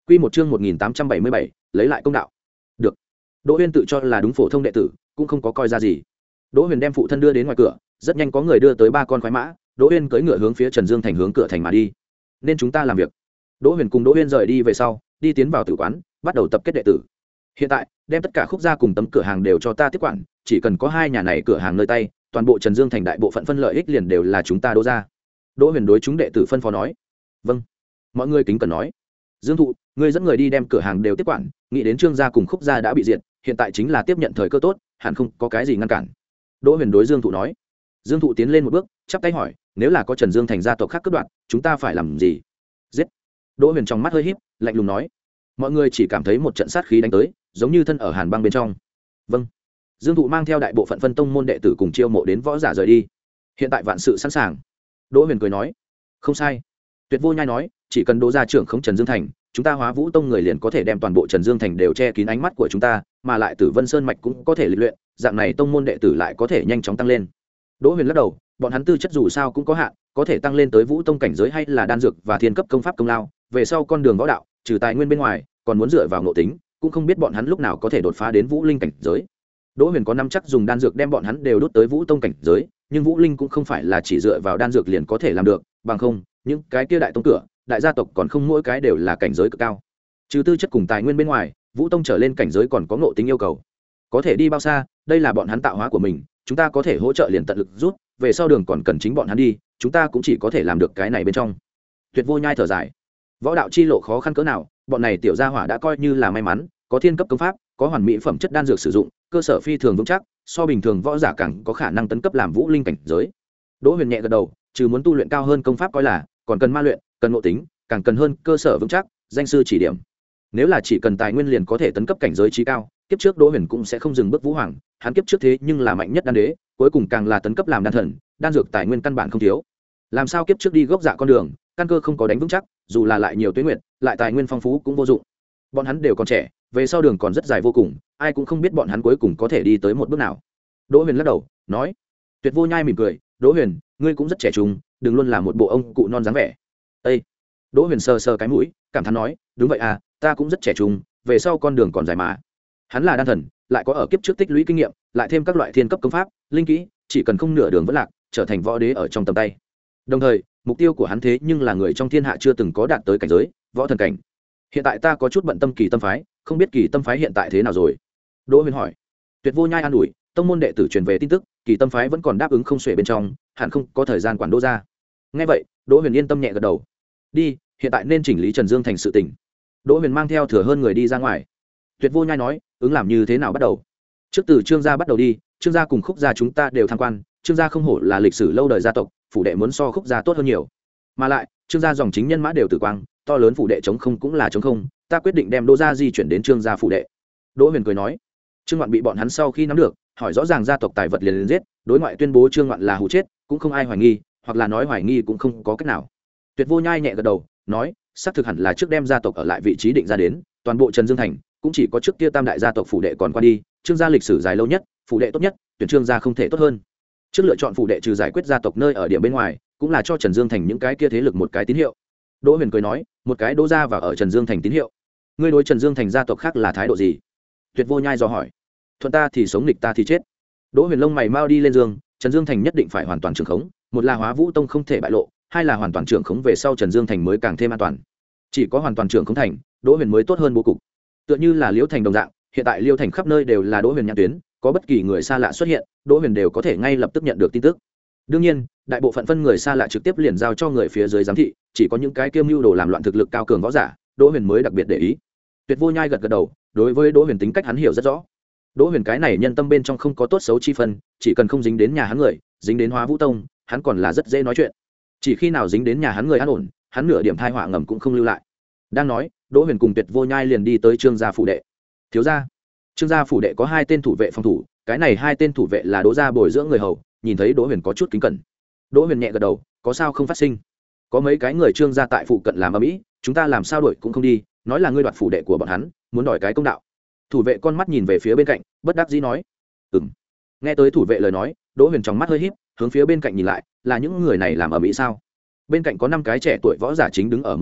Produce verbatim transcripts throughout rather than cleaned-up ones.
Quy một chương một nghìn tám trăm bảy mươi bảy, lấy lại công đạo. Được. Đỗ Uyên tự cho là đúng phổ thông đệ tử, cũng không có coi ra gì. Đỗ Huyền đem phụ thân đưa đến ngoài cửa, rất nhanh có người đưa tới ba con khoái mã, Đỗ Uyên cưỡi ngựa hướng phía Trần Dương Thành hướng cửa thành mà đi. Nên chúng ta làm việc. Đỗ Huyền cùng Đỗ Uyên rời đi về sau, đi tiến vào tử quán, bắt đầu tập kết đệ tử. Hiện tại, đem tất cả khúc gia cùng tấm cửa hàng đều cho ta tiếp quản, chỉ cần có hai nhà này cửa hàng nơi tay, toàn bộ Trần Dương Thành đại bộ phận phân lợi ích liền đều là chúng ta Đỗ gia. Đỗ Huyền đối chúng đệ tử phân phó nói. Vâng. Mọi người kính cẩn nói. Dương Thụ, ngươi dẫn người đi đem cửa hàng đều tiếp quản, nghĩ đến Trương gia cùng Khúc gia đã bị diệt, hiện tại chính là tiếp nhận thời cơ tốt, hẳn không có cái gì ngăn cản. Đỗ Huyền đối Dương Thụ nói. Dương Thụ tiến lên một bước, chắp tay hỏi, nếu là có Trần Dương Thành gia tộc khác cướp đoạt, chúng ta phải làm gì? Giết. Đỗ Huyền trong mắt hơi híp, lạnh lùng nói. Mọi người chỉ cảm thấy một trận sát khí đánh tới, giống như thân ở hàn băng bên trong. Vâng. Dương Thụ mang theo đại bộ phận phân tông môn đệ tử cùng chiêu mộ đến võ giả rời đi. Hiện tại vạn sự sẵn sàng. Đỗ Huyền cười nói. Không sai. Tuyệt Vô Nhai nói, chỉ cần Đỗ gia trưởng khống Trần Dương Thành, chúng ta Hóa Vũ Tông người liền có thể đem toàn bộ Trần Dương Thành đều che kín ánh mắt của chúng ta, mà lại Tử Vân Sơn mạch cũng có thể lịch luyện, dạng này tông môn đệ tử lại có thể nhanh chóng tăng lên. Đỗ Huyền lắc đầu, bọn hắn tư chất dù sao cũng có hạn, có thể tăng lên tới Vũ Tông cảnh giới hay là đan dược và thiên cấp công pháp công lao, về sau con đường võ đạo, trừ tài nguyên bên ngoài, còn muốn dựa vào nội tính, cũng không biết bọn hắn lúc nào có thể đột phá đến Vũ Linh cảnh giới. Đỗ Huyền có nắm chắc dùng đan dược đem bọn hắn đều đốt tới Vũ Tông cảnh giới, nhưng Vũ Linh cũng không phải là chỉ dựa vào đan dược liền có thể làm được, bằng không, những cái kia đại tông cửa, đại gia tộc còn không mỗi cái đều là cảnh giới cực cao. Trừ tư chất cùng tài nguyên bên ngoài, Vũ Tông trở lên cảnh giới còn có ngộ tính yêu cầu. Có thể đi bao xa, đây là bọn hắn tạo hóa của mình, chúng ta có thể hỗ trợ liền tận lực rút, về sau đường còn cần chính bọn hắn đi, chúng ta cũng chỉ có thể làm được cái này bên trong. Tuyệt Vô Nhai thở dài, võ đạo chi lộ khó khăn cỡ nào, bọn này tiểu gia hỏa đã coi như là may mắn, có thiên cấp công pháp, có hoàn mỹ phẩm chất đan dược sử dụng, cơ sở phi thường vững chắc, so bình thường võ giả càng có khả năng tấn cấp làm Vũ Linh cảnh giới. Đỗ Huyền nhẹ gật đầu, trừ muốn tu luyện cao hơn công pháp coi là, còn cần ma luyện, cần ngộ tính, càng cần hơn cơ sở vững chắc, danh sư chỉ điểm. Nếu là chỉ cần tài nguyên liền có thể tấn cấp cảnh giới trí cao, kiếp trước Đỗ Huyền cũng sẽ không dừng bước Vũ Hoàng, hắn kiếp trước thế nhưng là mạnh nhất đan đế, cuối cùng càng là tấn cấp làm đan thần, đan dược tài nguyên căn bản không thiếu. Làm sao kiếp trước đi gốc dạ con đường, căn cơ không có đánh vững chắc, dù là lại nhiều tuế nguyệt, lại tài nguyên phong phú cũng vô dụng. Bọn hắn đều còn trẻ, về sau đường còn rất dài vô cùng, ai cũng không biết bọn hắn cuối cùng có thể đi tới một bước nào. Đỗ Huyền lắc đầu, nói. Tuyệt Vô Nhai mỉm cười, Đỗ Huyền, ngươi cũng rất trẻ trung, đừng luôn là một bộ ông cụ non dáng vẻ. Ê! Đỗ Huyền sờ sờ cái mũi, cảm thán nói, đúng vậy à, ta cũng rất trẻ trung, về sau con đường còn dài mà. Hắn là đan thần, lại có ở kiếp trước tích lũy kinh nghiệm, lại thêm các loại thiên cấp công pháp, linh kỹ, chỉ cần không nửa đường vẫn lạc, trở thành võ đế ở trong tầm tay. Đồng thời, mục tiêu của hắn thế nhưng là người trong thiên hạ chưa từng có đạt tới cảnh giới, võ thần cảnh. Hiện tại ta có chút bận tâm Kỳ Tâm phái, không biết Kỳ Tâm phái hiện tại thế nào rồi? Đỗ Huyền hỏi. Tuyệt Vô Nhai an ủi, tông môn đệ tử truyền về tin tức, Kỳ Tâm phái vẫn còn đáp ứng không xuể bên trong, hẳn không có thời gian quản Đỗ gia. Nghe vậy, Đỗ Huyền yên tâm nhẹ gật đầu. Đi, hiện tại nên chỉnh lý Trần Dương Thành sự tình. Đỗ Huyền mang theo thừa hơn người đi ra ngoài. Tuyệt Vô Nhai nói, ứng làm như thế nào bắt đầu? Trước từ Trương gia bắt đầu đi, Trương gia cùng Khúc gia chúng ta đều tham quan, Trương gia không hổ là lịch sử lâu đời gia tộc, phủ đệ muốn so Khúc gia tốt hơn nhiều. Mà lại, Trương gia dòng chính nhân mã đều tử quang, to lớn phủ đệ chống không cũng là chống không, ta quyết định đem Đỗ gia di chuyển đến Trương gia phủ đệ. Đỗ Huyền cười nói. Trương Ngoạn bị bọn hắn sau khi nắm được, hỏi rõ ràng gia tộc tài vật liền liền giết, đối ngoại tuyên bố Trương Ngoạn là hù chết, cũng không ai hoài nghi, hoặc là nói hoài nghi cũng không có cách nào. Tuyệt Vô Nhai nhẹ gật đầu, nói, xác thực hẳn là trước đem gia tộc ở lại vị trí định ra đến, toàn bộ Trần Dương Thành cũng chỉ có trước kia tam đại gia tộc phủ đệ còn qua đi, Trương gia lịch sử dài lâu nhất, phủ đệ tốt nhất, tuyển Trương gia không thể tốt hơn. Trước lựa chọn phủ đệ trừ giải quyết gia tộc nơi ở điểm bên ngoài, cũng là cho Trần Dương Thành những cái kia thế lực một cái tín hiệu. Đỗ Huyền cười nói, một cái Đỗ gia và ở Trần Dương Thành tín hiệu. Ngươi đối Trần Dương Thành gia tộc khác là thái độ gì? Tuyệt Vô Nhai dò hỏi. Thuận ta thì sống, nghịch ta thì chết. Đỗ Huyền lông mày mau đi lên giường, Trần Dương Thành nhất định phải hoàn toàn trưởng khống, một là Hóa Vũ Tông không thể bại lộ, hai là hoàn toàn trưởng khống về sau Trần Dương Thành mới càng thêm an toàn. Chỉ có hoàn toàn trưởng khống thành, Đỗ Huyền mới tốt hơn bố cục. Tựa như là Liễu Thành đồng dạng, hiện tại Liễu Thành khắp nơi đều là Đỗ Huyền nhãn tuyến, có bất kỳ người xa lạ xuất hiện, Đỗ Huyền đều có thể ngay lập tức nhận được tin tức. Đương nhiên, đại bộ phận phân người xa lạ trực tiếp liền giao cho người phía dưới giám thị, chỉ có những cái kiêm mưu đồ làm loạn thực lực cao cường võ giả, Đỗ Huyền mới đặc biệt để ý. Tuyệt Vô Nhai gật gật đầu, đối với Đỗ Huyền tính cách hắn hiểu rất rõ. Đỗ Huyền cái này nhân tâm bên trong không có tốt xấu chi phân, chỉ cần không dính đến nhà hắn người, dính đến Hóa Vũ Tông, hắn còn là rất dễ nói chuyện. Chỉ khi nào dính đến nhà hắn người an ổn, hắn nửa điểm tai họa ngầm cũng không lưu lại. Đang nói, Đỗ Huyền cùng Tuyệt Vô Nhai liền đi tới Trương gia phủ đệ. Thiếu gia, Trương gia phủ đệ có hai tên thủ vệ phòng thủ, cái này hai tên thủ vệ là Đỗ gia bồi dưỡng người hầu, nhìn thấy Đỗ Huyền có chút kính cẩn. Đỗ Huyền nhẹ gật đầu, có sao không phát sinh? Có mấy cái người Trương gia tại phụ cận làm ầm ĩ, chúng ta làm sao đuổi cũng không đi, nói là ngươi đoạt phủ đệ của bọn hắn, muốn đòi cái công đạo. Thủ vệ con mắt nhìn về phía bên cạnh, bất đắc dĩ nói, "Ừm." Nghe tới thủ vệ lời nói, Đỗ Huyền trong mắt hơi híp, hướng phía bên cạnh nhìn lại, là những người này làm ầm ĩ sao? Bên cạnh có năm cái trẻ tuổi võ giả chính đứng ở một bên,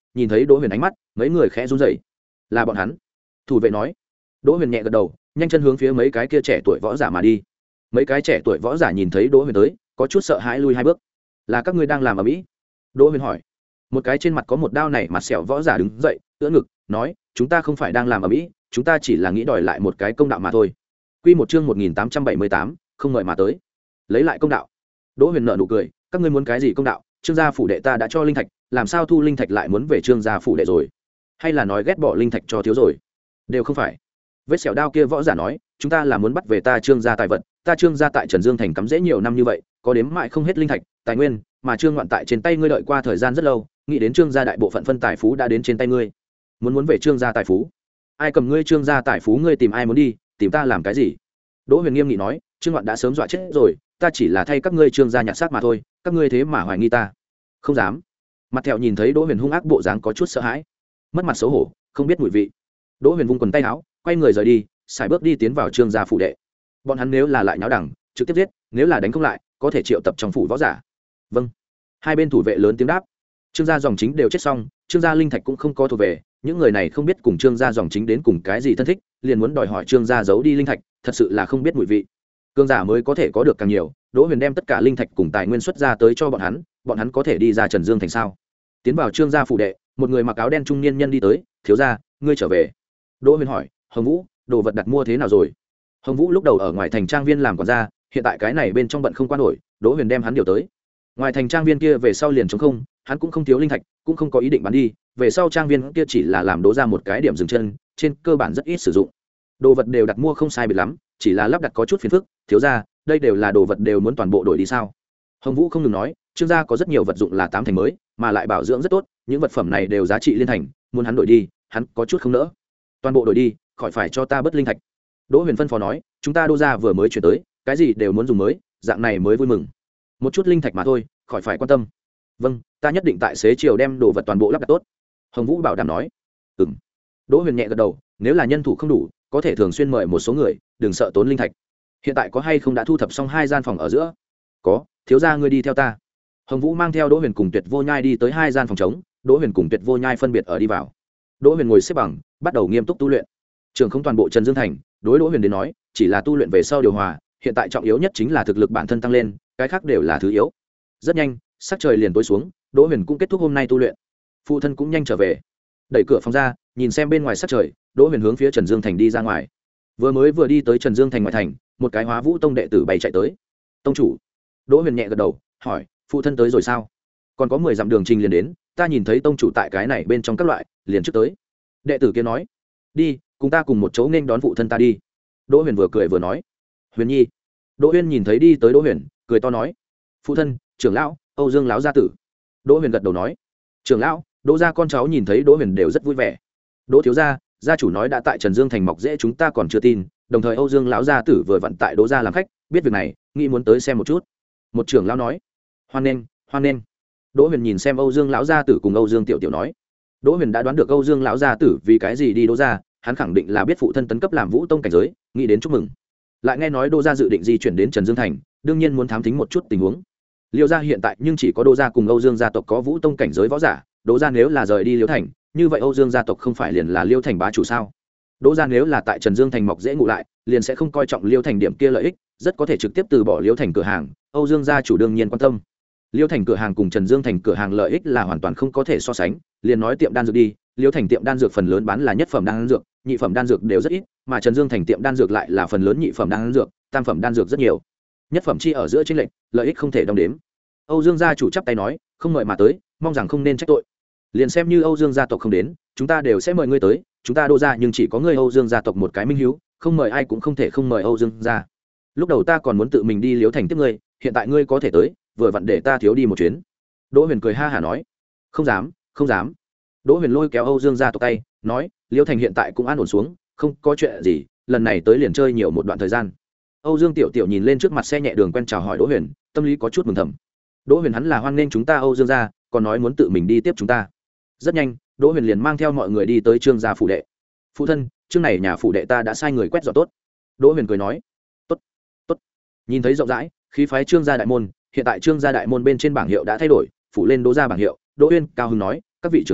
nhìn thấy đỗ huyền ánh mắt mấy người khẽ run rẩy. Là bọn hắn. Thủ vệ nói. Đỗ huyền nhẹ gật đầu, nhanh chân hướng phía mấy cái kia trẻ tuổi võ giả mà đi. Mấy cái trẻ tuổi võ giả nhìn thấy đỗ huyền tới, có chút sợ hãi lui hai bước. Là các ngươi đang làm ở mỹ? Đỗ huyền hỏi. Một cái trên mặt có một đao này mặt sẹo võ giả đứng dậy, ưỡn ngực nói, chúng ta không phải đang làm ở mỹ, chúng ta chỉ là nghĩ đòi lại một cái công đạo mà thôi. Quy một chương một nghìn tám trăm bảy mươi tám, không ngợi mà tới. Lấy lại công đạo. Đỗ huyền nở nụ cười, các ngươi muốn cái gì công đạo? Trương gia phủ đệ ta đã cho linh thạch, làm sao thu linh thạch lại muốn về trương gia phủ đệ rồi? Hay là nói ghét bỏ linh thạch cho thiếu rồi? Đều không phải. Vết sẹo đao kia võ giả nói, chúng ta là muốn bắt về ta trương gia tài vật, ta trương gia tại Trần Dương thành cắm rễ nhiều năm như vậy, có đếm mãi không hết linh thạch, tài nguyên, mà trương ngoạn tại trên tay ngươi đợi qua thời gian rất lâu, nghĩ đến trương gia đại bộ phận phân tài phú đã đến trên tay ngươi, muốn muốn về trương gia tài phú. Ai cầm ngươi trương gia tài phú, ngươi tìm ai muốn đi, tìm ta làm cái gì? Đỗ Huyền nghiêm nghị nói, trương ngoạn đã sớm dọa chết rồi, ta chỉ là thay các ngươi trương gia nhặt xác mà thôi, các ngươi thế mà hoài nghi ta? Không dám. Mặt thẹo nhìn thấy Đỗ Huyền hung ác bộ dáng có chút sợ hãi, mất mặt xấu hổ, không biết mùi vị. Đỗ Huyền vung quần tay áo, quay người rời đi, xài bước đi tiến vào trương gia phủ đệ. Bọn hắn nếu là lại nháo đẳng, trực tiếp giết, nếu là đánh không lại, có thể triệu tập trong phủ võ giả. Vâng. Hai bên thủ vệ lớn tiếng đáp. Trương gia dòng chính đều chết xong, trương gia linh thạch cũng không có thuộc về, những người này không biết cùng trương gia dòng chính đến cùng cái gì thân thích, liền muốn đòi hỏi trương gia giấu đi linh thạch, thật sự là không biết mùi vị. Cương giả mới có thể có được càng nhiều. Đỗ Huyền đem tất cả linh thạch cùng tài nguyên xuất ra tới cho bọn hắn, bọn hắn có thể đi ra Trần Dương thành sao? Tiến vào trương gia phủ đệ, một người mặc áo đen trung niên nhân đi tới, thiếu gia, ngươi trở về. Đỗ Huyền hỏi, Hồng Vũ, đồ vật đặt mua thế nào rồi? Hồng Vũ lúc đầu ở ngoài thành trang viên làm quản gia, hiện tại cái này bên trong bận không qua nổi, Đỗ Huyền đem hắn điều tới. Ngoài thành trang viên kia về sau liền trống không, hắn cũng không thiếu linh thạch, cũng không có ý định bán đi, về sau trang viên kia chỉ là làm đố ra một cái điểm dừng chân, trên cơ bản rất ít sử dụng. Đồ vật đều đặt mua không sai biệt lắm, chỉ là lắp đặt có chút phiền phức, thiếu gia, đây đều là đồ vật đều muốn toàn bộ đổi đi sao? Hồng Vũ không ngừng nói, trương gia có rất nhiều vật dụng là tám thành mới, mà lại bảo dưỡng rất tốt, những vật phẩm này đều giá trị liên thành, muốn hắn đổi đi, hắn có chút không nỡ. Toàn bộ đổi đi, khỏi phải cho ta bất linh thạch. Đỗ Huyền phân phó nói, chúng ta đô gia vừa mới chuyển tới, cái gì đều muốn dùng mới, dạng này mới vui mừng. Một chút linh thạch mà thôi, khỏi phải quan tâm. Vâng, ta nhất định tại xế chiều đem đồ vật toàn bộ lắp đặt tốt. Hồng Vũ bảo đảm nói. Ừm. Đỗ Huyền nhẹ gật đầu, nếu là nhân thủ không đủ, có thể thường xuyên mời một số người, đừng sợ tốn linh thạch. Hiện tại có hay không đã thu thập xong hai gian phòng ở giữa? Có, thiếu gia ngươi đi theo ta. Hồng Vũ mang theo Đỗ Huyền cùng Tuyệt Vô Nhai đi tới hai gian phòng trống, Đỗ Huyền cùng Tuyệt Vô Nhai phân biệt ở đi vào. Đỗ Huyền ngồi xếp bằng, bắt đầu nghiêm túc tu luyện. Trường không toàn bộ Trần Dương thành, đối Đỗ Huyền đến nói, chỉ là tu luyện về sau điều hòa, hiện tại trọng yếu nhất chính là thực lực bản thân tăng lên, cái khác đều là thứ yếu. Rất nhanh, sắc trời liền tối xuống, Đỗ Huyền cũng kết thúc hôm nay tu luyện. Phụ thân cũng nhanh trở về. Đẩy cửa phòng ra, nhìn xem bên ngoài sắc trời, Đỗ Huyền hướng phía Trần Dương thành đi ra ngoài. Vừa mới vừa đi tới Trần Dương thành ngoại thành, một cái Hóa Vũ tông đệ tử bay chạy tới. Tông chủ. Đỗ Huyền nhẹ gật đầu, hỏi, phụ thân tới rồi sao? Còn có mười dặm đường trình liền đến, ta nhìn thấy tông chủ tại cái này bên trong các loại, liền trước tới. Đệ tử kia nói, đi, cùng ta cùng một chỗ nên đón phụ thân ta đi. Đỗ Huyền vừa cười vừa nói, Huyền Nhi. Đỗ Huyền nhìn thấy đi tới Đỗ Huyền, cười to nói, phụ thân, trưởng lão, Âu Dương lão gia tử. Đỗ Huyền gật đầu nói, trưởng lão, Đỗ gia con cháu nhìn thấy Đỗ Huyền đều rất vui vẻ. Đỗ thiếu gia, gia chủ nói đã tại Trần Dương thành mọc rễ, chúng ta còn chưa tin, đồng thời Âu Dương lão gia tử vừa vặn tại Đỗ gia làm khách, biết việc này, nghĩ muốn tới xem một chút. Một trưởng lão nói, hoan nghênh, hoan nghênh. Đỗ Huyền nhìn xem Âu Dương lão gia tử cùng Âu Dương tiểu tiểu nói, Đỗ Huyền đã đoán được Âu Dương lão gia tử vì cái gì đi Đỗ gia, hắn khẳng định là biết phụ thân tấn cấp làm Vũ tông cảnh giới, nghĩ đến chúc mừng. Lại nghe nói Đỗ gia dự định di chuyển đến Trần Dương thành, đương nhiên muốn thám thính một chút tình huống. Liêu gia hiện tại nhưng chỉ có Đỗ gia cùng Âu Dương gia tộc có Vũ tông cảnh giới võ giả, Đỗ gia nếu là rời đi Liêu thành, như vậy Âu Dương gia tộc không phải liền là Liêu thành bá chủ sao? Đỗ gia nếu là tại Trần Dương thành mọc dễ ngụ lại, liền sẽ không coi trọng Liêu thành điểm kia lợi ích, rất có thể trực tiếp từ bỏ Liêu thành cửa hàng, Âu Dương gia chủ đương nhiên quan tâm. Liêu thành cửa hàng cùng Trần Dương thành cửa hàng lợi ích là hoàn toàn không có thể so sánh, liền nói tiệm đan dược đi, Liêu thành tiệm đan dược phần lớn bán là nhất phẩm đan dược, nhị phẩm đan dược đều rất ít, mà Trần Dương thành tiệm đan dược lại là phần lớn nhị phẩm đan dược, tam phẩm đan dược rất nhiều. Nhất phẩm chi ở giữa chênh lệch, lợi ích không thể đong đếm. Âu Dương gia chủ chắp tay nói, không mời mà tới, mong rằng không nên trách tội. Liền xem như Âu Dương gia tộc không đến, chúng ta đều sẽ mời ngươi tới, chúng ta Đỗ gia nhưng chỉ có ngươi Âu Dương gia tộc một cái minh hiếu, không mời ai cũng không thể không mời Âu Dương gia. Lúc đầu ta còn muốn tự mình đi Liễu thành tiếp ngươi, hiện tại ngươi có thể tới, vừa vặn để ta thiếu đi một chuyến. Đỗ Huyền cười ha hả nói, không dám, không dám. Đỗ Huyền lôi kéo Âu Dương gia tộc tay, nói, Liễu thành hiện tại cũng an ổn xuống, không có chuyện gì, lần này tới liền chơi nhiều một đoạn thời gian. Âu Dương tiểu tiểu nhìn lên trước mặt xe nhẹ đường quen chào hỏi Đỗ Huyền, tâm lý có chút mừng thầm. Đỗ Huyền hắn là hoan nghênh chúng ta Âu Dương gia, còn nói muốn tự mình đi tiếp chúng ta. Rất nhanh, Đỗ Huyền liền mang theo mọi người đi tới Trương gia phủ đệ. Phụ thân, chương này nhà phủ đệ ta đã sai người quét dọn tốt. Đỗ Huyền cười nói, tốt, tốt. Nhìn thấy rộng rãi, khí phái Trương gia đại môn, hiện tại Trương gia đại môn bên trên bảng hiệu đã thay đổi, phủ lên Đỗ gia bảng hiệu. Đỗ Huyền cao hứng nói, các vị trưởng lão,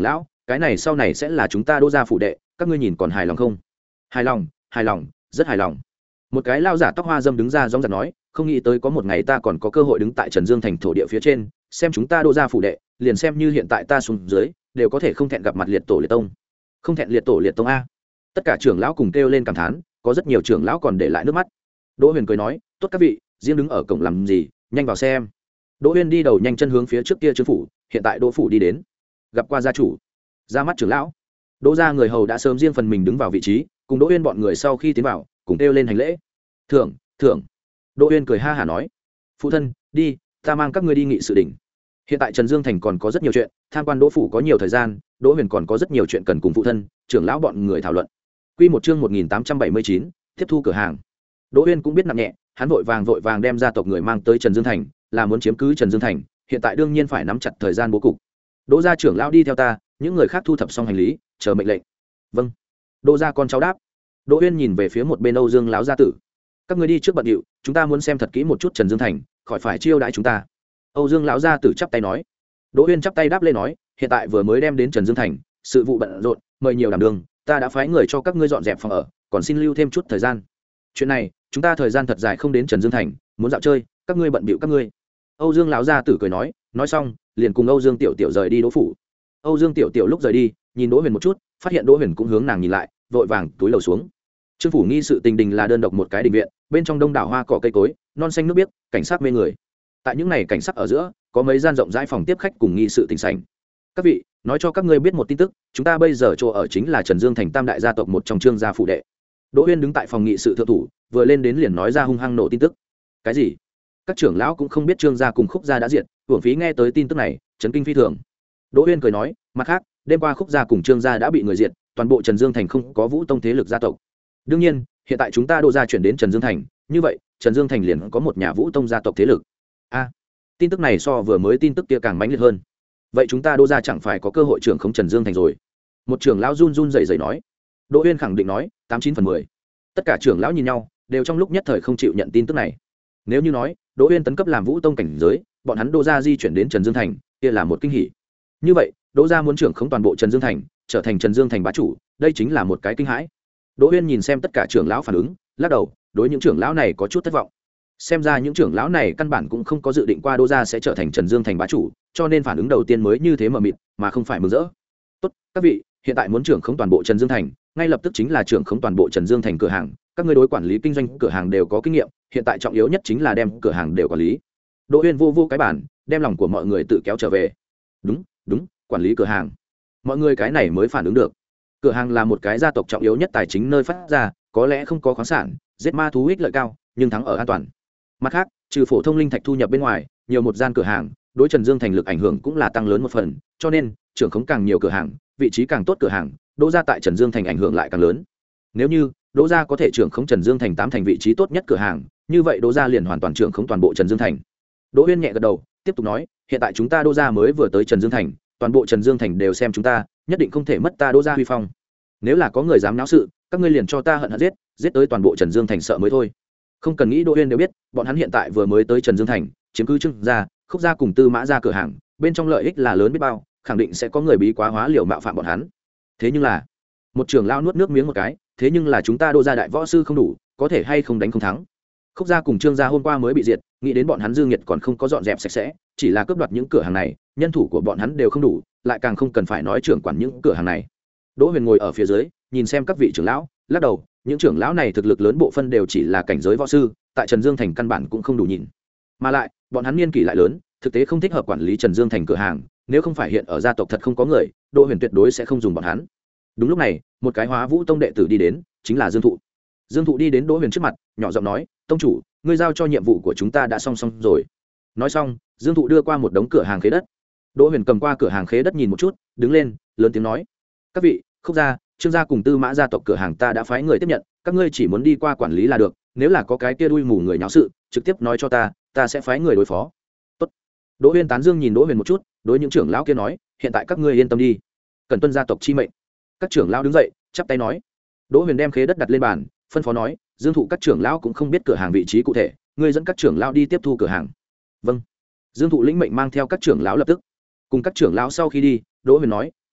cái này sau này sẽ là chúng ta Đỗ gia phủ đệ, các ngươi nhìn còn hài lòng không? Hài lòng, hài lòng, rất hài lòng. Một cái lao giả tóc hoa dâm đứng ra gióng giật nói, không nghĩ tới có một ngày ta còn có cơ hội đứng tại Trần Dương thành thổ địa phía trên, xem chúng ta Đỗ gia phủ đệ, liền xem như hiện tại ta xuống dưới, đều có thể không thẹn gặp mặt liệt tổ liệt tông. Không thẹn liệt tổ liệt tông a. Tất cả trưởng lão cùng kêu lên cảm thán, có rất nhiều trưởng lão còn để lại nước mắt. Đỗ Huyền cười nói, tốt các vị, riêng đứng ở cổng làm gì, nhanh vào xem. Đỗ Huyền đi đầu nhanh chân hướng phía trước kia Trương phủ, hiện tại Đỗ phủ đi đến, gặp qua gia chủ, ra mắt trưởng lão. Đỗ gia người hầu đã sớm riêng phần mình đứng vào vị trí, cùng Đỗ Huyền bọn người sau khi tiến vào, cùng kêu lên hành lễ. Thưởng, thưởng. Đỗ Huyền cười ha hả nói, phụ thân, đi, ta mang các ngươi đi nghị sự đỉnh. Hiện tại Trần Dương thành còn có rất nhiều chuyện, tham quan Đỗ phủ có nhiều thời gian, Đỗ Huyền còn có rất nhiều chuyện cần cùng phụ thân, trưởng lão bọn người thảo luận. Quy một chương một nghìn tám trăm bảy mươi chín, tiếp thu cửa hàng. Đỗ Huyền cũng biết nặng nhẹ, hắn vội vàng vội vàng đem gia tộc người mang tới Trần Dương thành, là muốn chiếm cứ Trần Dương thành, hiện tại đương nhiên phải nắm chặt thời gian bố cục. Đỗ gia trưởng lão đi theo ta, những người khác thu thập xong hành lý, chờ mệnh lệnh. Vâng. Đỗ gia con cháu đáp. Đỗ Huyền nhìn về phía một bên Âu Dương lão gia tử. Các ngươi đi trước bận điệu, chúng ta muốn xem thật kỹ một chút Trần Dương thành, khỏi phải chiêu đãi chúng ta. Âu Dương lão gia tử chắp tay nói. Đỗ Huyền chắp tay đáp lên nói, hiện tại vừa mới đem đến Trần Dương thành, sự vụ bận rộn, mời nhiều đảm đường, ta đã phái người cho các ngươi dọn dẹp phòng ở, còn xin lưu thêm chút thời gian. Chuyện này, chúng ta thời gian thật dài không đến Trần Dương thành, muốn dạo chơi, các ngươi bận bịu các ngươi. Âu Dương lão gia tử cười nói, nói xong, liền cùng Âu Dương Tiểu Tiểu rời đi Đỗ phủ. Âu Dương Tiểu Tiểu lúc rời đi, nhìn Đỗ Huyền một chút, phát hiện Đỗ Huyền cũng hướng nàng nhìn lại, vội vàng túi lầu xuống. Trương phủ nghi sự tình đình là đơn độc một cái đình viện, bên trong đông đảo hoa cỏ cây cối, non xanh nước biếc, cảnh sắc mê người. Tại những này cảnh sắc ở giữa, có mấy gian rộng rãi phòng tiếp khách cùng nghi sự tình sảnh. Các vị, nói cho các ngươi biết một tin tức, chúng ta bây giờ chỗ ở chính là Trần Dương thành tam đại gia tộc một trong Trương gia phủ đệ. Đỗ Huyên đứng tại phòng nghị sự thượng thủ, vừa lên đến liền nói ra hung hăng nổ tin tức. Cái gì? Các trưởng lão cũng không biết Trương gia cùng Khúc gia đã diệt, hưởng phí nghe tới tin tức này, chấn kinh phi thường. Đỗ Huyên cười nói, mặt khác, đêm qua Khúc gia cùng Trương gia đã bị người diệt, toàn bộ Trần Dương thành không có Vũ tông thế lực gia tộc. Đương nhiên, hiện tại chúng ta Đỗ gia chuyển đến Trần Dương thành, như vậy, Trần Dương thành liền có một nhà Vũ tông gia tộc thế lực. A, tin tức này so vừa mới tin tức kia càng mãnh liệt hơn. Vậy chúng ta Đỗ gia chẳng phải có cơ hội trưởng khống Trần Dương thành rồi? Một trưởng lão run run rẩy rẩy nói. Đỗ Huyên khẳng định nói, tám chín phần mười. Tất cả trưởng lão nhìn nhau, đều trong lúc nhất thời không chịu nhận tin tức này. Nếu như nói, Đỗ Huyên tấn cấp làm Vũ tông cảnh giới, bọn hắn Đỗ gia di chuyển đến Trần Dương thành, kia là một kinh hỉ. Như vậy, Đỗ gia muốn trưởng khống toàn bộ Trần Dương thành, trở thành Trần Dương thành bá chủ, đây chính là một cái kinh hãi. Đỗ Huyên nhìn xem tất cả trưởng lão phản ứng, lắc đầu, đối những trưởng lão này có chút thất vọng. Xem ra những trưởng lão này căn bản cũng không có dự định qua Đỗ gia sẽ trở thành Trần Dương thành bá chủ, cho nên phản ứng đầu tiên mới như thế mờ mịt, mà không phải mừng rỡ. Tốt, các vị, hiện tại muốn trưởng khống toàn bộ Trần Dương thành, ngay lập tức chính là trưởng khống toàn bộ Trần Dương thành cửa hàng, các ngươi đối quản lý kinh doanh cửa hàng đều có kinh nghiệm, hiện tại trọng yếu nhất chính là đem cửa hàng đều quản lý. Đỗ Huyên vô vô cái bản, đem lòng của mọi người tự kéo trở về. Đúng, đúng, quản lý cửa hàng. Mọi người cái này mới phản ứng được. Cửa hàng là một cái gia tộc trọng yếu nhất tài chính nơi phát ra, có lẽ không có khoáng sản, giết ma thú ích lợi cao, nhưng thắng ở an toàn. Mặt khác, trừ phổ thông linh thạch thu nhập bên ngoài, nhiều một gian cửa hàng, đối Trần Dương thành lực ảnh hưởng cũng là tăng lớn một phần, cho nên, trưởng khống càng nhiều cửa hàng, vị trí càng tốt cửa hàng, Đỗ gia tại Trần Dương thành ảnh hưởng lại càng lớn. Nếu như Đỗ gia có thể trưởng khống Trần Dương thành tám thành vị trí tốt nhất cửa hàng, như vậy Đỗ gia liền hoàn toàn trưởng khống toàn bộ Trần Dương thành. Đỗ Huyên nhẹ gật đầu, tiếp tục nói, hiện tại chúng ta Đỗ gia mới vừa tới Trần Dương thành, toàn bộ Trần Dương thành đều xem chúng ta, nhất định không thể mất ta Đỗ gia huy phong. Nếu là có người dám náo sự, các ngươi liền cho ta hận hận giết, giết tới toàn bộ Trần Dương thành sợ mới thôi. Không cần nghĩ, Đỗ Huyên đều biết, bọn hắn hiện tại vừa mới tới Trần Dương thành, chiếm cứ Trương gia, Khúc gia cùng Tư Mã gia cửa hàng, bên trong lợi ích là lớn biết bao, khẳng định sẽ có người bí quá hóa liều mạo phạm bọn hắn. Thế nhưng là, một trưởng lão nuốt nước miếng một cái, thế nhưng là chúng ta Đỗ gia đại võ sư không đủ, có thể hay không đánh không thắng. Khúc gia cùng Trương gia hôm qua mới bị diệt, nghĩ đến bọn hắn Dương Nhiệt còn không có dọn dẹp sạch sẽ, chỉ là cướp đoạt những cửa hàng này, nhân thủ của bọn hắn đều không đủ, lại càng không cần phải nói trưởng quản những cửa hàng này. Đỗ Huyền ngồi ở phía dưới, nhìn xem các vị trưởng lão, lắc đầu, những trưởng lão này thực lực lớn bộ phân đều chỉ là cảnh giới võ sư, tại Trần Dương thành căn bản cũng không đủ nhìn. Mà lại, bọn hắn niên kỷ lại lớn, thực tế không thích hợp quản lý Trần Dương thành cửa hàng, nếu không phải hiện ở gia tộc thật không có người, Đỗ Huyền tuyệt đối sẽ không dùng bọn hắn. Đúng lúc này, một cái Hóa Vũ tông đệ tử đi đến, chính là Dương Thụ. Dương Thụ đi đến Đỗ Huyền trước mặt, nhỏ giọng nói, "Tông chủ, ngươi giao cho nhiệm vụ của chúng ta đã xong xong rồi." Nói xong, Dương Thụ đưa qua một đống cửa hàng khế đất. Đỗ Huyền cầm qua cửa hàng khế đất nhìn một chút, đứng lên, lớn tiếng nói, "Các vị, Khúc gia, Trương gia cùng Tư Mã gia tộc cửa hàng ta đã phái người tiếp nhận, các ngươi chỉ muốn đi qua quản lý là được, nếu là có cái kia đuôi mù người nháo sự, trực tiếp nói cho ta, ta sẽ phái người đối phó." Tốt. Đỗ Huyền tán dương nhìn Đỗ Huyền một chút, đối những trưởng lão kia nói, "Hiện tại các ngươi yên tâm đi, cần tuân gia tộc chi mệnh." Các trưởng lão đứng dậy, chắp tay nói. Đỗ Huyền đem khế đất đặt lên bàn, phân phó nói, Dương Thụ các trưởng lão cũng không biết cửa hàng vị trí cụ thể, ngươi dẫn các trưởng lão đi tiếp thu cửa hàng. Vâng. Dương Thụ lĩnh mệnh mang theo các trưởng lão lập tức. Cùng các trưởng lão sau khi đi, Đỗ Huyền nói, "Phụ thân,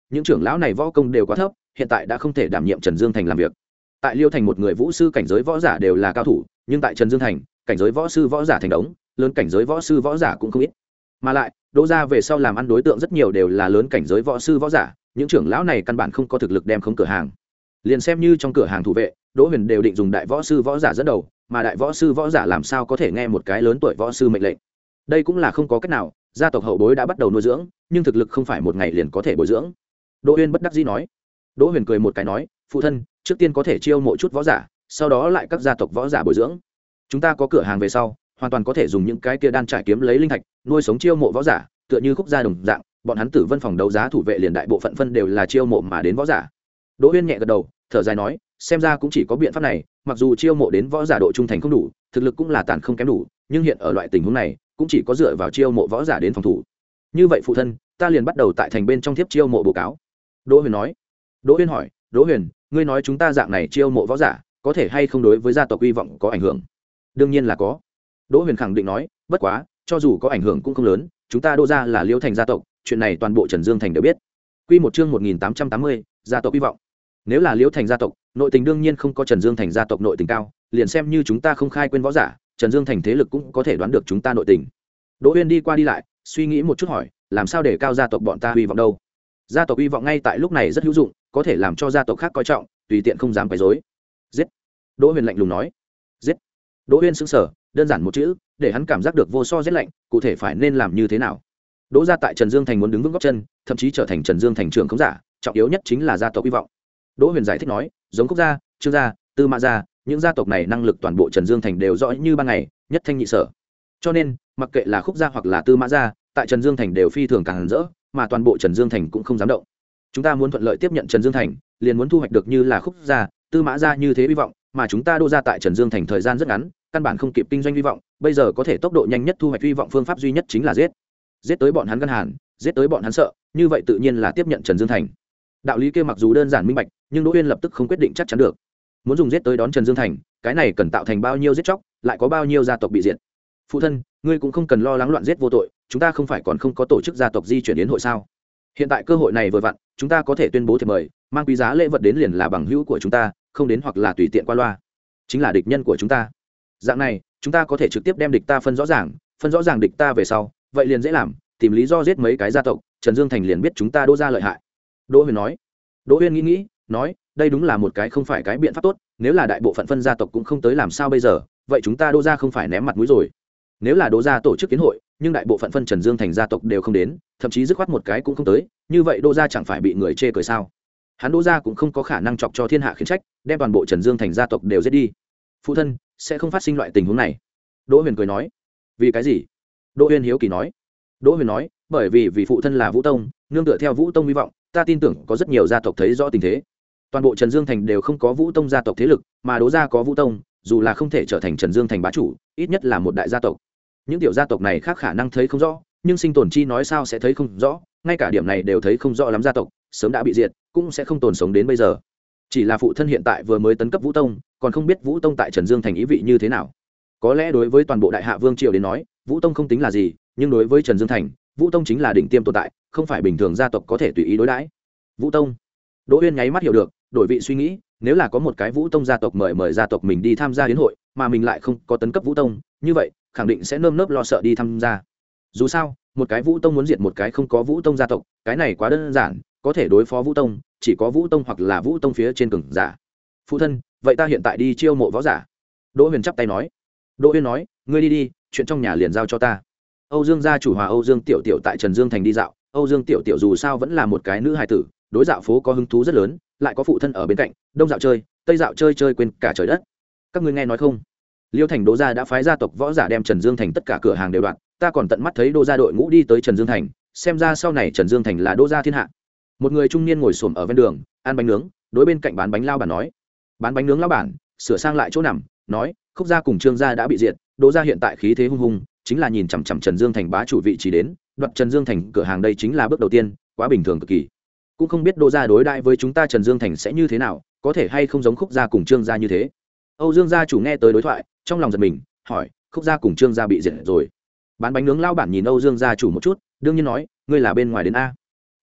những trưởng lão này võ công đều quá thấp, hiện tại đã không thể đảm nhiệm Trần Dương Thành làm việc. Tại Liêu Thành một người vũ sư cảnh giới võ giả đều là cao thủ, nhưng tại Trần Dương Thành, cảnh giới võ sư võ giả thành đống, lớn cảnh giới võ sư võ giả cũng không ít. Mà lại, Đỗ gia về sau làm ăn đối tượng rất nhiều đều là lớn cảnh giới võ sư võ giả, những trưởng lão này căn bản không có thực lực đem khống cửa hàng. Liền xem như trong cửa hàng thủ vệ, Đỗ Huyền đều định dùng đại võ sư võ giả dẫn đầu, mà đại võ sư võ giả làm sao có thể nghe một cái lớn tuổi võ sư mệnh lệnh. Đây cũng là không có cách nào, gia tộc hậu bối đã bắt đầu nuôi dưỡng, nhưng thực lực không phải một ngày liền có thể bồi dưỡng. Đỗ Huyền bất đắc dĩ nói. Đỗ Huyền cười một cái nói, phụ thân, trước tiên có thể chiêu mộ chút võ giả, sau đó lại các gia tộc võ giả bồi dưỡng. Chúng ta có cửa hàng về sau, hoàn toàn có thể dùng những cái kia đan trải kiếm lấy linh thạch, nuôi sống chiêu mộ võ giả, tựa như Khúc gia đồng dạng, bọn hắn Tử Vân phòng đấu giá thủ vệ liền đại bộ phận phân đều là chiêu mộ mà đến võ giả. Đỗ Uyên nhẹ gật đầu, thở dài nói, xem ra cũng chỉ có biện pháp này, mặc dù chiêu mộ đến võ giả độ trung thành không đủ, thực lực cũng là tàn không kém đủ, nhưng hiện ở loại tình huống này, cũng chỉ có dựa vào chiêu mộ võ giả đến phòng thủ. Như vậy phụ thân, ta liền bắt đầu tại thành bên trong thiếp chiêu mộ bố cáo. Đỗ Huyền nói. Đỗ Uyên hỏi, Đỗ Huyền, ngươi nói chúng ta dạng này chiêu mộ võ giả, có thể hay không đối với gia tộc hy vọng có ảnh hưởng? Đương nhiên là có. Đỗ Huyền khẳng định nói, bất quá, cho dù có ảnh hưởng cũng không lớn, chúng ta Đỗ gia là Liêu Thành gia tộc, chuyện này toàn bộ Trần Dương Thành đều biết. Quy một chương một nghìn tám trăm tám mươi, gia tộc hy vọng. Nếu là Liêu Thành gia tộc, nội tình đương nhiên không có Trần Dương Thành gia tộc nội tình cao, liền xem như chúng ta không khai quên võ giả, Trần Dương Thành thế lực cũng có thể đoán được chúng ta nội tình. Đỗ Uyên đi qua đi lại, suy nghĩ một chút hỏi, làm sao để cao gia tộc bọn ta hy vọng đâu? Gia tộc hy vọng ngay tại lúc này rất hữu dụng, có thể làm cho gia tộc khác coi trọng, tùy tiện không dám quấy rối. Giết. Đỗ Huyền lạnh lùng nói. Giết. Đỗ Uyên sững sờ, đơn giản một chữ, để hắn cảm giác được vô so giết lạnh, cụ thể phải nên làm như thế nào. Đỗ gia tại Trần Dương Thành muốn đứng vững gót chân, thậm chí trở thành Trần Dương Thành trưởng khống giả, trọng yếu nhất chính là gia tộc hy vọng. Đỗ Huyền giải thích nói, giống Khúc gia, Trương gia, Tư Mã gia, những gia tộc này năng lực toàn bộ Trần Dương Thành đều rõ như ban ngày, nhất thanh nhị sở. Cho nên, mặc kệ là Khúc gia hoặc là Tư Mã gia, tại Trần Dương Thành đều phi thường càng rỡ, mà toàn bộ Trần Dương Thành cũng không dám động. Chúng ta muốn thuận lợi tiếp nhận Trần Dương Thành, liền muốn thu hoạch được như là Khúc gia, Tư Mã gia như thế hy vọng, mà chúng ta Đỗ gia tại Trần Dương Thành thời gian rất ngắn, căn bản không kịp kinh doanh hy vọng, bây giờ có thể tốc độ nhanh nhất thu hoạch hy vọng phương pháp duy nhất chính là giết. Giết tới bọn hắn ngăn hàn, giết tới bọn hắn sợ, như vậy tự nhiên là tiếp nhận Trần Dương Thành. Đạo lý kia mặc dù đơn giản minh bạch, nhưng Đỗ Uyên lập tức không quyết định chắc chắn được. Muốn dùng giết tới đón Trần Dương Thành, cái này cần tạo thành bao nhiêu giết chóc, lại có bao nhiêu gia tộc bị diệt. Phụ thân, ngươi cũng không cần lo lắng loạn giết vô tội, chúng ta không phải còn không có tổ chức gia tộc di chuyển yến hội sao? Hiện tại cơ hội này vừa vặn, chúng ta có thể tuyên bố thiệp mời, mang quý giá lễ vật đến liền là bằng hữu của chúng ta, không đến hoặc là tùy tiện qua loa, chính là địch nhân của chúng ta. Dạng này, chúng ta có thể trực tiếp đem địch ta phân rõ ràng, phân rõ ràng địch ta về sau, vậy liền dễ làm, tìm lý do giết mấy cái gia tộc, Trần Dương Thành liền biết chúng ta Đỗ gia lợi hại. Đỗ Huyền nói. Đỗ Huyền nghĩ nghĩ, nói, đây đúng là một cái không phải cái biện pháp tốt, nếu là đại bộ phận phân gia tộc cũng không tới làm sao bây giờ, vậy chúng ta Đỗ gia không phải ném mặt mũi rồi. Nếu là Đỗ gia tổ chức kiến hội, nhưng đại bộ phận phân Trần Dương Thành gia tộc đều không đến, thậm chí dứt khoát một cái cũng không tới, như vậy Đỗ gia chẳng phải bị người chê cười sao? Hắn Đỗ gia cũng không có khả năng chọc cho thiên hạ khiển trách, đem toàn bộ Trần Dương Thành gia tộc đều giết đi. Phụ thân, sẽ không phát sinh loại tình huống này. Đỗ Huyền cười nói. Vì cái gì? Đỗ Huyền hiếu kỳ nói. Đỗ Huyền nói, bởi vì vì phụ thân là Vũ Tông, nương tựa theo Vũ Tông hy vọng, ta tin tưởng có rất nhiều gia tộc thấy rõ tình thế. Toàn bộ Trần Dương Thành đều không có Vũ Tông gia tộc thế lực, mà Đỗ gia có Vũ Tông, dù là không thể trở thành Trần Dương Thành bá chủ, ít nhất là một đại gia tộc. Những tiểu gia tộc này khác khả năng thấy không rõ, nhưng sinh tồn chi nói sao sẽ thấy không rõ, ngay cả điểm này đều thấy không rõ lắm, gia tộc sớm đã bị diệt, cũng sẽ không tồn sống đến bây giờ. Chỉ là phụ thân hiện tại vừa mới tấn cấp Vũ Tông, còn không biết Vũ Tông tại Trần Dương Thành ý vị như thế nào. Có lẽ đối với toàn bộ đại hạ vương triều đến nói, Vũ Tông không tính là gì, nhưng đối với Trần Dương Thành, Vũ Tông chính là đỉnh tiêm tồn tại, không phải bình thường gia tộc có thể tùy ý đối đãi. Vũ Tông. Đỗ Uyên nháy mắt hiểu được, đổi vị suy nghĩ, nếu là có một cái Vũ Tông gia tộc mời mời gia tộc mình đi tham gia yến hội, mà mình lại không có tấn cấp Vũ Tông, như vậy, khẳng định sẽ nơm nớp lo sợ đi tham gia. Dù sao, một cái Vũ Tông muốn diệt một cái không có Vũ Tông gia tộc, cái này quá đơn giản, có thể đối phó Vũ Tông, chỉ có Vũ Tông hoặc là Vũ Tông phía trên cường giả. Phụ thân, vậy ta hiện tại đi chiêu mộ võ giả. Đỗ Huyền chắp tay nói. Đỗ Huyền nói, ngươi đi đi, chuyện trong nhà liền giao cho ta. Âu Dương gia chủ hòa Âu Dương Tiểu Tiểu tại Trần Dương Thành đi dạo, Âu Dương Tiểu Tiểu dù sao vẫn là một cái nữ hài tử, đối dạo phố có hứng thú rất lớn, lại có phụ thân ở bên cạnh, đông dạo chơi, tây dạo chơi chơi quên cả trời đất. Các ngươi nghe nói không? Liêu Thành Đỗ gia đã phái gia tộc võ giả đem Trần Dương Thành tất cả cửa hàng đều đoạt, ta còn tận mắt thấy Đỗ gia đội ngũ đi tới Trần Dương Thành, xem ra sau này Trần Dương Thành là Đỗ gia thiên hạ. Một người trung niên ngồi xổm ở ven đường, ăn bánh nướng, đối bên cạnh bán bánh lao bản nói. Bán bánh nướng lao bản sửa sang lại chỗ nằm, nói, Khúc gia cùng Trương gia đã bị diệt, Đỗ gia hiện tại khí thế hung hùng, chính là nhìn chằm chằm Trần Dương Thành bá chủ vị trí đến, đoạt Trần Dương Thành cửa hàng đây chính là bước đầu tiên, quá bình thường cực kỳ. Cũng không biết Đỗ gia đối đãi với chúng ta Trần Dương Thành sẽ như thế nào, có thể hay không giống Khúc gia cùng Trương gia như thế. Âu Dương gia chủ nghe tới đối thoại, trong lòng giật mình, hỏi, Khúc gia cùng Trương gia bị diệt rồi. Bán bánh nướng lao bản nhìn Âu Dương gia chủ một chút, đương nhiên nói, ngươi là bên ngoài đến a.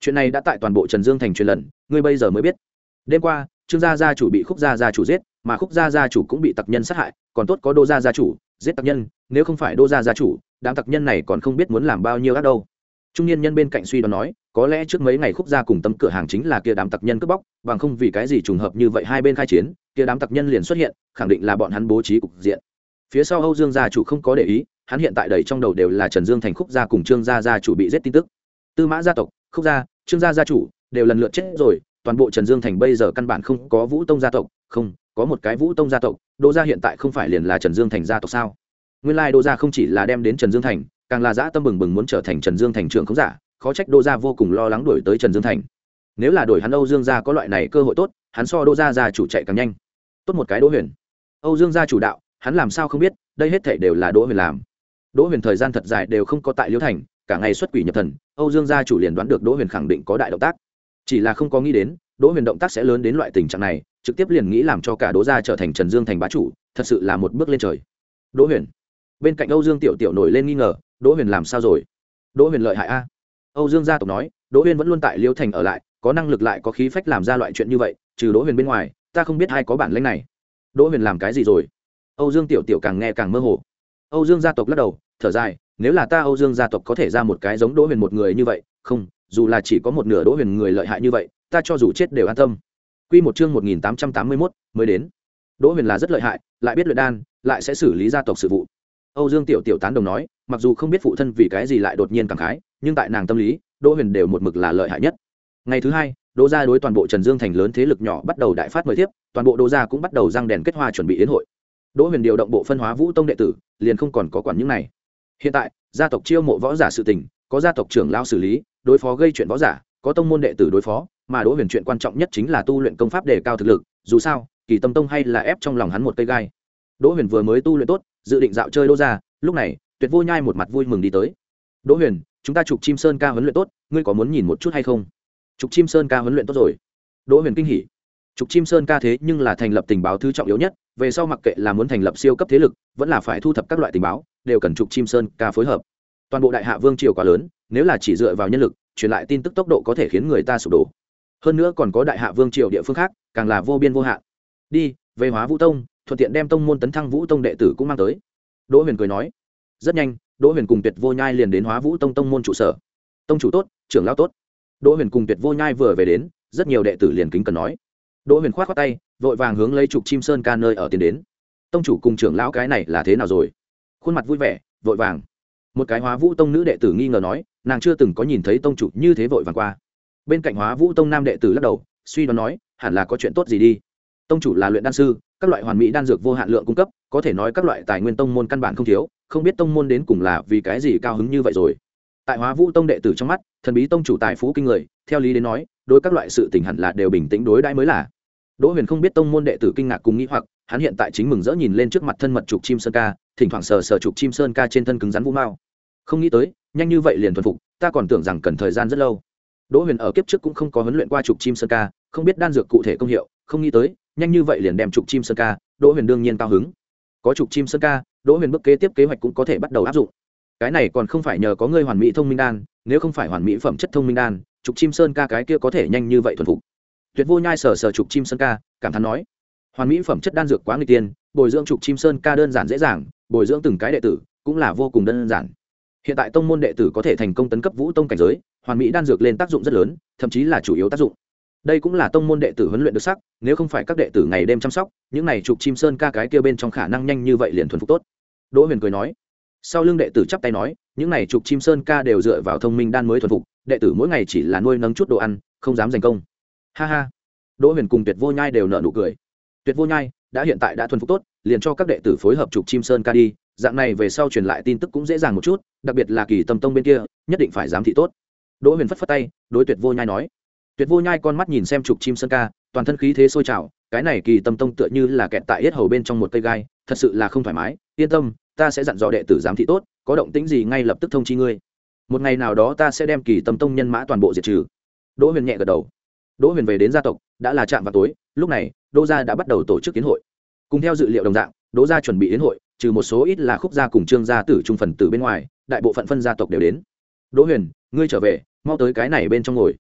chuyện này đã tại toàn bộ Trần Dương thành truyền lần, ngươi bây giờ mới biết. Đêm qua Trương gia gia chủ bị Khúc gia gia chủ giết, mà Khúc gia gia chủ cũng bị tặc nhân sát hại, còn tốt có Đô gia gia chủ giết tặc nhân, nếu không phải Đô gia gia chủ, đám tặc nhân này còn không biết muốn làm bao nhiêu ác đâu. Trung niên nhân bên cạnh suy đoán nói, có lẽ trước mấy ngày Khúc gia cùng Tấm cửa hàng chính là kia đám tặc nhân cướp bóc, bằng không vì cái gì trùng hợp như vậy hai bên khai chiến, kia đám tặc nhân liền xuất hiện, khẳng định là bọn hắn bố trí cục diện. Phía sau Âu Dương gia chủ không có để ý, hắn hiện tại đầy trong đầu đều là Trần Dương thành Khúc gia cùng Trương gia gia chủ bị giết tin tức. Tư Mã gia tộc, Khúc gia, Trương gia gia chủ đều lần lượt chết rồi, toàn bộ Trần Dương thành bây giờ căn bản không có Vũ Tông gia tộc, không, có một cái Vũ Tông gia tộc, Đỗ gia hiện tại không phải liền là Trần Dương thành gia tộc sao? Nguyên lai Đỗ gia không chỉ là đem đến Trần Dương thành, càng là dã tâm bừng bừng muốn trở thành Trần Dương thành trưởng khống giả, khó trách Đỗ gia vô cùng lo lắng đuổi tới Trần Dương thành. Nếu là đổi hắn Âu Dương gia có loại này cơ hội tốt, hắn so Đỗ gia gia chủ chạy càng nhanh. Tốt một cái Đỗ Huyền. Âu Dương gia chủ đạo, hắn làm sao không biết, đây hết thảy đều là Đỗ Huyền làm. Đỗ Huyền thời gian thật dài đều không có tại Liễu thành, cả ngày xuất quỷ nhập thần, Âu Dương gia chủ liền đoán được Đỗ Huyền khẳng định có đại động tác. Chỉ là không có nghĩ đến, Đỗ Huyền động tác sẽ lớn đến loại tình trạng này, trực tiếp liền nghĩ làm cho cả Đỗ gia trở thành Trần Dương thành bá chủ, thật sự là một bước lên trời. Đỗ Huyền. Bên cạnh Âu Dương Tiểu Tiểu nổi lên nghi ngờ, Đỗ Huyền làm sao rồi? Đỗ Huyền lợi hại a. Âu Dương gia tộc nói, Đỗ Huyền vẫn luôn tại Liễu thành ở lại, có năng lực lại có khí phách làm ra loại chuyện như vậy, trừ Đỗ Huyền bên ngoài, ta không biết ai có bản lĩnh này. Đỗ Huyền làm cái gì rồi? Âu Dương Tiểu Tiểu càng nghe càng mơ hồ. Âu Dương gia tộc lắc đầu, thở dài, nếu là ta Âu Dương gia tộc có thể ra một cái giống Đỗ Huyền một người như vậy, không, dù là chỉ có một nửa Đỗ Huyền người lợi hại như vậy, ta cho dù chết đều an tâm. Quy một chương một nghìn tám trăm tám mươi mốt mới đến. Đỗ Huyền là rất lợi hại, lại biết luyện đan, lại sẽ xử lý gia tộc sự vụ. Âu Dương Tiểu Tiểu tán đồng nói, mặc dù không biết phụ thân vì cái gì lại đột nhiên cảm khái, nhưng tại nàng tâm lý, Đỗ Huyền đều một mực là lợi hại nhất. Ngày thứ hai, Đỗ gia đối toàn bộ Trần Dương thành lớn thế lực nhỏ bắt đầu đại phát mời tiếp, toàn bộ Đỗ gia cũng bắt đầu răng đèn kết hoa chuẩn bị yến hội. Đỗ Huyền điều động bộ phân hóa Vũ Tông đệ tử, liền không còn có quản những này. Hiện tại, gia tộc chiêu mộ võ giả sự tình, có gia tộc trưởng lão xử lý, đối phó gây chuyện võ giả, có tông môn đệ tử đối phó, mà Đỗ Huyền chuyện quan trọng nhất chính là tu luyện công pháp để cao thực lực, dù sao, Kỳ Tâm Tông hay là ép trong lòng hắn một cây gai. Đỗ Huyền vừa mới tu luyện tốt, dự định dạo chơi Đỗ gia, lúc này, Tuyệt Vô Nhai một mặt vui mừng đi tới. "Đỗ Huyền, chúng ta Trục Chim Sơn ca huấn luyện tốt, ngươi có muốn nhìn một chút hay không?" Trục Chim Sơn ca huấn luyện tốt rồi. Đỗ Huyền kinh hỉ. Trục Chim Sơn ca thế nhưng là thành lập tình báo thứ trọng yếu nhất, về sau mặc kệ là muốn thành lập siêu cấp thế lực, vẫn là phải thu thập các loại tình báo, đều cần Trục Chim Sơn ca phối hợp. Toàn bộ Đại Hạ Vương triều quá lớn, nếu là chỉ dựa vào nhân lực, truyền lại tin tức tốc độ có thể khiến người ta sụp đổ. Hơn nữa còn có Đại Hạ Vương triều địa phương khác, càng là vô biên vô hạn. Đi, về Hóa Vũ Tông, thuận tiện đem tông môn tấn thăng Vũ Tông đệ tử cũng mang tới. Đỗ Huyền cười nói. Rất nhanh, Đỗ Huyền cùng Tuyệt Vô Nhai liền đến Hóa Vũ Tông tông môn trụ sở. Tông chủ tốt, trưởng lão tốt. Đỗ Huyền cùng Tuyệt Vô Nhai vừa về đến, rất nhiều đệ tử liền kính cần nói. Đỗ Huyền khoát khoát tay, vội vàng hướng lấy Trục Chim Sơn ca nơi ở tiến đến. Tông chủ cùng trưởng lão cái này là thế nào rồi? Khuôn mặt vui vẻ, vội vàng. Một cái Hóa Vũ Tông nữ đệ tử nghi ngờ nói, nàng chưa từng có nhìn thấy tông chủ như thế vội vàng qua. Bên cạnh Hóa Vũ Tông nam đệ tử lắc đầu, suy đoán nói, hẳn là có chuyện tốt gì đi. Tông chủ là luyện đan sư, các loại hoàn mỹ đan dược vô hạn lượng cung cấp, có thể nói các loại tài nguyên tông môn căn bản không thiếu, không biết tông môn đến cùng là vì cái gì cao hứng như vậy rồi. Tại Hóa Vũ Tông đệ tử trong mắt, thần bí tông chủ tài phú kinh người, theo lý đến nói, đối các loại sự tình hẳn là đều bình tĩnh đối đãi mới là. Đỗ Huyền không biết tông môn đệ tử kinh ngạc cùng nghĩ hoặc, hắn hiện tại chính mừng rỡ nhìn lên trước mặt thân mật Trục Chim Sơn ca, thỉnh thoảng sờ sờ Trục Chim Sơn ca trên thân cứng rắn vũ mao. Không nghĩ tới, nhanh như vậy liền thuần phục, ta còn tưởng rằng cần thời gian rất lâu. Đỗ Huyền ở kiếp trước cũng không có huấn luyện qua Trục Chim Sơn ca, không biết đan dược cụ thể công hiệu, không nghĩ tới, nhanh như vậy liền đem Trục Chim Sơn ca, Đỗ Huyền đương nhiên cao hứng. Có Trục Chim Sơn ca, Đỗ Huyền bước kế tiếp kế hoạch cũng có thể bắt đầu áp dụng. Cái này còn không phải nhờ có ngươi hoàn mỹ thông minh đan, nếu không phải hoàn mỹ phẩm chất thông minh đan, Trục Chim Sơn ca cái kia có thể nhanh như vậy thuần phục. Tuyệt Vô Nhai sờ sờ Trục Chim Sơn ca, cảm thán nói, hoàn mỹ phẩm chất đan dược quá nguy tiên, bồi dưỡng Trục Chim Sơn ca đơn giản dễ dàng, bồi dưỡng từng cái đệ tử cũng là vô cùng đơn giản. Hiện tại tông môn đệ tử có thể thành công tấn cấp Vũ Tông cảnh giới, hoàn mỹ đan dược lên tác dụng rất lớn, thậm chí là chủ yếu tác dụng. Đây cũng là tông môn đệ tử huấn luyện được sắc, nếu không phải các đệ tử ngày đêm chăm sóc, những này Trục Chim Sơn ca cái kia bên trong khả năng nhanh như vậy liền thuần phục tốt. Đỗ Huyền cười nói. Sau lưng đệ tử chắp tay nói, những này Trục Chim Sơn ca đều dựa vào thông minh đan mới thuần phục, đệ tử mỗi ngày chỉ là nuôi nấng chút đồ ăn, không dám giành công. Ha ha. Đỗ Huyền cùng Tuyệt Vô Nhai đều nở nụ cười. Tuyệt Vô Nhai đã hiện tại đã thuần phục tốt, liền cho các đệ tử phối hợp Trục Chim Sơn ca đi, dạng này về sau truyền lại tin tức cũng dễ dàng một chút, đặc biệt là Kỳ Tâm Tông bên kia, nhất định phải giám thị tốt. Đỗ Huyền phất phất tay, đối Tuyệt Vô Nhai nói. Tuyệt Vô Nhai con mắt nhìn xem Trục Chim Sơn ca, toàn thân khí thế sôi trào, cái này Kỳ Tâm Tông tựa như là kẹt tại yết hầu bên trong một cây gai, thật sự là không thoải mái, yên tâm, ta sẽ dặn dò đệ tử giám thị tốt, có động tĩnh gì ngay lập tức thông chi ngươi. Một ngày nào đó ta sẽ đem Kỳ Tâm Tông nhân mã toàn bộ diệt trừ. Đỗ Huyền nhẹ gật đầu. Đỗ Huyền về đến gia tộc, đã là trạm vào tối, lúc này, Đỗ gia đã bắt đầu tổ chức yến hội. Cùng theo dự liệu đồng dạng, Đỗ gia chuẩn bị yến hội, trừ một số ít là Khúc gia cùng Trương gia tử trung phần tử bên ngoài, đại bộ phận phân gia tộc đều đến. Đỗ Huyền, ngươi trở về, mau tới cái này bên trong ngồi.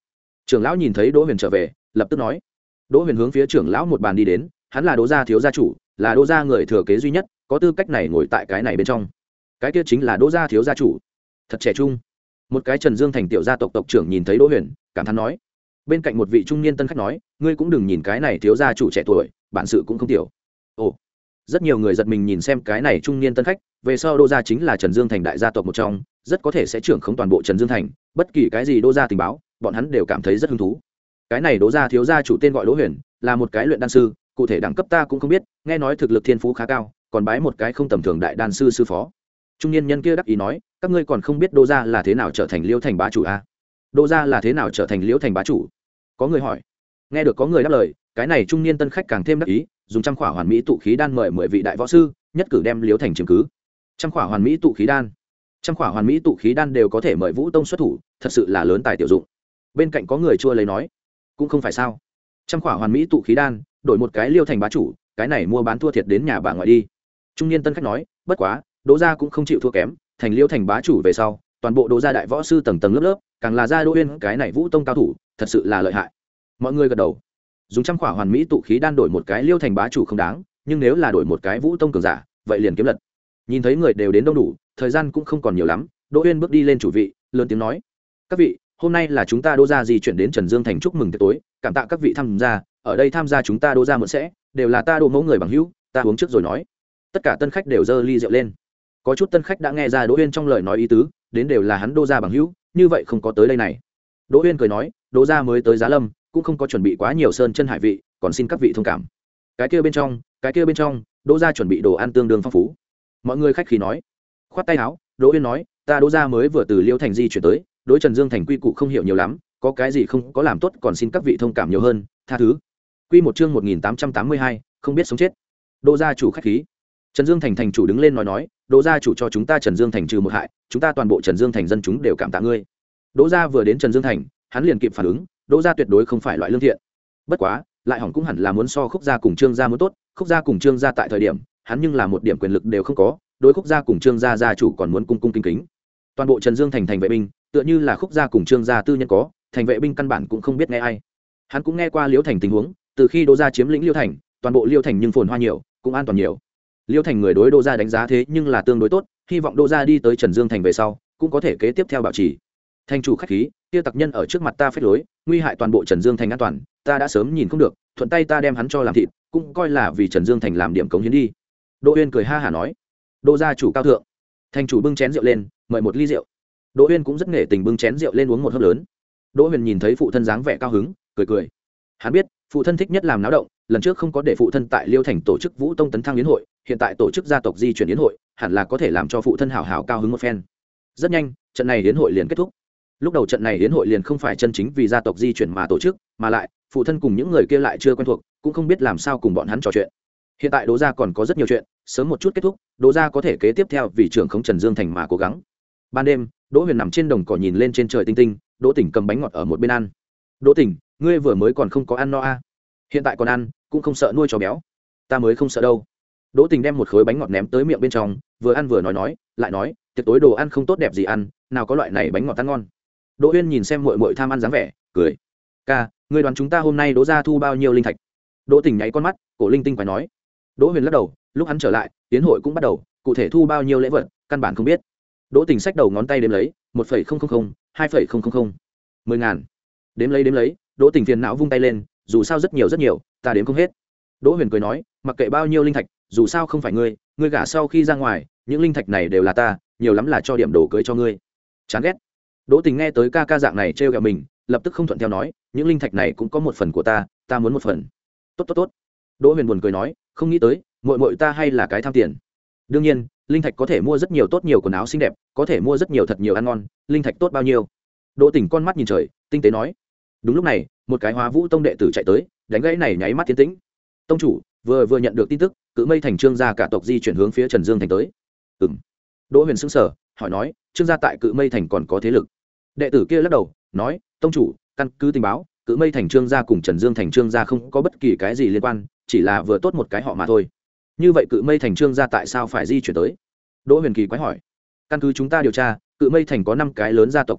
Trưởng lão nhìn thấy Đỗ Huyền trở về, lập tức nói. Đỗ Huyền hướng phía trưởng lão một bàn đi đến, hắn là Đỗ gia thiếu gia chủ, là Đỗ gia người thừa kế duy nhất, có tư cách này ngồi tại cái này bên trong. Cái kia chính là Đỗ gia thiếu gia chủ. Thật trẻ trung. Một cái Trần Dương thành tiểu gia tộc tộc trưởng nhìn thấy Đỗ Huyền, cảm thán nói. Bên cạnh một vị trung niên tân khách nói, ngươi cũng đừng nhìn cái này thiếu gia chủ trẻ tuổi, bản sự cũng không tiểu. Ồ. Rất nhiều người giật mình nhìn xem cái này trung niên tân khách, về sau Đỗ gia chính là Trần Dương thành đại gia tộc một trong, rất có thể sẽ trưởng khống toàn bộ Trần Dương thành, bất kỳ cái gì Đỗ gia tình báo, bọn hắn đều cảm thấy rất hứng thú. Cái này Đỗ gia thiếu gia chủ tên gọi Đỗ Huyền, là một cái luyện đan sư, cụ thể đẳng cấp ta cũng không biết, nghe nói thực lực thiên phú khá cao, còn bái một cái không tầm thường đại đan sư sư phó. Trung niên nhân kia đắc ý nói, các ngươi còn không biết Đỗ gia là thế nào trở thành Liễu thành bá chủ à? Đỗ gia là thế nào trở thành Liễu thành bá chủ? Có người hỏi. Nghe được có người đáp lời, cái này trung niên tân khách càng thêm đắc ý, dùng trăm khỏa hoàn mỹ tụ khí đan mời mười vị đại võ sư, nhất cử đem Liễu thành chiếm cứ. Trăm khỏa hoàn mỹ tụ khí đan, trăm khỏa hoàn mỹ tụ khí đan đều có thể mời Vũ Tông xuất thủ, thật sự là lớn tài tiểu dụng. Bên cạnh có người chua lấy nói, cũng không phải sao, trăm khỏa hoàn mỹ tụ khí đan đổi một cái Liêu thành bá chủ, cái này mua bán thua thiệt đến nhà bà ngoại đi. Trung niên tân khách nói, bất quá Đỗ gia cũng không chịu thua kém, thành Liêu thành bá chủ về sau, toàn bộ Đỗ gia đại võ sư tầng tầng lớp lớp, càng là gia Đỗ Uyên cái này Vũ Tông cao thủ, thật sự là lợi hại. Mọi người gật đầu. Dùng trăm khỏa hoàn mỹ tụ khí đan đổi một cái Liêu thành bá chủ không đáng, nhưng nếu là đổi một cái Vũ Tông cường giả, vậy liền kiếm lật. Nhìn thấy người đều đến đông đủ, thời gian cũng không còn nhiều lắm, Đỗ Uyên bước đi lên chủ vị, lớn tiếng nói, các vị, hôm nay là chúng ta Đỗ gia di chuyển đến Trần Dương thành chúc mừng tiệc tối, cảm tạ các vị tham gia, ở đây tham gia chúng ta Đỗ gia muộn sẽ, đều là ta Đỗ mẫu người bằng hữu, ta uống trước rồi nói. Tất cả tân khách đều giơ ly rượu lên. Có chút tân khách đã nghe ra Đỗ Uyên trong lời nói ý tứ, đến đều là hắn Đỗ gia bằng hữu, như vậy không có tới đây này. Đỗ Uyên cười nói, Đỗ gia mới tới Giá Lâm, cũng không có chuẩn bị quá nhiều sơn chân hải vị, còn xin các vị thông cảm. Cái kia bên trong, cái kia bên trong, Đỗ gia chuẩn bị đồ ăn tương đương phong phú. Mọi người khách khí nói. Khoát tay áo, Đỗ Uyên nói, ta Đỗ gia mới vừa từ Liêu thành di chuyển tới, đối Trần Dương thành quy củ không hiểu nhiều lắm, có cái gì không có làm tốt còn xin các vị thông cảm nhiều hơn, tha thứ. Quy một chương một nghìn tám trăm tám mươi hai, không biết sống chết. Đỗ gia chủ khách khí. Trần Dương thành thành chủ đứng lên nói nói, Đỗ gia chủ cho chúng ta Trần Dương thành trừ một hại, chúng ta toàn bộ Trần Dương thành dân chúng đều cảm tạ ngươi. Đỗ gia vừa đến Trần Dương thành, hắn liền kịp phản ứng, Đỗ gia tuyệt đối không phải loại lương thiện. Bất quá, lại hỏng cũng hẳn là muốn so Khúc gia cùng Trương gia muốn tốt, Khúc gia cùng Trương gia tại thời điểm, hắn nhưng là một điểm quyền lực đều không có, đối Khúc gia cùng Trương gia gia chủ còn muốn cung cung kính kính. Toàn bộ Trần Dương thành thành vệ binh, tựa như là Khúc gia cùng Trương gia tư nhân có, thành vệ binh căn bản cũng không biết nghe ai. Hắn cũng nghe qua Liễu thành tình huống, từ khi Đỗ gia chiếm lĩnh Liễu thành, toàn bộ Liễu thành nhưng phồn hoa nhiều, cũng an toàn nhiều. Liễu thành người đối Đỗ gia đánh giá thế nhưng là tương đối tốt, hy vọng Đỗ gia đi tới Trần Dương thành về sau, cũng có thể kế tiếp theo bảo trì. Thành chủ khách khí, kia tặc nhân ở trước mặt ta phách lối, nguy hại toàn bộ Trần Dương thành an toàn, ta đã sớm nhìn không được, thuận tay ta đem hắn cho làm thịt, cũng coi là vì Trần Dương thành làm điểm cống hiến đi. Đỗ Uyên cười ha hả nói, Đỗ gia chủ cao thượng. Thành chủ bưng chén rượu lên, mời một ly rượu. Đỗ Uyên cũng rất nghệ tình bưng chén rượu lên uống một hớp lớn. Đỗ Huyền nhìn thấy phụ thân dáng vẻ cao hứng, cười cười. Hắn biết, phụ thân thích nhất làm náo động, lần trước không có để phụ thân tại Liêu thành tổ chức Vũ Tông tấn thăng yến hội, hiện tại tổ chức gia tộc di chuyển yến hội, hẳn là có thể làm cho phụ thân hào hào cao hứng một phen. Rất nhanh, trận này yến hội liền kết thúc. Lúc đầu trận này yến hội liền không phải chân chính vì gia tộc di chuyển mà tổ chức, mà lại, phụ thân cùng những người kia lại chưa quen thuộc, cũng không biết làm sao cùng bọn hắn trò chuyện. Hiện tại Đỗ gia còn có rất nhiều chuyện, sớm một chút kết thúc, Đỗ gia có thể kế tiếp theo vì trưởng khống Trần Dương thành mà cố gắng. Ban đêm, Đỗ Huyền nằm trên đồng cỏ nhìn lên trên trời tinh tinh, Đỗ Tỉnh cầm bánh ngọt ở một bên ăn. Đỗ Tỉnh, ngươi vừa mới còn không có ăn no a? Hiện tại còn ăn, cũng không sợ nuôi chó béo. Ta mới không sợ đâu. Đỗ Tỉnh đem một khối bánh ngọt ném tới miệng bên trong, vừa ăn vừa nói nói, lại nói, tiệc tối đồ ăn không tốt đẹp gì ăn, nào có loại này bánh ngọt ăn ngon. Đỗ Uyên nhìn xem muội muội tham ăn dáng vẻ, cười. Ca, ngươi đoán chúng ta hôm nay Đỗ gia thu bao nhiêu linh thạch? Đỗ Tỉnh nháy con mắt, cổ linh tinh quái nói. Đỗ Huyền lắc đầu, lúc hắn trở lại, tiến hội cũng bắt đầu, cụ thể thu bao nhiêu lễ vật, căn bản không biết. Đỗ Tỉnh xách đầu ngón tay đếm lấy, một phẩy không không không, hai phẩy không không không, mười ngàn. Đếm lấy đếm lấy, Đỗ Tỉnh phiền não vung tay lên, dù sao rất nhiều rất nhiều, ta đếm không hết. Đỗ Huyền cười nói, mặc kệ bao nhiêu linh thạch, dù sao không phải ngươi, ngươi gả sau khi ra ngoài, những linh thạch này đều là ta, nhiều lắm là cho điểm đồ cưới cho ngươi. Chán ghét. Đỗ Tỉnh nghe tới ca ca dạng này trêu ghẹo mình, lập tức không thuận theo nói, những linh thạch này cũng có một phần của ta, ta muốn một phần. Tốt tốt tốt. Đỗ Huyền buồn cười nói, không nghĩ tới, muội muội ta hay là cái tham tiền. Đương nhiên, linh thạch có thể mua rất nhiều tốt nhiều quần áo xinh đẹp, có thể mua rất nhiều thật nhiều ăn ngon, linh thạch tốt bao nhiêu. Đỗ Tỉnh con mắt nhìn trời, tinh tế nói. Đúng lúc này, một cái Hóa Vũ tông đệ tử chạy tới, đánh gãy này nháy mắt tiến tĩnh. Tông chủ vừa vừa nhận được tin tức, Cự Mây thành Trương gia cả tộc di chuyển hướng phía Trần Dương thành tới. Ừm. Đỗ Huyền sững sờ, hỏi nói, Trương gia tại Cự Mây thành còn có thế lực? Đệ tử kia lắc đầu, nói, tông chủ, căn cứ tình báo, Cự Mây thành Trương gia cùng Trần Dương thành Trương gia không có bất kỳ cái gì liên quan, chỉ là vừa tốt một cái họ mà thôi. Như vậy Cự Mây thành Trương gia tại sao phải di chuyển tới? Đỗ Huyền kỳ quái hỏi. Căn cứ chúng ta điều tra, Cự Mây thành có năm cái lớn gia tộc thế lực,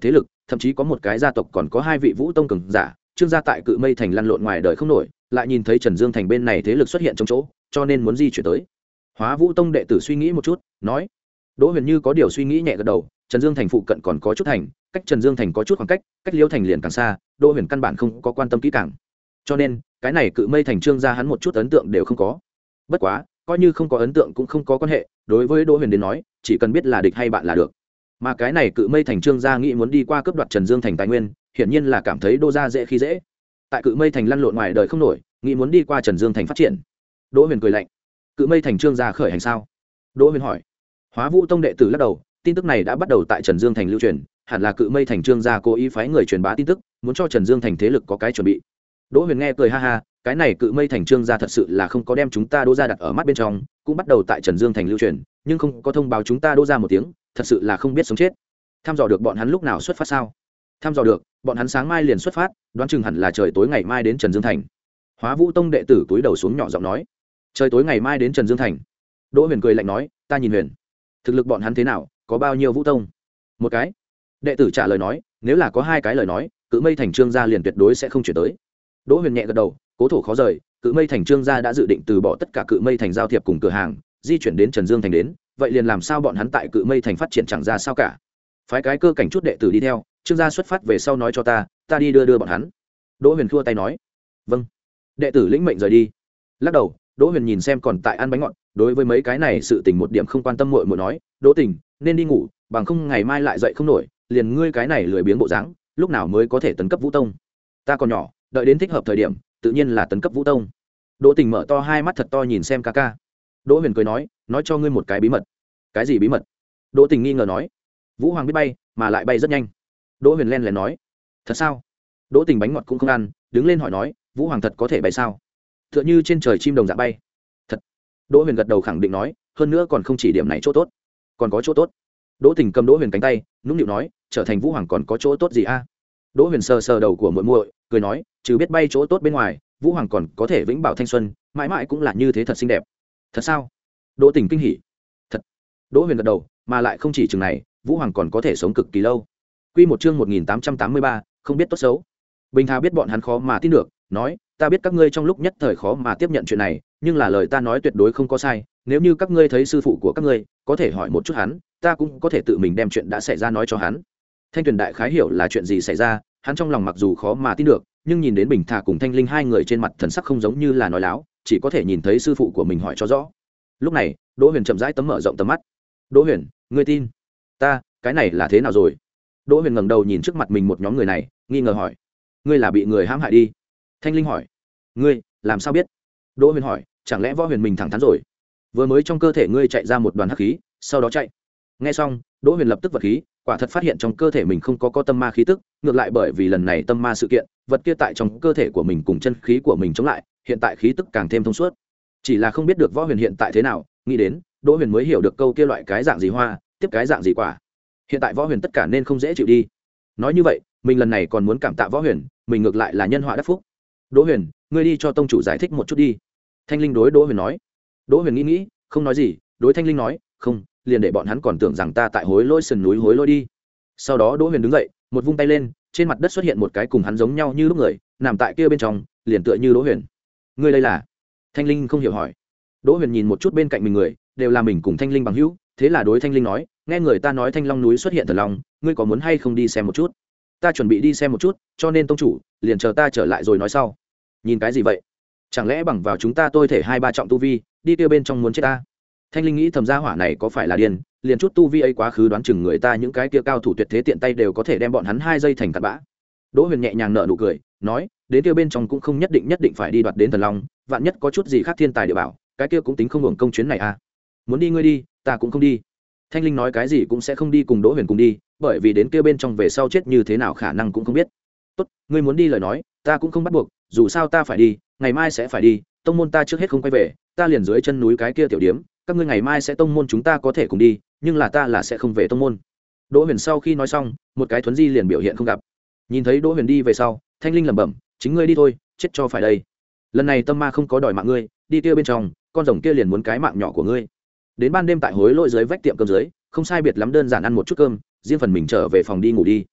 thậm chí có một cái gia tộc còn có hai vị vũ tông cường giả trương gia tại Cự Mây Thành lăn lộn ngoài đời không nổi, lại nhìn thấy Trần Dương Thành bên này thế lực xuất hiện trong chỗ, cho nên muốn di chuyển tới. Hóa Vũ Tông đệ tử suy nghĩ một chút, nói. Đỗ Huyền như có điều suy nghĩ nhẹ gật đầu, Trần Dương Thành phụ cận còn có chút thành, cách Trần Dương Thành có chút khoảng cách, cách Liễu Thành liền càng xa, Đỗ Huyền căn bản không có quan tâm kỹ càng. Cho nên, cái này Cự Mây Thành Trương gia hắn một chút ấn tượng đều không có. Bất quá, coi như không có ấn tượng cũng không có quan hệ, đối với Đỗ Huyền đến nói, chỉ cần biết là địch hay bạn là được. Mà cái này Cự Mây Thành Trương gia nghĩ muốn đi qua cướp đoạt Trần Dương Thành tài nguyên, hiển nhiên là cảm thấy Đỗ gia dễ khi dễ. Tại Cự Mây Thành lăn lộn ngoài đời không nổi, nghĩ muốn đi qua Trần Dương Thành phát triển. Đỗ Huyền cười lạnh. Cự Mây Thành Trương gia khởi hành sao? Đỗ Huyền hỏi. Hóa Vũ Tông đệ tử lắc đầu, tin tức này đã bắt đầu tại Trần Dương Thành lưu truyền, hẳn là Cự Mây Thành Trương gia cố ý phái người truyền bá tin tức, muốn cho Trần Dương Thành thế lực có cái chuẩn bị. Đỗ Huyền nghe cười ha ha, cái này Cự Mây Thành Trương gia thật sự là không có đem chúng ta Đỗ gia đặt ở mắt bên trong, cũng bắt đầu tại Trần Dương Thành lưu truyền, nhưng không có thông báo chúng ta Đỗ gia một tiếng, thật sự là không biết sống chết. Tham dò được bọn hắn lúc nào xuất phát sao? Tham dò được, bọn hắn sáng mai liền xuất phát, đoán chừng hẳn là trời tối ngày mai đến Trần Dương Thành. Hóa Vũ Tông đệ tử túi đầu xuống nhỏ giọng nói, trời tối ngày mai đến Trần Dương Thành. Đỗ Huyền cười lạnh nói, ta nhìn Huyền, thực lực bọn hắn thế nào, có bao nhiêu Vũ Tông? Một cái. Đệ tử trả lời nói, nếu là có hai cái lời nói, Cự Mây Thành Trương gia liền tuyệt đối sẽ không chuyển tới. Đỗ Huyền nhẹ gật đầu, cố thổ khó rời, Cự Mây Thành Trương gia đã dự định từ bỏ tất cả Cự Mây Thành giao thiệp cùng cửa hàng, di chuyển đến Trần Dương Thành đến, vậy liền làm sao bọn hắn tại Cự Mây Thành phát triển chẳng ra sao cả. Phái cái cơ cảnh chút đệ tử đi theo, Trương gia xuất phát về sau nói cho ta, ta đi đưa đưa bọn hắn. Đỗ Huyền khua tay nói, vâng. Đệ tử lĩnh mệnh rời đi. Lắc đầu, Đỗ Huyền nhìn xem còn tại ăn bánh ngọt, đối với mấy cái này sự tình một điểm không quan tâm, muội muội nói, Đỗ Tình, nên đi ngủ, bằng không ngày mai lại dậy không nổi, liền ngươi cái này lười biếng bộ dáng, lúc nào mới có thể tấn cấp Vũ Tông? Ta còn nhỏ, đợi đến thích hợp thời điểm, tự nhiên là tấn cấp Vũ Tông. Đỗ Tình mở to hai mắt thật to nhìn xem ca ca. Đỗ Huyền cười nói, nói cho ngươi một cái bí mật. Cái gì bí mật? Đỗ Tình nghi ngờ nói. Vũ Hoàng biết bay, mà lại bay rất nhanh. Đỗ Huyền len lén nói. Thật sao? Đỗ Tình bánh ngọt cũng không ăn, đứng lên hỏi nói, Vũ Hoàng thật có thể bay sao? Tựa như trên trời chim đồng dạng bay. Thật. Đỗ Huyền gật đầu khẳng định nói, hơn nữa còn không chỉ điểm này chỗ tốt, còn có chỗ tốt. Đỗ Tình cầm Đỗ Huyền cánh tay, nũng nịu nói, trở thành Vũ Hoàng còn có chỗ tốt gì a? Đỗ Huyền sờ sờ đầu của muội muội, cười nói, trừ biết bay chỗ tốt bên ngoài, Vũ Hoàng còn có thể vĩnh bảo thanh xuân, mãi mãi cũng là như thế, thật xinh đẹp. Thật sao? Đỗ Tình kinh hỉ. Thật. Đỗ Huyền gật đầu, mà lại không chỉ chừng này, Vũ Hoàng còn có thể sống cực kỳ lâu. Quy một chương một nghìn tám trăm tám mươi ba, không biết tốt xấu. Bình Thà biết bọn hắn khó mà tin được, nói, ta biết các ngươi trong lúc nhất thời khó mà tiếp nhận chuyện này, nhưng là lời ta nói tuyệt đối không có sai, nếu như các ngươi thấy sư phụ của các ngươi, có thể hỏi một chút hắn, ta cũng có thể tự mình đem chuyện đã xảy ra nói cho hắn. Thanh Tuyền đại khái hiểu là chuyện gì xảy ra, hắn trong lòng mặc dù khó mà tin được, nhưng nhìn đến Bình Thà cùng Thanh Linh hai người trên mặt thần sắc không giống như là nói láo, chỉ có thể nhìn thấy sư phụ của mình hỏi cho rõ. Lúc này, Đỗ Huyền chậm rãi tấm mở rộng tầm mắt. Đỗ Huyền, ngươi tin? Ta, cái này là thế nào rồi? Đỗ Huyền ngẩng đầu nhìn trước mặt mình một nhóm người này, nghi ngờ hỏi, ngươi là bị người hãm hại đi? Thanh Linh hỏi, ngươi làm sao biết? Đỗ Huyền hỏi, chẳng lẽ Võ Huyền mình thẳng thắn rồi? Vừa mới trong cơ thể ngươi chạy ra một đoàn hắc khí, sau đó chạy. Nghe xong, Đỗ Huyền lập tức vật khí, quả thật phát hiện trong cơ thể mình không có có tâm ma khí tức, ngược lại bởi vì lần này tâm ma sự kiện, vật kia tại trong cơ thể của mình cùng chân khí của mình chống lại, hiện tại khí tức càng thêm thông suốt. Chỉ là không biết được Võ Huyền hiện tại thế nào, nghĩ đến, Đỗ Huyền mới hiểu được câu kia loại cái dạng gì hoa, tiếp cái dạng gì quả. Hiện tại Võ Huyền tất cả nên không dễ chịu đi. Nói như vậy, mình lần này còn muốn cảm tạ Võ Huyền, mình ngược lại là nhân họa đắc phúc. Đỗ Huyền, ngươi đi cho tông chủ giải thích một chút đi. Thanh Linh đối Đỗ Huyền nói. Đỗ Huyền nghĩ nghĩ, không nói gì, đối Thanh Linh nói, không, liền để bọn hắn còn tưởng rằng ta tại hối lỗi sườn núi hối lỗi đi. Sau đó Đỗ Huyền đứng dậy, một vung tay lên, trên mặt đất xuất hiện một cái cùng hắn giống nhau như lúc người, nằm tại kia bên trong, liền tựa như Đỗ Huyền. Ngươi đây là? Thanh Linh không hiểu hỏi. Đỗ Huyền nhìn một chút bên cạnh mình người, đều là mình cùng Thanh Linh bằng hữu, thế là đối Thanh Linh nói, nghe người ta nói Thanh Long núi xuất hiện thần long, ngươi có muốn hay không đi xem một chút? Ta chuẩn bị đi xem một chút, cho nên tông chủ, liền chờ ta trở lại rồi nói sau. Nhìn cái gì vậy? Chẳng lẽ bằng vào chúng ta tôi thể hai ba trọng tu vi, đi kia bên trong muốn chết ta? Thanh Linh nghĩ thầm gia hỏa này có phải là điên, liền chút tu vi ấy quá khứ đoán chừng người ta những cái kia cao thủ tuyệt thế tiện tay đều có thể đem bọn hắn hai giây thành cặn bã. Đỗ Huyền nhẹ nhàng nở nụ cười, nói, đến kia bên trong cũng không nhất định nhất định phải đi đoạt đến thần long, vạn nhất có chút gì khác thiên tài địa bảo, cái kia cũng tính không hưởng công chuyến này à. Muốn đi ngươi đi, ta cũng không đi. Thanh Linh nói cái gì cũng sẽ không đi cùng Đỗ Huyền cùng đi, bởi vì đến kia bên trong về sau chết như thế nào khả năng cũng không biết. Tốt, ngươi muốn đi lời nói, ta cũng không bắt buộc, dù sao ta phải đi, ngày mai sẽ phải đi, tông môn ta trước hết không quay về, ta liền dưới chân núi cái kia tiểu điếm, các ngươi ngày mai sẽ tông môn chúng ta có thể cùng đi, nhưng là ta là sẽ không về tông môn. Đỗ Huyền sau khi nói xong, một cái thuấn di liền biểu hiện không gặp. Nhìn thấy Đỗ Huyền đi về sau, Thanh Linh lẩm bẩm, chính ngươi đi thôi, chết cho phải đây. Lần này tâm ma không có đòi mạng ngươi, đi kia bên trong, con rồng kia liền muốn cái mạng nhỏ của ngươi. Đến ban đêm tại hối lỗi dưới vách tiệm cơm dưới, không sai biệt lắm đơn giản ăn một chút cơm, riêng phần mình trở về phòng đi ngủ đi.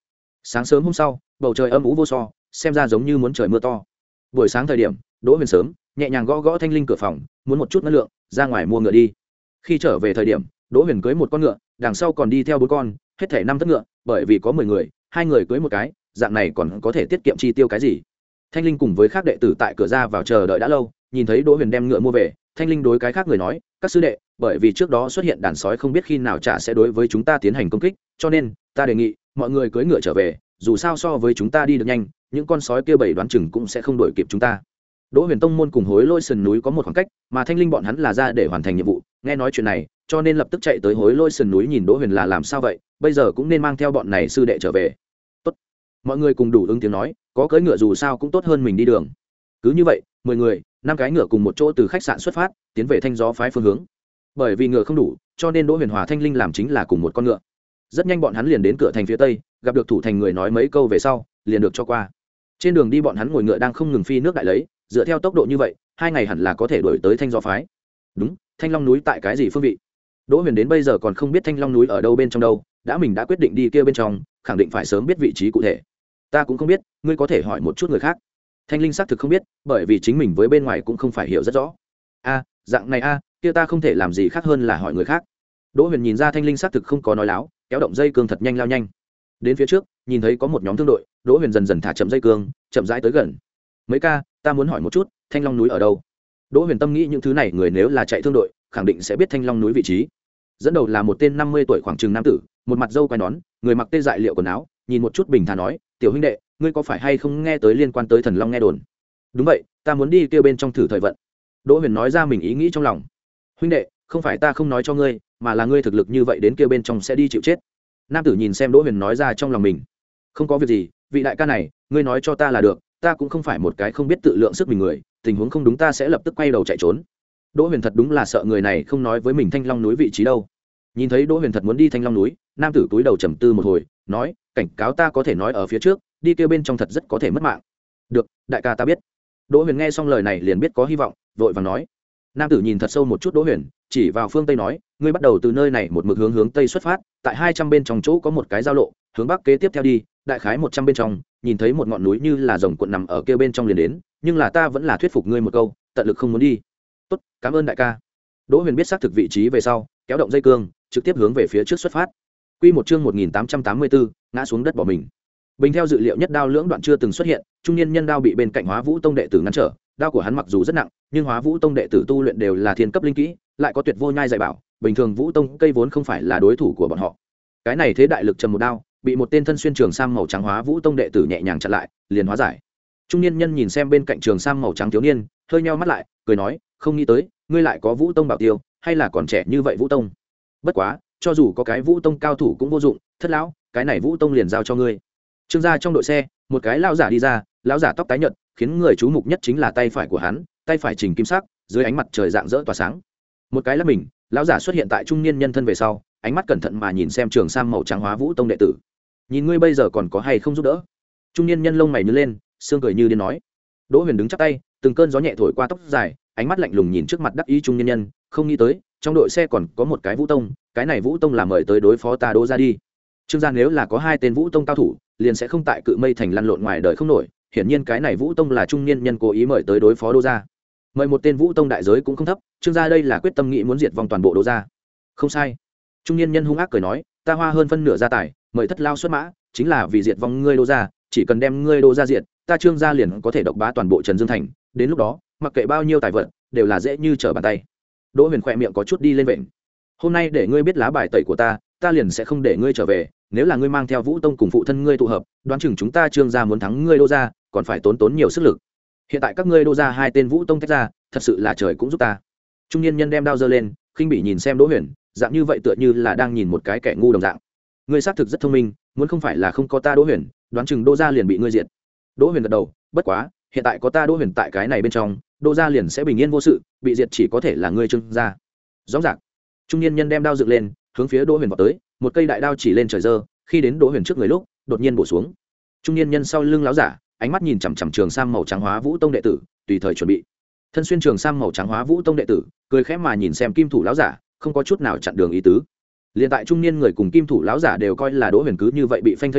Sáng sớm hôm sau bầu trời âm ú vô so, xem ra giống như muốn trời mưa to. Buổi sáng thời điểm Đỗ Huyền sớm nhẹ nhàng gõ gõ Thanh Linh cửa phòng, muốn một chút năng lượng ra ngoài mua ngựa đi. Khi trở về thời điểm Đỗ Huyền cưới một con ngựa, đằng sau còn đi theo bốn con, hết thảy năm thất ngựa, bởi vì có mười người, hai người cưới một cái, dạng này còn có thể tiết kiệm chi tiêu cái gì. Thanh Linh cùng với các đệ tử tại cửa ra vào chờ đợi đã lâu, nhìn thấy Đỗ Huyền đem ngựa mua về, Thanh Linh đối cái khác người nói, các sư đệ, bởi vì trước đó xuất hiện đàn sói không biết khi nào trả sẽ đối với chúng ta tiến hành công kích, cho nên ta đề nghị mọi người cưỡi ngựa trở về, dù sao so với chúng ta đi được nhanh, những con sói kia bảy đoán chừng cũng sẽ không đuổi kịp chúng ta. Đỗ Huyền tông môn cùng Hối Lôi sườn núi có một khoảng cách, mà Thanh Linh bọn hắn là ra để hoàn thành nhiệm vụ, nghe nói chuyện này, cho nên lập tức chạy tới Hối Lôi sườn núi nhìn Đỗ Huyền là làm sao vậy, bây giờ cũng nên mang theo bọn này sư đệ trở về. Tốt. Mọi người cùng đủ ứng tiếng nói, có cưỡi ngựa dù sao cũng tốt hơn mình đi đường. Cứ như vậy, mười người, năm cái ngựa cùng một chỗ từ khách sạn xuất phát, tiến về Thanh Gió phái phương hướng. Bởi vì ngựa không đủ, cho nên Đỗ Huyền hòa Thanh Linh làm chính là cùng một con ngựa. Rất nhanh bọn hắn liền đến cửa thành phía tây, gặp được thủ thành người nói mấy câu về sau, liền được cho qua. Trên đường đi bọn hắn ngồi ngựa đang không ngừng phi nước đại lấy, dựa theo tốc độ như vậy, hai ngày hẳn là có thể đuổi tới Thanh Gió phái. Đúng, Thanh Long núi tại cái gì phương vị? Đỗ Huyền đến bây giờ còn không biết Thanh Long núi ở đâu bên trong đâu, đã mình đã quyết định đi kia bên trong, khẳng định phải sớm biết vị trí cụ thể. Ta cũng không biết, ngươi có thể hỏi một chút người khác. Thanh Linh xác thực không biết, bởi vì chính mình với bên ngoài cũng không phải hiểu rất rõ. A, dạng này a, kia ta không thể làm gì khác hơn là hỏi người khác. Đỗ Huyền nhìn ra Thanh Linh xác thực không có nói láo, kéo động dây cương thật nhanh lao nhanh. Đến phía trước, nhìn thấy có một nhóm thương đội, Đỗ Huyền dần dần thả chậm dây cương, chậm rãi tới gần. Mấy ca, ta muốn hỏi một chút, Thanh Long núi ở đâu? Đỗ Huyền tâm nghĩ những thứ này người nếu là chạy thương đội, khẳng định sẽ biết Thanh Long núi vị trí. Dẫn đầu là một tên năm mươi tuổi khoảng chừng nam tử, một mặt râu quai nón, người mặc tê dại liệu quần áo, nhìn một chút bình thản nói, "Tiểu huynh đệ, ngươi có phải hay không nghe tới liên quan tới Thần Long nghe đồn?" "Đúng vậy, ta muốn đi kêu bên trong thử thời vận." Đỗ Huyền nói ra mình ý nghĩ trong lòng. "Huynh đệ, không phải ta không nói cho ngươi, mà là ngươi thực lực như vậy đến kêu bên trong sẽ đi chịu chết." Nam tử nhìn xem Đỗ Huyền nói ra trong lòng mình. "Không có việc gì, vị đại ca này, ngươi nói cho ta là được, ta cũng không phải một cái không biết tự lượng sức mình người, tình huống không đúng ta sẽ lập tức quay đầu chạy trốn." Đỗ Huyền thật đúng là sợ người này không nói với mình Thanh Long núi vị trí đâu. Nhìn thấy Đỗ Huyền thật muốn đi Thanh Long núi, nam tử túi đầu trầm tư một hồi, nói, "Cảnh cáo ta có thể nói ở phía trước, đi kêu bên trong thật rất có thể mất mạng." "Được, đại ca ta biết." Đỗ Huyền nghe xong lời này liền biết có hy vọng, vội vàng nói. Nam tử nhìn thật sâu một chút Đỗ Huyền, chỉ vào phương tây nói, "Ngươi bắt đầu từ nơi này một mực hướng hướng tây xuất phát, tại hai trăm bên trong chỗ có một cái giao lộ, hướng bắc kế tiếp theo đi, đại khái một trăm bên trong, nhìn thấy một ngọn núi như là rồng cuộn nằm ở kia bên trong liền đến, nhưng là ta vẫn là thuyết phục ngươi một câu, tận lực không muốn đi." "Tốt, cảm ơn đại ca." Đỗ Huyền biết xác thực vị trí về sau, kéo động dây cương, trực tiếp hướng về phía trước xuất phát. Quy một chương một nghìn tám trăm tám mươi bốn, ngã xuống đất bỏ mình. Bình theo dự liệu nhất đao lưỡng đoạn chưa từng xuất hiện, trung niên nhân đao bị bên cạnh Hóa Vũ Tông đệ tử ngăn trở, đao của hắn mặc dù rất nặng, nhưng Hóa Vũ Tông đệ tử tu luyện đều là thiên cấp linh kỹ, lại có tuyệt vô nhai dạy bảo, bình thường Vũ Tông cây vốn không phải là đối thủ của bọn họ. Cái này thế đại lực trầm một đao, bị một tên thân xuyên trường sam màu trắng Hóa Vũ Tông đệ tử nhẹ nhàng chặn lại, liền hóa giải. Trung niên nhân nhìn xem bên cạnh trường sam màu trắng thiếu niên, hơi nheo mắt lại, cười nói, "Không nghĩ tới, ngươi lại có Vũ Tông bảo tiêu, hay là còn trẻ như vậy Vũ Tông. Bất quá, cho dù có cái Vũ Tông cao thủ cũng vô dụng, thất lão, cái này Vũ Tông liền giao cho ngươi." Trương gia trong đội xe, một cái lão giả đi ra, lão giả tóc tái nhợt, khiến người chú mục nhất chính là tay phải của hắn, tay phải chỉnh kim sắc, dưới ánh mặt trời rạng rỡ tỏa sáng. Một cái là mình, lão giả xuất hiện tại trung niên nhân thân về sau, ánh mắt cẩn thận mà nhìn xem trường sam màu trắng Hóa Vũ Tông đệ tử. "Nhìn ngươi bây giờ còn có hay không giúp đỡ?" Trung niên nhân lông mày nhướng lên, sương cười như điên nói. Đỗ Huyền đứng chắp tay, từng cơn gió nhẹ thổi qua tóc dài, ánh mắt lạnh lùng nhìn trước mặt đắc ý trung niên nhân, không nghĩ tới, trong đội xe còn có một cái Vũ Tông, cái này Vũ Tông là mời tới đối phó ta Đỗ gia đi. Trương gia nếu là có hai tên Vũ Tông cao thủ, liền sẽ không tại Cự Mây thành lăn lộn ngoài đời không nổi, hiển nhiên cái này Vũ Tông là trung niên nhân cố ý mời tới đối phó Đỗ gia. Mời một tên Vũ Tông đại giới cũng không thấp, Trương gia đây là quyết tâm nghĩ muốn diệt vong toàn bộ Đỗ gia. Không sai. Trung niên nhân hung ác cười nói, "Ta hoa hơn phân nửa gia tài, mời thất lao xuất mã, chính là vì diệt vong ngươi Đỗ gia, chỉ cần đem ngươi Đỗ gia diệt, ta Trương gia liền có thể độc bá toàn bộ Trần Dương thành, đến lúc đó, mặc kệ bao nhiêu tài vật, đều là dễ như trở bàn tay." Đỗ Huyền khỏe miệng có chút đi lên vện. "Hôm nay để ngươi biết lá bài tẩy của ta, ta liền sẽ không để ngươi trở về, nếu là ngươi mang theo Vũ Tông cùng phụ thân ngươi tụ hợp, đoán chừng chúng ta Trương gia muốn thắng ngươi Đỗ gia, còn phải tốn tốn nhiều sức lực. Hiện tại các ngươi Đỗ gia hai tên Vũ Tông tách ra, thật sự là trời cũng giúp ta." Trung niên nhân đem đao giơ lên, khinh bỉ nhìn xem Đỗ Huyền, dạng như vậy tựa như là đang nhìn một cái kẻ ngu đồng dạng. "Ngươi xác thực rất thông minh, muốn không phải là không có ta Đỗ Huyền, đoán chừng Đỗ gia liền bị ngươi diệt." Đỗ Huyền gật đầu, "Bất quá, hiện tại có ta Đỗ Huyền tại cái này bên trong, Đỗ gia liền sẽ bình yên vô sự, bị diệt chỉ có thể là ngươi Trương gia." Rõ ràng. Trung niên nhân đem đao dựng lên, hướng phía Đỗ Huyền vọt tới, một cây đại đao chỉ lên trời giơ, khi đến Đỗ Huyền trước người lúc, đột nhiên bổ xuống. Trung niên nhân sau lưng lão giả, ánh mắt nhìn chằm chằm trường sam màu trắng Hóa Vũ Tông đệ tử, tùy thời chuẩn bị. Thân xuyên trường sam màu trắng Hóa Vũ Tông đệ tử, cười khẽ mà nhìn xem kim thủ lão giả, không có chút nào chặn đường ý tứ. Liên tại trung niên người cùng kim thủ lão giả đều coi là Đỗ Huyền cứ như vậy bị phanh thây lúc,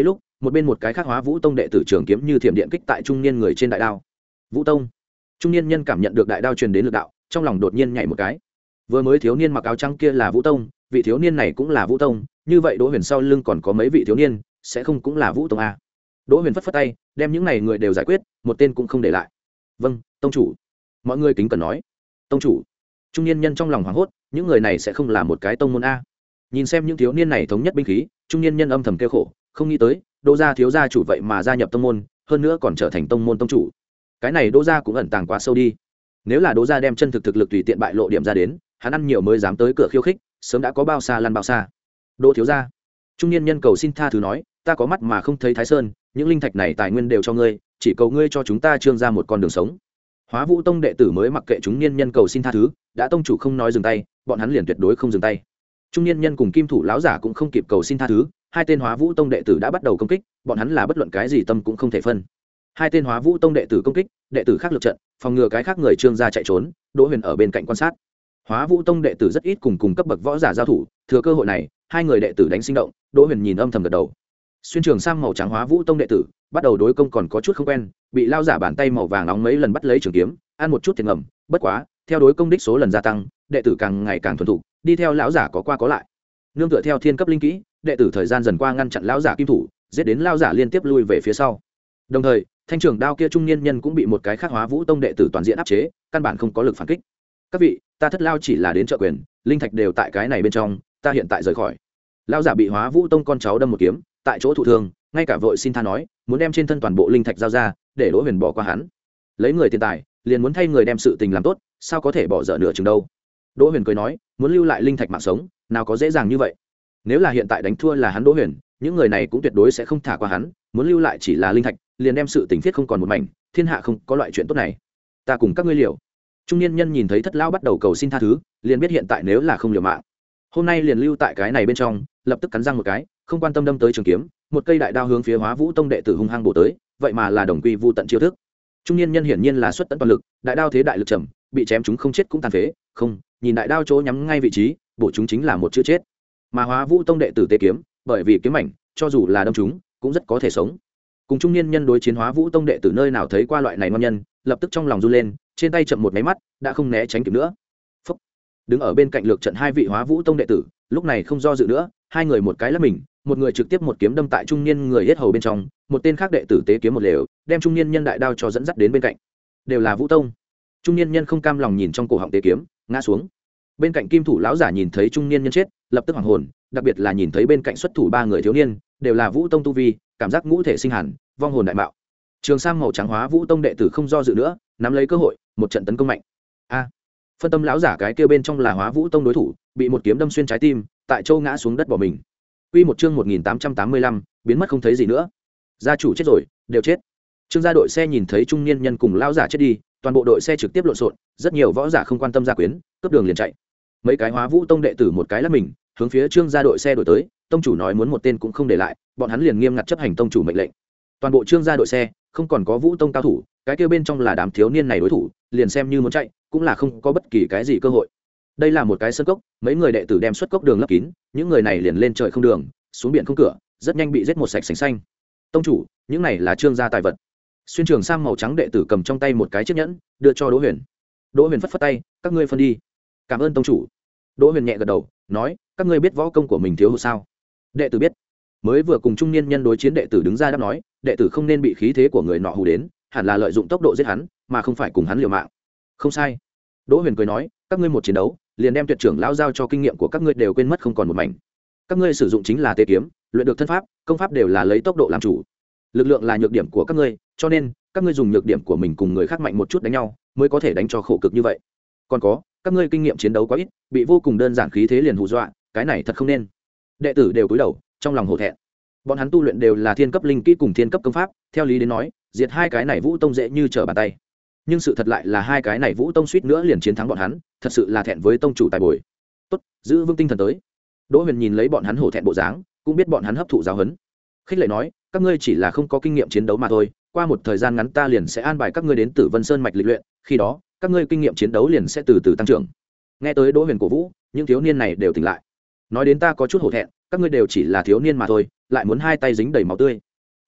một bên một cái khác hóa vũ tông đệ tử trường kiếm như thiểm điện kích tại trung niên người trên đại đao. Vũ tông. Trung niên nhân cảm nhận được đại đao truyền đến lực đạo, trong lòng đột nhiên nhảy một cái. Vừa mới thiếu niên mặc áo trắng kia là vũ tông, vị thiếu niên này cũng là vũ tông, như vậy Đỗ Huyền sau lưng còn có mấy vị thiếu niên, sẽ không cũng là vũ tông à? Đỗ Huyền phất phất tay, đem những này người đều giải quyết, một tên cũng không để lại. Vâng, tông chủ. Mọi người kính cẩn nói. Tông chủ. Trung niên nhân trong lòng hoảng hốt, những người này sẽ không là một cái tông môn a? Nhìn xem những thiếu niên này thống nhất binh khí, trung niên nhân âm thầm kêu khổ, không nghĩ tới Đỗ gia thiếu gia chủ vậy mà gia nhập tông môn, hơn nữa còn trở thành tông môn tông chủ. Cái này Đỗ gia cũng ẩn tàng quá sâu đi. Nếu là Đỗ gia đem chân thực thực lực tùy tiện bại lộ điểm ra đến, hắn ăn nhiều mới dám tới cửa khiêu khích, sớm đã có bao xa lăn bao xa. Đỗ thiếu gia. Trung niên nhân cầu xin tha thứ nói, ta có mắt mà không thấy Thái Sơn, những linh thạch này tài nguyên đều cho ngươi, chỉ cầu ngươi cho chúng ta trương ra một con đường sống. Hóa Vũ tông đệ tử mới mặc kệ chúng niên nhân cầu xin tha thứ, đã tông chủ không nói dừng tay, bọn hắn liền tuyệt đối không dừng tay. Trung niên nhân cùng kim thủ lão giả cũng không kịp cầu xin tha thứ, hai tên Hóa Vũ tông đệ tử đã bắt đầu công kích, bọn hắn là bất luận cái gì tâm cũng không thể phân. Hai tên Hóa Vũ tông đệ tử công kích, đệ tử khác lực trận, phòng ngừa cái khác người trương gia chạy trốn, Đỗ Huyền ở bên cạnh quan sát. Hóa Vũ tông đệ tử rất ít cùng cùng cấp bậc võ giả giao thủ, thừa cơ hội này, hai người đệ tử đánh sinh động, Đỗ Huyền nhìn âm thầm gật đầu. Xuyên trường sang màu trắng Hóa Vũ tông đệ tử bắt đầu đối công còn có chút không quen, bị lao giả bàn tay màu vàng nóng mấy lần bắt lấy trường kiếm, ăn một chút thiệt ngầm, bất quá theo đối công đích số lần gia tăng, đệ tử càng ngày càng thuần thục, đi theo lão giả có qua có lại. Nương tựa theo thiên cấp linh kỹ, đệ tử thời gian dần qua ngăn chặn lão giả kim thủ, giết đến lão giả liên tiếp lui về phía sau. Đồng thời, thanh trưởng đao kia trung niên nhân cũng bị một cái khác Hóa Vũ tông đệ tử toàn diện áp chế, căn bản không có lực phản kích. Các vị, ta thất lao chỉ là đến trợ quyền, linh thạch đều tại cái này bên trong, ta hiện tại rời khỏi. Lão giả bị Hóa Vũ tông con cháu đâm một kiếm, tại chỗ thụ thương, ngay cả vội xin tha nói, muốn đem trên thân toàn bộ linh thạch giao ra, để Đỗ Huyền bỏ qua hắn. Lấy người tiền tài, liền muốn thay người đem sự tình làm tốt, sao có thể bỏ dở nửa chừng đâu. Đỗ Huyền cười nói, muốn lưu lại linh thạch mạng sống, nào có dễ dàng như vậy. Nếu là hiện tại đánh thua là hắn Đỗ Huyền, những người này cũng tuyệt đối sẽ không thả qua hắn, muốn lưu lại chỉ là linh thạch, liền đem sự tình thiết không còn một mảnh, thiên hạ không có loại chuyện tốt này. Ta cùng các ngươi liều. Trung niên nhân nhìn thấy thất lão bắt đầu cầu xin tha thứ, liền biết hiện tại nếu là không liều mạng, hôm nay liền lưu tại cái này bên trong, lập tức cắn răng một cái, không quan tâm đâm tới trường kiếm, một cây đại đao hướng phía Hóa Vũ tông đệ tử hung hăng bổ tới, vậy mà là đồng quy vu tận chiêu thức. Trung niên nhân hiển nhiên là xuất tận toàn lực, đại đao thế đại lực trầm, bị chém chúng không chết cũng tàn phế, không, nhìn đại đao chỗ nhắm ngay vị trí, bổ chúng chính là một chữ chết. Mà Hóa Vũ tông đệ tử tế kiếm, bởi vì kiếm mảnh, cho dù là đâm chúng, cũng rất có thể sống. Cùng trung niên nhân đối chiến Hóa Vũ tông đệ tử nơi nào thấy qua loại này ngon nhân, lập tức trong lòng run lên, trên tay chậm một máy mắt, đã không né tránh kịp nữa. Phúc. Đứng ở bên cạnh lược trận hai vị Hóa Vũ tông đệ tử, lúc này không do dự nữa, hai người một cái lắc mình, một người trực tiếp một kiếm đâm tại trung niên người hết hầu bên trong, một tên khác đệ tử tế kiếm một lều, đem trung niên nhân đại đao cho dẫn dắt đến bên cạnh. Đều là Vũ tông. Trung niên nhân không cam lòng nhìn trong cổ họng tế kiếm, ngã xuống. Bên cạnh kim thủ lão giả nhìn thấy trung niên nhân chết, lập tức hoảng hồn, đặc biệt là nhìn thấy bên cạnh xuất thủ ba người thiếu niên, đều là Vũ tông tu vi, cảm giác ngũ thể sinh hàn, vong hồn đại mạo. Trường sam màu trắng Hóa Vũ tông đệ tử không do dự nữa, nắm lấy cơ hội, một trận tấn công mạnh. A! Phân tâm lão giả cái kia bên trong là Hóa Vũ tông đối thủ, bị một kiếm đâm xuyên trái tim, tại châu ngã xuống đất bỏ mình. Quy một chương một nghìn tám trăm tám mươi lăm, biến mất không thấy gì nữa. Gia chủ chết rồi, đều chết. Trương gia đội xe nhìn thấy trung niên nhân cùng lão giả chết đi, toàn bộ đội xe trực tiếp lộn xộn, rất nhiều võ giả không quan tâm gia quyến, cướp đường liền chạy. Mấy cái Hóa Vũ tông đệ tử một cái lắc mình, hướng phía Trương gia đội xe đuổi tới, tông chủ nói muốn một tên cũng không để lại, bọn hắn liền nghiêm ngặt chấp hành tông chủ mệnh lệnh. Toàn bộ Trương gia đội xe không còn có Vũ tông cao thủ, cái kia bên trong là đám thiếu niên này đối thủ, liền xem như muốn chạy, cũng là không có bất kỳ cái gì cơ hội. Đây là một cái sân cốc, mấy người đệ tử đem xuất cốc đường lấp kín, những người này liền lên trời không đường, xuống biển không cửa, rất nhanh bị giết một sạch sành xanh. Tông chủ, những này là Trương gia tài vật. Xuyên trường sam màu trắng đệ tử cầm trong tay một cái chiếc nhẫn, đưa cho Đỗ Huyền. Đỗ Huyền phất phất tay, các ngươi phân đi. Cảm ơn tông chủ. Đỗ Huyền nhẹ gật đầu, nói, các ngươi biết võ công của mình thiếu hụt sao? Đệ tử biết. Mới vừa cùng trung niên nhân đối chiến đệ tử đứng ra đáp nói, đệ tử không nên bị khí thế của người nọ hù đến, hẳn là lợi dụng tốc độ giết hắn, mà không phải cùng hắn liều mạng. Không sai. Đỗ Huyền cười nói, các ngươi một chiến đấu, liền đem tuyệt trưởng lão giao cho kinh nghiệm của các ngươi đều quên mất không còn một mảnh. Các ngươi sử dụng chính là tế kiếm, luyện được thân pháp, công pháp đều là lấy tốc độ làm chủ. Lực lượng là nhược điểm của các ngươi, cho nên các ngươi dùng nhược điểm của mình cùng người khác mạnh một chút đánh nhau, mới có thể đánh cho khổ cực như vậy. Còn có, các ngươi kinh nghiệm chiến đấu quá ít, bị vô cùng đơn giản khí thế liền hù dọa, cái này thật không nên. Đệ tử đều cúi đầu, trong lòng hổ thẹn. Bọn hắn tu luyện đều là thiên cấp linh kỹ cùng thiên cấp công pháp, theo lý đến nói, diệt hai cái này Vũ tông dễ như trở bàn tay. Nhưng sự thật lại là hai cái này Vũ tông suýt nữa liền chiến thắng bọn hắn, thật sự là thẹn với tông chủ tài bồi. Tốt, giữ vững tinh thần tới. Đỗ Huyền nhìn lấy bọn hắn hổ thẹn bộ dáng, cũng biết bọn hắn hấp thụ giáo huấn. Khích lệ nói, các ngươi chỉ là không có kinh nghiệm chiến đấu mà thôi, qua một thời gian ngắn ta liền sẽ an bài các ngươi đến Tử Vân Sơn mạch lịch luyện, khi đó, các ngươi kinh nghiệm chiến đấu liền sẽ từ từ tăng trưởng. Nghe tới Đỗ Huyền cổ vũ, những thiếu niên này đều tỉnh lại. Nói đến ta có chút hổ thẹn, các ngươi đều chỉ là thiếu niên mà thôi, lại muốn hai tay dính đầy máu tươi.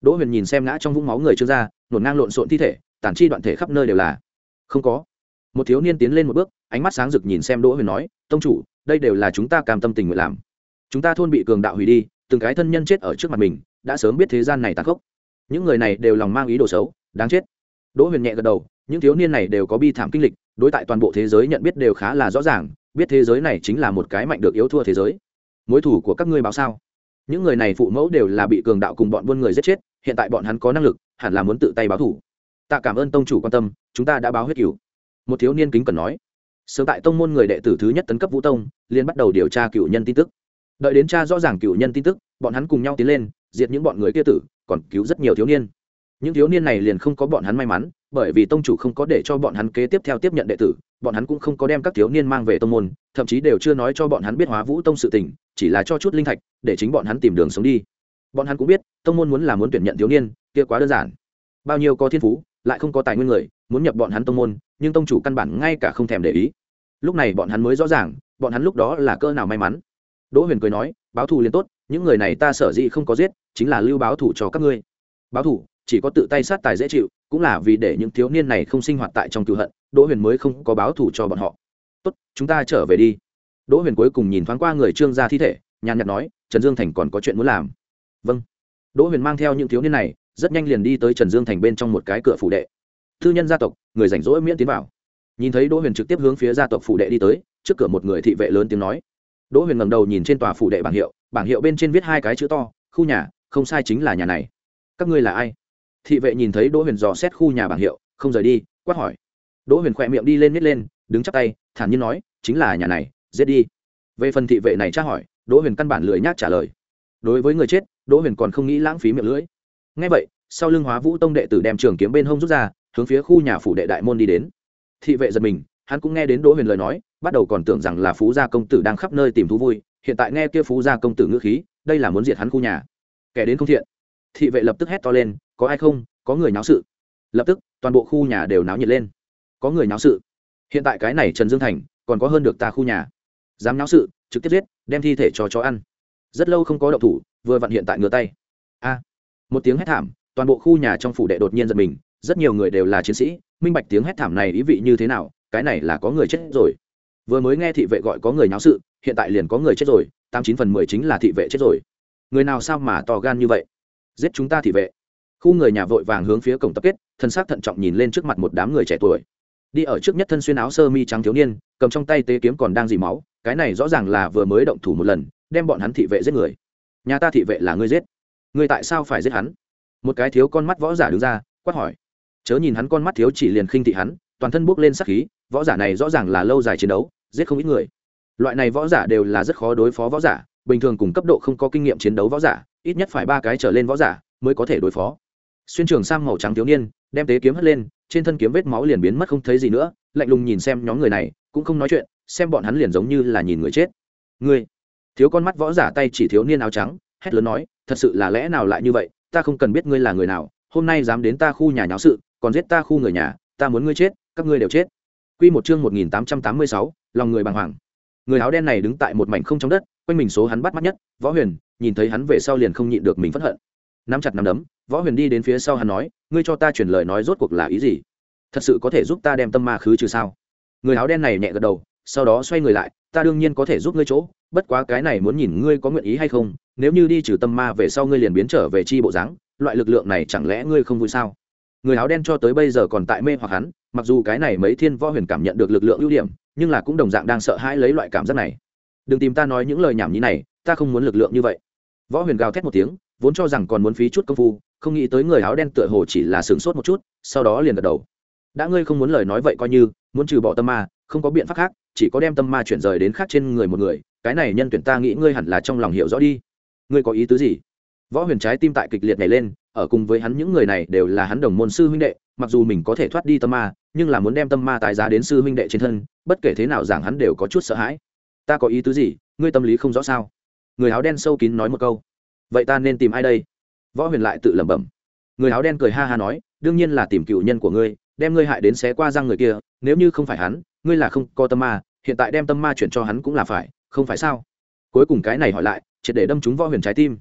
Đỗ Huyền nhìn xem ngã trong vũng máu người Trương gia, nổn ngang lộn xộn thi thể, tàn chi đoạn thể khắp nơi đều là. Không có. Một thiếu niên tiến lên một bước, ánh mắt sáng rực nhìn xem Đỗ Huyền nói, tông chủ, đây đều là chúng ta cam tâm tình nguyện làm. Chúng ta thôn bị cường đạo hủy đi, từng cái thân nhân chết ở trước mặt mình, đã sớm biết thế gian này tàn khốc. Những người này đều lòng mang ý đồ xấu, đáng chết. Đỗ Huyền nhẹ gật đầu, những thiếu niên này đều có bi thảm kinh lịch, đối tại toàn bộ thế giới nhận biết đều khá là rõ ràng, biết thế giới này chính là một cái mạnh được yếu thua thế giới. Mối thù của các ngươi báo sao? Những người này phụ mẫu đều là bị cường đạo cùng bọn buôn người giết chết, hiện tại bọn hắn có năng lực, hẳn là muốn tự tay báo thù. Tạ cảm ơn tông chủ quan tâm, chúng ta đã báo huyết cửu. Một thiếu niên kính cẩn nói. Sớm tại tông môn người đệ tử thứ nhất tấn cấp Vũ Tông, liền bắt đầu điều tra cựu nhân tin tức. Đợi đến tra rõ ràng cựu nhân tin tức, bọn hắn cùng nhau tiến lên, diệt những bọn người kia tử, còn cứu rất nhiều thiếu niên. Những thiếu niên này liền không có bọn hắn may mắn, bởi vì tông chủ không có để cho bọn hắn kế tiếp theo tiếp nhận đệ tử, bọn hắn cũng không có đem các thiếu niên mang về tông môn, thậm chí đều chưa nói cho bọn hắn biết Hóa Vũ Tông sự tình, chỉ là cho chút linh thạch để chính bọn hắn tìm đường sống đi. Bọn hắn cũng biết, tông môn muốn là muốn tuyển nhận thiếu niên, kia quá đơn giản. Bao nhiêu có thiên phú, lại không có tài nguyên người, muốn nhập bọn hắn tông môn, nhưng tông chủ căn bản ngay cả không thèm để ý. Lúc này bọn hắn mới rõ ràng, bọn hắn lúc đó là cỡ nào may mắn. Đỗ Huyền cười nói, báo thù liền tốt, những người này ta sở dĩ không có giết, chính là lưu báo thù cho các ngươi. Báo thù chỉ có tự tay sát tài dễ chịu, cũng là vì để những thiếu niên này không sinh hoạt tại trong cừu hận, Đỗ Huyền mới không có báo thù cho bọn họ. Tốt, chúng ta trở về đi. Đỗ Huyền cuối cùng nhìn thoáng qua người Trương gia thi thể, nhàn nhạt nói, Trần Dương Thành còn có chuyện muốn làm. Vâng. Đỗ Huyền mang theo những thiếu niên này, rất nhanh liền đi tới Trần Dương Thành bên trong một cái cửa phủ đệ. Thư nhân gia tộc, người rảnh rỗi miễn tiến vào. Nhìn thấy Đỗ Huyền trực tiếp hướng phía gia tộc phủ đệ đi tới, trước cửa một người thị vệ lớn tiếng nói. Đỗ Huyền ngẩng đầu nhìn trên tòa phủ đệ bảng hiệu, bảng hiệu bên trên viết hai cái chữ to, khu nhà, không sai chính là nhà này. Các ngươi là ai? Thị vệ nhìn thấy Đỗ Huyền dò xét khu nhà bảng hiệu, không rời đi, quát hỏi. Đỗ Huyền khỏe miệng đi lên nhếch lên, đứng chắp tay, thản nhiên nói, chính là nhà này, giết đi. Về phần thị vệ này tra hỏi, Đỗ Huyền căn bản lười nhác trả lời. Đối với người chết, Đỗ Huyền còn không nghĩ lãng phí miệng lưỡi. Nghe vậy, sau lưng Hóa Vũ Tông đệ tử đem trường kiếm bên hông rút ra, hướng phía khu nhà phủ đệ đại môn đi đến. Thị vệ giật mình, hắn cũng nghe đến Đỗ Huyền lời nói, bắt đầu còn tưởng rằng là Phú gia công tử đang khắp nơi tìm thú vui, hiện tại nghe kia Phú gia công tử ngữ khí, đây là muốn diệt hắn khu nhà. Kẻ đến không thiện. Thị vệ lập tức hét to lên, có ai không, có người náo sự. Lập tức, toàn bộ khu nhà đều náo nhiệt lên. Có người náo sự. Hiện tại cái này Trần Dương Thành, còn có hơn được ta khu nhà. Dám náo sự, trực tiếp giết, đem thi thể cho chó ăn. Rất lâu không có động thủ, vừa vặn hiện tại ngửa tay. A! Một tiếng hét thảm, toàn bộ khu nhà trong phủ đệ đột nhiên giật mình, rất nhiều người đều là chiến sĩ, minh bạch tiếng hét thảm này ý vị như thế nào, cái này là có người chết rồi. Vừa mới nghe thị vệ gọi có người náo sự, hiện tại liền có người chết rồi, tám chín phần mười chính là thị vệ chết rồi. Người nào sao mà to gan như vậy? Giết chúng ta thị vệ. Khu người nhà vội vàng hướng phía cổng tập kết, thân xác thận trọng nhìn lên trước mặt một đám người trẻ tuổi. Đi ở trước nhất thân xuyên áo sơ mi trắng thiếu niên, cầm trong tay tế kiếm còn đang dì máu, cái này rõ ràng là vừa mới động thủ một lần, đem bọn hắn thị vệ giết người. Nhà ta thị vệ là ngươi giết, ngươi tại sao phải giết hắn? Một cái thiếu con mắt võ giả đứng ra, quát hỏi. Chớ nhìn hắn con mắt thiếu chỉ liền khinh thị hắn, toàn thân bốc lên sát khí, võ giả này rõ ràng là lâu dài chiến đấu, giết không ít người. Loại này võ giả đều là rất khó đối phó võ giả, bình thường cùng cấp độ không có kinh nghiệm chiến đấu võ giả, ít nhất phải ba cái trở lên võ giả mới có thể đối phó. Xuyên trường sang màu trắng thiếu niên, đem tế kiếm hất lên, trên thân kiếm vết máu liền biến mất không thấy gì nữa, lạnh lùng nhìn xem nhóm người này, cũng không nói chuyện, xem bọn hắn liền giống như là nhìn người chết. Ngươi, thiếu con mắt võ giả tay chỉ thiếu niên áo trắng, hét lớn nói, thật sự là lẽ nào lại như vậy, ta không cần biết ngươi là người nào, hôm nay dám đến ta khu nhà nháo sự, còn giết ta khu người nhà, ta muốn ngươi chết, các ngươi đều chết. Quy một chương một nghìn tám trăm tám mươi sáu, lòng người bàng hoàng. Người áo đen này đứng tại một mảnh không trong đất, quanh mình số hắn bắt mắt nhất, Võ Huyền, nhìn thấy hắn về sau liền không nhịn được mình phẫn hận. Nắm chặt nắm đấm, Võ Huyền đi đến phía sau hắn nói, ngươi cho ta truyền lời nói rốt cuộc là ý gì? Thật sự có thể giúp ta đem tâm ma khứ trừ sao? Người áo đen này nhẹ gật đầu, sau đó xoay người lại, ta đương nhiên có thể giúp ngươi chỗ, bất quá cái này muốn nhìn ngươi có nguyện ý hay không, nếu như đi trừ tâm ma về sau ngươi liền biến trở về chi bộ dáng, loại lực lượng này chẳng lẽ ngươi không vui sao? Người áo đen cho tới bây giờ còn tại mê hoặc hắn, mặc dù cái này mấy thiên Võ Huyền cảm nhận được lực lượng ưu điểm, nhưng là cũng đồng dạng đang sợ hãi lấy loại cảm giác này. Đừng tìm ta nói những lời nhảm nhí này, ta không muốn lực lượng như vậy. Võ Huyền gào thét một tiếng, vốn cho rằng còn muốn phí chút công phu, không nghĩ tới người áo đen tựa hồ chỉ là sửng sốt một chút, sau đó liền gật đầu. Đã ngươi không muốn lời nói vậy coi như, muốn trừ bỏ tâm ma, không có biện pháp khác, chỉ có đem tâm ma chuyển rời đến khác trên người một người, cái này nhân tuyển ta nghĩ ngươi hẳn là trong lòng hiểu rõ đi. Ngươi có ý tứ gì? Võ Huyền trái tim tại kịch liệt nhảy lên, ở cùng với hắn những người này đều là hắn đồng môn sư huynh đệ, mặc dù mình có thể thoát đi tâm ma, nhưng là muốn đem tâm ma tái giá đến sư huynh đệ trên thân, bất kể thế nào giảng hắn đều có chút sợ hãi. Ta có ý tứ gì, ngươi tâm lý không rõ sao? Người áo đen sâu kín nói một câu. Vậy ta nên tìm ai đây? Võ Huyền lại tự lẩm bẩm. Người áo đen cười ha ha nói, đương nhiên là tìm cựu nhân của ngươi, đem ngươi hại đến xé qua răng người kia, nếu như không phải hắn, ngươi là không có tâm ma, hiện tại đem tâm ma chuyển cho hắn cũng là phải, không phải sao? Cuối cùng cái này hỏi lại, triệt để đâm trúng Võ Huyền trái tim.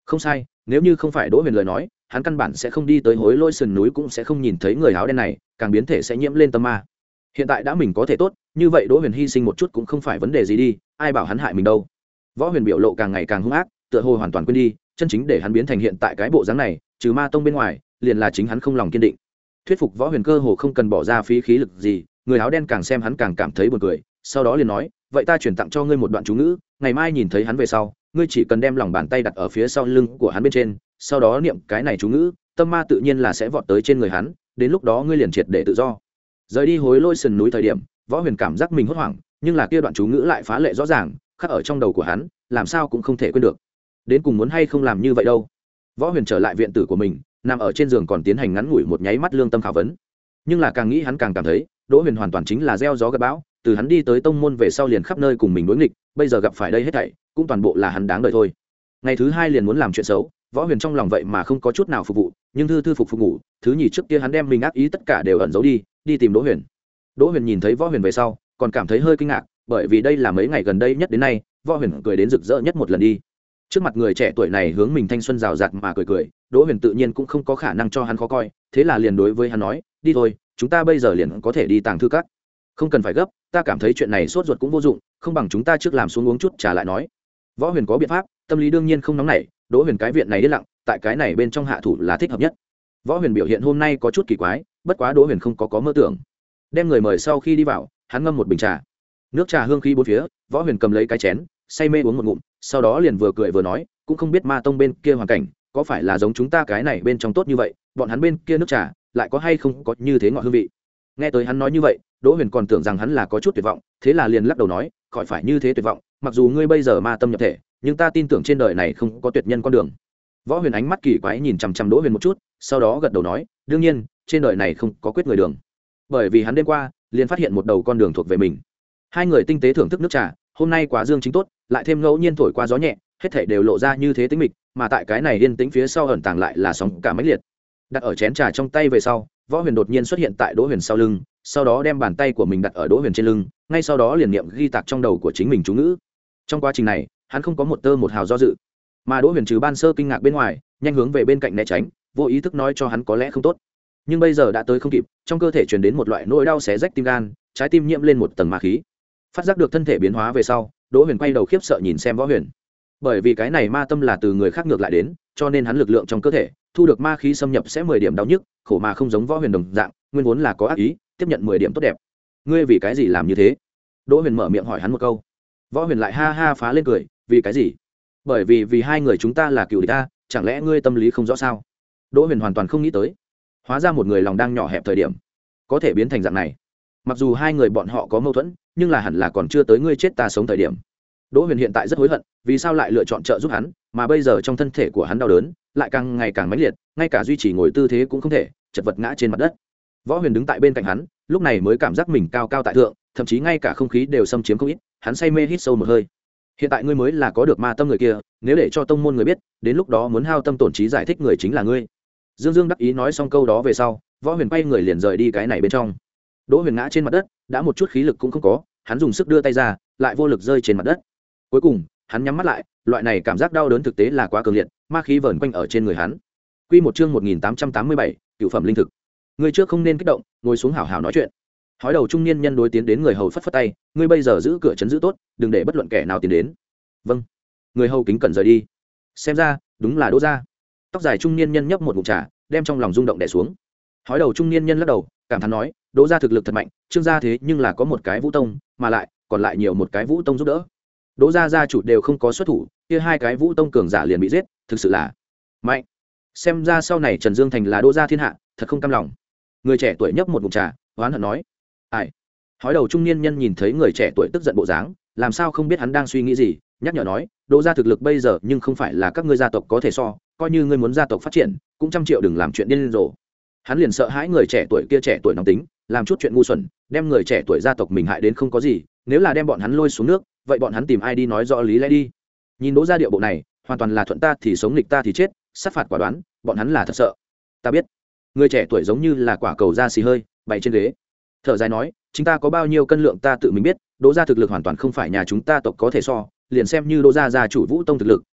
không sai, nếu như không phải đỗ huyền lời nói, hắn căn bản sẽ không đi tới hối lỗi sườn núi, cũng sẽ không nhìn thấy người áo đen này, càng biến thể sẽ nhiễm lên tâm ma. Hiện tại đã mình có thể tốt như vậy, đỗ huyền hy sinh một chút cũng không phải vấn đề gì đi, ai bảo hắn hại mình đâu. Võ huyền biểu lộ càng ngày càng hung ác, tựa hồ hoàn toàn quên đi chân chính để hắn biến thành hiện tại cái bộ dáng này, trừ ma tông bên ngoài liền là chính hắn không lòng kiên định. Thuyết phục võ huyền cơ hồ không cần bỏ ra phí khí lực gì, người áo đen càng xem hắn càng cảm thấy buồn cười, sau đó liền nói, vậy ta chuyển tặng cho ngươi một đoạn chú ngữ, ngày mai nhìn thấy hắn về sau, ngươi chỉ cần đem lòng bàn tay đặt ở phía sau lưng của hắn bên trên, sau đó niệm cái này chú ngữ, tâm ma tự nhiên là sẽ vọt tới trên người hắn, đến lúc đó ngươi liền triệt để tự do. Rời đi hối lôi sườn núi thời điểm, võ huyền cảm giác mình hốt hoảng, nhưng là kia đoạn chú ngữ lại phá lệ rõ ràng khắc ở trong đầu của hắn, làm sao cũng không thể quên được. Đến cùng muốn hay không làm như vậy đâu. Võ huyền trở lại viện tử của mình, nằm ở trên giường còn tiến hành ngắn ngủi một nháy mắt lương tâm khảo vấn, nhưng là càng nghĩ hắn càng cảm thấy đỗ huyền hoàn toàn chính là gieo gió gặp bão, từ hắn đi tới tông môn về sau liền khắp nơi cùng mình đối nghịch, bây giờ gặp phải đây hết thảy cũng toàn bộ là hắn đáng đời thôi. Ngày thứ hai liền muốn làm chuyện xấu, võ huyền trong lòng vậy mà không có chút nào phục vụ, nhưng thư thư phục phục ngủ. Thứ nhì trước kia hắn đem mình ác ý tất cả đều ẩn giấu đi, đi tìm đỗ huyền. Đỗ huyền nhìn thấy võ huyền về sau còn cảm thấy hơi kinh ngạc, bởi vì đây là mấy ngày gần đây nhất đến nay võ huyền cười đến rực rỡ nhất một lần đi. Trước mặt người trẻ tuổi này hướng mình thanh xuân rào rạt mà cười cười, đỗ huyền tự nhiên cũng không có khả năng cho hắn khó coi, thế là liền đối với hắn nói, đi thôi, chúng ta bây giờ liền có thể đi tàng thư các. Không cần phải gấp, ta cảm thấy chuyện này sốt ruột cũng vô dụng, không bằng chúng ta trước làm xuống uống chút trà lại nói. Võ huyền có biện pháp, tâm lý đương nhiên không nóng nảy, đỗ huyền cái viện này yên lặng, tại cái này bên trong hạ thủ là thích hợp nhất. Võ huyền biểu hiện hôm nay có chút kỳ quái, bất quá đỗ huyền không có có mơ tưởng. Đem người mời sau khi đi vào, hắn ngâm một bình trà, nước trà hương khí bốn phía, võ huyền cầm lấy cái chén, say mê uống một ngụm, sau đó liền vừa cười vừa nói, cũng không biết ma tông bên kia hoàn cảnh có phải là giống chúng ta cái này bên trong tốt như vậy, bọn hắn bên kia nước trà lại có hay không có như thế ngọt hương vị. Nghe tới hắn nói như vậy, đỗ huyền còn tưởng rằng hắn là có chút tuyệt vọng, thế là liền lắc đầu nói, khỏi phải như thế tuyệt vọng, mặc dù ngươi bây giờ ma tâm nhập thể, nhưng ta tin tưởng trên đời này không có tuyệt nhân con đường. Võ huyền ánh mắt kỳ quái nhìn chằm chằm đỗ huyền một chút, sau đó gật đầu nói, đương nhiên trên đời này không có quyết người đường, bởi vì hắn đêm qua liền phát hiện một đầu con đường thuộc về mình. Hai người tinh tế thưởng thức nước trà, hôm nay quá dương chính tốt, lại thêm ngẫu nhiên thổi qua gió nhẹ, hết thảy đều lộ ra như thế tĩnh mịch, mà tại cái này yên tĩnh phía sau ẩn tàng lại là sóng cả mãnh liệt. Đặt ở chén trà trong tay về sau, võ huyền đột nhiên xuất hiện tại đỗ huyền sau lưng, sau đó đem bàn tay của mình đặt ở đỗ huyền trên lưng, ngay sau đó liền niệm ghi tạc trong đầu của chính mình chú ngữ. Trong quá trình này, hắn không có một tơ một hào do dự, mà đỗ huyền trừ ban sơ kinh ngạc bên ngoài, nhanh hướng về bên cạnh né tránh, vô ý thức nói cho hắn có lẽ không tốt, nhưng bây giờ đã tới không kịp, trong cơ thể truyền đến một loại nỗi đau xé rách tim gan, trái tim nhiễm lên một tầng ma khí. Phát giác được thân thể biến hóa về sau, đỗ huyền quay đầu khiếp sợ nhìn xem võ huyền, bởi vì cái này ma tâm là từ người khác ngược lại đến, cho nên hắn lực lượng trong cơ thể thu được ma khí xâm nhập sẽ mười điểm đau nhức, khổ mà không giống võ huyền đồng dạng, nguyên vốn là có ác ý, tiếp nhận mười điểm tốt đẹp. Ngươi vì cái gì làm như thế? Đỗ huyền mở miệng hỏi hắn một câu. Võ huyền lại ha ha phá lên cười, vì cái gì? Bởi vì vì hai người chúng ta là cựu địch ta, chẳng lẽ ngươi tâm lý không rõ sao? Đỗ huyền hoàn toàn không nghĩ tới, hóa ra một người lòng đang nhỏ hẹp thời điểm có thể biến thành dạng này. Mặc dù hai người bọn họ có mâu thuẫn, nhưng là hẳn là còn chưa tới ngươi chết ta sống thời điểm. Đỗ huyền hiện tại rất hối hận, vì sao lại lựa chọn trợ giúp hắn, mà bây giờ trong thân thể của hắn đau đớn lại càng ngày càng mãnh liệt, ngay cả duy trì ngồi tư thế cũng không thể, chật vật ngã trên mặt đất. Võ huyền đứng tại bên cạnh hắn, lúc này mới cảm giác mình cao cao tại thượng, thậm chí ngay cả không khí đều xâm chiếm không ít. Hắn say mê hít sâu một hơi. Hiện tại ngươi mới là có được ma tâm người kia, nếu để cho tông môn người biết, đến lúc đó muốn hao tâm tổn trí giải thích người chính là ngươi. Dương Dương đắc ý nói xong câu đó về sau, võ huyền quay người liền rời đi cái này bên trong. Đỗ huyền ngã trên mặt đất, đã một chút khí lực cũng không có, hắn dùng sức đưa tay ra, lại vô lực rơi trên mặt đất. Cuối cùng hắn nhắm mắt lại, loại này cảm giác đau đớn thực tế là quá cường liệt, ma khí vờn quanh ở trên người hắn. Quy một chương một nghìn tám trăm tám mươi bảy, cửu phẩm linh thực. Ngươi trước không nên kích động, ngồi xuống hảo hảo nói chuyện. Hói đầu trung niên nhân đối tiến đến người hầu phất phất tay, ngươi bây giờ giữ cửa trấn giữ tốt, đừng để bất luận kẻ nào tiến đến. Vâng. Người hầu kính cẩn rời đi. Xem ra đúng là Đỗ gia. Tóc dài trung niên nhân nhấp một ngụm trà, đem trong lòng rung động đè xuống. Hói đầu trung niên nhân lắc đầu, cảm thán nói, Đỗ gia thực lực thật mạnh, Trương gia thế nhưng là có một cái Vũ tông, mà lại còn lại nhiều một cái Vũ tông giúp đỡ. Đỗ gia gia chủ đều không có xuất thủ, kia hai cái Vũ tông cường giả liền bị giết, thực sự là mạnh. Xem ra sau này Trần Dương thành là Đỗ gia thiên hạ, thật không cam lòng. Người trẻ tuổi nhấp một ngụm trà, oán hận nói, ai? Hói đầu trung niên nhân nhìn thấy người trẻ tuổi tức giận bộ dáng, làm sao không biết hắn đang suy nghĩ gì, nhắc nhở nói, Đỗ gia thực lực bây giờ nhưng không phải là các ngươi gia tộc có thể so, coi như ngươi muốn gia tộc phát triển, cũng trăm triệu đừng làm chuyện điên rồ. Hắn liền sợ hãi người trẻ tuổi kia trẻ tuổi nóng tính, làm chút chuyện ngu xuẩn, đem người trẻ tuổi gia tộc mình hại đến không có gì, nếu là đem bọn hắn lôi xuống nước, vậy bọn hắn tìm ai đi nói rõ lý lẽ đi. Nhìn Đỗ gia điệu bộ này, hoàn toàn là thuận ta thì sống nghịch ta thì chết, sát phạt quả đoán, bọn hắn là thật sợ. Ta biết. Người trẻ tuổi giống như là quả cầu da xì hơi, bày trên ghế. Thở dài nói, chúng ta có bao nhiêu cân lượng ta tự mình biết, Đỗ gia thực lực hoàn toàn không phải nhà chúng ta tộc có thể so, liền xem như Đỗ gia gia chủ Vũ tông thực lực,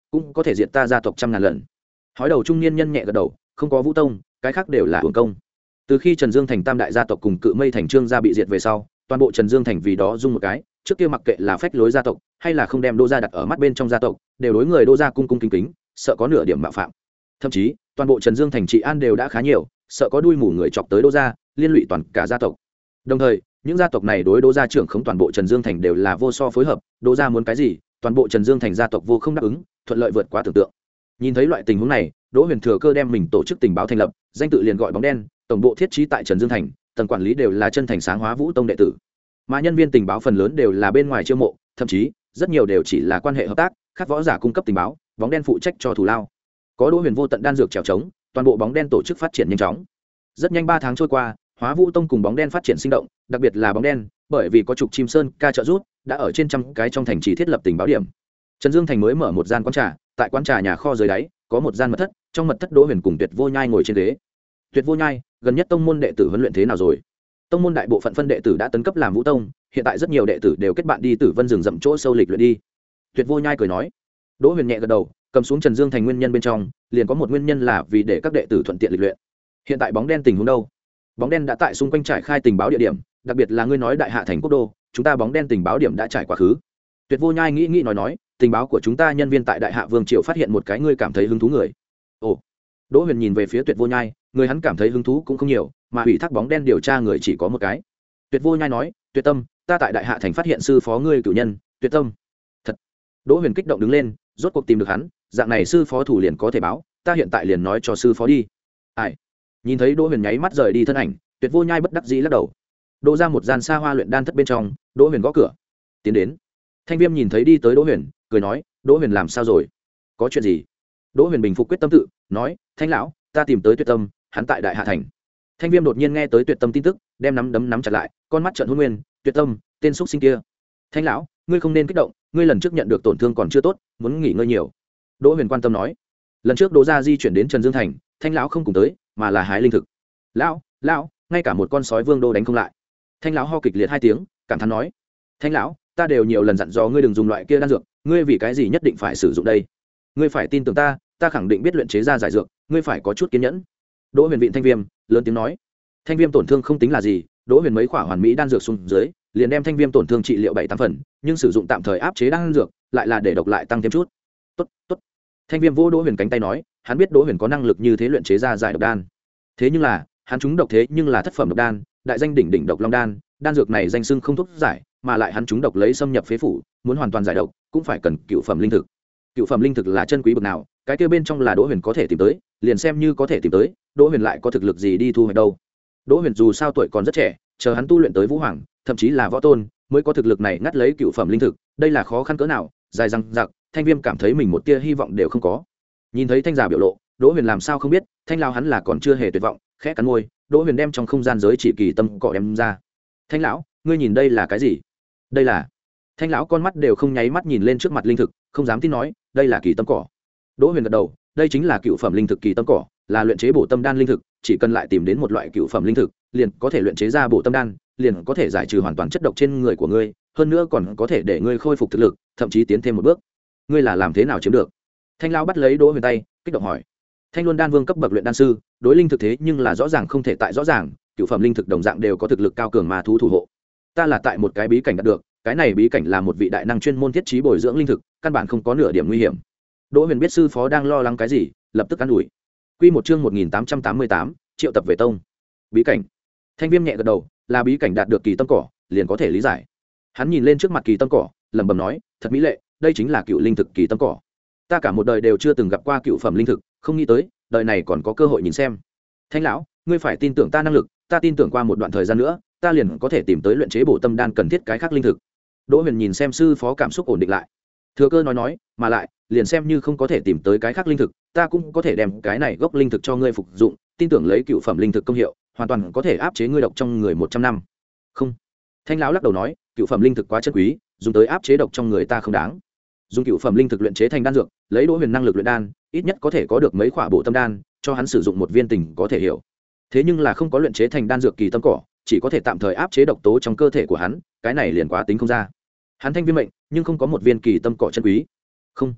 cũng có thể diệt ta gia tộc trăm ngàn lần. Hói đầu trung niên nhân nhẹ gật đầu, không có Vũ Tông, cái khác đều là hưởng công. Từ khi Trần Dương thành tam đại gia tộc cùng Cự Mây thành Trương gia bị diệt về sau, toàn bộ Trần Dương thành vì đó dung một cái, trước kia mặc kệ là phách lối gia tộc hay là không đem Đỗ gia đặt ở mắt bên trong gia tộc, đều đối người Đỗ gia cung cung kính kính, sợ có nửa điểm mạo phạm. Thậm chí, toàn bộ Trần Dương thành trị an đều đã khá nhiều, sợ có đuôi mù người chọc tới Đỗ gia, liên lụy toàn cả gia tộc. Đồng thời, những gia tộc này đối Đỗ gia trưởng khống toàn bộ Trần Dương thành đều là vô so phối hợp, Đỗ gia muốn cái gì, toàn bộ Trần Dương thành gia tộc vô không đáp ứng, thuận lợi vượt quá tưởng tượng. Nhìn thấy loại tình huống này, Đỗ Huyền thừa cơ đem mình tổ chức tình báo thành lập, danh tự liền gọi bóng đen, tổng bộ thiết trí tại Trần Dương thành, tầng quản lý đều là chân thành sáng hóa Vũ Tông đệ tử. Mà nhân viên tình báo phần lớn đều là bên ngoài chiêu mộ, thậm chí rất nhiều đều chỉ là quan hệ hợp tác, khác võ giả cung cấp tình báo, bóng đen phụ trách cho thù lao. Có Đỗ Huyền vô tận đan dược trèo trống, toàn bộ bóng đen tổ chức phát triển nhanh chóng. Rất nhanh ba tháng trôi qua, Hóa Vũ Tông cùng bóng đen phát triển sinh động, đặc biệt là bóng đen, bởi vì có trục Chim Sơn ca trợ giúp, đã ở trên trăm cái trong thành trì thiết lập tình báo điểm. Trần Dương thành mới mở một gian quán trà, tại quán trà nhà kho dưới đáy, có một gian mật thất, trong mật thất Đỗ Huyền cùng Tuyệt Vô Nhai ngồi trên ghế. Tuyệt Vô Nhai, gần nhất tông môn đệ tử huấn luyện thế nào rồi? Tông môn đại bộ phận phân đệ tử đã tấn cấp làm Vũ Tông, hiện tại rất nhiều đệ tử đều kết bạn đi Tử Vân rừng rậm chỗ sâu lịch luyện đi. Tuyệt Vô Nhai cười nói. Đỗ Huyền nhẹ gật đầu, cầm xuống Trần Dương thành nguyên nhân bên trong, liền có một nguyên nhân là vì để các đệ tử thuận tiện lịch luyện. Hiện tại bóng đen tình huống đâu? Bóng đen đã tại xung quanh trải khai tình báo địa điểm, đặc biệt là ngươi nói đại hạ thành quốc đô, chúng ta bóng đen tình báo điểm đã trải quá khứ. Tuyệt Vô Nhai nghĩ nghĩ nói nói, tình báo của chúng ta nhân viên tại đại hạ vương triều phát hiện một cái ngươi cảm thấy hứng thú người. Ồ. Đỗ Huyền nhìn về phía Tuyệt Vô Nhai, người hắn cảm thấy hứng thú cũng không nhiều, mà ủy thác bóng đen điều tra người chỉ có một cái. Tuyệt Vô Nhai nói, Tuyệt Tâm, ta tại đại hạ thành phát hiện sư phó ngươi cửu nhân, Tuyệt Tâm. Thật. Đỗ Huyền kích động đứng lên, rốt cuộc tìm được hắn, dạng này sư phó thủ liền có thể báo, ta hiện tại liền nói cho sư phó đi. Ai? Nhìn thấy Đỗ Huyền nháy mắt rời đi thân ảnh, Tuyệt Vô Nhai bất đắc dĩ lắc đầu. Đỗ ra một gian xa hoa luyện đan thất bên trong, Đỗ Huyền gõ cửa. Tiến đến. Thanh Viêm nhìn thấy đi tới Đỗ Huyền, cười nói, Đỗ Huyền làm sao rồi? Có chuyện gì? Đỗ Huyền bình phục quyết tâm tự, nói, Thanh lão, ta tìm tới Tuyệt Tâm, hắn tại đại hạ thành. Thanh Viêm đột nhiên nghe tới Tuyệt Tâm tin tức, đem nắm đấm nắm chặt lại, con mắt trợn hôn nguyên, Tuyệt Tâm, tên xúc sinh kia. Thanh lão, ngươi không nên kích động, ngươi lần trước nhận được tổn thương còn chưa tốt, muốn nghỉ ngơi nhiều. Đỗ Huyền quan tâm nói. Lần trước Đỗ gia di chuyển đến Trần Dương thành, Thanh lão không cùng tới, mà là hái linh thực. Lão, lão, ngay cả một con sói vương đô đánh không lại. Thanh lão ho kịch liệt hai tiếng, cảm thán nói, Thanh lão, ta đều nhiều lần dặn dò ngươi đừng dùng loại kia đan dược, ngươi vì cái gì nhất định phải sử dụng đây? Ngươi phải tin tưởng ta, ta khẳng định biết luyện chế ra giải dược, ngươi phải có chút kiên nhẫn. Đỗ Huyền vịn Thanh Viêm, lớn tiếng nói. Thanh Viêm tổn thương không tính là gì, Đỗ Huyền mấy khỏa hoàn mỹ đan dược xuống dưới, liền đem Thanh Viêm tổn thương trị liệu bảy tám phần, nhưng sử dụng tạm thời áp chế đan dược, lại là để độc lại tăng thêm chút. Tốt, tốt. Thanh Viêm vỗ Đỗ Huyền cánh tay nói, hắn biết Đỗ Huyền có năng lực như thế luyện chế ra giải độc đan. Thế nhưng là, hắn trúng độc thế nhưng là thất phẩm độc đan, đại danh đỉnh đỉnh độc long đan, đan dược này danh xưng không thuốc giải, mà lại hắn trúng độc lấy xâm nhập phế phủ, muốn hoàn toàn giải độc, cũng phải cần cựu phẩm linh thực. Cựu phẩm linh thực là chân quý bậc nào, cái kia bên trong là Đỗ Huyền có thể tìm tới, liền xem như có thể tìm tới, Đỗ Huyền lại có thực lực gì đi thu hoạch đâu? Đỗ Huyền dù sao tuổi còn rất trẻ, chờ hắn tu luyện tới vũ hoàng, thậm chí là võ tôn, mới có thực lực này ngắt lấy cựu phẩm linh thực, đây là khó khăn cỡ nào, dài răng rặc, Thanh Viêm cảm thấy mình một tia hy vọng đều không có. Nhìn thấy Thanh giả biểu lộ, Đỗ Huyền làm sao không biết, Thanh lão hắn là còn chưa hề tuyệt vọng, khẽ cắn môi, Đỗ Huyền đem trong không gian giới chỉ kỳ tâm cọ đem ra. Thanh lão, ngươi nhìn đây là cái gì? Đây là. Thanh lão con mắt đều không nháy mắt nhìn lên trước mặt linh thực, không dám tin nói, đây là kỳ tâm cỏ. Đỗ Huyền gật đầu, đây chính là cựu phẩm linh thực kỳ tâm cỏ, là luyện chế bổ tâm đan linh thực, chỉ cần lại tìm đến một loại cựu phẩm linh thực, liền có thể luyện chế ra bổ tâm đan, liền có thể giải trừ hoàn toàn chất độc trên người của ngươi, hơn nữa còn có thể để ngươi khôi phục thực lực, thậm chí tiến thêm một bước. Ngươi là làm thế nào chiếm được? Thanh lão bắt lấy Đỗ Huyền tay, kích động hỏi. Thanh Luân đan vương cấp bậc luyện đan sư, đối linh thực thế nhưng là rõ ràng không thể tại rõ ràng, cựu phẩm linh thực đồng dạng đều có thực lực cao cường mà thú thủ hộ. Ta là tại một cái bí cảnh đạt được, cái này bí cảnh là một vị đại năng chuyên môn thiết trí bồi dưỡng linh thực, căn bản không có nửa điểm nguy hiểm. Đỗ Huyền biết sư phó đang lo lắng cái gì, lập tức an ủi. Quy một chương một nghìn tám trăm tám mươi tám, triệu tập về tông. Bí cảnh. Thanh Viêm nhẹ gật đầu, là bí cảnh đạt được kỳ tâm cỏ, liền có thể lý giải. Hắn nhìn lên trước mặt kỳ tâm cỏ, lẩm bẩm nói, thật mỹ lệ, đây chính là cựu linh thực kỳ tâm cỏ. Ta cả một đời đều chưa từng gặp qua cựu phẩm linh thực, không nghĩ tới, đời này còn có cơ hội nhìn xem. Thanh lão, ngươi phải tin tưởng ta năng lực, ta tin tưởng qua một đoạn thời gian nữa, ta liền có thể tìm tới luyện chế bổ tâm đan cần thiết cái khác linh thực. Đỗ Huyền nhìn xem sư phó cảm xúc ổn định lại, thừa cơ nói nói, mà lại, liền xem như không có thể tìm tới cái khác linh thực, ta cũng có thể đem cái này gốc linh thực cho ngươi phục dụng, tin tưởng lấy cựu phẩm linh thực công hiệu, hoàn toàn có thể áp chế ngươi độc trong người một trăm năm. Không. Thanh lão lắc đầu nói, cựu phẩm linh thực quá chân quý, dùng tới áp chế độc trong người ta không đáng. Dùng cựu phẩm linh thực luyện chế thành đan dược, lấy Đỗ Huyền năng lực luyện đan, ít nhất có thể có được mấy khỏa bổ tâm đan, cho hắn sử dụng một viên tình có thể hiểu. Thế nhưng là không có luyện chế thành đan dược kỳ tâm cỏ, chỉ có thể tạm thời áp chế độc tố trong cơ thể của hắn, cái này liền quá tính không ra. Hắn Thanh Viêm mệnh, nhưng không có một viên kỳ tâm cỏ chân quý. Không.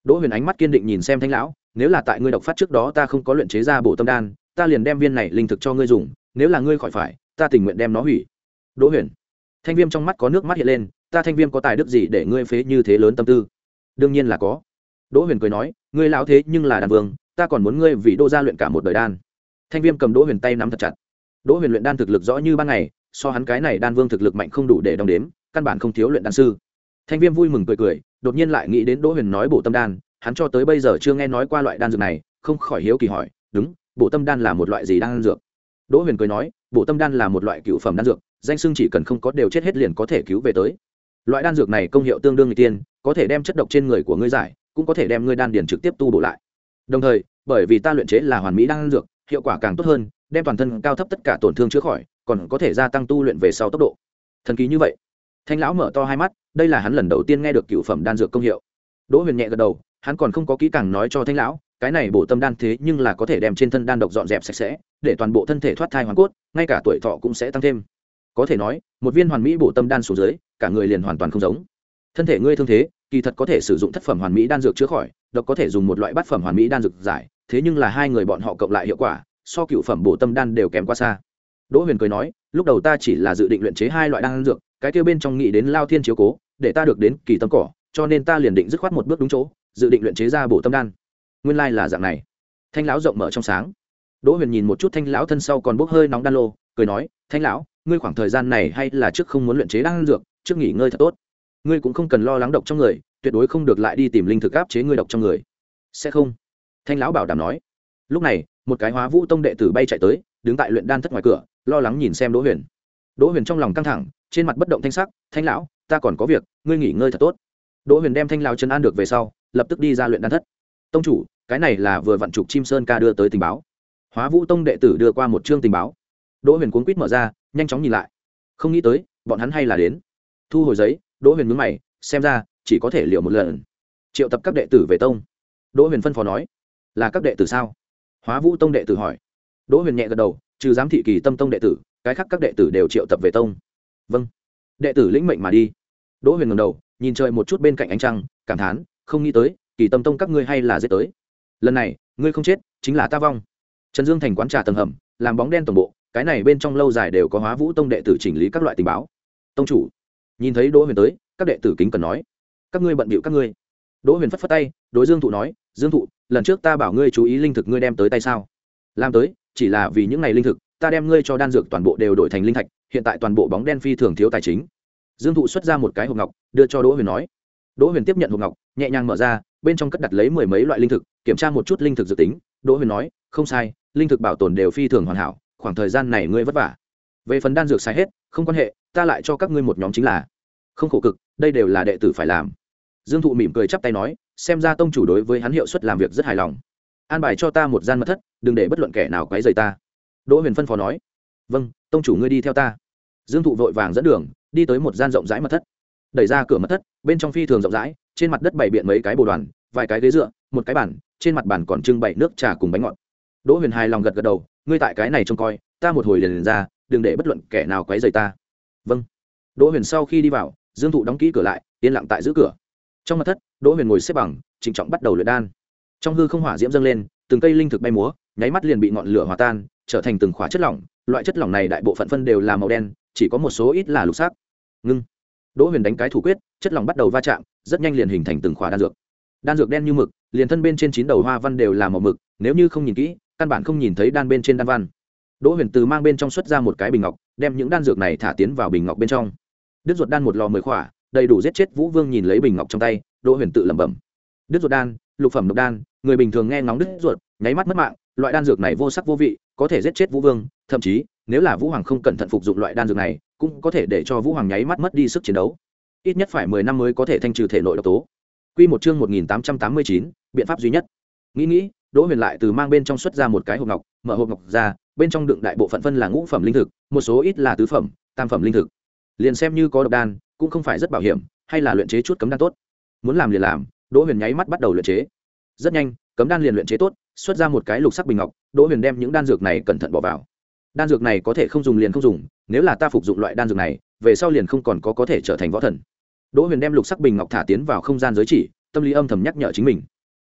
Đỗ Huyền ánh mắt kiên định nhìn xem Thanh lão, nếu là tại ngươi độc phát trước đó ta không có luyện chế ra bổ tâm đan, ta liền đem viên này linh thực cho ngươi dùng, nếu là ngươi khỏi phải, ta tình nguyện đem nó hủy. Đỗ Huyền. Thanh Viêm trong mắt có nước mắt hiện lên, ta Thanh Viêm có tài đức gì để ngươi phế như thế lớn tâm tư? Đương nhiên là có. Đỗ Huyền cười nói, ngươi lão thế nhưng là đan vương, ta còn muốn ngươi vì Đỗ gia luyện cả một đời đan. Thanh Viêm cầm Đỗ Huyền tay nắm thật chặt. Đỗ Huyền luyện đan thực lực rõ như ban ngày, so hắn cái này đan vương thực lực mạnh không đủ để đong đếm, căn bản không thiếu luyện đan sư. Thanh Viêm vui mừng cười cười, đột nhiên lại nghĩ đến Đỗ Huyền nói bổ tâm đan, hắn cho tới bây giờ chưa nghe nói qua loại đan dược này, không khỏi hiếu kỳ hỏi, đúng, bổ tâm đan là một loại gì đan dược? Đỗ Huyền cười nói, bổ tâm đan là một loại cựu phẩm đan dược, danh xưng chỉ cần không có đều chết hết liền có thể cứu về tới. Loại đan dược này công hiệu tương đương người tiên, có thể đem chất độc trên người của ngươi giải, cũng có thể đem ngươi đan điền trực tiếp tu bổ lại. Đồng thời, bởi vì ta luyện chế là hoàn mỹ đan dược, hiệu quả càng tốt hơn, đem toàn thân cao thấp tất cả tổn thương chữa khỏi, còn có thể gia tăng tu luyện về sau tốc độ. Thần kỳ như vậy. Thanh lão mở to hai mắt, đây là hắn lần đầu tiên nghe được cựu phẩm đan dược công hiệu. Đỗ Huyền nhẹ gật đầu, hắn còn không có kỹ càng nói cho Thanh lão, cái này bổ tâm đan thế nhưng là có thể đem trên thân đan độc dọn dẹp sạch sẽ, để toàn bộ thân thể thoát thai hoàn cốt, ngay cả tuổi thọ cũng sẽ tăng thêm. Có thể nói, một viên hoàn mỹ bổ tâm đan xuống dưới, cả người liền hoàn toàn không giống. Thân thể ngươi thương thế, kỳ thật có thể sử dụng thất phẩm hoàn mỹ đan dược chữa khỏi, độc có thể dùng một loại bát phẩm hoàn mỹ đan dược giải, thế nhưng là hai người bọn họ cộng lại hiệu quả, so cựu phẩm bổ tâm đan đều kém quá xa. Đỗ Huyền cười nói, lúc đầu ta chỉ là dự định luyện chế hai loại đan dược, cái kia bên trong nghĩ đến Lao Thiên chiếu cố, để ta được đến kỳ tâm cỏ, cho nên ta liền định dứt khoát một bước đúng chỗ, dự định luyện chế ra bổ tâm đan. Nguyên lai là dạng này. Thanh lão rộng mở trong sáng. Đỗ Huyền nhìn một chút Thanh lão thân sau còn bốc hơi nóng đan lô, cười nói, Thanh lão, ngươi khoảng thời gian này hay là trước không muốn luyện chế đan dược, trước nghỉ ngơi thật tốt. Ngươi cũng không cần lo lắng độc trong người, tuyệt đối không được lại đi tìm linh thực áp chế ngươi độc trong người. Sẽ không. Thanh lão bảo đảm nói. Lúc này, một cái Hóa Vũ Tông đệ tử bay chạy tới, đứng tại luyện đan thất ngoài cửa, lo lắng nhìn xem Đỗ Huyền. Đỗ Huyền trong lòng căng thẳng, trên mặt bất động thanh sắc, Thanh lão, ta còn có việc, ngươi nghỉ ngơi thật tốt. Đỗ Huyền đem Thanh lão trấn an được về sau, lập tức đi ra luyện đan thất. Tông chủ, cái này là vừa vặn trục Chim Sơn ca đưa tới tình báo. Hóa Vũ Tông đệ tử đưa qua một chương tình báo. Đỗ Huyền cuống quýt mở ra, nhanh chóng nhìn lại. Không nghĩ tới, bọn hắn hay là đến. Thu hồi giấy, Đỗ Huyền nhướng mày, xem ra chỉ có thể liệu một lần. Triệu tập các đệ tử về tông. Đỗ Huyền phân phó nói, là các đệ tử sao? Hóa Vũ Tông đệ tử hỏi. Đỗ Huyền nhẹ gật đầu, trừ giám thị Kỳ Tâm Tông đệ tử, cái khác các đệ tử đều triệu tập về tông. Vâng. Đệ tử lĩnh mệnh mà đi. Đỗ Huyền ngẩng đầu, nhìn trời một chút bên cạnh ánh trăng, cảm thán, không nghĩ tới, Kỳ Tâm Tông các ngươi hay là giết tới. Lần này, ngươi không chết, chính là ta vong. Trần Dương thành quán trà tầng hầm, làm bóng đen tổng bộ, cái này bên trong lâu dài đều có Hóa Vũ Tông đệ tử chỉnh lý các loại tình báo. Tông chủ, nhìn thấy Đỗ Huyền tới, các đệ tử kính cần nói, các ngươi bận bịu các ngươi. Đỗ Huyền phất phất tay, đối Dương Thụ nói, Dương Thụ, lần trước ta bảo ngươi chú ý linh thực ngươi đem tới tay sao? Làm tới, chỉ là vì những ngày linh thực, ta đem ngươi cho đan dược toàn bộ đều đổi thành linh thạch, hiện tại toàn bộ bóng đen phi thường thiếu tài chính. Dương Thụ xuất ra một cái hộp ngọc, đưa cho Đỗ Huyền nói. Đỗ Huyền tiếp nhận hộp ngọc, nhẹ nhàng mở ra, bên trong cất đặt lấy mười mấy loại linh thực, kiểm tra một chút linh thực dự tính. Đỗ Huyền nói, không sai, linh thực bảo tồn đều phi thường hoàn hảo, khoảng thời gian này ngươi vất vả. Về phần đan dược xài hết, không quan hệ, ta lại cho các ngươi một nhóm chính là. Không khổ cực, đây đều là đệ tử phải làm. Dương Thụ mỉm cười chắp tay nói, xem ra tông chủ đối với hắn hiệu suất làm việc rất hài lòng. An bài cho ta một gian mật thất, đừng để bất luận kẻ nào quấy rầy ta. Đỗ Huyền phân phó nói. Vâng, tông chủ ngươi đi theo ta. Dương Thụ vội vàng dẫn đường, đi tới một gian rộng rãi mật thất. Đẩy ra cửa mật thất, bên trong phi thường rộng rãi, trên mặt đất bày biện mấy cái bồ đoàn, vài cái ghế dựa, một cái bàn, trên mặt bàn còn trưng bày nước trà cùng bánh ngọt. Đỗ Huyền hài lòng gật gật đầu, ngươi tại cái này trông coi, ta một hồi liền, liền ra, đừng để bất luận kẻ nào quấy rầy ta. Vâng. Đỗ Huyền sau khi đi vào, Dương Thụ đóng kỹ cửa lại, yên lặng tại giữ cửa. Trong mật thất, Đỗ Huyền ngồi xếp bằng, trịnh trọng bắt đầu luyện đan. Trong hư không hỏa diễm dâng lên, từng cây linh thực bay múa, nháy mắt liền bị ngọn lửa hòa tan, trở thành từng khóa chất lỏng. Loại chất lỏng này đại bộ phận phân đều là màu đen, chỉ có một số ít là lục sắc. Ngưng. Đỗ Huyền đánh cái thủ quyết, chất lỏng bắt đầu va chạm, rất nhanh liền hình thành từng khóa đan dược. Đan dược đen như mực, liền thân bên trên chín đầu hoa văn đều là màu mực, nếu như không nhìn kỹ, căn bản không nhìn thấy đan bên trên đan văn. Đỗ Huyền từ mang bên trong xuất ra một cái bình ngọc, đem những đan dược này thả tiến vào bình ngọc bên trong. Đứt ruột đan một lò mười khỏa, đầy đủ giết chết Vũ Vương. Nhìn lấy bình ngọc trong tay, Đỗ Huyền tự lẩm bẩm. Đứt ruột đan, lục phẩm độc đan, người bình thường nghe ngóng đứt ruột, nháy mắt mất mạng, loại đan dược này vô sắc vô vị, có thể giết chết Vũ Vương, thậm chí, nếu là Vũ Hoàng không cẩn thận phục dụng loại đan dược này, cũng có thể để cho Vũ Hoàng nháy mắt mất đi sức chiến đấu. Ít nhất phải mười năm mới có thể thanh trừ thể nội độc tố. Quy một chương một nghìn tám trăm tám mươi chín, biện pháp duy nhất. Nghĩ nghĩ, Đỗ Huyền lại từ mang bên trong xuất ra một cái hộp ngọc, mở hộp ngọc ra, bên trong đựng đại bộ phận phân là ngũ phẩm linh thực, một số ít là tứ phẩm, tam phẩm linh thực. Liền xem như có độc đan, cũng không phải rất bảo hiểm, hay là luyện chế chút cấm đan tốt. Muốn làm liền làm, Đỗ Huyền nháy mắt bắt đầu luyện chế. Rất nhanh, cấm đan liền luyện chế tốt, xuất ra một cái lục sắc bình ngọc, Đỗ Huyền đem những đan dược này cẩn thận bỏ vào. Đan dược này có thể không dùng liền không dùng, nếu là ta phục dụng loại đan dược này, về sau liền không còn có có thể trở thành võ thần. Đỗ Huyền đem lục sắc bình ngọc thả tiến vào không gian giới chỉ, tâm lý âm thầm nhắc nhở chính mình,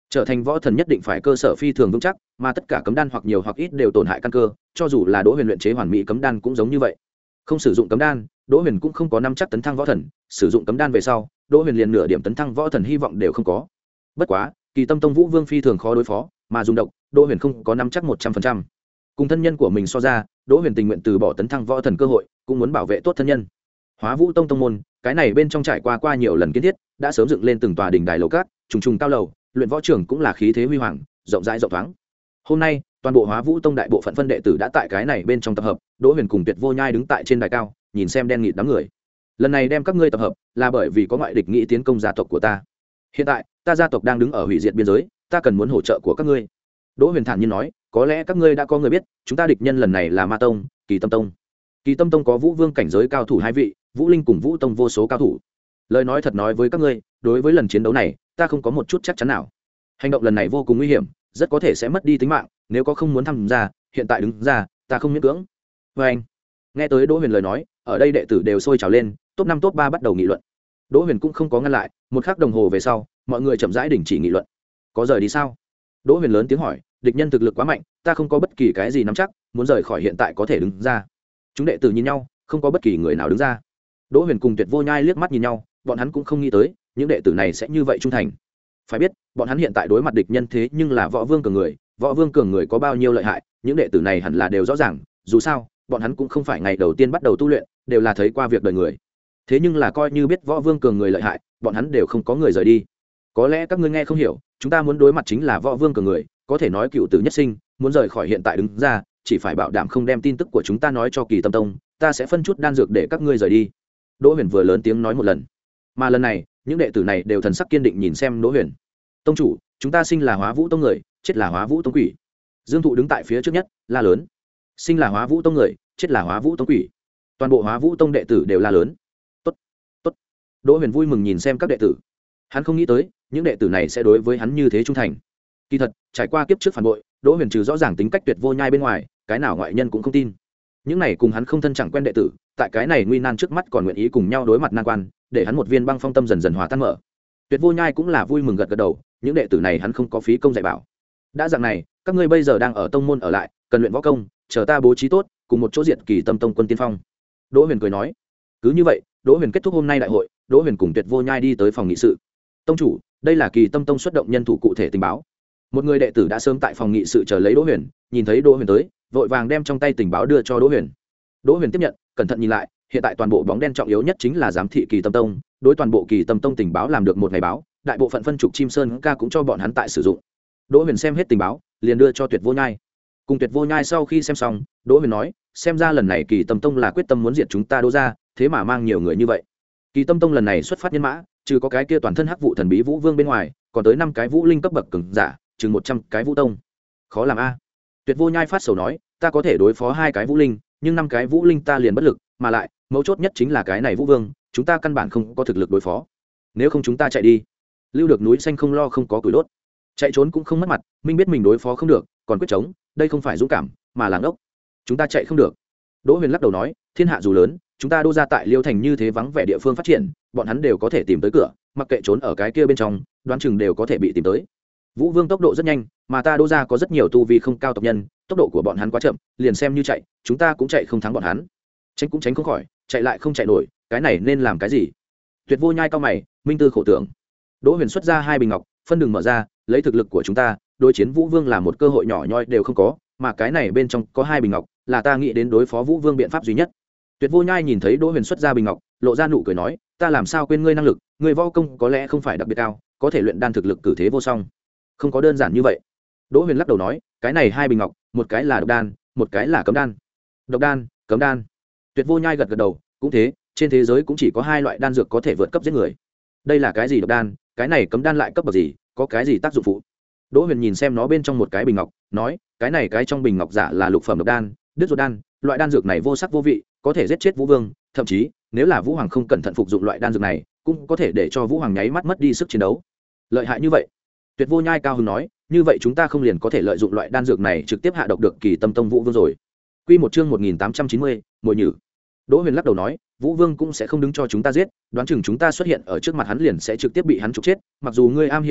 trở thành võ thần nhất định phải cơ sở phi thường vững chắc, mà tất cả cấm đan hoặc nhiều hoặc ít đều tổn hại căn cơ, cho dù là Đỗ Huyền luyện chế hoàn mỹ cấm đan cũng giống như vậy. Không sử dụng cấm đan, Đỗ Huyền cũng không có năm chắc tấn thăng võ thần, sử dụng cấm đan về sau, Đỗ Huyền liền nửa điểm tấn thăng võ thần hy vọng đều không có. Bất quá, Kỳ Tâm Tông Vũ Vương phi thường khó đối phó, mà dùng độc, Đỗ Huyền không có năm chắc một trăm phần trăm. Cùng thân nhân của mình so ra, Đỗ Huyền tình nguyện từ bỏ tấn thăng võ thần cơ hội, cũng muốn bảo vệ tốt thân nhân. Hóa Vũ Tông tông môn, cái này bên trong trải qua qua nhiều lần kiến thiết, đã sớm dựng lên từng tòa đỉnh đài lầu cát, trùng trùng cao lầu, luyện võ trường cũng là khí thế huy hoàng, rộng rãi rộng thoáng. Hôm nay, toàn bộ Hóa Vũ Tông đại bộ phận phân đệ tử đã tại cái này bên trong tập hợp, Đỗ Huyền cùng Tuyệt Vô Nhai đứng tại trên đài cao, nhìn xem đen nghịt đám người. Lần này đem các ngươi tập hợp, là bởi vì có ngoại địch nghĩ tiến công gia tộc của ta. Hiện tại, ta gia tộc đang đứng ở hủy diệt biên giới, ta cần muốn hỗ trợ của các ngươi. Đỗ Huyền thản nhiên nói, có lẽ các ngươi đã có người biết, chúng ta địch nhân lần này là Ma Tông, Kỳ Tâm Tông. Kỳ Tâm Tông có Vũ Vương cảnh giới cao thủ hai vị, Vũ Linh cùng Vũ Tông vô số cao thủ. Lời nói thật nói với các ngươi, đối với lần chiến đấu này, ta không có một chút chắc chắn nào. Hành động lần này vô cùng nguy hiểm, rất có thể sẽ mất đi tính mạng, nếu có không muốn tham gia, hiện tại đứng ra, ta không miễn cưỡng. Và anh, nghe tới Đỗ Huyền lời nói, ở đây đệ tử đều sôi trào lên, top năm top ba bắt đầu nghị luận. Đỗ Huyền cũng không có ngăn lại, một khắc đồng hồ về sau, mọi người chậm rãi đình chỉ nghị luận. Có rời đi sao? Đỗ Huyền lớn tiếng hỏi, địch nhân thực lực quá mạnh, ta không có bất kỳ cái gì nắm chắc, muốn rời khỏi hiện tại có thể đứng ra. Chúng đệ tử nhìn nhau, không có bất kỳ người nào đứng ra. Đỗ Huyền cùng Tuyệt Vô Nhai liếc mắt nhìn nhau, bọn hắn cũng không nghĩ tới, những đệ tử này sẽ như vậy trung thành. Phải biết, bọn hắn hiện tại đối mặt địch nhân thế nhưng là Võ Vương cường người, Võ Vương cường người có bao nhiêu lợi hại, những đệ tử này hẳn là đều rõ ràng, dù sao, bọn hắn cũng không phải ngày đầu tiên bắt đầu tu luyện, đều là thấy qua việc đời người. Thế nhưng là coi như biết Võ Vương cường người lợi hại, bọn hắn đều không có người rời đi. Có lẽ các ngươi nghe không hiểu, chúng ta muốn đối mặt chính là Võ Vương cường người, có thể nói cựu tử nhất sinh, muốn rời khỏi hiện tại đứng ra, chỉ phải bảo đảm không đem tin tức của chúng ta nói cho Kỳ Tâm Tông, ta sẽ phân chút đan dược để các ngươi rời đi. Đỗ Huyền vừa lớn tiếng nói một lần, mà lần này, những đệ tử này đều thần sắc kiên định nhìn xem Đỗ Huyền. Tông chủ, chúng ta sinh là Hóa Vũ Tông người, chết là Hóa Vũ Tông quỷ. Dương Thụ đứng tại phía trước nhất, la lớn. Sinh là Hóa Vũ Tông người, chết là Hóa Vũ Tông quỷ. Toàn bộ Hóa Vũ Tông đệ tử đều la lớn. Tốt, tốt. Đỗ Huyền vui mừng nhìn xem các đệ tử. Hắn không nghĩ tới, những đệ tử này sẽ đối với hắn như thế trung thành. Kỳ thật, trải qua kiếp trước phản bội, Đỗ Huyền trừ rõ ràng tính cách Tuyệt Vô Nhai bên ngoài, cái nào ngoại nhân cũng không tin. Những này cùng hắn không thân chẳng quen đệ tử, tại cái này nguy nan trước mắt còn nguyện ý cùng nhau đối mặt nan quan, để hắn một viên băng phong tâm dần dần hòa tan mở. Tuyệt Vô Nhai cũng là vui mừng gật gật đầu, những đệ tử này hắn không có phí công dạy bảo. Đã dạng này, các ngươi bây giờ đang ở tông môn ở lại, cần luyện võ công, chờ ta bố trí tốt, cùng một chỗ diệt Kỳ Tâm Tông quân tiên phong. Đỗ Huyền cười nói. Cứ như vậy, Đỗ Huyền kết thúc hôm nay đại hội, Đỗ Huyền cùng Tuyệt Vô Nhai đi tới phòng nghị sự. Tông chủ, đây là Kỳ Tâm Tông xuất động nhân thủ cụ thể tình báo. Một người đệ tử đã sớm tại phòng nghị sự chờ lấy Đỗ Huyền, nhìn thấy Đỗ Huyền tới, vội vàng đem trong tay tình báo đưa cho Đỗ Huyền. Đỗ Huyền tiếp nhận, cẩn thận nhìn lại, hiện tại toàn bộ bóng đen trọng yếu nhất chính là giám thị Kỳ Tâm Tông, đối toàn bộ Kỳ Tâm Tông tình báo làm được một ngày báo, đại bộ phận phân trục chim sơn ca cũng cho bọn hắn tại sử dụng. Đỗ Huyền xem hết tình báo, liền đưa cho Tuyệt Vô Nhai. Cùng Tuyệt Vô Nhai sau khi xem xong, Đỗ Huyền nói, xem ra lần này Kỳ Tâm Tông là quyết tâm muốn diệt chúng ta Đỗ gia, thế mà mang nhiều người như vậy. Kỳ Tâm Tông lần này xuất phát nhân mã, trừ có cái kia toàn thân hắc vụ thần bí Vũ Vương bên ngoài, còn tới năm cái Vũ Linh cấp bậc cường giả, chừng một trăm cái Vũ Tông. Khó làm a. Tuyệt Vô Nhai phát sầu nói, ta có thể đối phó hai cái Vũ Linh, nhưng năm cái Vũ Linh ta liền bất lực, mà lại, mấu chốt nhất chính là cái này Vũ Vương, chúng ta căn bản không có thực lực đối phó. Nếu không chúng ta chạy đi, lưu được núi xanh không lo không có củi đốt, chạy trốn cũng không mất mặt, minh biết mình đối phó không được, còn quyết chống, đây không phải dũng cảm, mà là ngốc. Chúng ta chạy không được. Đỗ Huyền lắc đầu nói, thiên hạ dù lớn, chúng ta Đỗ gia tại Liêu Thành như thế vắng vẻ địa phương phát triển, bọn hắn đều có thể tìm tới cửa, mặc kệ trốn ở cái kia bên trong, đoán chừng đều có thể bị tìm tới. Vũ Vương tốc độ rất nhanh, mà ta Đỗ gia có rất nhiều tu vi không cao tộc nhân, tốc độ của bọn hắn quá chậm, liền xem như chạy, chúng ta cũng chạy không thắng bọn hắn. Tránh cũng tránh không khỏi, chạy lại không chạy nổi, cái này nên làm cái gì? Tuyệt Vô Nhai cao mày, minh tư khổ tưởng. Đỗ Huyền xuất ra hai bình ngọc, phân đường mở ra, lấy thực lực của chúng ta, đối chiến Vũ Vương là một cơ hội nhỏ nhoi đều không có, mà cái này bên trong có hai bình ngọc, là ta nghĩ đến đối phó Vũ Vương biện pháp duy nhất. Tuyệt Vô Nhai nhìn thấy Đỗ Huyền xuất ra bình ngọc, lộ ra nụ cười nói, ta làm sao quên ngươi năng lực, ngươi võ công có lẽ không phải đặc biệt cao, có thể luyện đan thực lực cử thế vô song. Không có đơn giản như vậy. Đỗ Huyền lắc đầu nói, cái này hai bình ngọc, một cái là độc đan, một cái là cấm đan. Độc đan, cấm đan. Tuyệt Vô Nhai gật gật đầu, cũng thế, trên thế giới cũng chỉ có hai loại đan dược có thể vượt cấp giết người. Đây là cái gì độc đan, cái này cấm đan lại cấp bậc gì, có cái gì tác dụng phụ? Đỗ Huyền nhìn xem nó bên trong một cái bình ngọc, nói, cái này cái trong bình ngọc giả là lục phẩm độc đan, đứt ruột đan, loại đan dược này vô sắc vô vị, có thể giết chết Vũ Vương, thậm chí, nếu là Vũ Hoàng không cẩn thận phục dụng loại đan dược này, cũng có thể để cho Vũ Hoàng nháy mắt mất đi sức chiến đấu. Lợi hại như vậy? Tuyệt Vô Nhai cao hứng nói, như vậy chúng ta không liền có thể lợi dụng loại đan dược này trực tiếp hạ độc được Kỳ Tâm Tông Vũ Vương rồi. Quy một chương một nghìn tám trăm chín mươi, mùi nhử. Đỗ Huyền lắc đầu nói, Vũ Vương cũng sẽ không đứng cho chúng ta giết, đoán chừng chúng ta xuất hiện ở trước mặt hắn liền sẽ trực tiếp bị hắn trục chết, mặc dù ngươi am hiểu tốc độ,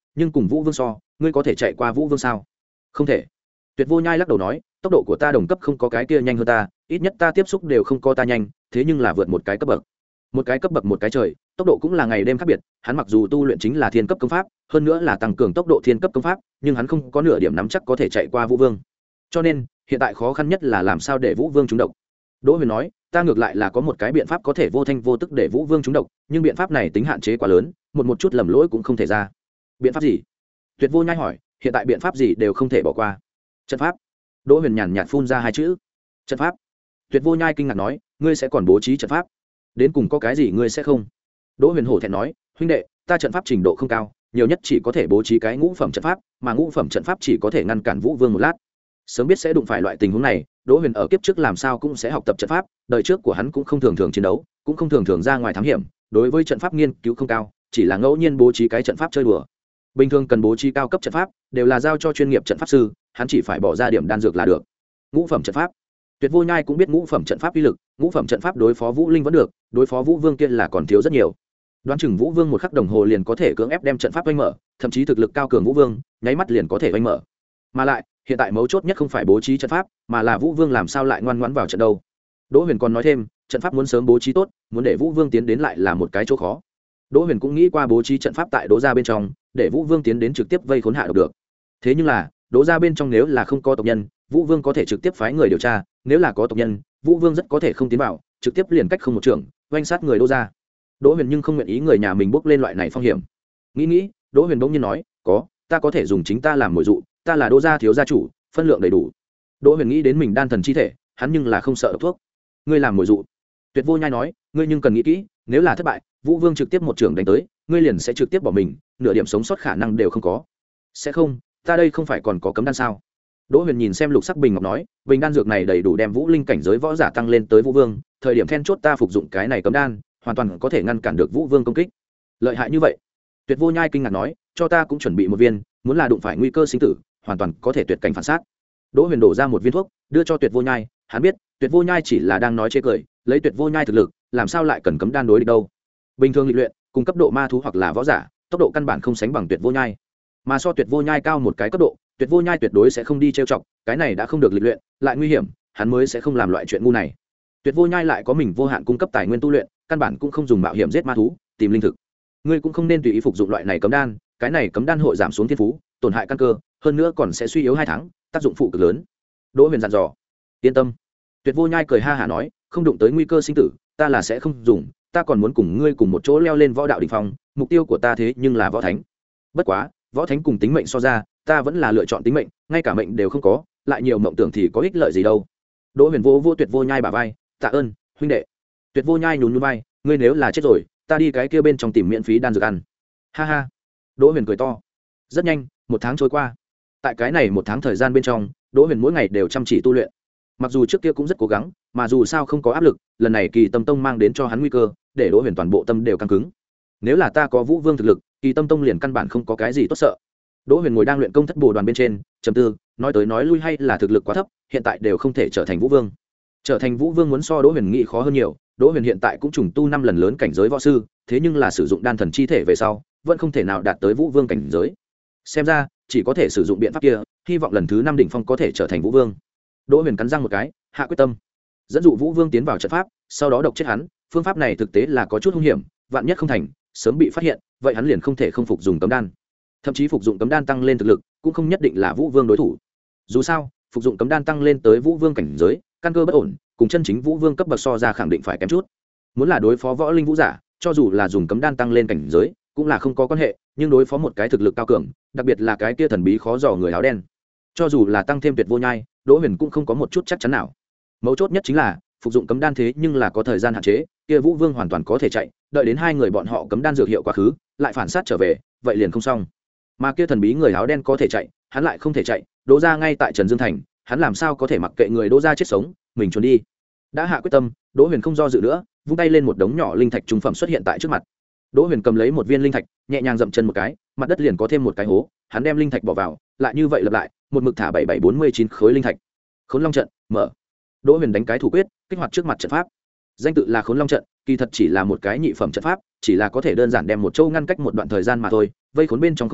nhưng cùng vũ vương so ngươi có thể chạy qua vũ vương sao? Không thể. Tuyệt Vô Nhai lắc đầu nói, tốc độ của ta đồng cấp không có cái kia nhanh hơn ta, ít nhất ta tiếp xúc đều không có ta nhanh, thế nhưng là vượt một cái cấp bậc. Một cái cấp bậc một cái trời, tốc độ cũng là ngày đêm khác biệt, hắn mặc dù tu luyện chính là thiên cấp công pháp, hơn nữa là tăng cường tốc độ thiên cấp công pháp, nhưng hắn không có nửa điểm nắm chắc có thể chạy qua Vũ Vương. Cho nên, hiện tại khó khăn nhất là làm sao để Vũ Vương trúng độc. Đỗ Huyền nói, ta ngược lại là có một cái biện pháp có thể vô thanh vô tức để Vũ Vương trúng độc, nhưng biện pháp này tính hạn chế quá lớn, một một chút lầm lỗi cũng không thể ra. Biện pháp gì? Tuyệt Vô Nhai hỏi, hiện tại biện pháp gì đều không thể bỏ qua. Trận pháp. Đỗ Huyền nhàn nhạt phun ra hai chữ. Trận pháp. Tuyệt Vô Nhai kinh ngạc nói, ngươi sẽ còn bố trí trận pháp? Đến cùng có cái gì ngươi sẽ không? Đỗ Huyền hổ thẹn nói, huynh đệ, ta trận pháp trình độ không cao, nhiều nhất chỉ có thể bố trí cái ngũ phẩm trận pháp, mà ngũ phẩm trận pháp chỉ có thể ngăn cản Vũ Vương một lát. Sớm biết sẽ đụng phải loại tình huống này, Đỗ Huyền ở kiếp trước làm sao cũng sẽ học tập trận pháp, đời trước của hắn cũng không thường thường chiến đấu, cũng không thường thường ra ngoài thám hiểm, đối với trận pháp nghiên cứu không cao, chỉ là ngẫu nhiên bố trí cái trận pháp chơi đùa. Bình thường cần bố trí cao cấp trận pháp, đều là giao cho chuyên nghiệp trận pháp sư, hắn chỉ phải bỏ ra điểm đan dược là được. Ngũ phẩm trận pháp. Tuyệt Vô Nhai cũng biết ngũ phẩm trận pháp uy lực, ngũ phẩm trận pháp đối phó Vũ Linh vẫn được, đối phó Vũ Vương kia là còn thiếu rất nhiều. Đoán chừng Vũ Vương một khắc đồng hồ liền có thể cưỡng ép đem trận pháp oanh mở, thậm chí thực lực cao cường Vũ Vương, nháy mắt liền có thể oanh mở. Mà lại, hiện tại mấu chốt nhất không phải bố trí trận pháp, mà là Vũ Vương làm sao lại ngoan ngoãn vào trận đâu. Đỗ Huyền còn nói thêm, trận pháp muốn sớm bố trí tốt, muốn để Vũ Vương tiến đến lại là một cái chỗ khó. Đỗ Huyền cũng nghĩ qua bố trí trận pháp tại Đỗ gia bên trong, để Vũ Vương tiến đến trực tiếp vây khốn hạ độc được. Thế nhưng là, Đỗ gia bên trong nếu là không có tộc nhân, Vũ Vương có thể trực tiếp phái người điều tra, nếu là có tộc nhân, Vũ Vương rất có thể không tiến vào, trực tiếp liền cách không một trường, oanh sát người Đỗ gia. Đỗ Huyền nhưng không nguyện ý người nhà mình bước lên loại này phong hiểm. Nghĩ nghĩ, Đỗ Huyền bỗng nhiên nói, "Có, ta có thể dùng chính ta làm mồi dụ, ta là Đỗ gia thiếu gia chủ, phân lượng đầy đủ." Đỗ Huyền nghĩ đến mình đan thần chi thể, hắn nhưng là không sợ độc thuốc. "Ngươi làm mồi dụ?" Tuyệt Vô Nhai nói, "Ngươi nhưng cần nghĩ kỹ, nếu là thất bại, Vũ Vương trực tiếp một trường đánh tới, ngươi liền sẽ trực tiếp bỏ mình, nửa điểm sống sót khả năng đều không có." "Sẽ không, ta đây không phải còn có cấm đan sao?" Đỗ Huyền nhìn xem lục sắc bình ngọc nói, bình đan dược này đầy đủ đem Vũ Linh cảnh giới võ giả tăng lên tới Vũ Vương, thời điểm then chốt ta phục dụng cái này cấm đan, hoàn toàn có thể ngăn cản được Vũ Vương công kích. Lợi hại như vậy? Tuyệt Vô Nhai kinh ngạc nói, cho ta cũng chuẩn bị một viên, muốn là đụng phải nguy cơ sinh tử, hoàn toàn có thể tuyệt cảnh phản sát. Đỗ Huyền đổ ra một viên thuốc, đưa cho Tuyệt Vô Nhai, hắn biết, Tuyệt Vô Nhai chỉ là đang nói chế cười, lấy Tuyệt Vô Nhai thực lực, làm sao lại cần cấm đan đối địch đâu? Bình thường lịch luyện, cùng cấp độ ma thú hoặc là võ giả, tốc độ căn bản không sánh bằng Tuyệt Vô Nhai. Mà so Tuyệt Vô Nhai cao một cái cấp độ, Tuyệt Vô Nhai tuyệt đối sẽ không đi trêu chọc, cái này đã không được lịch luyện, lại nguy hiểm, hắn mới sẽ không làm loại chuyện ngu này. Tuyệt Vô Nhai lại có mình vô hạn cung cấp tài nguyên tu luyện, căn bản cũng không dùng mạo hiểm giết ma thú, tìm linh thực. Ngươi cũng không nên tùy ý phục dụng loại này cấm đan, cái này cấm đan hội giảm xuống thiên phú, tổn hại căn cơ, hơn nữa còn sẽ suy yếu hai tháng, tác dụng phụ cực lớn. Đỗ Huyền dặn dò. Yên tâm. Tuyệt Vô Nhai cười ha hả nói, không đụng tới nguy cơ sinh tử, ta là sẽ không dùng, ta còn muốn cùng ngươi cùng một chỗ leo lên võ đạo đỉnh phong, mục tiêu của ta thế nhưng là võ thánh. Bất quá, võ thánh cùng tính mệnh so ra, ta vẫn là lựa chọn tính mệnh, ngay cả mệnh đều không có, lại nhiều mộng tưởng thì có ích lợi gì đâu. Đỗ Huyền vô vô Tuyệt Vô Nhai bả vai, tạ ơn huynh đệ. Tuyệt Vô Nhai nhún nhún vai, ngươi nếu là chết rồi, ta đi cái kia bên trong tìm miễn phí đan dược ăn. Ha ha. Đỗ Huyền cười to. Rất nhanh, một tháng trôi qua. Tại cái này một tháng thời gian bên trong, Đỗ Huyền mỗi ngày đều chăm chỉ tu luyện. Mặc dù trước kia cũng rất cố gắng, mà dù sao không có áp lực, lần này Kỳ Tâm Tông mang đến cho hắn nguy cơ, để Đỗ Huyền toàn bộ tâm đều căng cứng. Nếu là ta có Vũ Vương thực lực, Kỳ Tâm Tông liền căn bản không có cái gì tốt sợ. Đỗ Huyền ngồi đang luyện công thất bồ đoàn bên trên, trầm tư, nói tới nói lui hay là thực lực quá thấp, hiện tại đều không thể trở thành Vũ Vương. Trở thành Vũ Vương muốn so Đỗ Huyền nghĩ khó hơn nhiều, Đỗ Huyền hiện tại cũng trùng tu năm lần lớn cảnh giới võ sư, thế nhưng là sử dụng đan thần chi thể về sau, vẫn không thể nào đạt tới Vũ Vương cảnh giới. Xem ra, chỉ có thể sử dụng biện pháp kia, hy vọng lần thứ năm đỉnh phong có thể trở thành Vũ Vương. Đỗ Huyền cắn răng một cái, hạ quyết tâm, dẫn dụ Vũ Vương tiến vào trận pháp, sau đó độc chết hắn, phương pháp này thực tế là có chút hung hiểm, vạn nhất không thành, sớm bị phát hiện, vậy hắn liền không thể không phục dùng cấm đan. Thậm chí phục dụng cấm đan tăng lên thực lực, cũng không nhất định là Vũ Vương đối thủ. Dù sao, phục dụng cấm đan tăng lên tới Vũ Vương cảnh giới, căn cơ bất ổn, cùng chân chính Vũ Vương cấp bậc so ra khẳng định phải kém chút. Muốn là đối phó võ linh vũ giả, cho dù là dùng cấm đan tăng lên cảnh giới, cũng là không có quan hệ, nhưng đối phó một cái thực lực cao cường, đặc biệt là cái kia thần bí khó dò người áo đen, cho dù là tăng thêm Tuyệt Vô Nhai, Đỗ Huyền cũng không có một chút chắc chắn nào. Mấu chốt nhất chính là phục dụng cấm đan thế nhưng là có thời gian hạn chế, kia Vũ Vương hoàn toàn có thể chạy, đợi đến hai người bọn họ cấm đan dược hiệu quá khứ, lại phản sát trở về, vậy liền không xong. Mà kia thần bí người áo đen có thể chạy, hắn lại không thể chạy, Đỗ gia ngay tại Trần Dương thành, hắn làm sao có thể mặc kệ người Đỗ gia chết sống, mình trốn đi. Đã hạ quyết tâm, Đỗ Huyền không do dự nữa, vung tay lên một đống nhỏ linh thạch trung phẩm xuất hiện tại trước mặt. Đỗ Huyền cầm lấy một viên linh thạch, nhẹ nhàng dậm chân một cái, mặt đất liền có thêm một cái hố, hắn đem linh thạch bỏ vào, lại như vậy lặp lại, một mực thả bảy bảy bốn mươi chín khối linh thạch. Khốn Long trận, mở. Đỗ Huyền đánh cái thủ quyết, kích hoạt trước mặt trận pháp. Danh tự là Khốn Long trận, kỳ thật chỉ là một cái nhị phẩm trận pháp, chỉ là có thể đơn giản đem một châu ngăn cách một đoạn thời gian mà thôi, vây khốn bên trong không khí,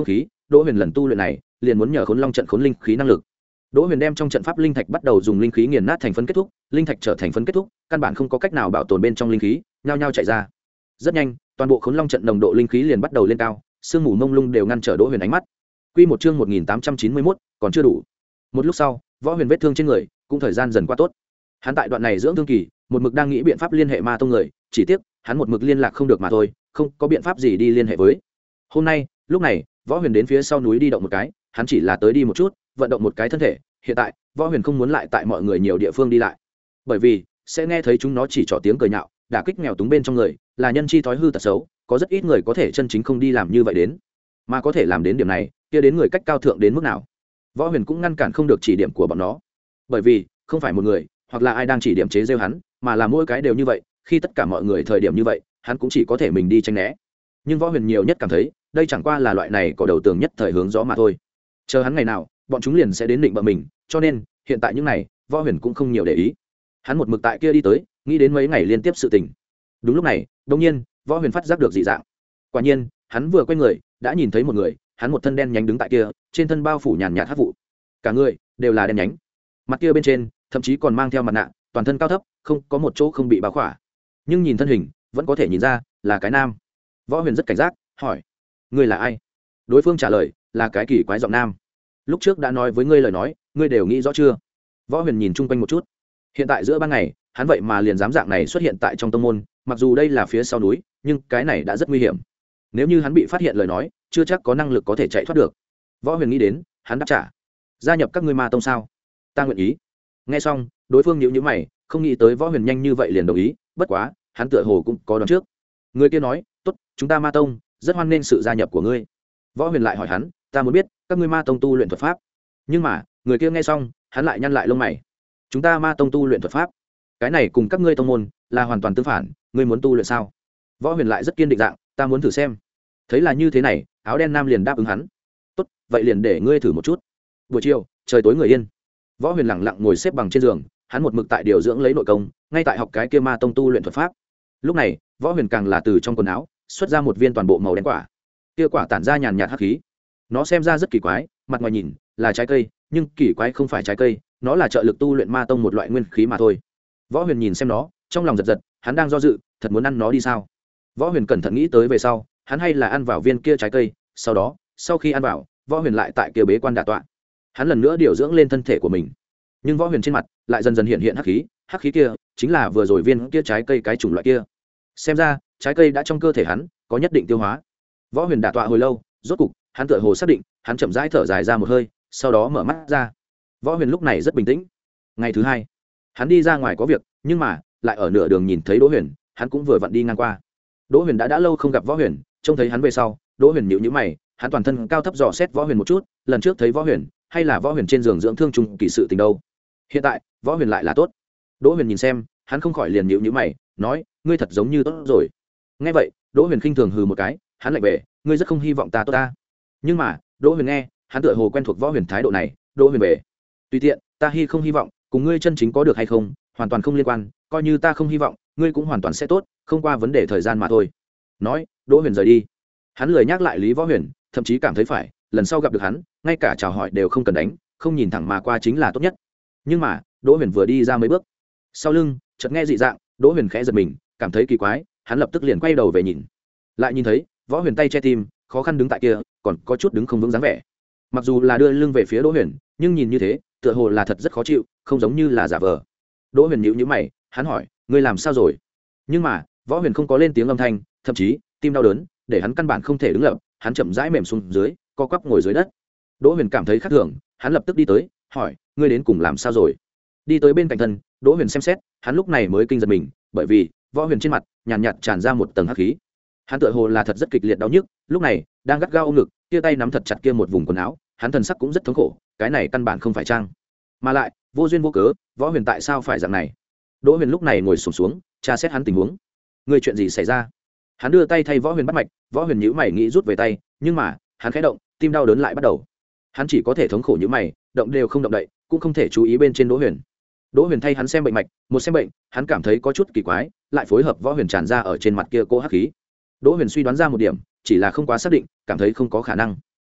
đỗ huyền lần tu luyện này liền muốn nhờ khốn long trận khốn linh khí năng lực. Đỗ Huyền đem trong trận pháp linh thạch bắt đầu dùng linh khí nghiền nát thành phấn kết thúc, linh thạch trở thành phấn kết thúc, căn bản không có cách nào bảo tồn bên trong linh khí, nhao nhao chạy ra. Rất nhanh, toàn bộ khốn long trận nồng độ linh khí liền bắt đầu lên cao, sương mù mông lung đều ngăn trở Đỗ Huyền ánh mắt. Quy một chương một nghìn tám trăm chín mươi mốt, còn chưa đủ. Một lúc sau, Võ Huyền vết thương trên người, cũng thời gian dần qua tốt. Hắn tại đoạn này dưỡng thương kỳ, một mực đang nghĩ biện pháp liên hệ Ma tông người, chỉ tiếc, hắn một mực liên lạc không được mà thôi, không có biện pháp gì đi liên hệ với. Hôm nay, lúc này, Võ Huyền đến phía sau núi đi động một cái, hắn chỉ là tới đi một chút, vận động một cái thân thể. Hiện tại, Võ Huyền không muốn lại tại mọi người nhiều địa phương đi lại, bởi vì sẽ nghe thấy chúng nó chỉ trỏ tiếng cười nhạo, đả kích nghèo túng bên trong người, là nhân chi thói hư tật xấu, có rất ít người có thể chân chính không đi làm như vậy đến, mà có thể làm đến điểm này, kia đến người cách cao thượng đến mức nào. Võ Huyền cũng ngăn cản không được chỉ điểm của bọn nó, bởi vì không phải một người, hoặc là ai đang chỉ điểm chế giễu hắn, mà là mỗi cái đều như vậy, khi tất cả mọi người thời điểm như vậy, hắn cũng chỉ có thể mình đi tránh né. Nhưng Võ Huyền nhiều nhất cảm thấy, đây chẳng qua là loại này có đầu tường nhất thời hướng gió mà thôi. Chờ hắn ngày nào, bọn chúng liền sẽ đến định bợ mình, cho nên hiện tại những này Võ Huyền cũng không nhiều để ý. Hắn một mực tại kia đi tới, nghĩ đến mấy ngày liên tiếp sự tình. Đúng lúc này, đột nhiên Võ Huyền phát giác được dị dạng. Quả nhiên, hắn vừa quay người, đã nhìn thấy một người, hắn một thân đen nhánh đứng tại kia, trên thân bao phủ nhàn nhạt hắc vụ, cả người đều là đen nhánh, mặt kia bên trên thậm chí còn mang theo mặt nạ, toàn thân cao thấp, không có một chỗ không bị bao khỏa, nhưng nhìn thân hình vẫn có thể nhìn ra là cái nam. Võ Huyền rất cảnh giác, hỏi: "Ngươi là ai?" Đối phương trả lời là cái kỳ quái giọng nam: "Lúc trước đã nói với ngươi lời nói, ngươi đều nghĩ rõ chưa?" Võ Huyền nhìn chung quanh một chút, hiện tại giữa ban ngày, hắn vậy mà liền dám dạng này xuất hiện tại trong tông môn, mặc dù đây là phía sau núi, nhưng cái này đã rất nguy hiểm. Nếu như hắn bị phát hiện lời nói, chưa chắc có năng lực có thể chạy thoát được. Võ Huyền nghĩ đến, hắn đáp trả: "Gia nhập các ngươi Ma tông sao? Ta nguyện ý." Nghe xong, đối phương nhíu nhíu mày, không nghĩ tới Võ Huyền nhanh như vậy liền đồng ý, bất quá, hắn tựa hồ cũng có đoán trước. Người kia nói: "Tốt, chúng ta Ma tông rất hoan nghênh sự gia nhập của ngươi." Võ Huyền lại hỏi hắn: "Ta muốn biết, các ngươi Ma tông tu luyện thuật pháp?" Nhưng mà, người kia nghe xong, hắn lại nhăn lại lông mày: "Chúng ta Ma tông tu luyện thuật pháp? Cái này cùng các ngươi tông môn là hoàn toàn tương phản, ngươi muốn tu luyện sao?" Võ Huyền lại rất kiên định dạng: "Ta muốn thử xem." Thấy là như thế này, áo đen nam liền đáp ứng hắn: "Tốt, vậy liền để ngươi thử một chút." Buổi chiều, trời tối người yên, Võ Huyền lặng lặng ngồi xếp bằng trên giường, hắn một mực tại điều dưỡng lấy nội công, ngay tại học cái kia Ma tông tu luyện thuật pháp. Lúc này, Võ Huyền càng là từ trong quần áo xuất ra một viên toàn bộ màu đen quả. Kia quả tản ra nhàn nhạt hắc khí, nó xem ra rất kỳ quái, mặt ngoài nhìn là trái cây, nhưng kỳ quái không phải trái cây, nó là trợ lực tu luyện Ma tông một loại nguyên khí mà thôi. Võ Huyền nhìn xem nó, trong lòng giật giật, hắn đang do dự, thật muốn ăn nó đi sao? Võ Huyền cẩn thận nghĩ tới về sau, hắn hay là ăn vào viên kia trái cây, sau đó, sau khi ăn vào, Võ Huyền lại tại kia bế quan đả tọa. Hắn lần nữa điều dưỡng lên thân thể của mình. Nhưng Võ Huyền trên mặt lại dần dần hiện hiện hắc khí, hắc khí kia chính là vừa rồi viên kia trái cây cái chủng loại kia. Xem ra, trái cây đã trong cơ thể hắn có nhất định tiêu hóa. Võ Huyền đả tọa hồi lâu, rốt cục, hắn tựa hồ xác định, hắn chậm rãi thở dài ra một hơi, sau đó mở mắt ra. Võ Huyền lúc này rất bình tĩnh. Ngày thứ hai, hắn đi ra ngoài có việc, nhưng mà lại ở nửa đường nhìn thấy Đỗ Huyền, hắn cũng vừa vặn đi ngang qua. Đỗ Huyền đã đã lâu không gặp Võ Huyền, trông thấy hắn về sau, Đỗ Huyền nhíu nhíu mày, hắn toàn thân cao thấp dò xét Võ Huyền một chút, lần trước thấy Võ Huyền, hay là Võ Huyền trên giường dưỡng thương trùng kỳ sự tình đâu. Hiện tại, Võ Huyền lại là tốt. Đỗ Huyền nhìn xem, hắn không khỏi liền nhíu nhíu mày, nói: "Ngươi thật giống như tốt rồi." Nghe vậy, Đỗ Huyền khinh thường hừ một cái, hắn lại về: "Ngươi rất không hy vọng ta tốt ta." Nhưng mà, Đỗ Huyền nghe, hắn tựa hồ quen thuộc Võ Huyền thái độ này, Đỗ Huyền về: "Tùy tiện, ta hy không hy vọng, cùng ngươi chân chính có được hay không, hoàn toàn không liên quan, coi như ta không hy vọng, ngươi cũng hoàn toàn sẽ tốt, không qua vấn đề thời gian mà thôi." Nói, Đỗ Huyền rời đi. Hắn lười nhắc lại Lý Võ Huyền, thậm chí cảm thấy phải, lần sau gặp được hắn, ngay cả chào hỏi đều không cần đánh, không nhìn thẳng mà qua chính là tốt nhất. Nhưng mà, Đỗ Huyền vừa đi ra mấy bước, sau lưng chợt nghe dị dạng, Đỗ Huyền khẽ giật mình, cảm thấy kỳ quái, hắn lập tức liền quay đầu về nhìn. Lại nhìn thấy, Võ Huyền tay che tim, khó khăn đứng tại kia, còn có chút đứng không vững dáng vẻ. Mặc dù là đưa lưng về phía Đỗ Huyền, nhưng nhìn như thế, tựa hồ là thật rất khó chịu, không giống như là giả vờ. Đỗ Huyền nhíu nhíu mày, hắn hỏi: "Ngươi làm sao rồi?" Nhưng mà, Võ Huyền không có lên tiếng âm thanh, thậm chí, tim đau đớn, để hắn căn bản không thể đứng lập, hắn chậm rãi mềm xuống dưới, co quắp ngồi dưới đất. Đỗ Huyền cảm thấy khác thường, hắn lập tức đi tới, hỏi: "Ngươi đến cùng làm sao rồi?" Đi tới bên cạnh thân, Đỗ Huyền xem xét, hắn lúc này mới kinh giật mình, bởi vì Võ Huyền trên mặt nhàn nhạt, nhạt tràn ra một tầng hắc khí. Hắn tựa hồ là thật rất kịch liệt đau nhức, lúc này đang gắt gao ôm ngực, kia tay nắm thật chặt kia một vùng quần áo, hắn thần sắc cũng rất thống khổ, cái này căn bản không phải trang, mà lại vô duyên vô cớ, Võ Huyền tại sao phải dạng này? Đỗ Huyền lúc này ngồi xổm xuống, tra xét hắn tình huống. Ngươi chuyện gì xảy ra? Hắn đưa tay thay Võ Huyền bắt mạch, Võ Huyền nhíu mày nghĩ rút về tay, nhưng mà, hắn khẽ động, tim đau đớn lại bắt đầu. Hắn chỉ có thể thống khổ nhíu mày, động đều không động đậy, cũng không thể chú ý bên trên Đỗ Huyền. Đỗ Huyền thay hắn xem bệnh mạch, một xem bệnh, hắn cảm thấy có chút kỳ quái, lại phối hợp Võ Huyền tràn ra ở trên mặt kia cô hắc khí. Đỗ Huyền suy đoán ra một điểm, chỉ là không quá xác định, cảm thấy không có khả năng.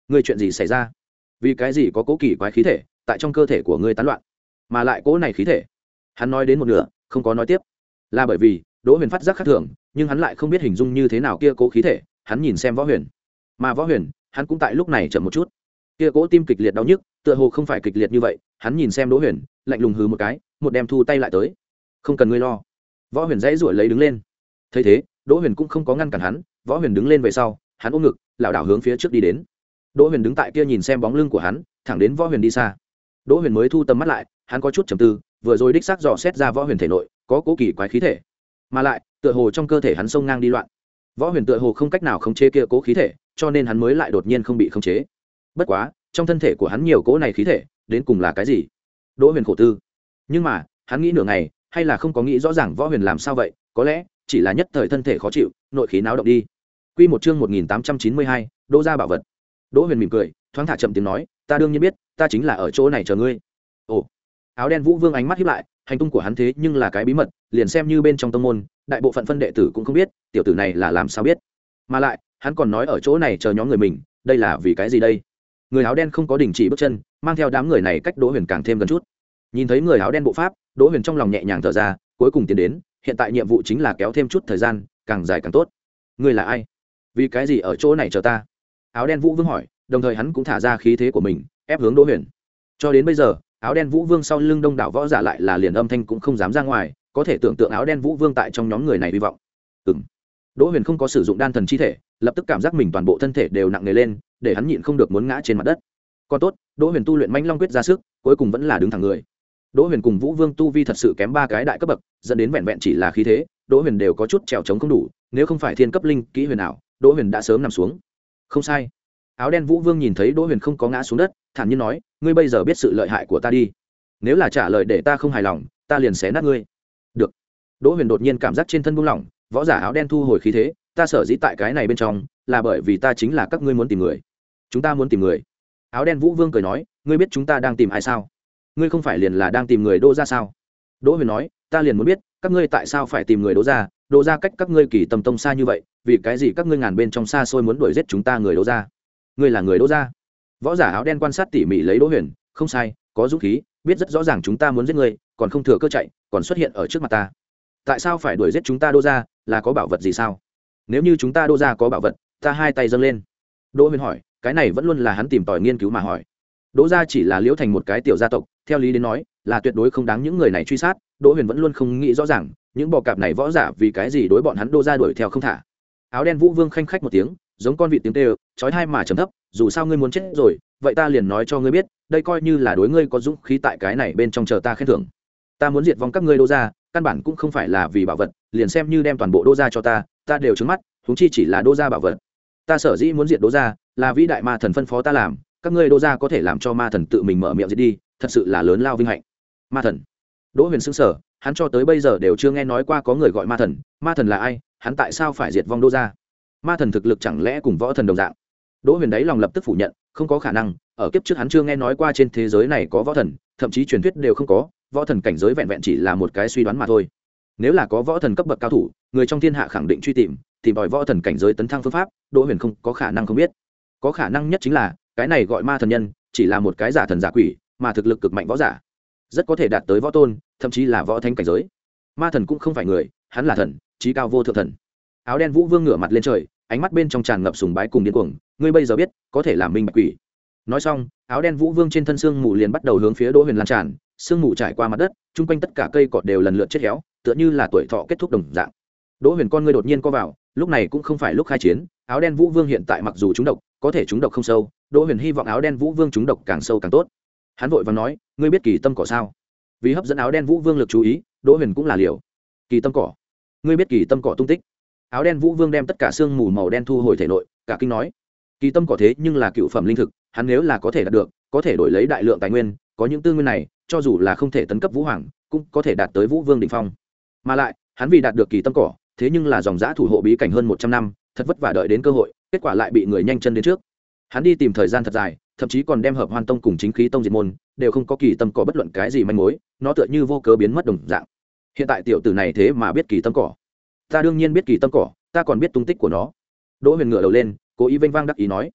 ngươi chuyện gì xảy ra? Vì cái gì có cố kỳ quái khí thể tại trong cơ thể của ngươi tán loạn, mà lại cố này khí thể? Hắn nói đến một nửa không có nói tiếp, là bởi vì Đỗ Huyền phát giác khác thường, nhưng hắn lại không biết hình dung như thế nào kia cố khí thể. Hắn nhìn xem Võ Huyền, mà Võ Huyền hắn cũng tại lúc này chậm một chút, kia cố tim kịch liệt đau nhức tựa hồ không phải kịch liệt như vậy. Hắn nhìn xem Đỗ Huyền, lạnh lùng hừ một cái, một đem thu tay lại tới. Không cần ngươi lo. Võ Huyền dãy ruổi lấy đứng lên. Thấy thế, Đỗ Huyền cũng không có ngăn cản hắn. Võ Huyền đứng lên về sau, hắn ôm ngực lảo đảo hướng phía trước đi đến. Đỗ Huyền đứng tại kia nhìn xem bóng lưng của hắn, thẳng đến Võ Huyền đi xa. Đỗ Huyền mới thu tầm mắt lại, hắn có chút trầm tư, vừa rồi đích xác dò xét ra Võ Huyền thể nội có cố kỳ quái khí thể, mà lại tựa hồ trong cơ thể hắn sông ngang đi loạn. Võ Huyền tựa hồ không cách nào khống chế kia cố khí thể, cho nên hắn mới lại đột nhiên không bị khống chế. Bất quá, trong thân thể của hắn nhiều cố này khí thể, đến cùng là cái gì? Đỗ Huyền khổ tư. Nhưng mà, hắn nghĩ nửa ngày, hay là không có nghĩ rõ ràng Võ Huyền làm sao vậy, có lẽ chỉ là nhất thời thân thể khó chịu, nội khí náo động đi. Quy một chương một nghìn tám trăm chín mươi hai, Đỗ gia bảo vật. Đỗ Huyền mỉm cười, thoáng thả chậm tiếng nói, ta đương nhiên biết, ta chính là ở chỗ này chờ ngươi. Ồ. Áo đen Vũ Vương ánh mắt híp lại, hành tung của hắn thế nhưng là cái bí mật, liền xem như bên trong tông môn, đại bộ phận phân đệ tử cũng không biết, tiểu tử này là làm sao biết? Mà lại, hắn còn nói ở chỗ này chờ nhóm người mình, đây là vì cái gì đây? Người áo đen không có đình chỉ bước chân, mang theo đám người này cách Đỗ Huyền càng thêm gần chút. Nhìn thấy người áo đen bộ pháp, Đỗ Huyền trong lòng nhẹ nhàng thở ra, cuối cùng tiến đến, hiện tại nhiệm vụ chính là kéo thêm chút thời gian, càng dài càng tốt. Ngươi là ai? Vì cái gì ở chỗ này chờ ta? Áo đen Vũ Vương hỏi, đồng thời hắn cũng thả ra khí thế của mình, ép hướng Đỗ Huyền. Cho đến bây giờ, áo đen Vũ Vương sau lưng đông đảo võ giả lại là liền âm thanh cũng không dám ra ngoài, có thể tưởng tượng áo đen Vũ Vương tại trong nhóm người này hy vọng. Ừm. Đỗ Huyền không có sử dụng đan thần chi thể, lập tức cảm giác mình toàn bộ thân thể đều nặng nề lên, để hắn nhịn không được muốn ngã trên mặt đất. Còn tốt, Đỗ Huyền tu luyện Mãnh Long quyết ra sức, cuối cùng vẫn là đứng thẳng người. Đỗ Huyền cùng Vũ Vương tu vi thật sự kém ba cái đại cấp bậc, dẫn đến vẹn vẹn chỉ là khí thế, Đỗ Huyền đều có chút trèo trống không đủ, nếu không phải thiên cấp linh kỹ huyền ảo, Đỗ Huyền đã sớm nằm xuống. Không sai. Áo đen Vũ Vương nhìn thấy Đỗ Huyền không có ngã xuống đất, thản nhiên nói, ngươi bây giờ biết sự lợi hại của ta đi. Nếu là trả lời để ta không hài lòng, ta liền xé nát ngươi. Được. Đỗ Huyền đột nhiên cảm giác trên thân buông lỏng, võ giả áo đen thu hồi khí thế, ta sở dĩ tại cái này bên trong, là bởi vì ta chính là các ngươi muốn tìm người. Chúng ta muốn tìm người. Áo đen Vũ Vương cười nói, ngươi biết chúng ta đang tìm ai sao? Ngươi không phải liền là đang tìm người Đỗ gia sao? Đỗ Huyền nói, ta liền muốn biết, các ngươi tại sao phải tìm người Đỗ gia? Đỗ gia cách các ngươi Kỳ Tâm Tông xa như vậy, vì cái gì các ngươi ngàn bên trong xa xôi muốn đuổi giết chúng ta người Đỗ gia? Ngươi là người Đỗ gia? Võ giả áo đen quan sát tỉ mỉ lấy Đỗ Huyền, không sai, có dũng khí, biết rất rõ ràng chúng ta muốn giết ngươi, còn không thừa cơ chạy, còn xuất hiện ở trước mặt ta. Tại sao phải đuổi giết chúng ta Đỗ gia, là có bảo vật gì sao? Nếu như chúng ta Đỗ gia có bảo vật, ta hai tay dâng lên. Đỗ Huyền hỏi, cái này vẫn luôn là hắn tìm tòi nghiên cứu mà hỏi. Đỗ gia chỉ là Liễu Thành một cái tiểu gia tộc, theo lý đến nói, là tuyệt đối không đáng những người này truy sát. Đỗ Huyền vẫn luôn không nghĩ rõ ràng, những bò cạp này võ giả vì cái gì đối bọn hắn Đỗ gia đuổi theo không thả. Áo đen Vũ Vương khanh khách một tiếng, giống con vịt tiếng kêu, chói tai mà trầm thấp, dù sao ngươi muốn chết rồi, vậy ta liền nói cho ngươi biết, đây coi như là đối ngươi có dũng khí tại cái này bên trong chờ ta khen thưởng. Ta muốn diệt vong các ngươi Đỗ gia, căn bản cũng không phải là vì bảo vật, liền xem như đem toàn bộ Đỗ gia cho ta, ta đều trừng mắt, huống chi chỉ là Đỗ gia bảo vật. Ta sở dĩ muốn diệt Đỗ gia, là vĩ đại ma thần phân phó ta làm, các ngươi Đỗ gia có thể làm cho ma thần tự mình mở miệng diệt đi, thật sự là lớn lao vinh hạnh. Ma thần? Đỗ Huyền sững sờ, hắn cho tới bây giờ đều chưa nghe nói qua có người gọi ma thần, ma thần là ai, hắn tại sao phải diệt vong Đỗ gia? Ma thần thực lực chẳng lẽ cùng võ thần đồng dạng? Đỗ Huyền đấy lòng lập tức phủ nhận, không có khả năng, ở kiếp trước hắn chưa nghe nói qua trên thế giới này có võ thần, thậm chí truyền thuyết đều không có, võ thần cảnh giới vẹn vẹn chỉ là một cái suy đoán mà thôi. Nếu là có võ thần cấp bậc cao thủ, người trong thiên hạ khẳng định truy tìm, tìm tòi võ thần cảnh giới tấn thăng phương pháp, Đỗ Huyền không có khả năng không biết. Có khả năng nhất chính là, cái này gọi ma thần nhân, chỉ là một cái giả thần giả quỷ, mà thực lực cực mạnh võ giả, rất có thể đạt tới võ tôn, thậm chí là võ thánh cảnh giới. Ma thần cũng không phải người, hắn là thần, chí cao vô thượng thần. Áo đen Vũ Vương ngửa mặt lên trời, ánh mắt bên trong tràn ngập sùng bái cùng điên cuồng, ngươi bây giờ biết, có thể làm minh bạch quỷ. Nói xong, áo đen Vũ Vương trên thân xương mù liền bắt đầu hướng phía Đỗ Huyền lan tràn, xương mù trải qua mặt đất, chung quanh tất cả cây cọt đều lần lượt chết héo, tựa như là tuổi thọ kết thúc đồng dạng. Đỗ Huyền con ngươi đột nhiên co vào, lúc này cũng không phải lúc khai chiến, áo đen Vũ Vương hiện tại mặc dù trúng độc, có thể trúng độc không sâu, Đỗ Huyền hy vọng áo đen Vũ Vương trúng độc càng sâu càng tốt. Hắn vội vàng nói, ngươi biết Kỳ Tâm cỏ sao? Vì hấp dẫn áo đen Vũ Vương lực chú ý, Đỗ Huyền cũng là liều. Kỳ Tâm cỏ? Ngươi biết Kỳ Tâm cỏ tung tích? Áo đen Vũ Vương đem tất cả xương mù màu đen thu hồi thể nội, cả kinh nói, Kỳ Tâm cỏ thế nhưng là cựu phẩm linh thực, hắn nếu là có thể đạt được, có thể đổi lấy đại lượng tài nguyên, có những tư nguyên này, cho dù là không thể tấn cấp Vũ Hoàng, cũng có thể đạt tới Vũ Vương đỉnh phong. Mà lại, hắn vì đạt được Kỳ Tâm cỏ, thế nhưng là dòng dã thủ hộ bí cảnh hơn một trăm năm, thật vất vả đợi đến cơ hội, kết quả lại bị người nhanh chân đến trước. Hắn đi tìm thời gian thật dài, thậm chí còn đem Hợp Hoan Tông cùng Chính Khí Tông diệt môn, đều không có Kỳ Tâm cỏ bất luận cái gì manh mối, nó tựa như vô cớ biến mất đồng dạng. Hiện tại tiểu tử này thế mà biết Kỳ Tâm cỏ. Ta đương nhiên biết Kỳ Tâm cỏ, ta còn biết tung tích của nó. Đỗ Huyền ngửa đầu lên, cố ý vênh vang đắc ý nói,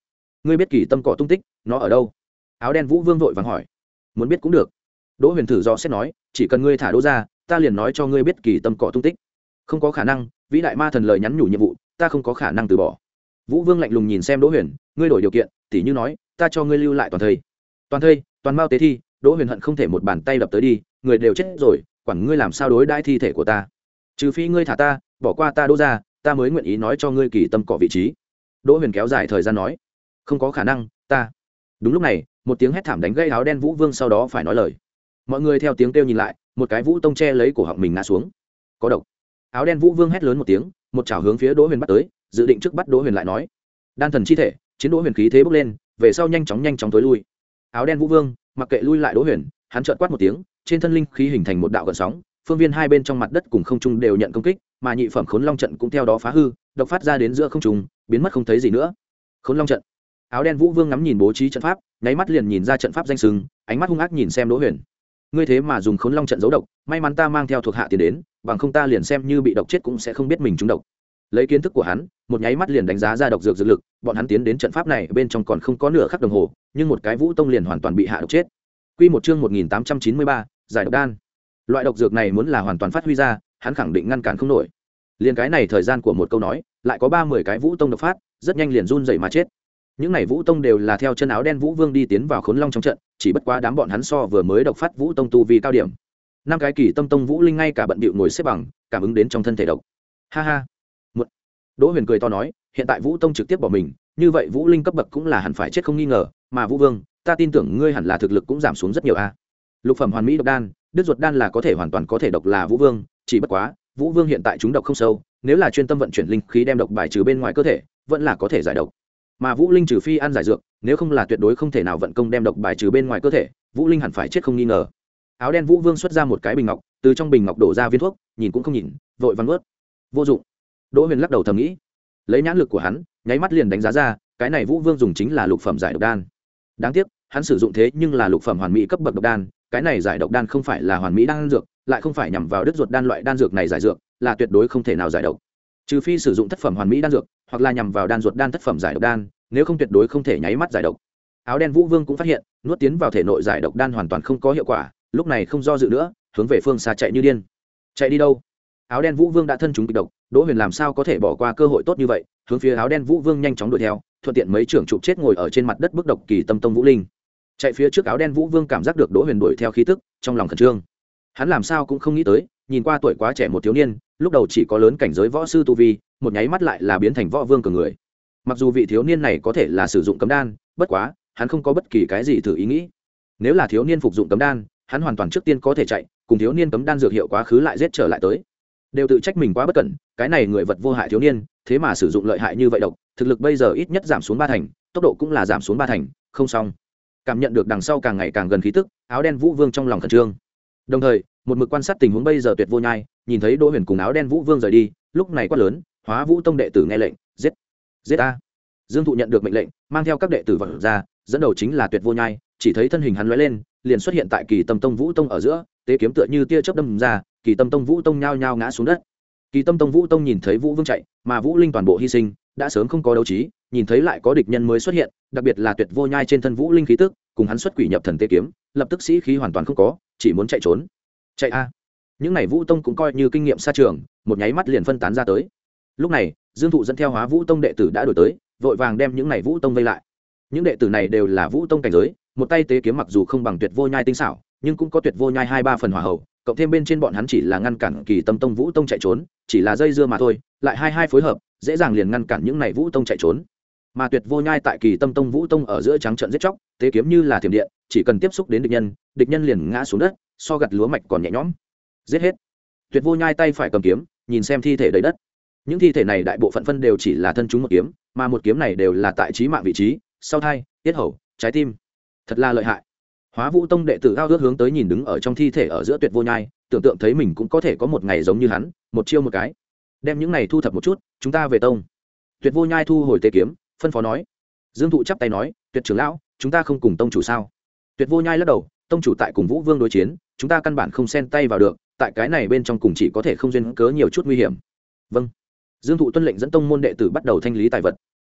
ngươi biết kỳ tâm cỏ tung tích nó ở đâu? Áo đen vũ vương vội vàng hỏi. Muốn biết cũng được. Đỗ Huyền thử do xét nói, chỉ cần ngươi thả đỗ ra, ta liền nói cho ngươi biết kỳ tâm cỏ tung tích. Không có khả năng, vĩ đại ma thần lời nhắn nhủ nhiệm vụ, ta không có khả năng từ bỏ. Vũ vương lạnh lùng nhìn xem Đỗ Huyền, ngươi đổi điều kiện, tỉ như nói, ta cho ngươi lưu lại toàn thây. Toàn thây, toàn mao tế thi. Đỗ Huyền hận không thể một bàn tay đập tới đi, người đều chết rồi, quản ngươi làm sao đối đãi thi thể của ta. Trừ phi ngươi thả ta, bỏ qua ta đỗ ra, ta mới nguyện ý nói cho ngươi kỳ tâm cỏ vị trí. Đỗ Huyền kéo dài thời gian nói, không có khả năng, ta. Đúng lúc này, một tiếng hét thảm đánh gây áo đen vũ vương sau đó phải nói lời. Mọi người theo tiếng kêu nhìn lại, một cái vũ tông che lấy cổ họng mình ngã xuống. Có độc. Áo đen vũ vương hét lớn một tiếng, một chảo hướng phía Đỗ Huyền bắt tới, dự định trước bắt Đỗ Huyền lại nói. Đan thần chi thể, chiến Đỗ Huyền khí thế bốc lên, về sau nhanh chóng nhanh chóng tối lui. Áo đen vũ vương mặc kệ lui lại Đỗ Huyền, hắn chợt quát một tiếng, trên thân linh khí hình thành một đạo gợn sóng, phương viên hai bên trong mặt đất cùng không trung đều nhận công kích, mà nhị phẩm khốn long trận cũng theo đó phá hư, độc phát ra đến giữa không trung, biến mất không thấy gì nữa. Khốn long trận. Áo đen vũ vương ngắm nhìn bố trí trận pháp, nháy mắt liền nhìn ra trận pháp danh sừng, ánh mắt hung ác nhìn xem Đỗ Huyền. Ngươi thế mà dùng khốn long trận giấu độc, may mắn ta mang theo thuộc hạ tiền đến, bằng không ta liền xem như bị độc chết cũng sẽ không biết mình trúng độc. Lấy kiến thức của hắn, một nháy mắt liền đánh giá ra độc dược dược lực, bọn hắn tiến đến trận pháp này bên trong còn không có nửa khắc đồng hồ, nhưng một cái vũ tông liền hoàn toàn bị hạ độc chết. Quy một chương một nghìn tám trăm chín mươi ba, giải độc đan. Loại độc dược này muốn là hoàn toàn phát huy ra, hắn khẳng định ngăn cản không nổi. Liên cái này thời gian của một câu nói, lại có ba mươi cái vũ tông độc phát, rất nhanh liền run rẩy mà chết. Những này vũ tông đều là theo chân áo đen vũ vương đi tiến vào khốn long trong trận, chỉ bất quá đám bọn hắn so vừa mới độc phát vũ tông tu vi cao điểm. Năm cái kỳ tâm tông vũ linh ngay cả bận bịu ngồi xếp bằng, cảm ứng đến trong thân thể độc. Ha ha. Một. Đỗ Huyền cười to nói, hiện tại vũ tông trực tiếp bỏ mình, như vậy vũ linh cấp bậc cũng là hẳn phải chết không nghi ngờ, mà vũ vương, ta tin tưởng ngươi hẳn là thực lực cũng giảm xuống rất nhiều a. Lục phẩm hoàn mỹ độc đan, đứt ruột đan là có thể hoàn toàn có thể độc là vũ vương, chỉ bất quá, vũ vương hiện tại chúng độc không sâu, nếu là chuyên tâm vận chuyển linh khí đem độc bài trừ bên ngoài cơ thể, vẫn là có thể giải độc. Mà vũ linh trừ phi ăn giải dược, nếu không là tuyệt đối không thể nào vận công đem độc bài trừ bên ngoài cơ thể, vũ linh hẳn phải chết không nghi ngờ. Áo đen vũ vương xuất ra một cái bình ngọc, từ trong bình ngọc đổ ra viên thuốc, nhìn cũng không nhìn, vội vàng nuốt. Vô dụng. Đỗ Huyền lắc đầu thầm nghĩ, lấy nhãn lực của hắn, nháy mắt liền đánh giá ra, cái này vũ vương dùng chính là lục phẩm giải độc đan. Đáng tiếc, hắn sử dụng thế nhưng là lục phẩm hoàn mỹ cấp bậc độc đan, cái này giải độc đan không phải là hoàn mỹ đan dược, lại không phải nhằm vào đứt ruột đan loại đan dược này giải dược, là tuyệt đối không thể nào giải độc. Trừ phi sử dụng thất phẩm hoàn mỹ đan dược, hoặc là nhằm vào đan ruột đan thất phẩm giải độc đan, nếu không tuyệt đối không thể nháy mắt giải độc. Áo đen vũ vương cũng phát hiện, nuốt tiến vào thể nội giải độc đan hoàn toàn không có hiệu quả, lúc này không do dự nữa, hướng về phương xa chạy như điên. Chạy đi đâu? Áo đen vũ vương đã thân chúng kịch độc, Đỗ Huyền làm sao có thể bỏ qua cơ hội tốt như vậy, hướng phía áo đen vũ vương nhanh chóng đuổi theo, thuận tiện mấy trưởng chụp chết ngồi ở trên mặt đất bức độc kỳ tâm tông vũ linh. Chạy phía trước áo đen vũ vương cảm giác được Đỗ Huyền đuổi theo khí tức, trong lòng khẩn trương. Hắn làm sao cũng không nghĩ tới, nhìn qua tuổi quá trẻ một thiếu niên, lúc đầu chỉ có lớn cảnh giới võ sư tu vi, một nháy mắt lại là biến thành võ vương cường người. Mặc dù vị thiếu niên này có thể là sử dụng cấm đan, bất quá, hắn không có bất kỳ cái gì thử ý nghĩ. Nếu là thiếu niên phục dụng cấm đan, hắn hoàn toàn trước tiên có thể chạy, cùng thiếu niên cấm đan dược hiệu quá khứ lại giết trở lại tới. Đều tự trách mình quá bất cẩn, cái này người vật vô hại thiếu niên, thế mà sử dụng lợi hại như vậy độc, thực lực bây giờ ít nhất giảm xuống ba thành, tốc độ cũng là giảm xuống ba thành, không xong. Cảm nhận được đằng sau càng ngày càng gần khí tức, áo đen vũ vương trong lòng khẩn trương. Đồng thời, một mực quan sát tình huống bây giờ tuyệt vô nhai, nhìn thấy Đỗ Huyền cùng áo đen vũ vương rời đi, lúc này quát lớn, Hóa Vũ tông đệ tử nghe lệnh, giết, giết a. Dương thụ nhận được mệnh lệnh, mang theo các đệ tử vào ra, dẫn đầu chính là tuyệt vô nhai, chỉ thấy thân hình hắn lóe lên, liền xuất hiện tại kỳ tâm tông vũ tông ở giữa, tế kiếm tựa như tia chớp đâm ra, kỳ tâm tông vũ tông nhao nhao ngã xuống đất. Kỳ tâm tông vũ tông nhìn thấy vũ vương chạy, mà vũ linh toàn bộ hy sinh, đã sớm không có đấu trí, nhìn thấy lại có địch nhân mới xuất hiện, đặc biệt là tuyệt vô nhai trên thân vũ linh khí tức, cùng hắn xuất quỷ nhập thần tế kiếm, lập tức sĩ khí hoàn toàn không có, chỉ muốn chạy trốn. Chạy a. Những này vũ tông cũng coi như kinh nghiệm xa trường, một nháy mắt liền phân tán ra tới. Lúc này, Dương thụ dẫn theo Hóa Vũ tông đệ tử đã đuổi tới, vội vàng đem những này vũ tông vây lại. Những đệ tử này đều là vũ tông cảnh giới, một tay tế kiếm mặc dù không bằng tuyệt vô nhai tinh xảo, nhưng cũng có tuyệt vô nhai hai ba phần hỏa hậu, cộng thêm bên trên bọn hắn chỉ là ngăn cản kỳ tâm tông vũ tông chạy trốn, chỉ là dây dưa mà thôi, lại hai hai phối hợp, dễ dàng liền ngăn cản những này vũ tông chạy trốn. Mà tuyệt vô nhai tại kỳ tâm tông vũ tông ở giữa trắng trận giết chóc, tế kiếm như là thiểm điện, chỉ cần tiếp xúc đến địch nhân, địch nhân liền ngã xuống đất, so gặt lúa mạch còn nhẹ nhõm. Giết hết. Tuyệt vô nhai tay phải cầm kiếm, nhìn xem thi thể đầy đất. Những thi thể này đại bộ phận phân đều chỉ là thân chúng một kiếm, mà một kiếm này đều là tại chí mạng vị trí, sau thai, tiết hầu, trái tim. Thật là lợi hại. Hóa Vũ tông đệ tử ao ước hướng tới nhìn đứng ở trong thi thể ở giữa tuyệt vô nhai, tưởng tượng thấy mình cũng có thể có một ngày giống như hắn, một chiêu một cái. Đem những này thu thập một chút, chúng ta về tông. Tuyệt vô nhai thu hồi tế kiếm, phân phó nói. Dương thụ chắp tay nói, tuyệt trưởng lão, chúng ta không cùng tông chủ sao? Tuyệt vô nhai lắc đầu, tông chủ tại cùng vũ vương đối chiến, chúng ta căn bản không xen tay vào được, tại cái này bên trong cùng chỉ có thể không duyên cớ nhiều chút nguy hiểm. Vâng. Dương thụ tuân lệnh dẫn tông môn đệ tử bắt đầu thanh lý tài vật.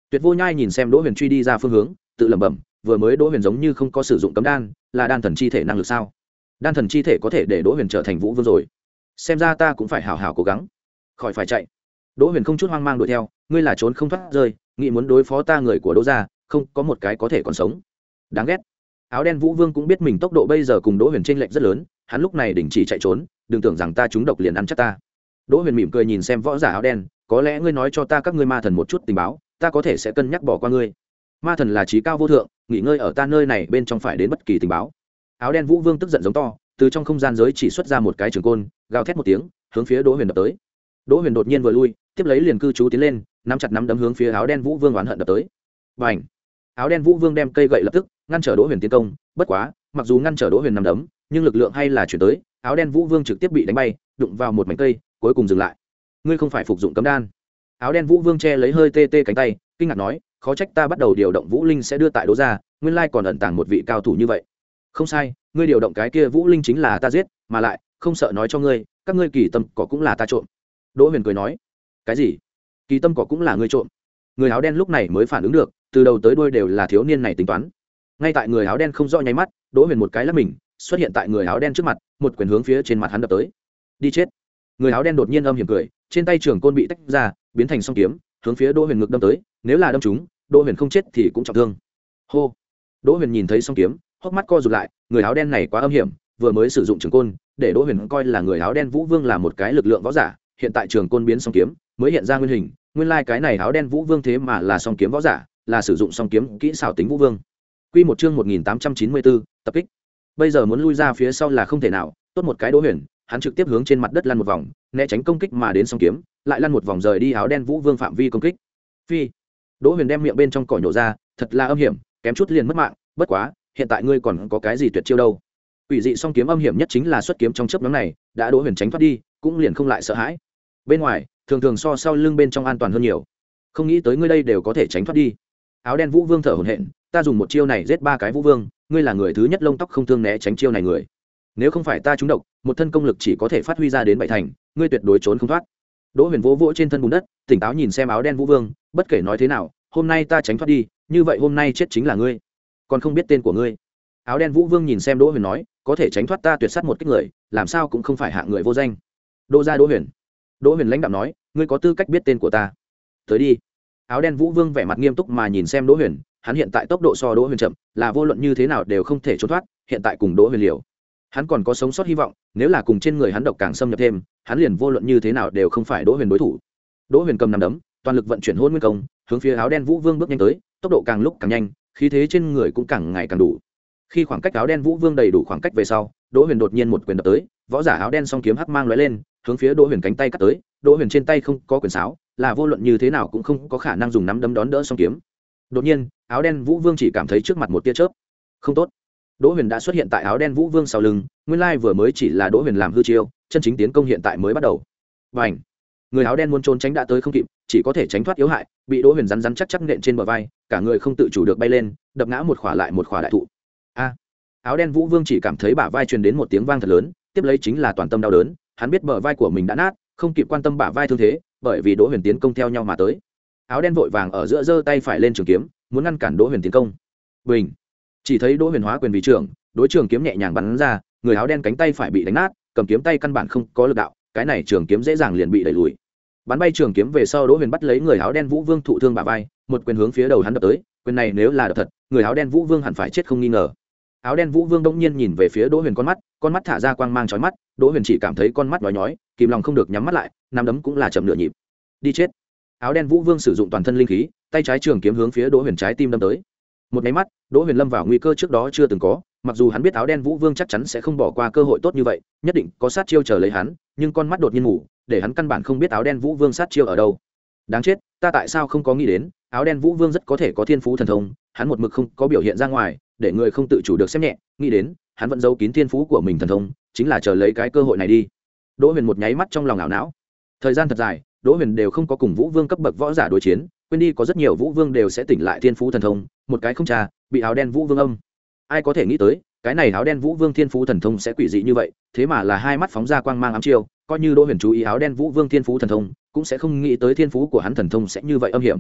Tuyệt Vô Nhai nhìn xem Đỗ Huyền truy đi ra phương hướng, tự lẩm bẩm, vừa mới Đỗ Huyền giống như không có sử dụng cấm đan, là đan thần chi thể năng lực sao? Đan thần chi thể có thể để Đỗ Huyền trở thành Vũ Vương rồi. Xem ra ta cũng phải hào hào cố gắng, khỏi phải chạy. Đỗ Huyền không chút hoang mang đuổi theo, ngươi là trốn không thoát rơi, nghĩ muốn đối phó ta người của Đỗ gia, không có một cái có thể còn sống. Đáng ghét. Áo đen Vũ Vương cũng biết mình tốc độ bây giờ cùng Đỗ Huyền chênh lệch rất lớn, hắn lúc này đình chỉ chạy trốn, đừng tưởng rằng ta trúng độc liền ăn chắc ta. Đỗ Huyền mỉm cười nhìn xem võ giả áo đen, có lẽ ngươi nói cho ta các ngươi ma thần một chút tình báo, ta có thể sẽ cân nhắc bỏ qua ngươi. Ma thần là trí cao vô thượng, nghỉ ngơi ở ta nơi này bên trong phải đến bất kỳ tình báo. Áo đen Vũ Vương tức giận giống to, từ trong không gian giới chỉ xuất ra một cái trường côn, gào thét một tiếng, hướng phía Đỗ Huyền đập tới. Đỗ Huyền đột nhiên vừa lui, tiếp lấy liền cư trú tiến lên, nắm chặt nắm đấm hướng phía áo đen Vũ Vương oán hận đập tới. Bành! Áo đen Vũ Vương đem cây gậy lập tức ngăn trở Đỗ Huyền tiến công, bất quá, mặc dù ngăn trở Đỗ Huyền nắm đấm, nhưng lực lượng hay là chuyển tới, áo đen Vũ Vương trực tiếp bị đánh bay, đụng vào một mảnh cây, cuối cùng dừng lại. Ngươi không phải phục dụng cấm đan? Áo đen Vũ Vương che lấy hơi tê tê cánh tay, kinh ngạc nói, khó trách ta bắt đầu điều động Vũ Linh sẽ đưa tại Đỗ gia, nguyên lai còn ẩn tàng một vị cao thủ như vậy. Không sai, ngươi điều động cái kia Vũ Linh chính là ta giết, mà lại, không sợ nói cho ngươi, các ngươi kỳ tâm cỏ cũng là ta trộm. Đỗ Huyền cười nói, cái gì? Kỳ tâm cỏ cũng là ngươi trộm? Người áo đen lúc này mới phản ứng được, từ đầu tới đuôi đều là thiếu niên này tính toán. Ngay tại người áo đen không rõ nháy mắt, Đỗ Huyền một cái lắc mình, xuất hiện tại người áo đen trước mặt, một quyền hướng phía trên mặt hắn đập tới. Đi chết! Người áo đen đột nhiên âm hiểm cười, trên tay trường côn bị tách ra, biến thành song kiếm, hướng phía Đỗ Huyền ngực đâm tới, nếu là đâm trúng, Đỗ Huyền không chết thì cũng trọng thương. Hô! Đỗ Huyền nhìn thấy song kiếm, hốc mắt co rụt lại, người áo đen này quá âm hiểm, vừa mới sử dụng trường côn, để Đỗ Huyền coi là người áo đen Vũ Vương là một cái lực lượng võ giả, hiện tại trường côn biến song kiếm, mới hiện ra nguyên hình, nguyên lai cái này áo đen Vũ Vương thế mà là song kiếm võ giả, là sử dụng song kiếm kỹ xảo tính Vũ Vương. Quy một chương một nghìn tám trăm chín mươi bốn, tập kích. Bây giờ muốn lui ra phía sau là không thể nào, tốt một cái Đỗ Huyền, hắn trực tiếp hướng trên mặt đất lăn một vòng, né tránh công kích mà đến song kiếm, lại lăn một vòng rời đi áo đen Vũ Vương phạm vi công kích. Phi. Đỗ Huyền đem miệng bên trong cỏ nhổ ra, thật là âm hiểm, kém chút liền mất mạng, bất quá, hiện tại ngươi còn có cái gì tuyệt chiêu đâu? Quỷ dị song kiếm âm hiểm nhất chính là xuất kiếm trong chớp nhoáng này, đã Đỗ Huyền tránh thoát đi, cũng liền không lại sợ hãi. Bên ngoài, thường thường so sau lưng bên trong an toàn hơn nhiều. Không nghĩ tới ngươi đây đều có thể tránh thoát đi. Áo đen Vũ Vương thở hổn hển, ta dùng một chiêu này giết ba cái Vũ Vương, ngươi là người thứ nhất lông tóc không thương né tránh chiêu này người. Nếu không phải ta trúng độc, một thân công lực chỉ có thể phát huy ra đến bảy thành, ngươi tuyệt đối trốn không thoát. Đỗ Huyền vỗ vỗ trên thân bùn đất, tỉnh táo nhìn xem áo đen Vũ Vương, bất kể nói thế nào, hôm nay ta tránh thoát đi, như vậy hôm nay chết chính là ngươi. Còn không biết tên của ngươi. Áo đen Vũ Vương nhìn xem Đỗ Huyền nói, có thể tránh thoát ta tuyệt sát một kích người, làm sao cũng không phải hạng người vô danh. Đỗ gia Đỗ Huyền. Đỗ Huyền lãnh đạm nói, ngươi có tư cách biết tên của ta. Tới đi. Áo đen Vũ Vương vẻ mặt nghiêm túc mà nhìn xem Đỗ Huyền, hắn hiện tại tốc độ so Đỗ Huyền chậm, là vô luận như thế nào đều không thể trốn thoát, hiện tại cùng Đỗ Huyền liều, hắn còn có sống sót hy vọng, nếu là cùng trên người hắn độc càng xâm nhập thêm, hắn liền vô luận như thế nào đều không phải Đỗ Huyền đối thủ. Đỗ Huyền cầm nắm đấm, toàn lực vận chuyển Hôn Nguyên Công, hướng phía áo đen Vũ Vương bước nhanh tới, tốc độ càng lúc càng nhanh, khí thế trên người cũng càng ngày càng đủ. Khi khoảng cách áo đen Vũ Vương đầy đủ khoảng cách về sau, Đỗ Huyền đột nhiên một quyền đập tới, võ giả áo đen song kiếm hắc mang lóe lên, hướng phía Đỗ Huyền cánh tay cắt tới. Đỗ Huyền trên tay không có quyền sáo, là vô luận như thế nào cũng không có khả năng dùng nắm đấm đón đỡ song kiếm. Đột nhiên, áo đen Vũ Vương chỉ cảm thấy trước mặt một tia chớp. Không tốt. Đỗ Huyền đã xuất hiện tại áo đen Vũ Vương sau lưng, nguyên lai vừa mới chỉ là Đỗ Huyền làm hư chiêu, chân chính tiến công hiện tại mới bắt đầu. Bành! Người áo đen muốn trốn tránh đã tới không kịp, chỉ có thể tránh thoát yếu hại, bị Đỗ Huyền rắn rắn chắc chắc nện trên bờ vai, cả người không tự chủ được bay lên, đập ngã một khỏa lại một khỏa đại thụ. A! Áo đen Vũ Vương chỉ cảm thấy bả vai truyền đến một tiếng vang thật lớn, tiếp lấy chính là toàn tâm đau đớn, hắn biết bờ vai của mình đã nát, không kịp quan tâm bả vai thương thế, bởi vì Đỗ Huyền tiến công theo nhau mà tới. Áo đen vội vàng ở giữa giơ tay phải lên trường kiếm, muốn ngăn cản Đỗ Huyền tiến công. Bình! Chỉ thấy Đỗ Huyền hóa quyền vì trưởng, đối trường kiếm nhẹ nhàng bắn ra, người áo đen cánh tay phải bị đánh nát, cầm kiếm tay căn bản không có lực đạo, cái này trường kiếm dễ dàng liền bị đẩy lùi. Bắn bay trường kiếm về sau, Đỗ Huyền bắt lấy người áo đen Vũ Vương thụ thương bả vai, một quyền hướng phía đầu hắn đập tới, quyền này nếu là đập thật, người áo đen Vũ Vương hẳn phải chết không nghi ngờ. Áo đen Vũ Vương đống nhiên nhìn về phía Đỗ Huyền con mắt, con mắt thả ra quang mang chói mắt, Đỗ Huyền chỉ cảm thấy con mắt nhói nhói, kìm lòng không được nhắm mắt lại, nắm đấm cũng là chậm nửa nhịp. Đi chết. Áo đen Vũ Vương sử dụng toàn thân linh khí, tay trái trường kiếm hướng phía Đỗ Huyền trái tim đâm tới. Một cái mắt, Đỗ Huyền lâm vào nguy cơ trước đó chưa từng có, mặc dù hắn biết áo đen Vũ Vương chắc chắn sẽ không bỏ qua cơ hội tốt như vậy, nhất định có sát chiêu chờ lấy hắn, nhưng con mắt đột nhiên ngủ, để hắn căn bản không biết áo đen Vũ Vương sát chiêu ở đâu. Đáng chết, ta tại sao không có nghĩ đến, áo đen Vũ Vương rất có thể có thiên phú thần thông, hắn một mực không có biểu hiện ra ngoài, để người không tự chủ được xem nhẹ, nghĩ đến, hắn vẫn giấu kín thiên phú của mình thần thông, chính là chờ lấy cái cơ hội này đi. Đỗ Huyền một nháy mắt trong lòng ảo não. Thời gian thật dài, Đỗ Huyền đều không có cùng Vũ Vương cấp bậc võ giả đối chiến, quên đi có rất nhiều Vũ Vương đều sẽ tỉnh lại thiên phú thần thông, một cái không trà, bị áo đen Vũ Vương âm. Ai có thể nghĩ tới, cái này áo đen Vũ Vương thiên phú thần thông sẽ quỷ dị như vậy, thế mà là hai mắt phóng ra quang mang ám chiêu, coi như Đỗ Huyền chú ý áo đen Vũ Vương thiên phú thần thông, cũng sẽ không nghĩ tới thiên phú của hắn thần thông sẽ như vậy âm hiểm.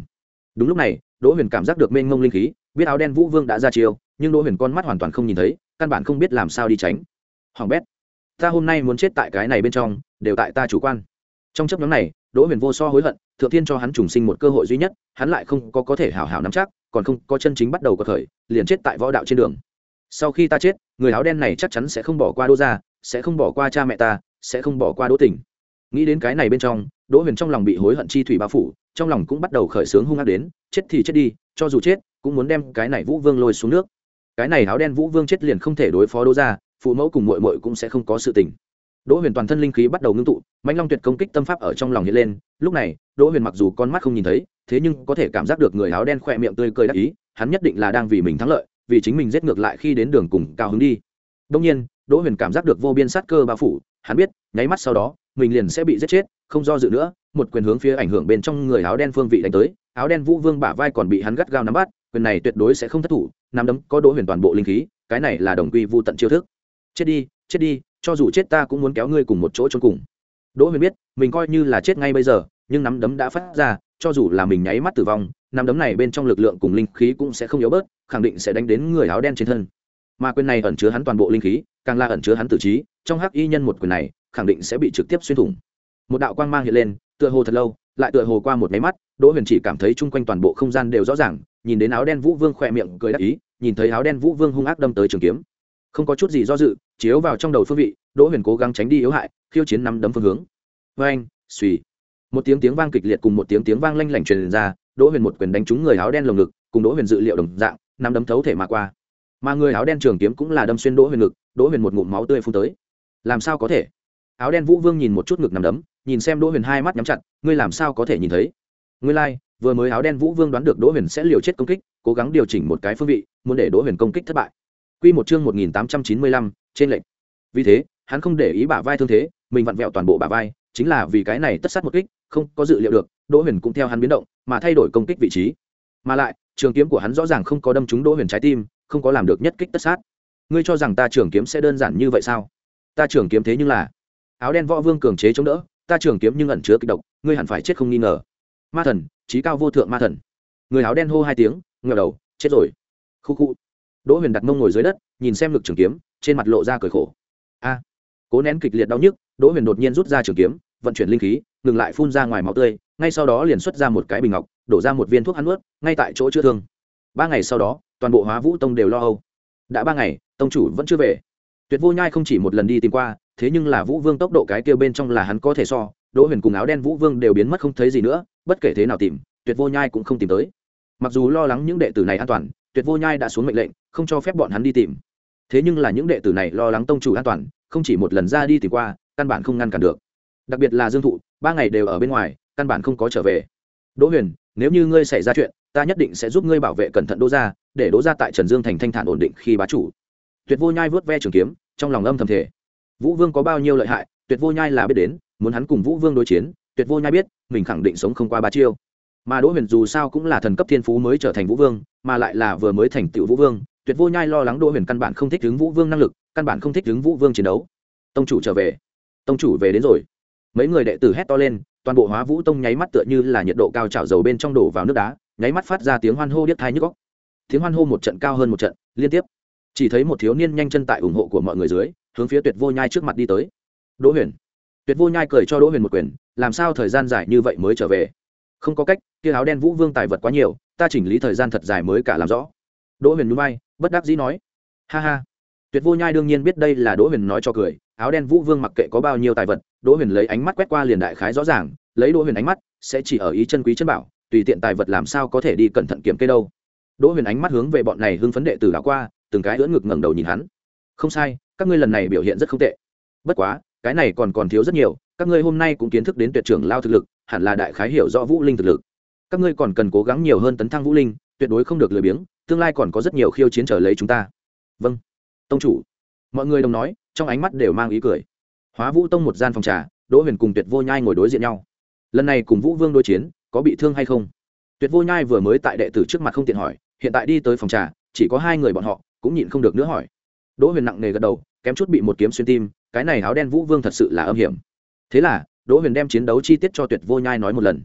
đúng lúc này đỗ huyền cảm giác được mênh mông linh khí, biết áo đen vũ vương đã ra chiêu, nhưng đỗ huyền con mắt hoàn toàn không nhìn thấy, căn bản không biết làm sao đi tránh. Hoàng bét, ta hôm nay muốn chết tại cái này bên trong, đều tại ta chủ quan. Trong chấp nhóm này đỗ huyền vô so hối hận, thượng thiên cho hắn trùng sinh một cơ hội duy nhất, hắn lại không có có thể hảo hảo nắm chắc, còn không có chân chính bắt đầu có khởi, liền chết tại võ đạo trên đường. Sau khi ta chết, người áo đen này chắc chắn sẽ không bỏ qua Đỗ gia, sẽ không bỏ qua cha mẹ ta, sẽ không bỏ qua Đỗ Tỉnh. Nghĩ đến cái này bên trong, đỗ huyền trong lòng bị hối hận chi thủy bao phủ, trong lòng cũng bắt đầu khởi sướng hung ác đến, chết thì chết đi, cho dù chết cũng muốn đem cái này vũ vương lôi xuống nước. Cái này áo đen vũ vương chết liền không thể đối phó Đỗ gia, phụ mẫu cùng muội muội cũng sẽ không có sự tình. Đỗ huyền toàn thân linh khí bắt đầu ngưng tụ, mãnh long tuyệt công kích tâm pháp ở trong lòng hiện lên. Lúc này đỗ huyền mặc dù con mắt không nhìn thấy, thế nhưng có thể cảm giác được người áo đen khỏe miệng tươi cười đắc ý, hắn nhất định là đang vì mình thắng lợi, vì chính mình giết ngược lại khi đến đường cùng cao hứng đi. Đương nhiên đỗ huyền cảm giác được vô biên sát cơ bao phủ, hắn biết nháy mắt sau đó mình liền sẽ bị giết chết, không do dự nữa, một quyền hướng phía ảnh hưởng bên trong người áo đen phương vị đánh tới. Áo đen vũ vương bả vai còn bị hắn gắt gao nắm bắt, quyền này tuyệt đối sẽ không thất thủ, nắm đấm có đỗ huyền toàn bộ linh khí, cái này là đồng quy vu tận chiêu thức. Chết đi, chết đi, cho dù chết ta cũng muốn kéo ngươi cùng một chỗ chôn cùng. Đỗ huyền biết mình coi như là chết ngay bây giờ, nhưng nắm đấm đã phát ra, cho dù là mình nháy mắt tử vong, nắm đấm này bên trong lực lượng cùng linh khí cũng sẽ không yếu bớt, khẳng định sẽ đánh đến người áo đen trên thân. Mà quyền này ẩn chứa hắn toàn bộ linh khí, càng là ẩn chứa hắn tử trí, trong hắc y nhân một quyền này khẳng định sẽ bị trực tiếp xuyên thủng. Một đạo quang mang hiện lên, tựa hồ thật lâu, lại tựa hồ qua một cái mắt, Đỗ Huyền chỉ cảm thấy chung quanh toàn bộ không gian đều rõ ràng, nhìn đến áo đen Vũ Vương khỏe miệng cười đắc ý, nhìn thấy áo đen Vũ Vương hung ác đâm tới trường kiếm, không có chút gì do dự, chiếu vào trong đầu phương vị, Đỗ Huyền cố gắng tránh đi yếu hại, khiêu chiến nắm đấm phương hướng. Oeng, xuy. Một tiếng tiếng vang kịch liệt cùng một tiếng tiếng vang lanh lảnh truyền ra, Đỗ Huyền một quyền đánh trúng người áo đen lồng ngực, cùng Đỗ Huyền dự liệu đồng dạng, nắm đấm thấu thể mà qua. Mà người áo đen trường kiếm cũng là đâm xuyên Đỗ Huyền ngực, Đỗ Huyền một ngụm máu tươi phun tới. Làm sao có thể? Áo đen Vũ Vương nhìn một chút ngực nắm đấm, nhìn xem Đỗ Huyền hai mắt nhắm chặt, ngươi làm sao có thể nhìn thấy? Ngươi lai, like, vừa mới áo đen Vũ Vương đoán được Đỗ Huyền sẽ liều chết công kích, cố gắng điều chỉnh một cái phương vị, muốn để Đỗ Huyền công kích thất bại. Quy một chương một nghìn tám trăm chín mươi lăm, trên lệnh. Vì thế, hắn không để ý bả vai thương thế, mình vặn vẹo toàn bộ bả vai, chính là vì cái này tất sát một kích, không có dự liệu được, Đỗ Huyền cũng theo hắn biến động, mà thay đổi công kích vị trí. Mà lại, trường kiếm của hắn rõ ràng không có đâm trúng Đỗ Huyền trái tim, không có làm được nhất kích tất sát. Ngươi cho rằng ta trường kiếm sẽ đơn giản như vậy sao? Ta trường kiếm thế nhưng là áo đen võ vương cường chế chống đỡ, ta trường kiếm nhưng ẩn chứa kịch độc, ngươi hẳn phải chết không nghi ngờ. Ma thần, chí cao vô thượng ma thần. Người áo đen hô hai tiếng, ngẩng đầu, chết rồi. Khu khu. Đỗ Huyền đặt mông ngồi dưới đất, nhìn xem lực trường kiếm, trên mặt lộ ra cười khổ. A. Cố nén kịch liệt đau nhức, Đỗ Huyền đột nhiên rút ra trường kiếm, vận chuyển linh khí, ngừng lại phun ra ngoài máu tươi, ngay sau đó liền xuất ra một cái bình ngọc, đổ ra một viên thuốc hắn nuốt, ngay tại chỗ chữa thương. Ba ngày sau đó, toàn bộ Hóa Vũ Tông đều lo âu. Đã ba ngày, tông chủ vẫn chưa về. Tuyệt Vô Nhai không chỉ một lần đi tìm qua, thế nhưng là Vũ Vương tốc độ cái kia bên trong là hắn có thể so, Đỗ Huyền cùng áo đen Vũ Vương đều biến mất không thấy gì nữa, bất kể thế nào tìm, Tuyệt Vô Nhai cũng không tìm tới. Mặc dù lo lắng những đệ tử này an toàn, Tuyệt Vô Nhai đã xuống mệnh lệnh, không cho phép bọn hắn đi tìm. Thế nhưng là những đệ tử này lo lắng tông chủ an toàn, không chỉ một lần ra đi tìm qua, căn bản không ngăn cản được. Đặc biệt là Dương Thụ, ba ngày đều ở bên ngoài, căn bản không có trở về. Đỗ Huyền, nếu như ngươi xảy ra chuyện, ta nhất định sẽ giúp ngươi bảo vệ cẩn thận Đỗ gia, để Đỗ gia tại Trần Dương thành thanh thản ổn định khi bá chủ. Tuyệt Vô Nhai vớt ve trường kiếm, trong lòng âm thầm thể. Vũ Vương có bao nhiêu lợi hại, Tuyệt Vô Nhai là biết đến, muốn hắn cùng Vũ Vương đối chiến, Tuyệt Vô Nhai biết, mình khẳng định sống không qua ba chiêu. Mà Đỗ Huyền dù sao cũng là thần cấp thiên phú mới trở thành Vũ Vương, mà lại là vừa mới thành tựu Vũ Vương, Tuyệt Vô Nhai lo lắng Đỗ Huyền căn bản không thích ứng Vũ Vương năng lực, căn bản không thích ứng Vũ Vương chiến đấu. Tông chủ trở về, tông chủ về đến rồi. Mấy người đệ tử hét to lên, toàn bộ Hóa Vũ Tông nháy mắt tựa như là nhiệt độ cao chảo dầu bên trong đổ vào nước đá, nháy mắt phát ra tiếng hoan hô điếc tai nhức óc. Tiếng hoan hô một trận cao hơn một trận, liên tiếp. Chỉ thấy một thiếu niên nhanh chân tại ủng hộ của mọi người dưới, hướng phía Tuyệt Vô Nhai trước mặt đi tới. Đỗ Huyền. Tuyệt Vô Nhai cười cho Đỗ Huyền một quyền, làm sao thời gian dài như vậy mới trở về? Không có cách, kia áo đen Vũ Vương tài vật quá nhiều, ta chỉnh lý thời gian thật dài mới cả làm rõ. Đỗ Huyền nhún vai, bất đắc dĩ nói. Ha ha. Tuyệt Vô Nhai đương nhiên biết đây là Đỗ Huyền nói cho cười, áo đen Vũ Vương mặc kệ có bao nhiêu tài vật, Đỗ Huyền lấy ánh mắt quét qua liền đại khái rõ ràng, lấy Đỗ Huyền ánh mắt, sẽ chỉ ở ý chân quý chân bảo, tùy tiện tài vật làm sao có thể đi cẩn thận kiểm kê đâu. Đỗ Huyền ánh mắt hướng về bọn này hưng phấn đệ tử đảo qua, từng cái ưỡn ngực ngẩng đầu nhìn hắn. Không sai, các ngươi lần này biểu hiện rất không tệ. Bất quá, cái này còn còn thiếu rất nhiều, các ngươi hôm nay cũng kiến thức đến tuyệt trưởng lao thực lực, hẳn là đại khái hiểu rõ Vũ Linh thực lực. Các ngươi còn cần cố gắng nhiều hơn tấn thăng Vũ Linh, tuyệt đối không được lười biếng, tương lai còn có rất nhiều khiêu chiến chờ lấy chúng ta. Vâng, tông chủ. Mọi người đồng nói, trong ánh mắt đều mang ý cười. Hóa Vũ Tông một gian phòng trà, Đỗ Huyền cùng Tuyệt Vô Nhai ngồi đối diện nhau. Lần này cùng Vũ Vương đối chiến, có bị thương hay không? Tuyệt Vô Nhai vừa mới tại đệ tử trước mặt không tiện hỏi, hiện tại đi tới phòng trà, chỉ có hai người bọn họ, cũng nhịn không được nữa hỏi. Đỗ Huyền nặng nề gật đầu, kém chút bị một kiếm xuyên tim, cái này áo đen Vũ Vương thật sự là âm hiểm. Thế là, Đỗ Huyền đem chiến đấu chi tiết cho Tuyệt Vô Nhai nói một lần.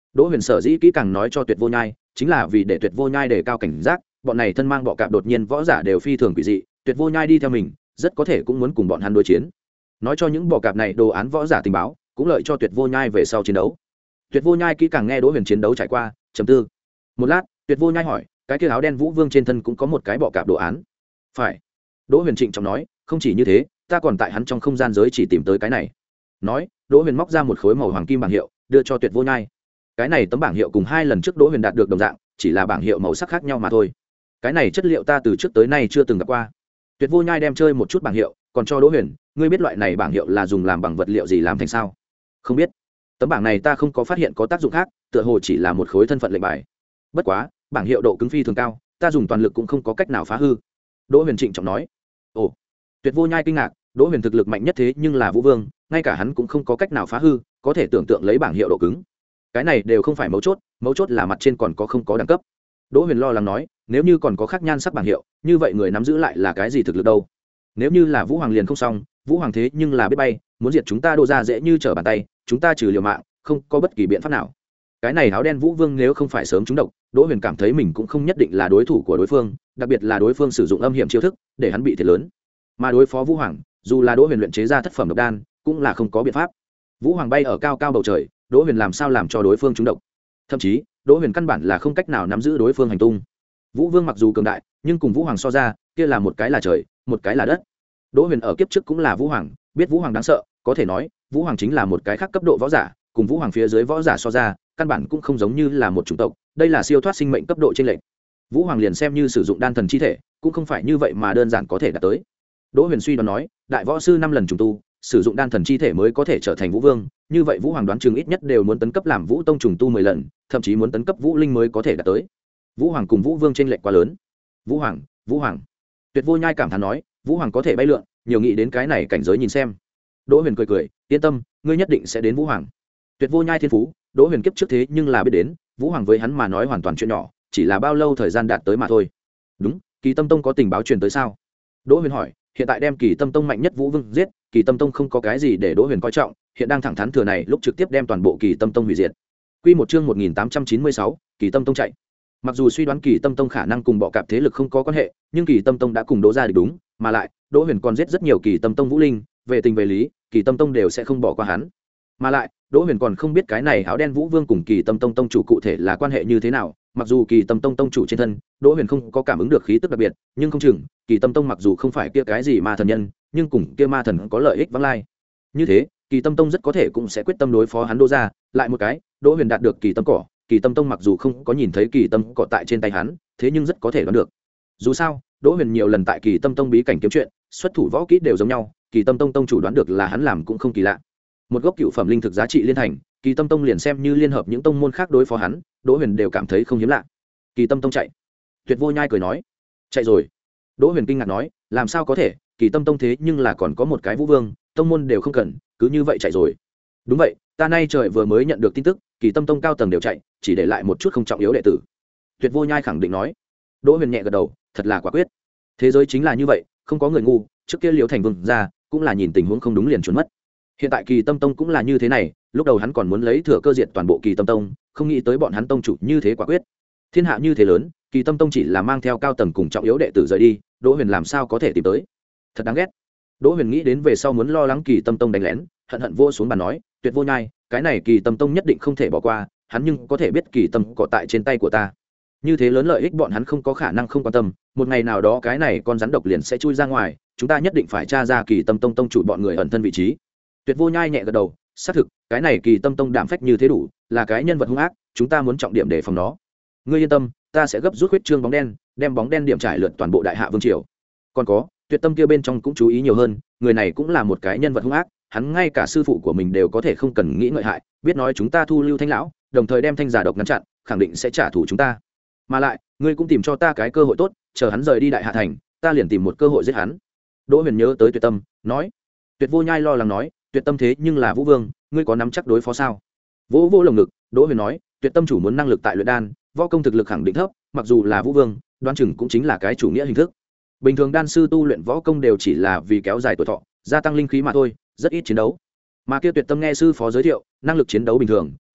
Đỗ Huyền sở dĩ kỹ càng nói cho Tuyệt Vô Nhai, chính là vì để Tuyệt Vô Nhai đề cao cảnh giác, bọn này thân mang bọ cạp đột nhiên võ giả đều phi thường quỷ dị, Tuyệt Vô Nhai đi theo mình, rất có thể cũng muốn cùng bọn hắn đối chiến. Nói cho những bọ cạp này đồ án võ giả tình báo, cũng lợi cho Tuyệt Vô Nhai về sau chiến đấu. Tuyệt Vô Nhai kỹ càng nghe Đỗ Huyền chiến đấu trải qua, trầm tư. Một lát, Tuyệt Vô Nhai hỏi, cái kia áo đen Vũ Vương trên thân cũng có một cái bọ cạp đồ án. Phải. Đỗ Huyền trịnh trọng nói, không chỉ như thế, ta còn tại hắn trong không gian giới chỉ tìm tới cái này. Nói, Đỗ Huyền móc ra một khối màu hoàng kim bảng hiệu, đưa cho Tuyệt Vô Nhai. Cái này tấm bảng hiệu cùng hai lần trước Đỗ Huyền đạt được đồng dạng, chỉ là bảng hiệu màu sắc khác nhau mà thôi. Cái này chất liệu ta từ trước tới nay chưa từng gặp qua. Tuyệt Vô Nhai đem chơi một chút bảng hiệu, còn cho Đỗ Huyền, ngươi biết loại này bảng hiệu là dùng làm bằng vật liệu gì làm thành sao? Không biết. Tấm bảng này ta không có phát hiện có tác dụng khác, tựa hồ chỉ là một khối thân phận lệnh bài. Bất quá, bảng hiệu độ cứng phi thường cao, ta dùng toàn lực cũng không có cách nào phá hư. Đỗ Huyền trịnh trọng nói. Ồ. Tuyệt Vô Nhai kinh ngạc, Đỗ Huyền thực lực mạnh nhất thế nhưng là Vũ Vương, ngay cả hắn cũng không có cách nào phá hư, có thể tưởng tượng lấy bảng hiệu độ cứng. Cái này đều không phải mấu chốt, mấu chốt là mặt trên còn có không có đẳng cấp. Đỗ Huyền lo lắng nói, nếu như còn có khác nhan sắc bảng hiệu, như vậy người nắm giữ lại là cái gì thực lực đâu? Nếu như là Vũ Hoàng liền không xong, Vũ Hoàng thế nhưng là biết bay, muốn diệt chúng ta Đỗ gia dễ như trở bàn tay, chúng ta trừ liều mạng, không có bất kỳ biện pháp nào. Cái này áo đen Vũ Vương nếu không phải sớm trúng độc, Đỗ Huyền cảm thấy mình cũng không nhất định là đối thủ của đối phương, đặc biệt là đối phương sử dụng âm hiểm chiêu thức, để hắn bị thiệt lớn. Mà đối phó Vũ Hoàng, dù là Đỗ Huyền luyện chế ra thất phẩm độc đan, cũng là không có biện pháp. Vũ Hoàng bay ở cao cao bầu trời, Đỗ Huyền làm sao làm cho đối phương trúng độc? Thậm chí, Đỗ Huyền căn bản là không cách nào nắm giữ đối phương hành tung. Vũ Vương mặc dù cường đại, nhưng cùng Vũ Hoàng so ra, kia là một cái là trời, một cái là đất. Đỗ Huyền ở kiếp trước cũng là Vũ Hoàng, biết Vũ Hoàng đáng sợ, có thể nói, Vũ Hoàng chính là một cái khác cấp độ võ giả, cùng Vũ Hoàng phía dưới võ giả so ra, căn bản cũng không giống như là một chủng tộc, đây là siêu thoát sinh mệnh cấp độ trên lệnh. Vũ Hoàng liền xem như sử dụng đan thần chi thể, cũng không phải như vậy mà đơn giản có thể đạt tới. Đỗ Huyền suy đoán nói, đại võ sư năm lần trùng tu, sử dụng đan thần chi thể mới có thể trở thành Vũ Vương, như vậy Vũ Hoàng đoán chừng ít nhất đều muốn tấn cấp làm Vũ Tông trùng tu mười lần, thậm chí muốn tấn cấp Vũ Linh mới có thể đạt tới. Vũ Hoàng cùng Vũ Vương chênh lệch quá lớn. Vũ Hoàng, Vũ Hoàng. Tuyệt Vô Nhai cảm thán nói, Vũ Hoàng có thể bay lượn, nhiều nghĩ đến cái này cảnh giới nhìn xem. Đỗ Huyền cười cười, yên tâm, ngươi nhất định sẽ đến Vũ Hoàng. Tuyệt Vô Nhai thiên phú, Đỗ Huyền kiếp trước thế nhưng là biết đến, Vũ Hoàng với hắn mà nói hoàn toàn chuyện nhỏ, chỉ là bao lâu thời gian đạt tới mà thôi. Đúng, Kỳ Tâm Tông có tình báo truyền tới sao? Đỗ Huyền hỏi, hiện tại đem Kỳ Tâm Tông mạnh nhất Vũ Vương giết, Kỳ Tâm Tông không có cái gì để Đỗ Huyền coi trọng, hiện đang thẳng thắn thừa này lúc trực tiếp đem toàn bộ Kỳ Tâm Tông hủy diệt. Quy một chương một nghìn tám trăm chín mươi sáu, Kỳ Tâm Tông chạy. Mặc dù suy đoán Kỳ Tâm Tông khả năng cùng bọ cạp thế lực không có quan hệ, nhưng Kỳ Tâm Tông đã cùng Đỗ gia địch đúng, mà lại, Đỗ Huyền còn giết rất nhiều Kỳ Tâm Tông Vũ Linh, về tình về lý, Kỳ Tâm Tông đều sẽ không bỏ qua hắn. Mà lại, Đỗ Huyền còn không biết cái này áo đen Vũ Vương cùng Kỳ Tâm Tông tông chủ cụ thể là quan hệ như thế nào, mặc dù Kỳ Tâm Tông tông chủ trên thân, Đỗ Huyền không có cảm ứng được khí tức đặc biệt, nhưng không chừng, Kỳ Tâm Tông mặc dù không phải kia cái gì ma thần nhân, nhưng cùng kia ma thần có lợi ích vắng lai. Như thế, Kỳ Tâm Tông rất có thể cũng sẽ quyết tâm đối phó hắn Đỗ gia, lại một cái, Đỗ Huyền đạt được Kỳ Tâm cỏ, Kỳ Tâm Tông mặc dù không có nhìn thấy Kỳ Tâm cỏ tại trên tay hắn, thế nhưng rất có thể đoán được. Dù sao, Đỗ Huyền nhiều lần tại Kỳ Tâm Tông bí cảnh kiếm chuyện, xuất thủ võ kỹ đều giống nhau, Kỳ Tâm Tông tông chủ đoán được là hắn làm cũng không kỳ lạ. Một gốc cựu phẩm linh thực giá trị liên thành, Kỳ Tâm Tông liền xem như liên hợp những tông môn khác đối phó hắn, Đỗ Huyền đều cảm thấy không hiếm lạ. Kỳ Tâm Tông chạy. Tuyệt Vô Nhai cười nói, chạy rồi. Đỗ Huyền kinh ngạc nói, làm sao có thể, Kỳ Tâm Tông thế nhưng là còn có một cái Vũ Vương, tông môn đều không cần, cứ như vậy chạy rồi. Đúng vậy, ta nay trời vừa mới nhận được tin tức, Kỳ Tâm Tông cao tầng đều chạy, chỉ để lại một chút không trọng yếu đệ tử. Tuyệt Vô Nhai khẳng định nói. Đỗ Huyền nhẹ gật đầu, thật là quả quyết. Thế giới chính là như vậy, không có người ngu, trước kia Liễu Thành Vương ra, cũng là nhìn tình huống không đúng liền trốn mất. Hiện tại Kỳ Tâm Tông cũng là như thế này, lúc đầu hắn còn muốn lấy thừa cơ diệt toàn bộ Kỳ Tâm Tông, không nghĩ tới bọn hắn tông chủ như thế quả quyết. Thiên hạ như thế lớn, Kỳ Tâm Tông chỉ là mang theo cao tầng cùng trọng yếu đệ tử rời đi, Đỗ Huyền làm sao có thể tìm tới? Thật đáng ghét. Đỗ Huyền nghĩ đến về sau muốn lo lắng Kỳ Tâm Tông đánh lén, hận hận vô xuống bàn nói, Tuyệt Vô Nhai, cái này Kỳ Tâm Tông nhất định không thể bỏ qua, hắn nhưng có thể biết Kỳ Tâm cỏ tại trên tay của ta. Như thế lớn lợi ích bọn hắn không có khả năng không quan tâm, một ngày nào đó cái này con rắn độc liền sẽ chui ra ngoài, chúng ta nhất định phải tra ra Kỳ Tâm Tông tông chủ bọn người ẩn thân vị trí. Tuyệt Vô Nhai nhẹ gật đầu, xác thực, cái này Kỳ Tâm Tông đảm phách như thế đủ, là cái nhân vật hung ác, chúng ta muốn trọng điểm để phòng nó. Ngươi yên tâm, ta sẽ gấp rút huyết trương bóng đen, đem bóng đen điểm trải lượt toàn bộ đại hạ vương triều. Còn có, Tuyệt Tâm kia bên trong cũng chú ý nhiều hơn, người này cũng là một cái nhân vật hung ác, hắn ngay cả sư phụ của mình đều có thể không cần nghĩ ngợi hại, biết nói chúng ta thu lưu Thanh lão, đồng thời đem Thanh giả độc ngăn chặn, khẳng định sẽ trả thù chúng ta. Mà lại, ngươi cũng tìm cho ta cái cơ hội tốt, chờ hắn rời đi đại hạ thành, ta liền tìm một cơ hội giết hắn. Đỗ Huyền nhớ tới Tuyệt Tâm, nói. Tuyệt Vô Nhai lo lắng nói, Tuyệt Tâm thế nhưng là Vũ Vương, ngươi có nắm chắc đối phó sao? Vỗ vỗ lồng ngực, Đỗ Huyền nói, Tuyệt Tâm chủ muốn năng lực tại luyện đan, võ công thực lực khẳng định thấp, mặc dù là Vũ Vương, đoán chừng cũng chính là cái chủ nghĩa hình thức. Bình thường đan sư tu luyện võ công đều chỉ là vì kéo dài tuổi thọ, gia tăng linh khí mà thôi, rất ít chiến đấu. Mà kia Tuyệt Tâm nghe sư phó giới thiệu, năng lực chiến đấu bình thường,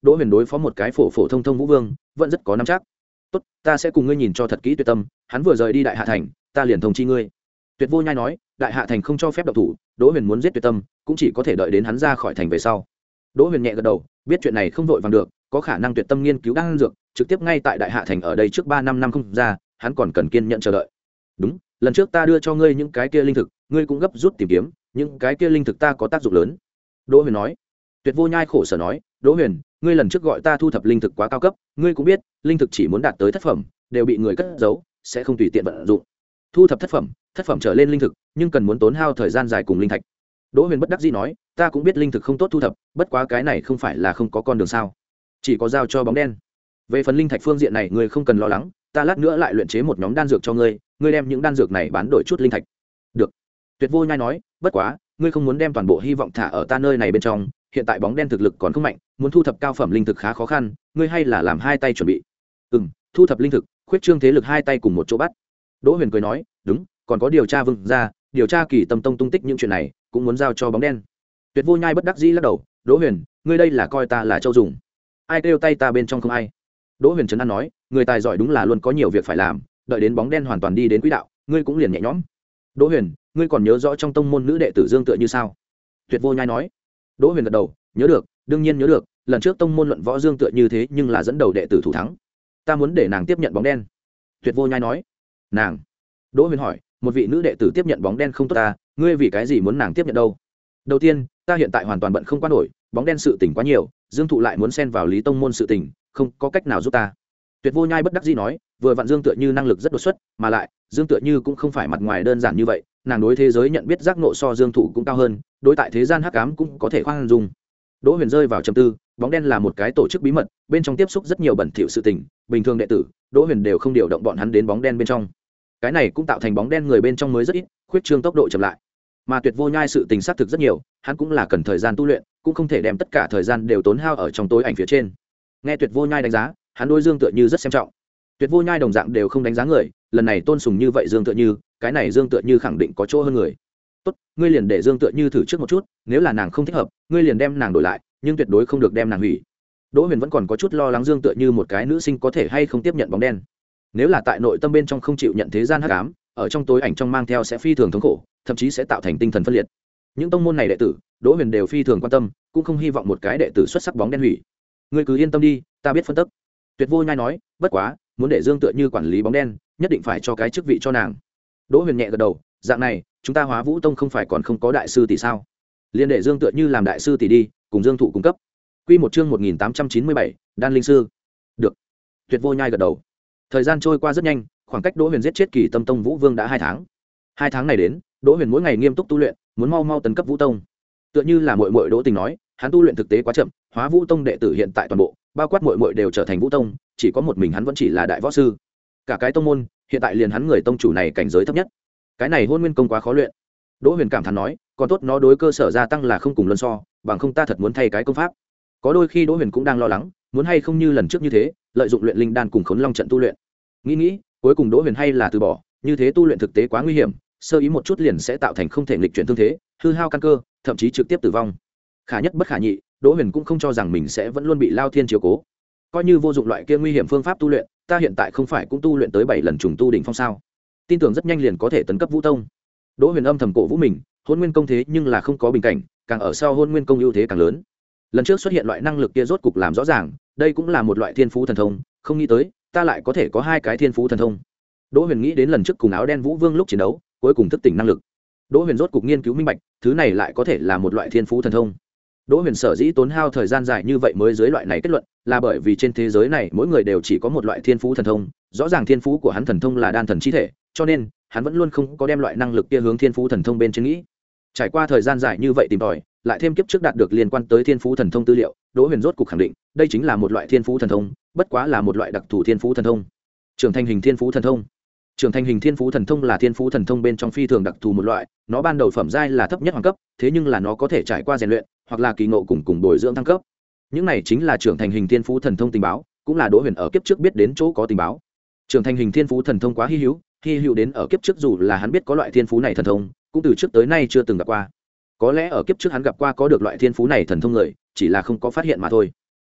đỗ huyền đối phó một cái phổ phổ thông thông vũ vương vẫn rất có nắm chắc. Tốt, ta sẽ cùng ngươi nhìn cho thật kỹ tuyệt tâm, hắn vừa rời đi đại hạ thành ta liền thông chi ngươi. Tuyệt vô nhai nói, đại hạ thành không cho phép động thủ, đỗ huyền muốn giết tuyệt tâm cũng chỉ có thể đợi đến hắn ra khỏi thành về sau. Đỗ huyền nhẹ gật đầu, biết chuyện này không vội vàng được, có khả năng tuyệt tâm nghiên cứu đan dược trực tiếp ngay tại đại hạ thành ở đây trước ba năm năm không ra, hắn còn cần kiên nhẫn chờ đợi. Đúng, lần trước ta đưa cho ngươi những cái kia linh thực ngươi cũng gấp rút tìm kiếm, những cái kia linh thực ta có tác dụng lớn. Đỗ huyền nói. Tuyệt vô nhai khổ sở nói, Đỗ huyền, ngươi lần trước gọi ta thu thập linh thực quá cao cấp, ngươi cũng biết linh thực chỉ muốn đạt tới thất phẩm đều bị người cất giấu, sẽ không tùy tiện vận dụng. Thu thập thất phẩm thất phẩm trở lên linh thực nhưng cần muốn tốn hao thời gian dài cùng linh thạch. Đỗ huyền bất đắc dĩ nói, ta cũng biết linh thực không tốt thu thập, bất quá cái này không phải là không có con đường sao, chỉ có giao cho bóng đen. Về phần linh thạch phương diện này ngươi không cần lo lắng, ta lát nữa lại luyện chế một nhóm đan dược cho ngươi, ngươi đem những đan dược này bán đổi chút linh thạch. Được. Tuyệt vô nhai nói, bất quá ngươi không muốn đem toàn bộ hy vọng thả ở ta nơi này bên trong, hiện tại bóng đen thực lực còn không mạnh, muốn thu thập cao phẩm linh thực khá khó khăn, ngươi hay là làm hai tay chuẩn bị. Ừm, thu thập linh thực khuyết trương thế lực hai tay cùng một chỗ bắt. Đỗ huyền cười nói, đúng, còn có điều tra vương ra điều tra kỳ tâm tông tung tích những chuyện này cũng muốn giao cho bóng đen. Tuyệt vô nhai bất đắc dĩ lắc đầu, Đỗ huyền, ngươi đây là coi ta là châu dùng, ai kêu tay ta bên trong không ai. Đỗ huyền trấn an nói, người tài giỏi đúng là luôn có nhiều việc phải làm, đợi đến bóng đen hoàn toàn đi đến quỹ đạo ngươi cũng liền nhẹ nhõm. Đỗ huyền, ngươi còn nhớ rõ trong tông môn nữ đệ tử Dương Tựa Như sao? Tuyệt vô nhai nói. Đỗ huyền gật đầu, nhớ được, đương nhiên nhớ được, lần trước tông môn luận võ Dương Tựa Như thế nhưng là dẫn đầu đệ tử thủ thắng, ta muốn để nàng tiếp nhận bóng đen. Tuyệt vô nhai nói. Nàng? Đỗ huyền hỏi, một vị nữ đệ tử tiếp nhận bóng đen không tốt ta, ngươi vì cái gì muốn nàng tiếp nhận đâu? Đầu tiên, ta hiện tại hoàn toàn bận không qua nổi, bóng đen sự tình quá nhiều, Dương thụ lại muốn xen vào lý tông môn sự tình, không có cách nào giúp ta. Tuyệt vô nhai bất đắc dĩ nói, vừa vặn Dương Tựa Như năng lực rất đột xuất, mà lại Dương Tựa Như cũng không phải mặt ngoài đơn giản như vậy, nàng đối thế giới nhận biết giác ngộ so Dương thụ cũng cao hơn, đối tại thế gian hắc ám cũng có thể khoan dung. Đỗ huyền rơi vào trầm tư, bóng đen là một cái tổ chức bí mật, bên trong tiếp xúc rất nhiều bẩn thỉu sự tình, bình thường đệ tử Đỗ huyền đều không điều động bọn hắn đến bóng đen bên trong, cái này cũng tạo thành bóng đen người bên trong mới rất ít, khuyết trương tốc độ chậm lại. Mà Tuyệt vô nhai sự tình xác thực rất nhiều, hắn cũng là cần thời gian tu luyện, cũng không thể đem tất cả thời gian đều tốn hao ở trong tối ảnh phía trên. Nghe Tuyệt vô nhai đánh giá, hắn đối Dương Tựa Như rất xem trọng. Tuyệt vô nhai đồng dạng đều không đánh giá người, lần này tôn sùng như vậy Dương Tựa Như, cái này Dương Tựa Như khẳng định có chỗ hơn người. Tốt, ngươi liền để Dương Tựa Như thử trước một chút, nếu là nàng không thích hợp, ngươi liền đem nàng đổi lại, nhưng tuyệt đối không được đem nàng hủy. Đỗ huyền vẫn còn có chút lo lắng Dương Tựa Như một cái nữ sinh có thể hay không tiếp nhận bóng đen. Nếu là tại nội tâm bên trong không chịu nhận thế gian hắc ám, ở trong tối ảnh trong mang theo sẽ phi thường thống khổ, thậm chí sẽ tạo thành tinh thần phân liệt. Những tông môn này đệ tử, Đỗ huyền đều phi thường quan tâm, cũng không hy vọng một cái đệ tử xuất sắc bóng đen hủy. Ngươi cứ yên tâm đi, ta biết phân tích. Tuyệt vô nhai nói, bất quá muốn để Dương Tựa Như quản lý bóng đen, nhất định phải cho cái chức vị cho nàng. Đỗ huyền nhẹ gật đầu, dạng này chúng ta Hóa Vũ Tông không phải còn không có đại sư tỷ sao? Liên để Dương Tựa Như làm đại sư tỷ đi, cùng Dương thụ cung cấp. Quy một chương một nghìn tám trăm chín mươi bảy, đan linh sư. Được. Tuyệt vô nhai gật đầu. Thời gian trôi qua rất nhanh, khoảng cách Đỗ huyền giết chết Kỳ Tâm Tông Vũ Vương đã hai tháng. Hai tháng này đến, Đỗ huyền mỗi ngày nghiêm túc tu luyện, muốn mau mau tấn cấp Vũ Tông. Tựa như là muội muội Đỗ Tình nói, hắn tu luyện thực tế quá chậm, Hóa Vũ Tông đệ tử hiện tại toàn bộ, bao quát muội muội đều trở thành Vũ Tông, chỉ có một mình hắn vẫn chỉ là đại võ sư. Cả cái tông môn, hiện tại liền hắn người tông chủ này cảnh giới thấp nhất. Cái này Hôn Nguyên công quá khó luyện. Đỗ huyền cảm thán nói, còn tốt nó đối cơ sở gia tăng là không cùng luân so, bằng không ta thật muốn thay cái công pháp. Có đôi khi Đỗ huyền cũng đang lo lắng, muốn hay không như lần trước như thế, lợi dụng luyện linh đan cùng Khốn Long trận tu luyện. Nghĩ nghĩ, cuối cùng Đỗ huyền hay là từ bỏ, như thế tu luyện thực tế quá nguy hiểm, sơ ý một chút liền sẽ tạo thành không thể nghịch chuyển thương thế, hư hao căn cơ, thậm chí trực tiếp tử vong. Khả nhất bất khả nhị, Đỗ huyền cũng không cho rằng mình sẽ vẫn luôn bị Lao Thiên chiếu cố. Coi như vô dụng loại kia nguy hiểm phương pháp tu luyện, ta hiện tại không phải cũng tu luyện tới bảy lần trùng tu đỉnh phong sao? Tin tưởng rất nhanh liền có thể tấn cấp Vũ Tông. Đỗ huyền âm thầm cổ vũ mình, Hôn Nguyên công thế nhưng là không có bình cảnh, càng ở sau Hôn Nguyên công ưu thế càng lớn. Lần trước xuất hiện loại năng lực kia rốt cục làm rõ ràng, đây cũng là một loại thiên phú thần thông, không nghĩ tới ta lại có thể có hai cái thiên phú thần thông. Đỗ huyền nghĩ đến lần trước cùng áo đen Vũ Vương lúc chiến đấu, cuối cùng thức tỉnh năng lực. Đỗ huyền rốt cục nghiên cứu minh bạch, thứ này lại có thể là một loại thiên phú thần thông. Đỗ huyền sở dĩ tốn hao thời gian dài như vậy mới dưới loại này kết luận, là bởi vì trên thế giới này mỗi người đều chỉ có một loại thiên phú thần thông, rõ ràng thiên phú của hắn thần thông là đan thần chi thể, cho nên hắn vẫn luôn không có đem loại năng lực kia hướng thiên phú thần thông bên trên nghĩ. Trải qua thời gian dài như vậy tìm tòi, lại thêm kiếp trước đạt được liên quan tới thiên phú thần thông tư liệu, Đỗ huyền rốt cục khẳng định, đây chính là một loại thiên phú thần thông, bất quá là một loại đặc thù thiên phú thần thông. Trưởng thành hình thiên phú thần thông. Trưởng thành hình thiên phú thần thông là thiên phú thần thông bên trong phi thường đặc thù một loại, nó ban đầu phẩm giai là thấp nhất hoàng cấp, thế nhưng là nó có thể trải qua rèn luyện, hoặc là kỳ ngộ cùng cùng bồi dưỡng thăng cấp. Những này chính là trưởng thành hình thiên phú thần thông tình báo, cũng là Đỗ huyền ở kiếp trước biết đến chỗ có tình báo. Trưởng thành hình thiên phú thần thông quá hi hữu, hi hữu đến ở kiếp trước dù là hắn biết có loại thiên phú này thần thông, cũng từ trước tới nay chưa từng gặp qua. Có lẽ ở kiếp trước hắn gặp qua có được loại thiên phú này thần thông người, chỉ là không có phát hiện mà thôi.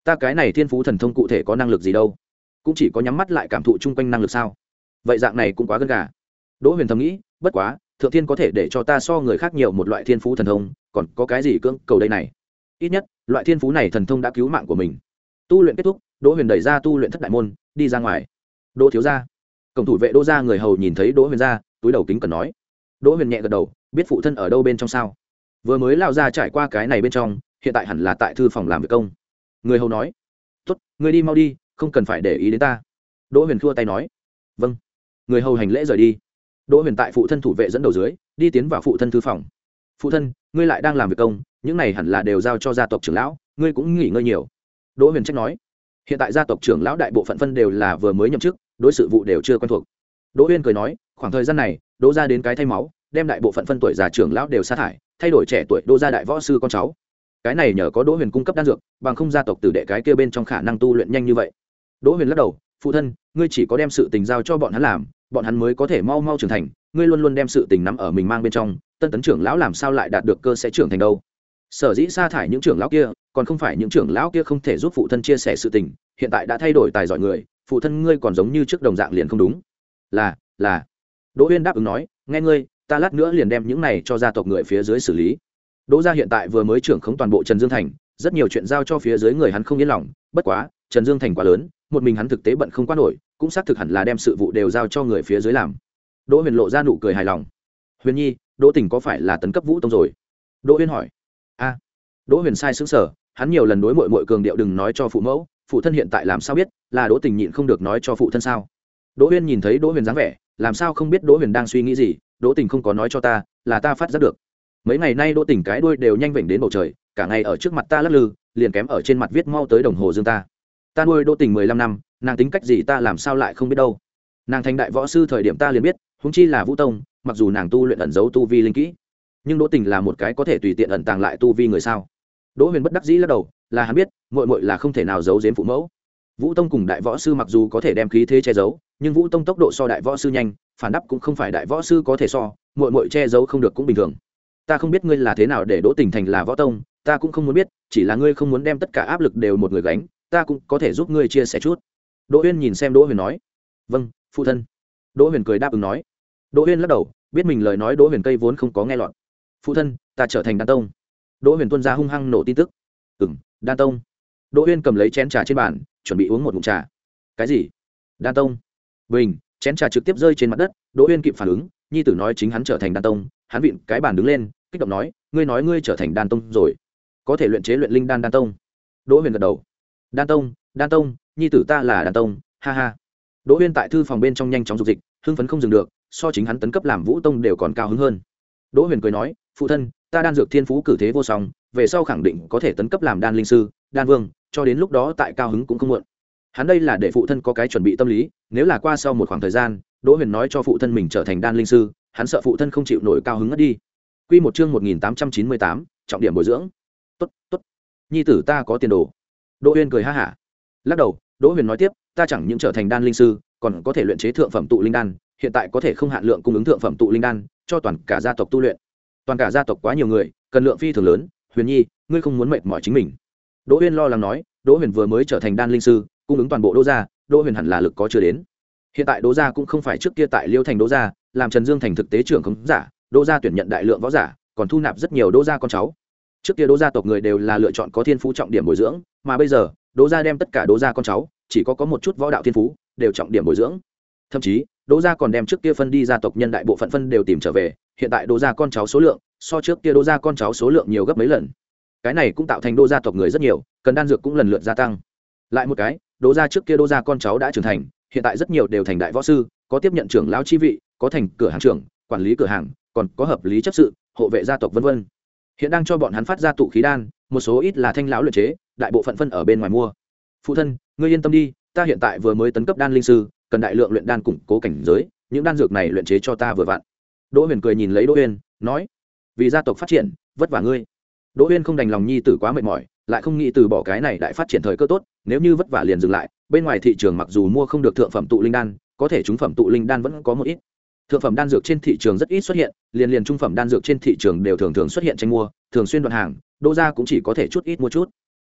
ta cái này thiên phú thần thông cụ thể có năng lực gì đâu, cũng chỉ có nhắm mắt lại cảm thụ chung quanh năng lực sao? Vậy dạng này cũng quá gần gà. Đỗ Huyền thầm nghĩ, bất quá thượng thiên có thể để cho ta so người khác nhiều một loại thiên phú thần thông, còn có cái gì cưỡng cầu đây này? Ít nhất loại thiên phú này thần thông đã cứu mạng của mình. Tu luyện kết thúc, Đỗ Huyền đẩy ra tu luyện thất đại môn, đi ra ngoài. Đỗ thiếu gia. Cổng thủ vệ Đỗ gia người hầu nhìn thấy Đỗ Huyền ra, túi đầu kính cẩn nói. Đỗ Huyền nhẹ gật đầu, biết phụ thân ở đâu bên trong sao? Vừa mới lao ra trải qua cái này bên trong, hiện tại hẳn là tại thư phòng làm việc công. Người hầu nói. Tốt, người đi mau đi, không cần phải để ý đến ta. Đỗ Huyền khua tay nói. Vâng. Người hầu hành lễ rời đi. Đỗ Huyền tại phụ thân thủ vệ dẫn đầu dưới, đi tiến vào phụ thân thư phòng. Phụ thân, ngươi lại đang làm việc công, những này hẳn là đều giao cho gia tộc trưởng lão, ngươi cũng nghỉ ngơi nhiều. Đỗ Huyền trách nói. Hiện tại gia tộc trưởng lão đại bộ phận phân đều là vừa mới nhậm chức, đối sự vụ đều chưa quen thuộc. Đỗ Huyền cười nói, khoảng thời gian này, Đỗ gia đến cái thay máu, đem đại bộ phận phân tuổi già trưởng lão đều sa thải, thay đổi trẻ tuổi Đỗ gia đại võ sư con cháu. Cái này nhờ có Đỗ Huyền cung cấp đan dược, bằng không gia tộc tử đệ cái kia bên trong khả năng tu luyện nhanh như vậy. Đỗ Huyền lắc đầu, phụ thân, ngươi chỉ có đem sự tình giao cho bọn hắn làm, bọn hắn mới có thể mau mau trưởng thành, ngươi luôn luôn đem sự tình nắm ở mình mang bên trong, tân tấn trưởng lão làm sao lại đạt được cơ sẽ trưởng thành đâu? Sở dĩ sa thải những trưởng lão kia, còn không phải những trưởng lão kia không thể giúp phụ thân chia sẻ sự tình, hiện tại đã thay đổi tài giỏi người, phụ thân ngươi còn giống như trước đồng dạng liền không đúng. Là, là. Đỗ Uyên đáp ứng nói, nghe ngươi, ta lát nữa liền đem những này cho gia tộc người phía dưới xử lý. Đỗ gia hiện tại vừa mới trưởng khống toàn bộ Trần Dương thành, rất nhiều chuyện giao cho phía dưới người hắn không yên lòng, bất quá, Trần Dương thành quá lớn, một mình hắn thực tế bận không qua nổi, cũng xác thực hẳn là đem sự vụ đều giao cho người phía dưới làm. Đỗ Huyền lộ ra nụ cười hài lòng. Huyền Nhi, Đỗ Tỉnh có phải là tấn cấp Vũ Tông rồi? Đỗ Huyền hỏi. A. Đỗ Huyền sai sững sờ, hắn nhiều lần đối muội muội cường điệu đừng nói cho phụ mẫu, phụ thân hiện tại làm sao biết, là Đỗ Tỉnh nhịn không được nói cho phụ thân sao? Đỗ Huyền nhìn thấy Đỗ Huyền dáng vẻ, làm sao không biết Đỗ Huyền đang suy nghĩ gì, Đỗ Tỉnh không có nói cho ta, là ta phát giác được. Mấy ngày nay Đỗ Tỉnh cái đuôi đều nhanh vểnh đến bầu trời, cả ngày ở trước mặt ta lắc lư, liền kém ở trên mặt viết mau tới đồng hồ dương ta. Ta nuôi Đỗ Tỉnh mười lăm năm, nàng tính cách gì ta làm sao lại không biết đâu. Nàng thành đại võ sư thời điểm ta liền biết, huống chi là Vũ Tông, mặc dù nàng tu luyện ẩn giấu tu vi linh kỹ, nhưng Đỗ Tình là một cái có thể tùy tiện ẩn tàng lại tu vi người sao? Đỗ Huyền bất đắc dĩ lắc đầu, là hắn biết, muội muội là không thể nào giấu giếm phụ mẫu. Vũ Tông cùng đại võ sư mặc dù có thể đem khí thế che giấu, nhưng Vũ Tông tốc độ so đại võ sư nhanh, phản đắp cũng không phải đại võ sư có thể so, muội muội che giấu không được cũng bình thường. Ta không biết ngươi là thế nào để Đỗ Tình thành là võ tông, ta cũng không muốn biết, chỉ là ngươi không muốn đem tất cả áp lực đều một người gánh, ta cũng có thể giúp ngươi chia sẻ chút. Đỗ Uyên nhìn xem Đỗ Huyền nói, vâng, phụ thân. Đỗ Huyền cười đáp ứng nói. Đỗ Huyền lắc đầu, biết mình lời nói Đỗ Huyền cây vốn không có nghe lọt. Phụ thân, ta trở thành đan tông. Đỗ Huyền tuôn ra hung hăng nổ tin tức. Ừm, đan tông. Đỗ Huyền cầm lấy chén trà trên bàn, chuẩn bị uống một ngụm trà. Cái gì? Đan tông? Bình, chén trà trực tiếp rơi trên mặt đất. Đỗ Huyền kịp phản ứng, nhi tử nói chính hắn trở thành đan tông, hắn vịn cái bàn đứng lên, kích động nói, ngươi nói ngươi trở thành đan tông rồi, có thể luyện chế luyện linh đan đan tông. Đỗ Huyền gật đầu. Đan tông, đan tông, nhi tử ta là đan tông, ha ha. Đỗ Huyền tại thư phòng bên trong nhanh chóng dục dịch, hưng phấn không dừng được, so chính hắn tấn cấp làm Vũ Tông đều còn cao hứng hơn. Đỗ Huyền cười nói, phụ thân, ta đan dược thiên phú cử thế vô song, về sau khẳng định có thể tấn cấp làm đan linh sư, đan vương, cho đến lúc đó tại cao hứng cũng không muộn. Hắn đây là để phụ thân có cái chuẩn bị tâm lý, nếu là qua sau một khoảng thời gian, Đỗ Huyền nói cho phụ thân mình trở thành đan linh sư, hắn sợ phụ thân không chịu nổi cao hứng ngất đi. Quy một chương một nghìn tám trăm chín mươi tám, trọng điểm bồi dưỡng. Tốt, tốt. Nhi tử ta có tiền đồ. Đỗ Huyền cười ha hả. Lắc đầu, Đỗ Huyền nói tiếp, ta chẳng những trở thành đan linh sư, còn có thể luyện chế thượng phẩm tụ linh đan, hiện tại có thể không hạn lượng cung ứng thượng phẩm tụ linh đan cho toàn cả gia tộc tu luyện. Toàn cả gia tộc quá nhiều người, cần lượng phi thường lớn, Huyền Nhi, ngươi không muốn mệt mỏi chính mình. Đỗ Huyền lo lắng nói, Đỗ Huyền vừa mới trở thành đan linh sư, cung ứng toàn bộ Đỗ gia, Đỗ Huyền hẳn là lực có chưa đến. Hiện tại Đỗ gia cũng không phải trước kia tại Liêu thành Đỗ gia, làm Trần Dương thành thực tế trưởng khống giả, Đỗ gia tuyển nhận đại lượng võ giả, còn thu nạp rất nhiều Đỗ gia con cháu. Trước kia Đỗ gia tộc người đều là lựa chọn có thiên phú trọng điểm bồi dưỡng, mà bây giờ, Đỗ gia đem tất cả Đỗ gia con cháu, chỉ có có một chút võ đạo thiên phú, đều trọng điểm bồi dưỡng. Thậm chí, Đỗ gia còn đem trước kia phân đi gia tộc nhân đại bộ phận phân đều tìm trở về, hiện tại Đỗ gia con cháu số lượng, so trước kia Đỗ gia con cháu số lượng nhiều gấp mấy lần. Cái này cũng tạo thành Đỗ gia tộc người rất nhiều, cần đan dược cũng lần lượt gia tăng. Lại một cái, Đỗ gia trước kia Đỗ gia con cháu đã trưởng thành, hiện tại rất nhiều đều thành đại võ sư, có tiếp nhận trưởng lão chi vị, có thành cửa hàng trưởng, quản lý cửa hàng, còn có hợp lý chấp sự, hộ vệ gia tộc vân vân. Hiện đang cho bọn hắn phát ra tụ khí đan, một số ít là thanh lão luyện chế, đại bộ phận phân ở bên ngoài mua. Phụ thân, ngươi yên tâm đi, ta hiện tại vừa mới tấn cấp đan linh sư, cần đại lượng luyện đan củng cố cảnh giới, những đan dược này luyện chế cho ta vừa vặn. Đỗ Huyền cười nhìn lấy Đỗ Uyên, nói, vì gia tộc phát triển, vất vả ngươi. Đỗ Uyên không đành lòng nhi tử quá mệt mỏi, lại không nghĩ từ bỏ cái này đại phát triển thời cơ tốt, nếu như vất vả liền dừng lại, bên ngoài thị trường mặc dù mua không được thượng phẩm tụ linh đan, có thể trung phẩm tụ linh đan vẫn có một ít. Thượng phẩm đan dược trên thị trường rất ít xuất hiện, liền liền trung phẩm đan dược trên thị trường đều thường thường xuất hiện tranh mua, thường xuyên đoạn hàng, Đỗ gia cũng chỉ có thể chút ít mua chút.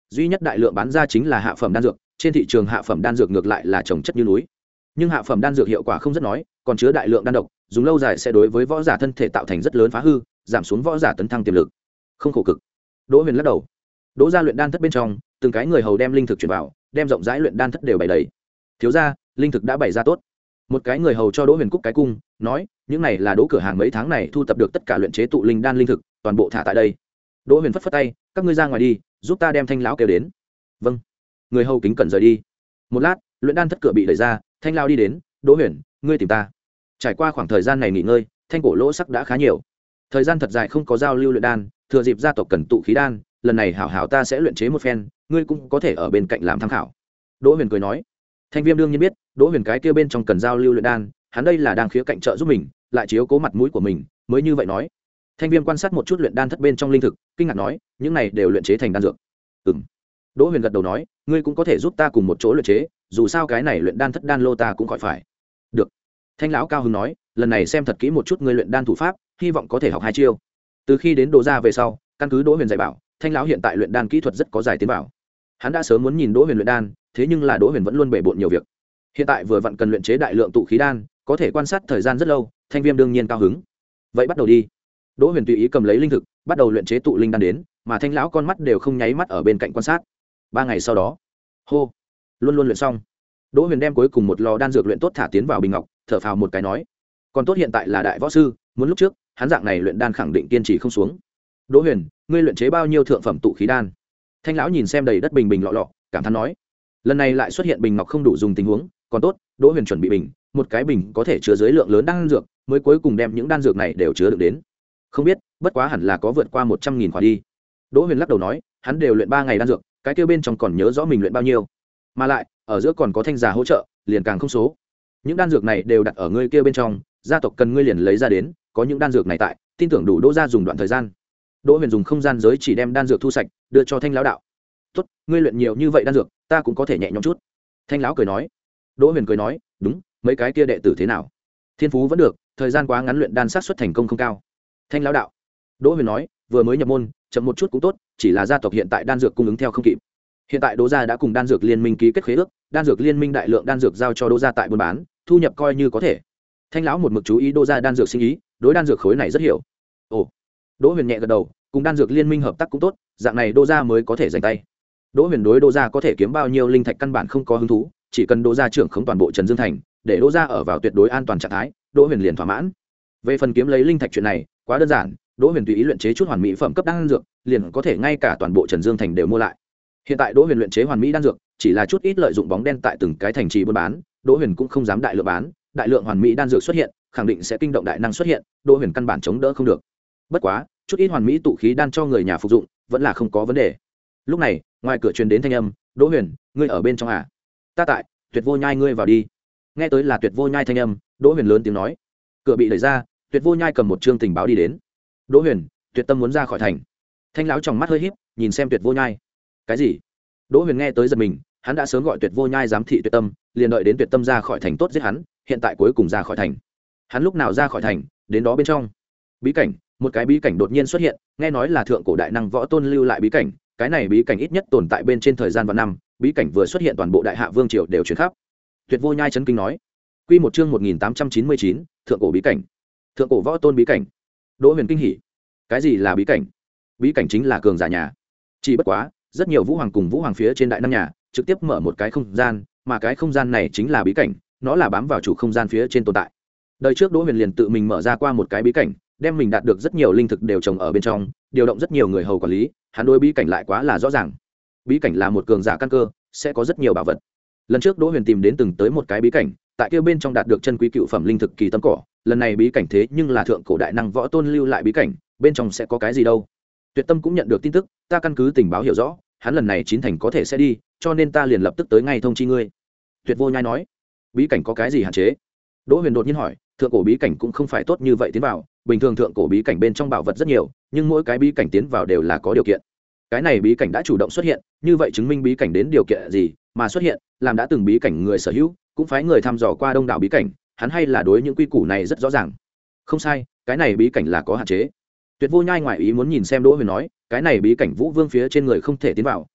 duy nhất đại lượng bán ra chính là hạ phẩm đan dược, trên thị trường hạ phẩm đan dược ngược lại là trồng chất như núi, nhưng hạ phẩm đan dược hiệu quả không rất nói, còn chứa đại lượng đan độc, dùng lâu dài sẽ đối với võ giả thân thể tạo thành rất lớn phá hư, giảm xuống võ giả tấn thăng tiềm lực. Không khổ cực. Đỗ Huyền lắc đầu. Đỗ gia luyện đan thất bên trong, từng cái người hầu đem linh thực chuyển vào, đem rộng rãi luyện đan thất đều bày đầy. Thiếu gia, linh thực đã bày ra tốt. Một cái người hầu cho Đỗ Huyền cúc cái cung, nói, những này là Đỗ cửa hàng mấy tháng này thu tập được tất cả luyện chế tụ linh đan linh thực, toàn bộ thả tại đây. Đỗ Huyền phất phất tay, các ngươi ra ngoài đi, giúp ta đem Thanh lão kêu đến. Vâng. Người hầu kính cẩn rời đi. Một lát, luyện đan thất cửa bị đẩy ra, Thanh lão đi đến, Đỗ Huyền, ngươi tìm ta. Trải qua khoảng thời gian này nghỉ ngơi, Thanh cổ lỗ sắc đã khá nhiều. Thời gian thật dài không có giao lưu luyện đan, thừa dịp gia tộc cần tụ khí đan, lần này hảo hảo ta sẽ luyện chế một phen, ngươi cũng có thể ở bên cạnh làm tham khảo. Đỗ Huyền cười nói. Thanh Viêm đương nhiên biết, Đỗ Huyền cái kia bên trong cần giao lưu luyện đan, hắn đây là đang khía cạnh trợ giúp mình, lại chiếu cố mặt mũi của mình, mới như vậy nói. Thanh Viêm quan sát một chút luyện đan thất bên trong linh thực, kinh ngạc nói, những này đều luyện chế thành đan dược. Ừm. Đỗ Huyền gật đầu nói, ngươi cũng có thể giúp ta cùng một chỗ luyện chế, dù sao cái này luyện đan thất đan lô ta cũng khỏi phải. Được. Thanh lão cao hứng nói, lần này xem thật kỹ một chút ngươi luyện đan thủ pháp, hy vọng có thể học hai chiêu. Từ khi đến Đỗ gia về sau, căn cứ Đỗ Huyền dạy bảo, Thanh lão hiện tại luyện đan kỹ thuật rất có giải tiến vào. Hắn đã sớm muốn nhìn Đỗ Huyền luyện đan, thế nhưng là Đỗ Huyền vẫn luôn bể bộn nhiều việc. Hiện tại vừa vặn cần luyện chế đại lượng tụ khí đan, có thể quan sát thời gian rất lâu, Thanh Viêm đương nhiên cao hứng. Vậy bắt đầu đi. Đỗ Huyền tùy ý cầm lấy linh thực, bắt đầu luyện chế tụ linh đan đến, mà Thanh lão con mắt đều không nháy mắt ở bên cạnh quan sát. Ba ngày sau đó, hô, luôn luôn luyện xong. Đỗ Huyền đem cuối cùng một lò đan dược luyện tốt thả tiến vào bình ngọc, thở phào một cái nói, còn tốt hiện tại là đại võ sư, muốn lúc trước, hắn dạng này luyện đan khẳng định kiên trì không xuống. Đỗ Huyền, ngươi luyện chế bao nhiêu thượng phẩm tụ khí đan? Thanh lão nhìn xem đầy đất bình bình lọ lọ, cảm thán nói, lần này lại xuất hiện bình ngọc không đủ dùng tình huống, còn tốt, Đỗ Huyền chuẩn bị bình, một cái bình có thể chứa dưới lượng lớn đan dược, mới cuối cùng đem những đan dược này đều chứa được đến. Không biết, bất quá hẳn là có vượt qua một trăm nghìn quả đi. Đỗ Huyền lắc đầu nói, hắn đều luyện ba ngày đan dược, cái kia bên trong còn nhớ rõ mình luyện bao nhiêu, mà lại ở giữa còn có thanh giả hỗ trợ, liền càng không số. Những đan dược này đều đặt ở ngươi kia bên trong, gia tộc cần ngươi liền lấy ra đến, có những đan dược này tại, tin tưởng đủ Đỗ gia dùng đoạn thời gian. Đỗ Huyền dùng không gian giới chỉ đem đan dược thu sạch, đưa cho Thanh lão đạo. "Tốt, ngươi luyện nhiều như vậy đan dược, ta cũng có thể nhẹ nhõm chút." Thanh lão cười nói. Đỗ Huyền cười nói, "Đúng, mấy cái kia đệ tử thế nào? Thiên phú vẫn được, thời gian quá ngắn luyện đan xác suất thành công không cao." Thanh lão đạo. Đỗ Huyền nói, "Vừa mới nhập môn, chậm một chút cũng tốt, chỉ là gia tộc hiện tại đan dược cung ứng theo không kịp. Hiện tại Đỗ gia đã cùng đan dược liên minh ký kết khế ước, đan dược liên minh đại lượng đan dược giao cho Đỗ gia tại buôn bán, thu nhập coi như có thể." Thanh lão một mực chú ý Đỗ gia đan dược sinh ý, đối đan dược khối này rất hiểu. Ồ. Đỗ Huyền nhẹ gật đầu, cùng đan dược liên minh hợp tác cũng tốt, dạng này Đỗ gia mới có thể giành tay. Đỗ Huyền đối Đỗ gia có thể kiếm bao nhiêu linh thạch căn bản không có hứng thú, chỉ cần Đỗ gia trưởng khống toàn bộ Trần Dương thành, để Đỗ gia ở vào tuyệt đối an toàn trạng thái, Đỗ Huyền liền thỏa mãn. Về phần kiếm lấy linh thạch chuyện này, quá đơn giản, Đỗ Huyền tùy ý luyện chế chút hoàn mỹ phẩm cấp đan dược, liền có thể ngay cả toàn bộ Trần Dương thành đều mua lại. Hiện tại Đỗ Huyền luyện chế hoàn mỹ đan dược, chỉ là chút ít lợi dụng bóng đen tại từng cái thành trì buôn bán, Đỗ Huyền cũng không dám đại lượng bán, đại lượng hoàn mỹ đan dược xuất hiện, khẳng định sẽ kinh động đại năng xuất hiện, Đỗ Huyền căn bản chống đỡ không được. Bất quá, chút ít hoàn mỹ tụ khí đan cho người nhà phục dụng, vẫn là không có vấn đề. Lúc này, ngoài cửa truyền đến thanh âm, "Đỗ Huyền, ngươi ở bên trong à?" "Ta tại." "Tuyệt Vô Nhai ngươi vào đi." Nghe tới là Tuyệt Vô Nhai thanh âm, Đỗ Huyền lớn tiếng nói. Cửa bị đẩy ra, Tuyệt Vô Nhai cầm một chương tình báo đi đến. "Đỗ Huyền, Tuyệt Tâm muốn ra khỏi thành." Thanh lão tròng mắt hơi híp, nhìn xem Tuyệt Vô Nhai. "Cái gì?" Đỗ Huyền nghe tới giật mình, hắn đã sớm gọi Tuyệt Vô Nhai giám thị Tuyệt Tâm, liền đợi đến Tuyệt Tâm ra khỏi thành tốt giết hắn, hiện tại cuối cùng ra khỏi thành. Hắn lúc nào ra khỏi thành, đến đó bên trong. Bí cảnh, một cái bí cảnh đột nhiên xuất hiện, nghe nói là thượng cổ đại năng võ tôn lưu lại bí cảnh, cái này bí cảnh ít nhất tồn tại bên trên thời gian vạn năm, bí cảnh vừa xuất hiện toàn bộ đại hạ vương triều đều truyền khắp. Tuyệt Vô Nhai chấn kinh nói. Quy một chương một nghìn tám trăm chín mươi chín, thượng cổ bí cảnh. Thượng cổ võ tôn bí cảnh. Đỗ Huyền kinh hỉ. Cái gì là bí cảnh? Bí cảnh chính là cường giả nhà. Chỉ bất quá, rất nhiều vũ hoàng cùng vũ hoàng phía trên đại năng nhà, trực tiếp mở một cái không gian, mà cái không gian này chính là bí cảnh, nó là bám vào chủ không gian phía trên tồn tại. Đời trước Đỗ Huyền liền tự mình mở ra qua một cái bí cảnh, đem mình đạt được rất nhiều linh thực đều trồng ở bên trong, điều động rất nhiều người hầu quản lý, hắn đối bí cảnh lại quá là rõ ràng. Bí cảnh là một cường giả căn cơ, sẽ có rất nhiều bảo vật. Lần trước Đỗ Huyền tìm đến từng tới một cái bí cảnh, tại kia bên trong đạt được chân quý cựu phẩm linh thực kỳ tâm cỏ, lần này bí cảnh thế nhưng là thượng cổ đại năng võ tôn lưu lại bí cảnh, bên trong sẽ có cái gì đâu. Tuyệt Tâm cũng nhận được tin tức, ta căn cứ tình báo hiểu rõ, hắn lần này chín thành có thể sẽ đi, cho nên ta liền lập tức tới ngay thông chi ngươi. Tuyệt Vô Nhai nói. Bí cảnh có cái gì hạn chế? Đỗ Huyền đột nhiên hỏi, thượng cổ bí cảnh cũng không phải tốt như vậy tiến vào, bình thường thượng cổ bí cảnh bên trong bảo vật rất nhiều, nhưng mỗi cái bí cảnh tiến vào đều là có điều kiện. Cái này bí cảnh đã chủ động xuất hiện, như vậy chứng minh bí cảnh đến điều kiện gì mà xuất hiện, làm đã từng bí cảnh người sở hữu, cũng phải người thăm dò qua đông đảo bí cảnh, hắn hay là đối những quy củ này rất rõ ràng. Không sai, cái này bí cảnh là có hạn chế. Tuyệt Vô Nhai ngoại ý muốn nhìn xem Đỗ Huyền nói, cái này bí cảnh Vũ Vương phía trên người không thể tiến vào,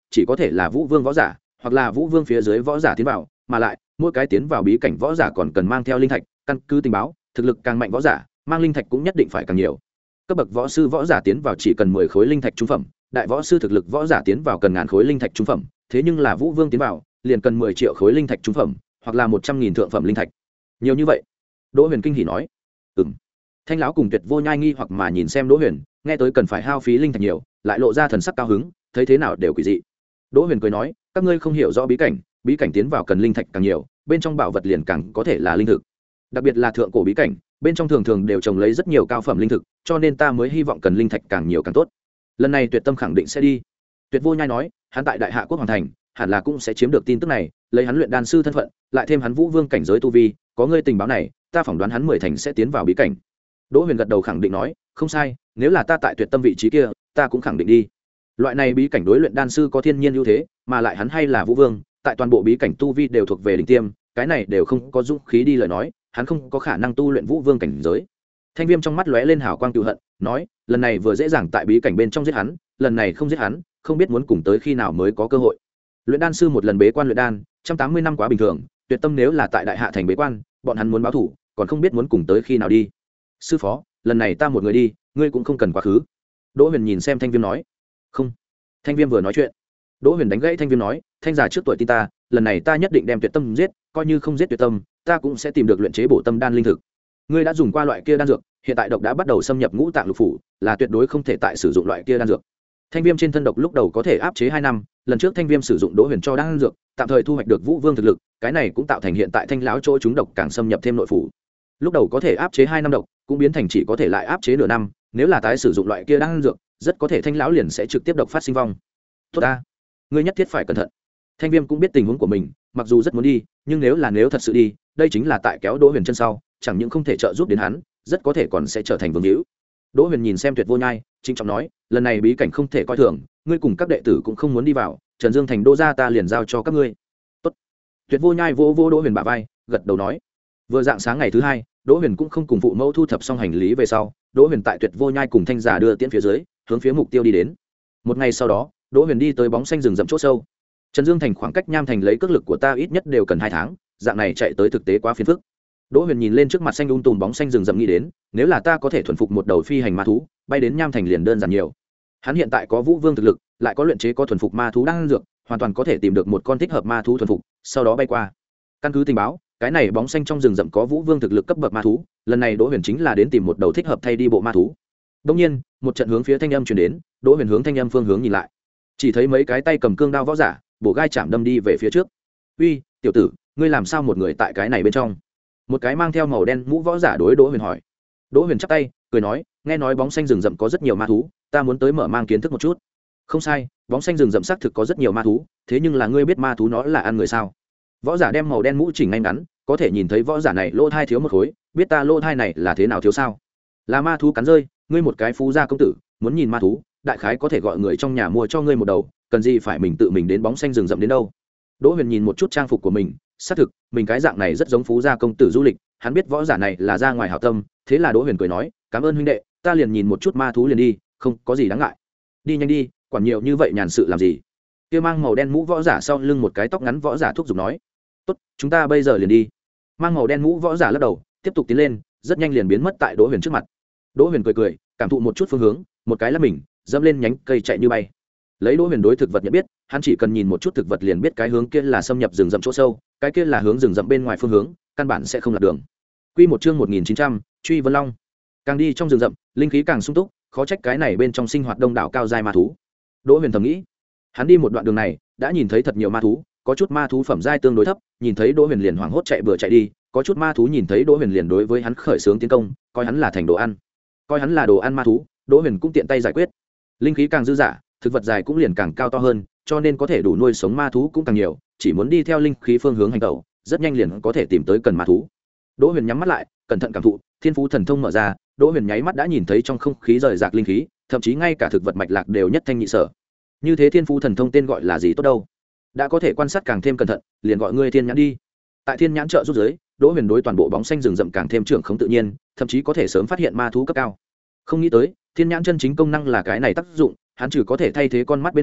chỉ có thể là vũ vương võ giả hoặc là vũ vương phía dưới võ giả tiến vào, mà lại mỗi cái tiến vào bí cảnh võ giả còn cần mang theo linh thạch. Căn cứ tình báo, thực lực càng mạnh võ giả mang linh thạch cũng nhất định phải càng nhiều. Cấp bậc võ sư võ giả tiến vào chỉ cần mười khối linh thạch trung phẩm, đại võ sư thực lực võ giả tiến vào cần ngàn khối linh thạch trung phẩm, thế nhưng là vũ vương tiến vào liền cần mười triệu khối linh thạch trung phẩm, hoặc là một trăm nghìn thượng phẩm linh thạch. Nhiều như vậy? Đỗ Huyền kinh hỉ nói. Ừm. Thanh lão cùng Tuyệt Vô Nhai nghi hoặc mà nhìn xem Đỗ Huyền, nghe tới cần phải hao phí linh thạch nhiều, lại lộ ra thần sắc cao hứng, thấy thế nào đều quỷ dị. Đỗ Huyền cười nói, các ngươi không hiểu rõ bí cảnh, bí cảnh tiến vào cần linh thạch càng nhiều, bên trong bảo vật liền càng có thể là linh thực. Đặc biệt là thượng cổ bí cảnh, bên trong thường thường đều trồng lấy rất nhiều cao phẩm linh thực, cho nên ta mới hy vọng cần linh thạch càng nhiều càng tốt. Lần này Tuyệt Tâm khẳng định sẽ đi. Tuyệt Vô Nhai nói, hắn tại Đại Hạ quốc hoàn thành, hẳn là cũng sẽ chiếm được tin tức này, lấy hắn luyện đan sư thân phận, lại thêm hắn vũ vương cảnh giới tu vi, có ngươi tình báo này, ta phỏng đoán hắn mười thành sẽ tiến vào bí cảnh. Đỗ Huyền gật đầu khẳng định nói, không sai, nếu là ta tại Tuyệt Tâm vị trí kia, ta cũng khẳng định đi. Loại này bí cảnh đối luyện đan sư có thiên nhiên ưu thế, mà lại hắn hay là vũ vương, tại toàn bộ bí cảnh tu vi đều thuộc về đỉnh tiêm, cái này đều không có dũng khí đi lời nói, hắn không có khả năng tu luyện vũ vương cảnh giới. Thanh Viêm trong mắt lóe lên hào quang cừu hận, nói, lần này vừa dễ dàng tại bí cảnh bên trong giết hắn, lần này không giết hắn, không biết muốn cùng tới khi nào mới có cơ hội. Luyện đan sư một lần bế quan luyện đan, một trăm tám mươi năm quá bình thường, Tuyệt Tâm nếu là tại Đại Hạ thành bế quan, bọn hắn muốn báo thủ, còn không biết muốn cùng tới khi nào đi. Sư phó, lần này ta một người đi, ngươi cũng không cần quá khứ. Đỗ Huyền nhìn xem Thanh Viêm nói. Không. Thanh Viêm vừa nói chuyện, Đỗ Huyền đánh gãy Thanh Viêm nói, thanh giả trước tuổi tin ta, lần này ta nhất định đem Tuyệt Tâm giết, coi như không giết Tuyệt Tâm, ta cũng sẽ tìm được luyện chế bổ tâm đan linh thực. Ngươi đã dùng qua loại kia đan dược, hiện tại độc đã bắt đầu xâm nhập ngũ tạng lục phủ, là tuyệt đối không thể tại sử dụng loại kia đan dược. Thanh Viêm trên thân độc lúc đầu có thể áp chế hai năm, lần trước Thanh Viêm sử dụng Đỗ Huyền cho đan dược, tạm thời thu hoạch được vũ vương thực lực, cái này cũng tạo thành hiện tại Thanh lão chỗ chúng độc càng xâm nhập thêm nội phủ. Lúc đầu có thể áp chế hai năm độc, cũng biến thành chỉ có thể lại áp chế nửa năm, nếu là tái sử dụng loại kia đan dược, rất có thể Thanh lão liền sẽ trực tiếp độc phát sinh vong. Tốt ta, ngươi nhất thiết phải cẩn thận. Thanh Viêm cũng biết tình huống của mình, mặc dù rất muốn đi, nhưng nếu là nếu thật sự đi, đây chính là tại kéo Đỗ Huyền chân sau, chẳng những không thể trợ giúp đến hắn, rất có thể còn sẽ trở thành vương hữu. Đỗ Huyền nhìn xem Tuyệt Vô Nhai, trịnh trọng nói, lần này bí cảnh không thể coi thường, ngươi cùng các đệ tử cũng không muốn đi vào, Trần Dương thành Đỗ gia ta liền giao cho các ngươi. Tốt. Tuyệt Vô Nhai vỗ vỗ Đỗ Huyền bả vai, gật đầu nói. Vừa dạng sáng ngày thứ hai, Đỗ Huyền cũng không cùng phụ mẫu thu thập xong hành lý về sau, Đỗ Huyền tại Tuyệt Vô Nhai cùng Thanh Giả đưa tiễn phía dưới, hướng phía mục tiêu đi đến. Một ngày sau đó, Đỗ Huyền đi tới bóng xanh rừng rậm chỗ sâu. Trần Dương thành khoảng cách Nham thành lấy cước lực của ta ít nhất đều cần hai tháng, dạng này chạy tới thực tế quá phiền phức. Đỗ Huyền nhìn lên trước mặt xanh um tùm bóng xanh rừng rậm nghĩ đến, nếu là ta có thể thuần phục một đầu phi hành ma thú, bay đến Nham thành liền đơn giản nhiều. Hắn hiện tại có vũ vương thực lực, lại có luyện chế có thuần phục ma thú đang dược, hoàn toàn có thể tìm được một con thích hợp ma thú thuần phục, sau đó bay qua. Căn cứ tình báo, cái này bóng xanh trong rừng rậm có vũ vương thực lực cấp bậc ma thú, lần này Đỗ Huyền chính là đến tìm một đầu thích hợp thay đi bộ ma thú. Đương nhiên, một trận hướng phía thanh âm truyền đến, Đỗ Huyền hướng thanh âm phương hướng nhìn lại, chỉ thấy mấy cái tay cầm cương đao võ giả, bổ gai chạm đâm đi về phía trước. "Uy, tiểu tử, ngươi làm sao một người tại cái này bên trong?" Một cái mang theo màu đen mũ võ giả đối Đỗ Huyền hỏi. Đỗ Huyền chắp tay, cười nói, "Nghe nói bóng xanh rừng rậm có rất nhiều ma thú, ta muốn tới mở mang kiến thức một chút." "Không sai, bóng xanh rừng rậm xác thực có rất nhiều ma thú, thế nhưng là ngươi biết ma thú nó là ăn người sao?" Võ giả đem màu đen mũ chỉnh ngay ngắn, có thể nhìn thấy võ giả này lỗ thai thiếu một khối, biết ta lỗ thai này là thế nào thiếu sao? Là ma thú cắn rơi, ngươi một cái phú gia công tử, muốn nhìn ma thú, đại khái có thể gọi người trong nhà mua cho ngươi một đầu, cần gì phải mình tự mình đến bóng xanh rừng rậm đến đâu? Đỗ Huyền nhìn một chút trang phục của mình, xác thực, mình cái dạng này rất giống phú gia công tử du lịch, hắn biết võ giả này là ra ngoài hảo tâm, thế là Đỗ Huyền cười nói, "Cảm ơn huynh đệ, ta liền nhìn một chút ma thú liền đi, không có gì đáng ngại." "Đi nhanh đi, quản nhiều như vậy nhàn sự làm gì?" Kia mang màu đen mũ võ giả sau lưng một cái tóc ngắn võ giả thúc giục nói. "Tốt, chúng ta bây giờ liền đi." Mang màu đen mũ võ giả lắc đầu, tiếp tục tiến lên, rất nhanh liền biến mất tại Đỗ Huyền trước mặt. Đỗ Huyền cười cười, cảm thụ một chút phương hướng, một cái là mình, dẫm lên nhánh cây chạy như bay. Lấy Đỗ Huyền đối thực vật nhận biết, hắn chỉ cần nhìn một chút thực vật liền biết cái hướng kia là xâm nhập rừng rậm chỗ sâu, cái kia là hướng rừng rậm bên ngoài phương hướng, căn bản sẽ không lạc đường. Quy một chương một nghìn chín trăm, Truy Vân Long. Càng đi trong rừng rậm, linh khí càng sung túc, khó trách cái này bên trong sinh hoạt đông đảo cao giai ma thú. Đỗ Huyền thầm nghĩ. Hắn đi một đoạn đường này, đã nhìn thấy thật nhiều ma thú, có chút ma thú phẩm giai tương đối thấp, nhìn thấy Đỗ Huyền liền hoảng hốt chạy bừa chạy đi, có chút ma thú nhìn thấy Đỗ Huyền liền đối với hắn khởi xướng tiến công, coi hắn là thành đồ ăn. Coi hắn là đồ ăn ma thú, Đỗ Huyền cũng tiện tay giải quyết. Linh khí càng dư dả, thực vật dài cũng liền càng cao to hơn, cho nên có thể đủ nuôi sống ma thú cũng càng nhiều, chỉ muốn đi theo linh khí phương hướng hành tẩu, rất nhanh liền có thể tìm tới cần ma thú. Đỗ Huyền nhắm mắt lại, cẩn thận cảm thụ, Thiên Phú Thần Thông mở ra, Đỗ Huyền nháy mắt đã nhìn thấy trong không khí rời rạc linh khí, thậm chí ngay cả thực vật mạch lạc đều nhất thanh nhị sở. Như thế Thiên Phú Thần Thông tên gọi là gì tốt đâu? Đã có thể quan sát càng thêm cẩn thận, liền gọi ngươi Thiên Nhãn đi. Tại Thiên Nhãn trợ giúp dưới, Đỗ Huyền đối toàn bộ bóng xanh rừng rậm càng thêm trưởng khống tự nhiên, thậm chí có thể sớm phát hiện ma thú cấp cao. Không nghĩ tới, Thiên Nhãn chân chính công năng là cái này tác dụng, hắn trừ có thể thay thế con mắt bên ngoài,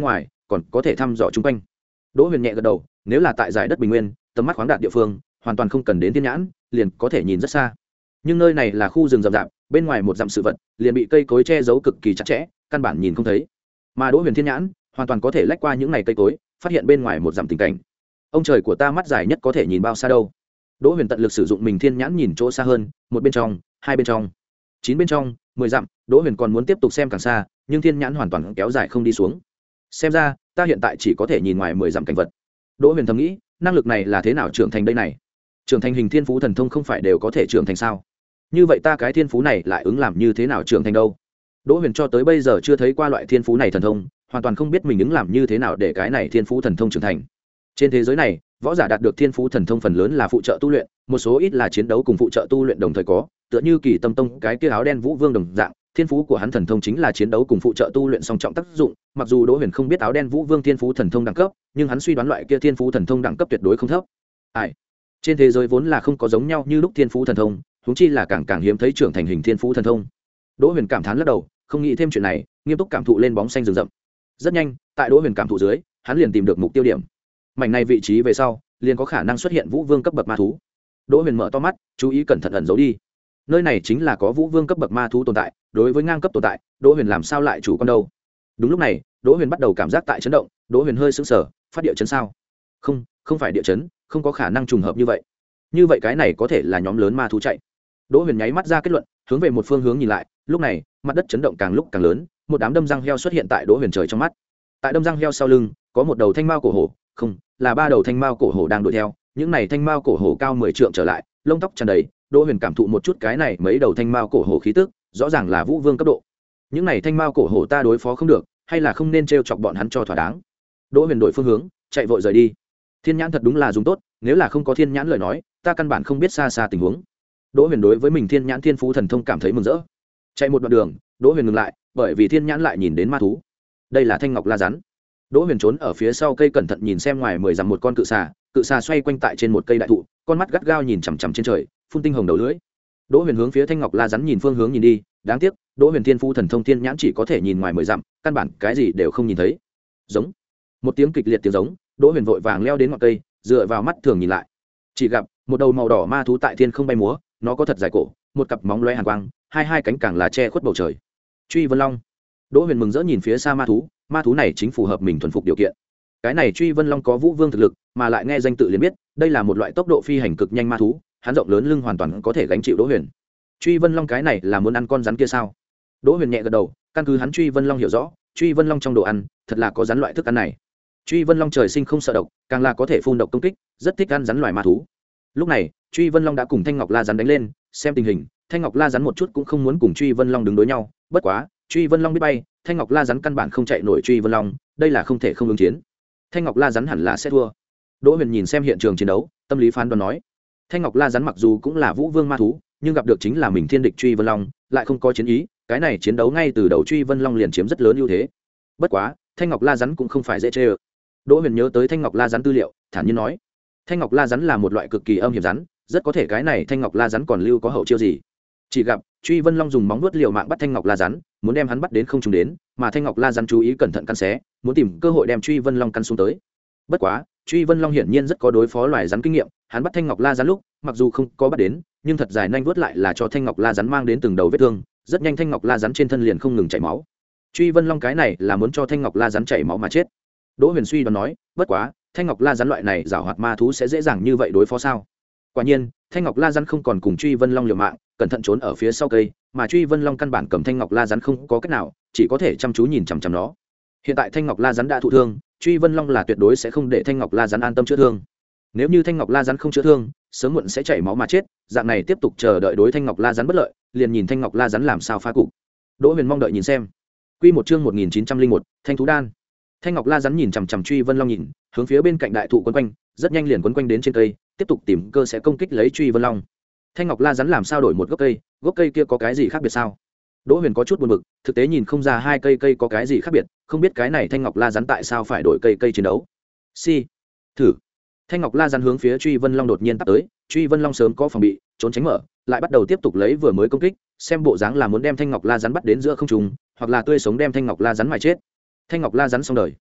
còn có thể thăm dò chung quanh. Đỗ Huyền nhẹ gật đầu, nếu là tại giải đất bình nguyên, tầm mắt khoáng đạt địa phương, hoàn toàn không cần đến thiên nhãn, liền có thể nhìn rất xa. Nhưng nơi này là khu rừng rậm rạp, bên ngoài một dặm sự vật, liền bị cây cối che giấu cực kỳ chặt chẽ, căn bản nhìn không thấy. Mà Đỗ Huyền thiên nhãn, hoàn toàn có thể lách qua những này cây cối, phát hiện bên ngoài một dặm tình cảnh. Ông trời của ta mắt dài nhất có thể nhìn bao xa đâu? Đỗ Huyền tận lực sử dụng mình thiên nhãn nhìn chỗ xa hơn, một bên trong, hai bên trong, chín bên trong, mười dặm. Đỗ Huyền còn muốn tiếp tục xem càng xa, nhưng thiên nhãn hoàn toàn kéo dài không đi xuống. Xem ra, ta hiện tại chỉ có thể nhìn ngoài mười dặm cảnh vật. Đỗ Huyền thầm nghĩ, năng lực này là thế nào trưởng thành đây này? Trưởng thành hình thiên phú thần thông không phải đều có thể trưởng thành sao? Như vậy ta cái thiên phú này lại ứng làm như thế nào trưởng thành đâu? Đỗ Huyền cho tới bây giờ chưa thấy qua loại thiên phú này thần thông, hoàn toàn không biết mình ứng làm như thế nào để cái này thiên phú thần thông trưởng thành. Trên thế giới này, võ giả đạt được thiên phú thần thông phần lớn là phụ trợ tu luyện, một số ít là chiến đấu cùng phụ trợ tu luyện đồng thời có, tựa như Kỳ Tâm Tông cái kia áo đen Vũ Vương đồng dạng, thiên phú của hắn thần thông chính là chiến đấu cùng phụ trợ tu luyện song trọng tác dụng. Mặc dù Đỗ Huyền không biết áo đen Vũ Vương thiên phú thần thông đẳng cấp, nhưng hắn suy đoán loại kia thiên phú thần thông đẳng cấp tuyệt đối không thấp. Ai? Trên thế giới vốn là không có giống nhau như lúc thiên phú thần thông, huống chi là càng càng hiếm thấy trưởng thành hình thiên phú thần thông. Đỗ Huyền cảm thán lắc đầu, không nghĩ thêm chuyện này, nghiêm túc cảm thụ lên bóng xanh rừng rậm. Rất nhanh, tại Đỗ Huyền cảm thụ dưới, hắn liền tìm được mục tiêu điểm. Mảnh này vị trí về sau, liền có khả năng xuất hiện Vũ Vương cấp bậc ma thú. Đỗ Huyền mở to mắt, chú ý cẩn thận ẩn giấu đi. Nơi này chính là có Vũ Vương cấp bậc ma thú tồn tại, đối với ngang cấp tồn tại, Đỗ Huyền làm sao lại chủ quan đâu? Đúng lúc này, Đỗ Huyền bắt đầu cảm giác tại chấn động, Đỗ Huyền hơi sững sờ, phát địa chấn sao? Không, không phải địa chấn, không có khả năng trùng hợp như vậy. Như vậy cái này có thể là nhóm lớn ma thú chạy. Đỗ Huyền nháy mắt ra kết luận, hướng về một phương hướng nhìn lại, lúc này, mặt đất chấn động càng lúc càng lớn, một đám đâm răng heo xuất hiện tại Đỗ Huyền trời trong mắt. Tại đâm răng heo sau lưng, có một đầu thanh mao cổ hổ, không, là ba đầu thanh mao cổ hổ đang đuổi theo, những này thanh mao cổ hổ cao mười trượng trở lại, lông tóc tràn đầy. Đỗ Huyền cảm thụ một chút cái này mấy đầu thanh mao cổ hổ khí tức, rõ ràng là Vũ Vương cấp độ. Những này thanh mao cổ hổ ta đối phó không được, hay là không nên trêu chọc bọn hắn cho thỏa đáng. Đỗ Huyền đổi phương hướng, chạy vội rời đi. Thiên nhãn thật đúng là dùng tốt, nếu là không có thiên nhãn lời nói, ta căn bản không biết xa xa tình huống. Đỗ Huyền đối với mình thiên nhãn thiên phú thần thông cảm thấy mừng rỡ. Chạy một đoạn đường, Đỗ Huyền ngừng lại, bởi vì thiên nhãn lại nhìn đến ma thú. Đây là thanh ngọc la rắn. Đỗ Huyền trốn ở phía sau cây cẩn thận nhìn xem ngoài mười dặm một con cự xà, cự xà xoay quanh tại trên một cây đại thụ, con mắt gắt gao nhìn chằm chằm trên trời, phun tinh hồng đầu lưỡi. Đỗ Huyền hướng phía thanh ngọc la rắn nhìn phương hướng nhìn đi, đáng tiếc, Đỗ Huyền thiên phú thần thông thiên nhãn chỉ có thể nhìn ngoài mười dặm, căn bản cái gì đều không nhìn thấy. Giống. Một tiếng kịch liệt tiếng giống, Đỗ Huyền vội vàng leo đến ngọn cây, dựa vào mắt thường nhìn lại. Chỉ gặp một đầu màu đỏ ma thú tại thiên không bay múa, nó có thật dài cổ, một cặp móng lóe hàn quang, hai hai cánh càng là che khuất bầu trời. Truy Vân Long. Đỗ Huyền mừng rỡ nhìn phía xa ma thú, ma thú này chính phù hợp mình thuần phục điều kiện. Cái này Truy Vân Long có Vũ Vương thực lực, mà lại nghe danh tự liền biết, đây là một loại tốc độ phi hành cực nhanh ma thú, hắn rộng lớn lưng hoàn toàn có thể gánh chịu Đỗ Huyền. Truy Vân Long cái này là muốn ăn con rắn kia sao? Đỗ Huyền nhẹ gật đầu, căn cứ hắn Truy Vân Long hiểu rõ, Truy Vân Long trong đồ ăn, thật là có rắn loại thức ăn này. Truy Vân Long trời sinh không sợ độc, càng là có thể phun độc công kích, rất thích ăn rắn loài ma thú. Lúc này, Truy Vân Long đã cùng Thanh Ngọc La rắn đánh lên, xem tình hình, Thanh Ngọc La rắn một chút cũng không muốn cùng Truy Vân Long đứng đối nhau, bất quá, Truy Vân Long biết bay, Thanh Ngọc La rắn căn bản không chạy nổi Truy Vân Long, đây là không thể không ứng chiến. Thanh Ngọc La rắn hẳn là sẽ thua. Đỗ Huyền nhìn xem hiện trường chiến đấu, tâm lý phán đoán nói, Thanh Ngọc La rắn mặc dù cũng là Vũ Vương ma thú, nhưng gặp được chính là mình thiên địch Truy Vân Long, lại không có chiến ý, cái này chiến đấu ngay từ đầu Truy Vân Long liền chiếm rất lớn ưu thế. Bất quá, Thanh Ngọc La rắn cũng không phải dễ chơi. Đỗ Huyền nhớ tới Thanh Ngọc La rắn tư liệu, thản nhiên nói, Thanh Ngọc La rắn là một loại cực kỳ âm hiểm rắn, rất có thể cái này Thanh Ngọc La rắn còn lưu có hậu chiêu gì. Chỉ gặp Truy Vân Long dùng móng vuốt liều mạng bắt Thanh Ngọc La rắn, muốn đem hắn bắt đến không trùng đến, mà Thanh Ngọc La rắn chú ý cẩn thận căn xé, muốn tìm cơ hội đem Truy Vân Long căn xuống tới. Bất quá, Truy Vân Long hiển nhiên rất có đối phó loài rắn kinh nghiệm, hắn bắt Thanh Ngọc La rắn lúc, mặc dù không có bắt đến, nhưng thật dài nhanh vuốt lại là cho Thanh Ngọc La rắn mang đến từng đầu vết thương, rất nhanh Thanh Ngọc La rắn trên thân liền không ngừng chảy máu. Truy Vân Long cái này là muốn cho Thanh Ngọc La rắn chảy máu mà chết. Đỗ Huyền suy đoán nói, bất quá, Thanh Ngọc La rắn loại này giảo hoạt ma thú sẽ dễ dàng như vậy đối phó sao? Quả nhiên, Thanh Ngọc La rắn không còn cùng Truy Vân Long liều mạng, cẩn thận trốn ở phía sau cây, mà Truy Vân Long căn bản cầm Thanh Ngọc La rắn không có cách nào, chỉ có thể chăm chú nhìn chằm chằm nó. Hiện tại Thanh Ngọc La rắn đã thụ thương, Truy Vân Long là tuyệt đối sẽ không để Thanh Ngọc La rắn an tâm chữa thương. Nếu như Thanh Ngọc La rắn không chữa thương, sớm muộn sẽ chảy máu mà chết, dạng này tiếp tục chờ đợi đối Thanh Ngọc La rắn bất lợi, liền nhìn Thanh Ngọc La rắn làm sao phá cục. Đỗ Huyền mong đợi nhìn xem. Quy một chương một nghìn chín trăm linh một, Thanh thú đan. Thanh Ngọc La rắn nhìn chằm chằm Truy Vân Long nhìn, hướng phía bên cạnh đại thụ quấn quanh, rất nhanh liền quấn quanh đến trên cây, tiếp tục tìm cơ sẽ công kích lấy Truy Vân Long. Thanh Ngọc La rắn làm sao đổi một gốc cây, gốc cây kia có cái gì khác biệt sao? Đỗ Huyền có chút buồn bực, thực tế nhìn không ra hai cây cây có cái gì khác biệt, không biết cái này Thanh Ngọc La rắn tại sao phải đổi cây cây chiến đấu. Si, thử. Thanh Ngọc La rắn hướng phía Truy Vân Long đột nhiên tấp tới, Truy Vân Long sớm có phòng bị, trốn tránh mở, lại bắt đầu tiếp tục lấy vừa mới công kích, xem bộ dáng là muốn đem Thanh Ngọc La rắn bắt đến giữa không trung, hoặc là tươi sống đem Thanh Ngọc La rắn mài chết. Thanh Ngọc La rắn xong đời.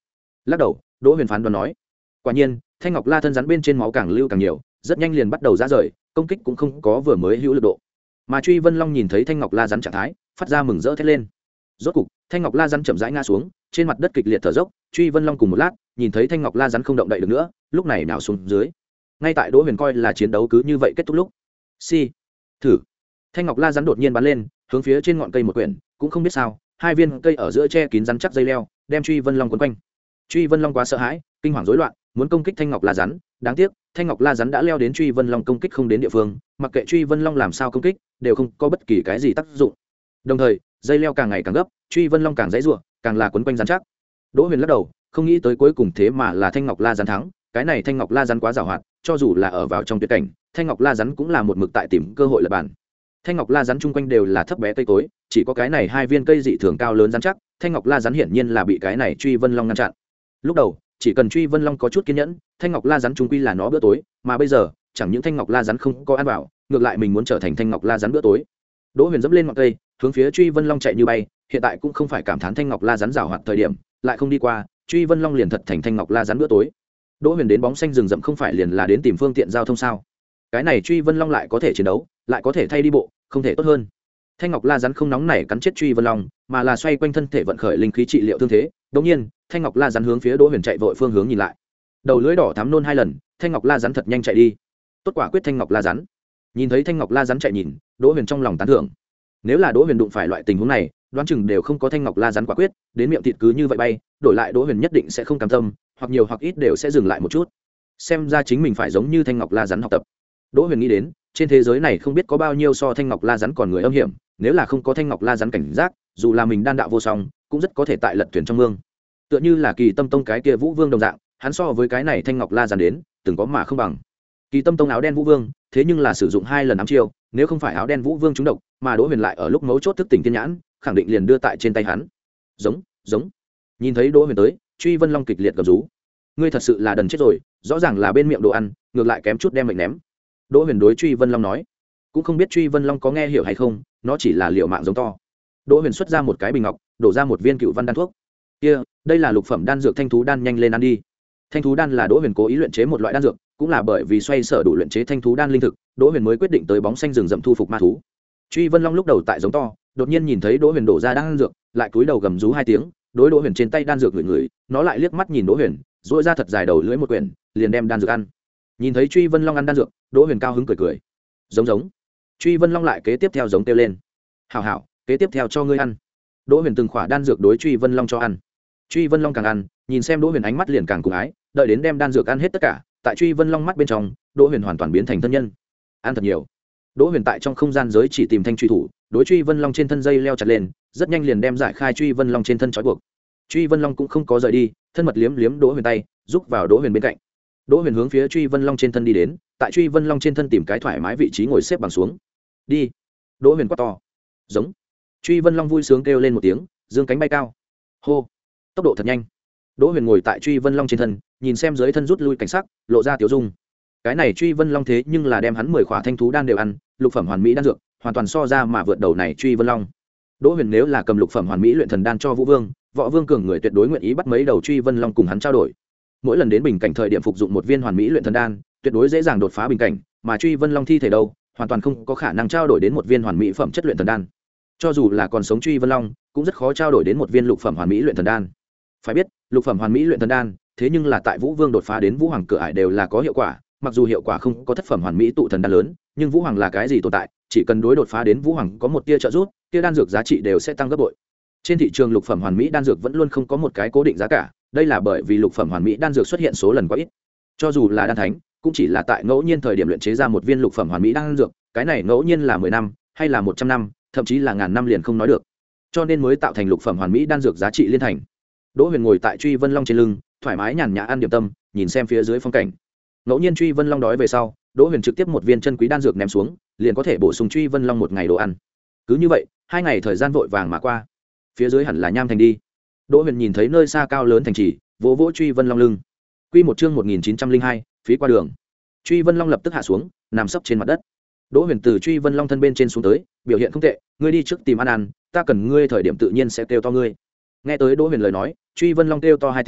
lắc đầu đỗ huyền phán đoán nói. Quả nhiên thanh ngọc la thân rắn bên trên máu càng lưu càng nhiều, rất nhanh liền bắt đầu ra rời, công kích cũng không có vừa mới hữu lực độ. Mà Truy Vân Long nhìn thấy thanh ngọc la rắn trạng thái, phát ra mừng rỡ thét lên. Rốt cục thanh ngọc la rắn chậm rãi ngã xuống, trên mặt đất kịch liệt thở dốc. Truy Vân Long cùng một lát nhìn thấy thanh ngọc la rắn không động đậy được nữa, lúc này nào xuống dưới. Ngay tại đỗ huyền coi là chiến đấu cứ như vậy kết thúc lúc, si thử thanh ngọc la rắn đột nhiên bắn lên, hướng phía trên ngọn cây một quyển, cũng không biết sao hai viên cây ở giữa che kín rắn chắc dây leo, đem Truy Vân Long quấn quanh. Truy Vân Long quá sợ hãi, kinh hoàng rối loạn, muốn công kích thanh ngọc la rắn. Đáng tiếc thanh ngọc la rắn đã leo đến Truy Vân Long công kích không đến địa phương, mặc kệ Truy Vân Long làm sao công kích đều không có bất kỳ cái gì tác dụng. Đồng thời dây leo càng ngày càng gấp, Truy Vân Long càng dãy giụa, càng là quấn quanh rắn chắc. Đỗ Huyền lắc đầu, không nghĩ tới cuối cùng thế mà là thanh ngọc la rắn thắng. Cái này thanh ngọc la rắn quá giàu hoạt, cho dù là ở vào trong tuyệt cảnh, thanh ngọc la rắn cũng là một mực tại tìm cơ hội lật bàn. Thanh ngọc la rắn chung quanh đều là thấp bé cây cối, chỉ có cái này hai viên cây dị thường cao lớn rắn chắc. Thanh ngọc la rắn hiển nhiên là bị cái này Truy Vân Long ngăn chặn. Lúc đầu chỉ cần Truy Vân Long có chút kiên nhẫn, thanh ngọc la rắn chung quy là nó bữa tối, mà bây giờ chẳng những thanh ngọc la rắn không có ăn vào, ngược lại mình muốn trở thành thanh ngọc la rắn bữa tối. Đỗ Huyền dẫm lên ngọn cây, hướng phía Truy Vân Long chạy như bay, hiện tại cũng không phải cảm thán thanh ngọc la rắn giàu hoạt thời điểm, lại không đi qua, Truy Vân Long liền thật thành thanh ngọc la rắn bữa tối. Đỗ Huyền đến bóng xanh rừng rậm không phải liền là đến tìm phương tiện giao thông sao? Cái này Truy Vân Long lại có thể chiến đấu, lại có thể thay đi bộ, không thể tốt hơn. Thanh ngọc la rắn không nóng nảy cắn chết Truy Vân Long, mà là xoay quanh thân thể vận khởi linh khí trị liệu thương thế. Đột nhiên, thanh ngọc la rắn hướng phía Đỗ Huyền chạy vội phương hướng nhìn lại. Đầu lưỡi đỏ thắm nôn hai lần, thanh ngọc la rắn thật nhanh chạy đi. Tốt quả quyết thanh ngọc la rắn. Nhìn thấy thanh ngọc la rắn chạy nhìn, Đỗ Huyền trong lòng tán thưởng. Nếu là Đỗ Huyền đụng phải loại tình huống này, đoán chừng đều không có thanh ngọc la rắn quả quyết, đến miệng thịt cứ như vậy bay, đổi lại Đỗ Huyền nhất định sẽ không cam tâm, hoặc nhiều hoặc ít đều sẽ dừng lại một chút. Xem ra chính mình phải giống như thanh ngọc la rắn học tập. Đỗ Huyền nghĩ đến, trên thế giới này không biết có bao nhiêu so thanh ngọc la rắn còn người âm hiểm, nếu là không có thanh ngọc la rắn cảnh giác, dù là mình đan đạo vô song, cũng rất có thể tại lật thuyền trong mương. Tựa như là Kỳ Tâm Tông cái kia Vũ Vương đồng dạng, hắn so với cái này thanh ngọc la rắn đến, từng có mà không bằng. Kỳ Tâm Tông áo đen Vũ Vương, thế nhưng là sử dụng hai lần ám chiêu, nếu không phải áo đen Vũ Vương trúng độc, mà Đỗ Huyền lại ở lúc mấu chốt thức tỉnh thiên nhãn, khẳng định liền đưa tại trên tay hắn. Giống, giống. Nhìn thấy Đỗ Huyền tới, Truy Vân Long kịch liệt gầm rú. Ngươi thật sự là đần chết rồi, rõ ràng là bên miệng đồ ăn, ngược lại kém chút đem mệnh ném. Đỗ Huyền đối Truy Vân Long nói. Cũng không biết Truy Vân Long có nghe hiểu hay không, nó chỉ là liều mạng giống to. Đỗ Huyền xuất ra một cái bình ngọc, đổ ra một viên cựu văn đan thuốc. Kia, đây là lục phẩm đan dược thanh thú đan, nhanh lên ăn đi. Thanh thú đan là Đỗ Huyền cố ý luyện chế một loại đan dược, cũng là bởi vì xoay sở đủ luyện chế thanh thú đan linh thực, Đỗ Huyền mới quyết định tới bóng xanh rừng rậm thu phục ma thú. Truy Vân Long lúc đầu tại giống to, đột nhiên nhìn thấy Đỗ Huyền đổ ra đan dược, lại cúi đầu gầm rú hai tiếng, đối Đỗ Huyền trên tay đan dược ngửi ngửi, nó lại liếc mắt nhìn Đỗ Huyền, duỗi ra thật dài đầu lưỡi một quyển, liền đem đan dược ăn. Nhìn thấy Truy Vân Long ăn đan dược, Đỗ Huyền cao hứng cười cười. Giống giống. Truy Vân Long lại kế tiếp theo giống kêu lên. Hảo hảo, kế tiếp theo cho ngươi ăn. Đỗ Huyền từng khỏa đan dược đối Truy Vân Long cho ăn. Truy Vân Long càng ăn, nhìn xem Đỗ Huyền ánh mắt liền càng cùng ái, đợi đến đem đan dược ăn hết tất cả, tại Truy Vân Long mắt bên trong, Đỗ Huyền hoàn toàn biến thành thân nhân. Ăn thật nhiều. Đỗ Huyền tại trong không gian giới chỉ tìm thanh truy thủ, đối Truy Vân Long trên thân dây leo chặt lên, rất nhanh liền đem giải khai Truy Vân Long trên thân trói buộc. Truy Vân Long cũng không có rời đi, thân mật liếm liếm Đỗ Huyền tay, giúp vào Đỗ Huyền bên cạnh. Đỗ Huyền hướng phía Truy Vân Long trên thân đi đến, tại Truy Vân Long trên thân tìm cái thoải mái vị trí ngồi xếp bằng xuống. Đi. Đỗ Huyền quát to. Giống. Truy Vân Long vui sướng kêu lên một tiếng, dương cánh bay cao. Hô. Tốc độ thật nhanh. Đỗ Huyền ngồi tại Truy Vân Long trên thân, nhìn xem dưới thân rút lui cảnh sắc, lộ ra tiểu dung. Cái này Truy Vân Long thế nhưng là đem hắn mười khỏa thanh thú đan đều ăn, lục phẩm hoàn mỹ đan dược, hoàn toàn so ra mà vượt đầu này Truy Vân Long. Đỗ Huyền nếu là cầm lục phẩm hoàn mỹ luyện thần đan cho Vũ Vương, Võ Vương cường người tuyệt đối nguyện ý bắt mấy đầu Truy Vân Long cùng hắn trao đổi. Mỗi lần đến bình cảnh thời điểm phục dụng một viên hoàn mỹ luyện thần đan, tuyệt đối dễ dàng đột phá bình cảnh, mà Truy Vân Long thi thể đâu, hoàn toàn không có khả năng trao đổi đến một viên hoàn mỹ phẩm chất luyện thần đan. Cho dù là còn sống Truy Vân Long, cũng rất khó trao đổi đến một viên lục phẩm hoàn mỹ luyện thần đan. Phải biết, lục phẩm hoàn mỹ luyện thần đan, thế nhưng là tại Vũ Vương đột phá đến Vũ Hoàng cửa ải đều là có hiệu quả, mặc dù hiệu quả không có thất phẩm hoàn mỹ tụ thần đan lớn, nhưng Vũ Hoàng là cái gì tồn tại, chỉ cần đối đột phá đến Vũ Hoàng có một tia trợ giúp, tia đan dược giá trị đều sẽ tăng gấp bội. Trên thị trường lục phẩm hoàn mỹ đan dược vẫn luôn không có một cái cố định giá cả, đây là bởi vì lục phẩm hoàn mỹ đan dược xuất hiện số lần quá ít. Cho dù là đan thánh, cũng chỉ là tại ngẫu nhiên thời điểm luyện chế ra một viên lục phẩm hoàn mỹ đan dược, cái này ngẫu nhiên là mười năm, hay là một trăm năm, thậm chí là ngàn năm liền không nói được. Cho nên mới tạo thành lục phẩm hoàn mỹ đan dược giá trị liên thành. Đỗ Huyền ngồi tại Truy Vân Long trên lưng, thoải mái nhàn nhã ăn điểm tâm, nhìn xem phía dưới phong cảnh. Ngẫu nhiên Truy Vân Long đói về sau, Đỗ Huyền trực tiếp một viên chân quý đan dược ném xuống, liền có thể bổ sung Truy Vân Long một ngày đồ ăn. Cứ như vậy, hai ngày thời gian vội vàng mà qua. Phía dưới hẳn là Nham Thành đi. Đỗ Huyền nhìn thấy nơi xa cao lớn thành trì, vỗ vỗ Truy Vân Long lưng. Quy một chương một nghìn chín trăm linh hai, phí qua đường. Truy Vân Long lập tức hạ xuống, nằm sấp trên mặt đất. Đỗ Huyền từ Truy Vân Long thân bên trên xuống tới, biểu hiện không tệ, ngươi đi trước tìm ăn ăn, ta cần ngươi thời điểm tự nhiên sẽ kêu to ngươi. Nghe tới Đỗ Huyền lời nói, Truy Vân Long kêu to hai tiếng,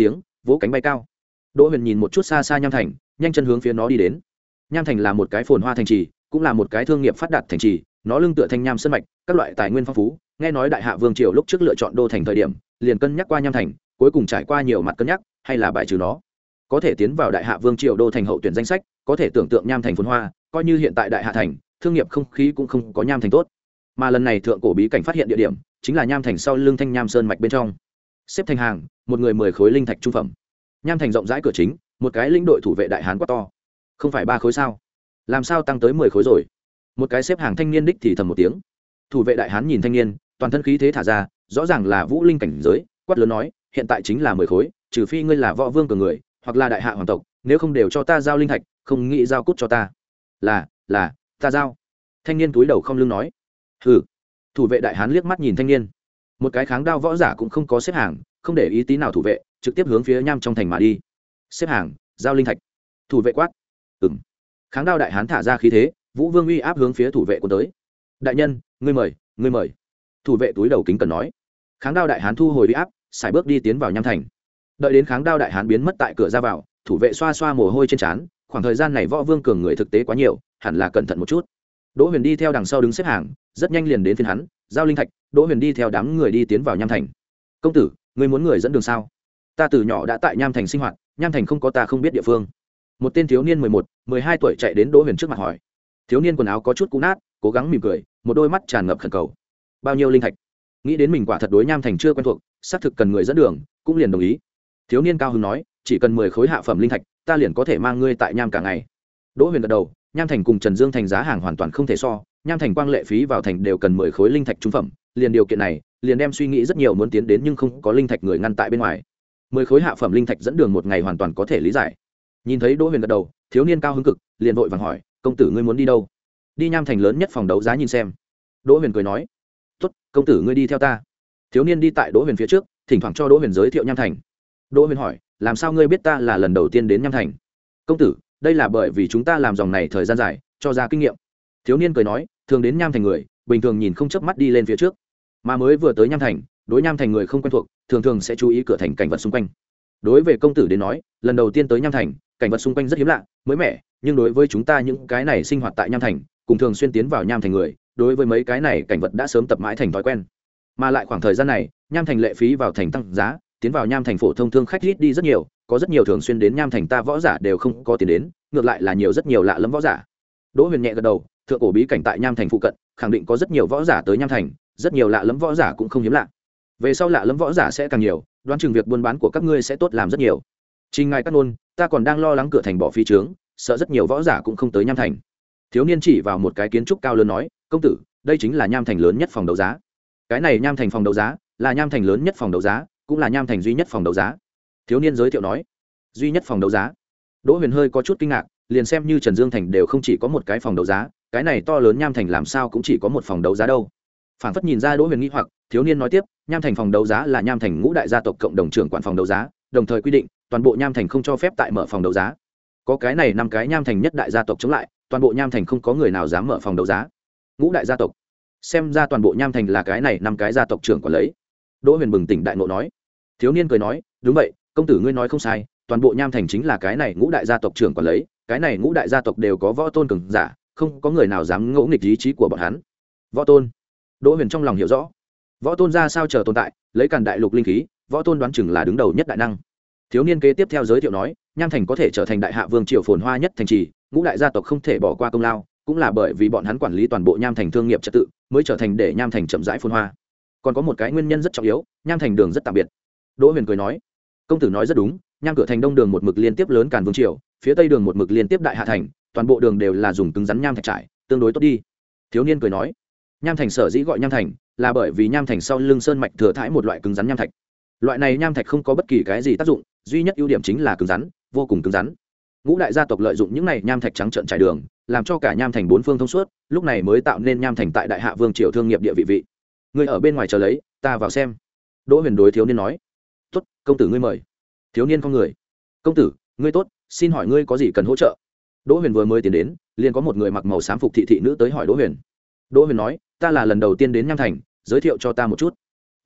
vỗ cánh bay cao. Đỗ Huyền nhìn một chút xa xa Nham Thành, nhanh chân hướng phía nó đi đến. Nham Thành là một cái phồn hoa thành trì, cũng là một cái thương nghiệp phát đạt thành trì, nó lưng tựa thanh nham sơn mạch, các loại tài nguyên phong phú. Nghe nói Đại Hạ Vương triều lúc trước lựa chọn đô thành thời điểm, liền cân nhắc qua Nham Thành, cuối cùng trải qua nhiều mặt cân nhắc, hay là bài trừ nó. Có thể tiến vào Đại Hạ Vương triều đô thành hậu tuyển danh sách, có thể tưởng tượng Nham Thành phồn hoa, coi như hiện tại Đại Hạ thành, thương nghiệp không khí cũng không có Nham Thành tốt. Mà lần này thượng cổ bí cảnh phát hiện địa điểm, chính là Nham Thành sau lưng thanh nham sơn mạch bên trong. Xếp thành hàng, một người mười khối linh thạch trung phẩm. Nham Thành rộng rãi cửa chính, một cái lĩnh đội thủ vệ đại hán quá to. Không phải ba khối sao? Làm sao tăng tới mười khối rồi? Một cái xếp hàng thanh niên đích thì thầm một tiếng. Thủ vệ đại hán nhìn thanh niên, toàn thân khí thế thả ra, rõ ràng là vũ linh cảnh giới, quát lớn nói, hiện tại chính là mười khối, trừ phi ngươi là võ vương cường người, hoặc là đại hạ hoàng tộc, nếu không đều cho ta giao linh thạch, không nghĩ giao cút cho ta. Là, là, ta giao. Thanh niên túi đầu không lưng nói. Hừ. Thủ vệ đại hán liếc mắt nhìn thanh niên. Một cái kháng đao võ giả cũng không có xếp hàng, không để ý tí nào thủ vệ, trực tiếp hướng phía nham trong thành mà đi. Xếp hàng, giao linh thạch. Thủ vệ quát. Ừm. Kháng đao đại hán thả ra khí thế, vũ vương uy áp hướng phía thủ vệ của tới. Đại nhân, ngươi mời, ngươi mời. Thủ vệ túi đầu kính cần nói. Kháng đao đại hán thu hồi uy áp, xài bước đi tiến vào nham thành. Đợi đến kháng đao đại hán biến mất tại cửa ra vào, thủ vệ xoa xoa mồ hôi trên trán, khoảng thời gian này võ vương cường người thực tế quá nhiều, hẳn là cẩn thận một chút. Đỗ Huyền đi theo đằng sau đứng xếp hàng, rất nhanh liền đến phiên hắn, giao linh thạch. Đỗ Huyền đi theo đám người đi tiến vào nham thành. Công tử, ngươi muốn người dẫn đường sao? Ta từ nhỏ đã tại nham thành sinh hoạt, nham thành không có ta không biết địa phương. Một tên thiếu niên mười một, mười hai tuổi chạy đến Đỗ Huyền trước mặt hỏi. Thiếu niên quần áo có chút cũ nát, cố gắng mỉm cười, một đôi mắt tràn ngập khẩn cầu. Bao nhiêu linh thạch? Nghĩ đến mình quả thật đối nham thành chưa quen thuộc, xác thực cần người dẫn đường, cũng liền đồng ý. Thiếu niên cao hứng nói, chỉ cần mười khối hạ phẩm linh thạch, ta liền có thể mang ngươi tại nham cả ngày. Đỗ Huyền gật đầu, nham thành cùng Trần Dương thành giá hàng hoàn toàn không thể so, nham thành quang lệ phí vào thành đều cần mười khối linh thạch trung phẩm, liền điều kiện này, liền đem suy nghĩ rất nhiều muốn tiến đến nhưng không có linh thạch người ngăn tại bên ngoài. Mười khối hạ phẩm linh thạch dẫn đường một ngày hoàn toàn có thể lý giải. Nhìn thấy Đỗ Huyền gật đầu, thiếu niên cao hứng cực, liền vội vàng hỏi, công tử ngươi muốn đi đâu? Đi nham thành lớn nhất phòng đấu giá nhìn xem. Đỗ Huyền cười nói, tốt, công tử ngươi đi theo ta. Thiếu niên đi tại Đỗ Huyền phía trước, thỉnh thoảng cho Đỗ Huyền giới thiệu nham thành. Đỗ Huyền hỏi, làm sao ngươi biết ta là lần đầu tiên đến nham thành? Công tử, đây là bởi vì chúng ta làm dòng này thời gian dài, cho ra kinh nghiệm. Thiếu niên cười nói, thường đến nham thành người, bình thường nhìn không chớp mắt đi lên phía trước, mà mới vừa tới nham thành, đối nham thành người không quen thuộc, thường thường sẽ chú ý cửa thành cảnh vật xung quanh. Đối với công tử đến nói, lần đầu tiên tới nham thành, cảnh vật xung quanh rất hiếm lạ, mới mẻ, nhưng đối với chúng ta những cái này sinh hoạt tại nham thành, cùng thường xuyên tiến vào nham thành người, đối với mấy cái này cảnh vật đã sớm tập mãi thành thói quen. Mà lại khoảng thời gian này, nham thành lệ phí vào thành tăng giá, tiến vào nham thành phổ thông thương khách ít đi rất nhiều, có rất nhiều thường xuyên đến nham thành ta võ giả đều không có tiền đến, ngược lại là nhiều rất nhiều lạ lẫm võ giả. Đỗ Huyền nhẹ gật đầu, thượng cổ bí cảnh tại nham thành phụ cận, khẳng định có rất nhiều võ giả tới nham thành, rất nhiều lạ lẫm võ giả cũng không hiếm lạ. Về sau lạ lẫm võ giả sẽ càng nhiều, đoán chừng việc buôn bán của các ngươi sẽ tốt làm rất nhiều. Trình ngài cắt nôn, ta còn đang lo lắng cửa thành bỏ phí trướng, sợ rất nhiều võ giả cũng không tới nham thành. Thiếu niên chỉ vào một cái kiến trúc cao lớn nói, công tử, đây chính là nham thành lớn nhất phòng đấu giá. Cái này nham thành phòng đấu giá, là nham thành lớn nhất phòng đấu giá, cũng là nham thành duy nhất phòng đấu giá. Thiếu niên giới thiệu nói, duy nhất phòng đấu giá. Đỗ Huyền hơi có chút kinh ngạc, liền xem như Trần Dương thành đều không chỉ có một cái phòng đấu giá, cái này to lớn nham thành làm sao cũng chỉ có một phòng đấu giá đâu. Phản phất nhìn ra Đỗ Huyền nghi hoặc, thiếu niên nói tiếp, nham thành phòng đấu giá là nham thành ngũ đại gia tộc cộng đồng trưởng quản phòng đấu giá, đồng thời quy định toàn bộ nham thành không cho phép tại mở phòng đấu giá. Có cái này năm cái nham thành nhất đại gia tộc chống lại, toàn bộ nham thành không có người nào dám mở phòng đấu giá. Ngũ đại gia tộc, xem ra toàn bộ nham thành là cái này năm cái gia tộc trưởng quản lấy. Đỗ Huyền bừng tỉnh đại ngộ nói. Thiếu niên cười nói, đúng vậy, công tử ngươi nói không sai, toàn bộ nham thành chính là cái này ngũ đại gia tộc trưởng quản lấy, cái này ngũ đại gia tộc đều có võ tôn cường giả, không có người nào dám ngỗ nghịch ý chí của bọn hắn. Võ tôn. Đỗ Huyền trong lòng hiểu rõ, võ tôn ra sao chờ tồn tại, lấy càn đại lục linh khí, võ tôn đoán chừng là đứng đầu nhất đại năng. Thiếu niên kế tiếp theo giới thiệu nói, nham thành có thể trở thành đại hạ vương triều phồn hoa nhất thành trì, ngũ đại gia tộc không thể bỏ qua công lao, cũng là bởi vì bọn hắn quản lý toàn bộ nham thành thương nghiệp trật tự, mới trở thành để nham thành chậm rãi phồn hoa. Còn có một cái nguyên nhân rất trọng yếu, nham thành đường rất tạm biệt. Đỗ Huyền cười nói, công tử nói rất đúng, nham cửa thành đông đường một mực liên tiếp lớn càn vương triều, phía tây đường một mực liên tiếp đại hạ thành, toàn bộ đường đều là dùng cứng rắn nham thạch trải, tương đối tốt đi. Thiếu niên cười nói, nham thành sở dĩ gọi nham thành, là bởi vì nham thành sau lưng sơn mạch thừa thãi một loại cứng rắn nham thạch. Loại này nham thạch không có bất kỳ cái gì tác dụng, duy nhất ưu điểm chính là cứng rắn, vô cùng cứng rắn. Ngũ đại gia tộc lợi dụng những này nham thạch trắng trợn trải đường, làm cho cả nham thành bốn phương thông suốt, lúc này mới tạo nên nham thành tại đại hạ vương triều thương nghiệp địa vị vị. Người ở bên ngoài chờ lấy, ta vào xem. Đỗ Huyền đối thiếu niên nói, tốt, công tử ngươi mời. Thiếu niên con người, công tử ngươi tốt, xin hỏi ngươi có gì cần hỗ trợ? Đỗ Huyền vừa mới tiến đến, liền có một người mặc màu xám phục thị thị nữ tới hỏi Đỗ Huyền. Đỗ Huyền nói, ta là lần đầu tiên đến nham thành, giới thiệu cho ta một chút.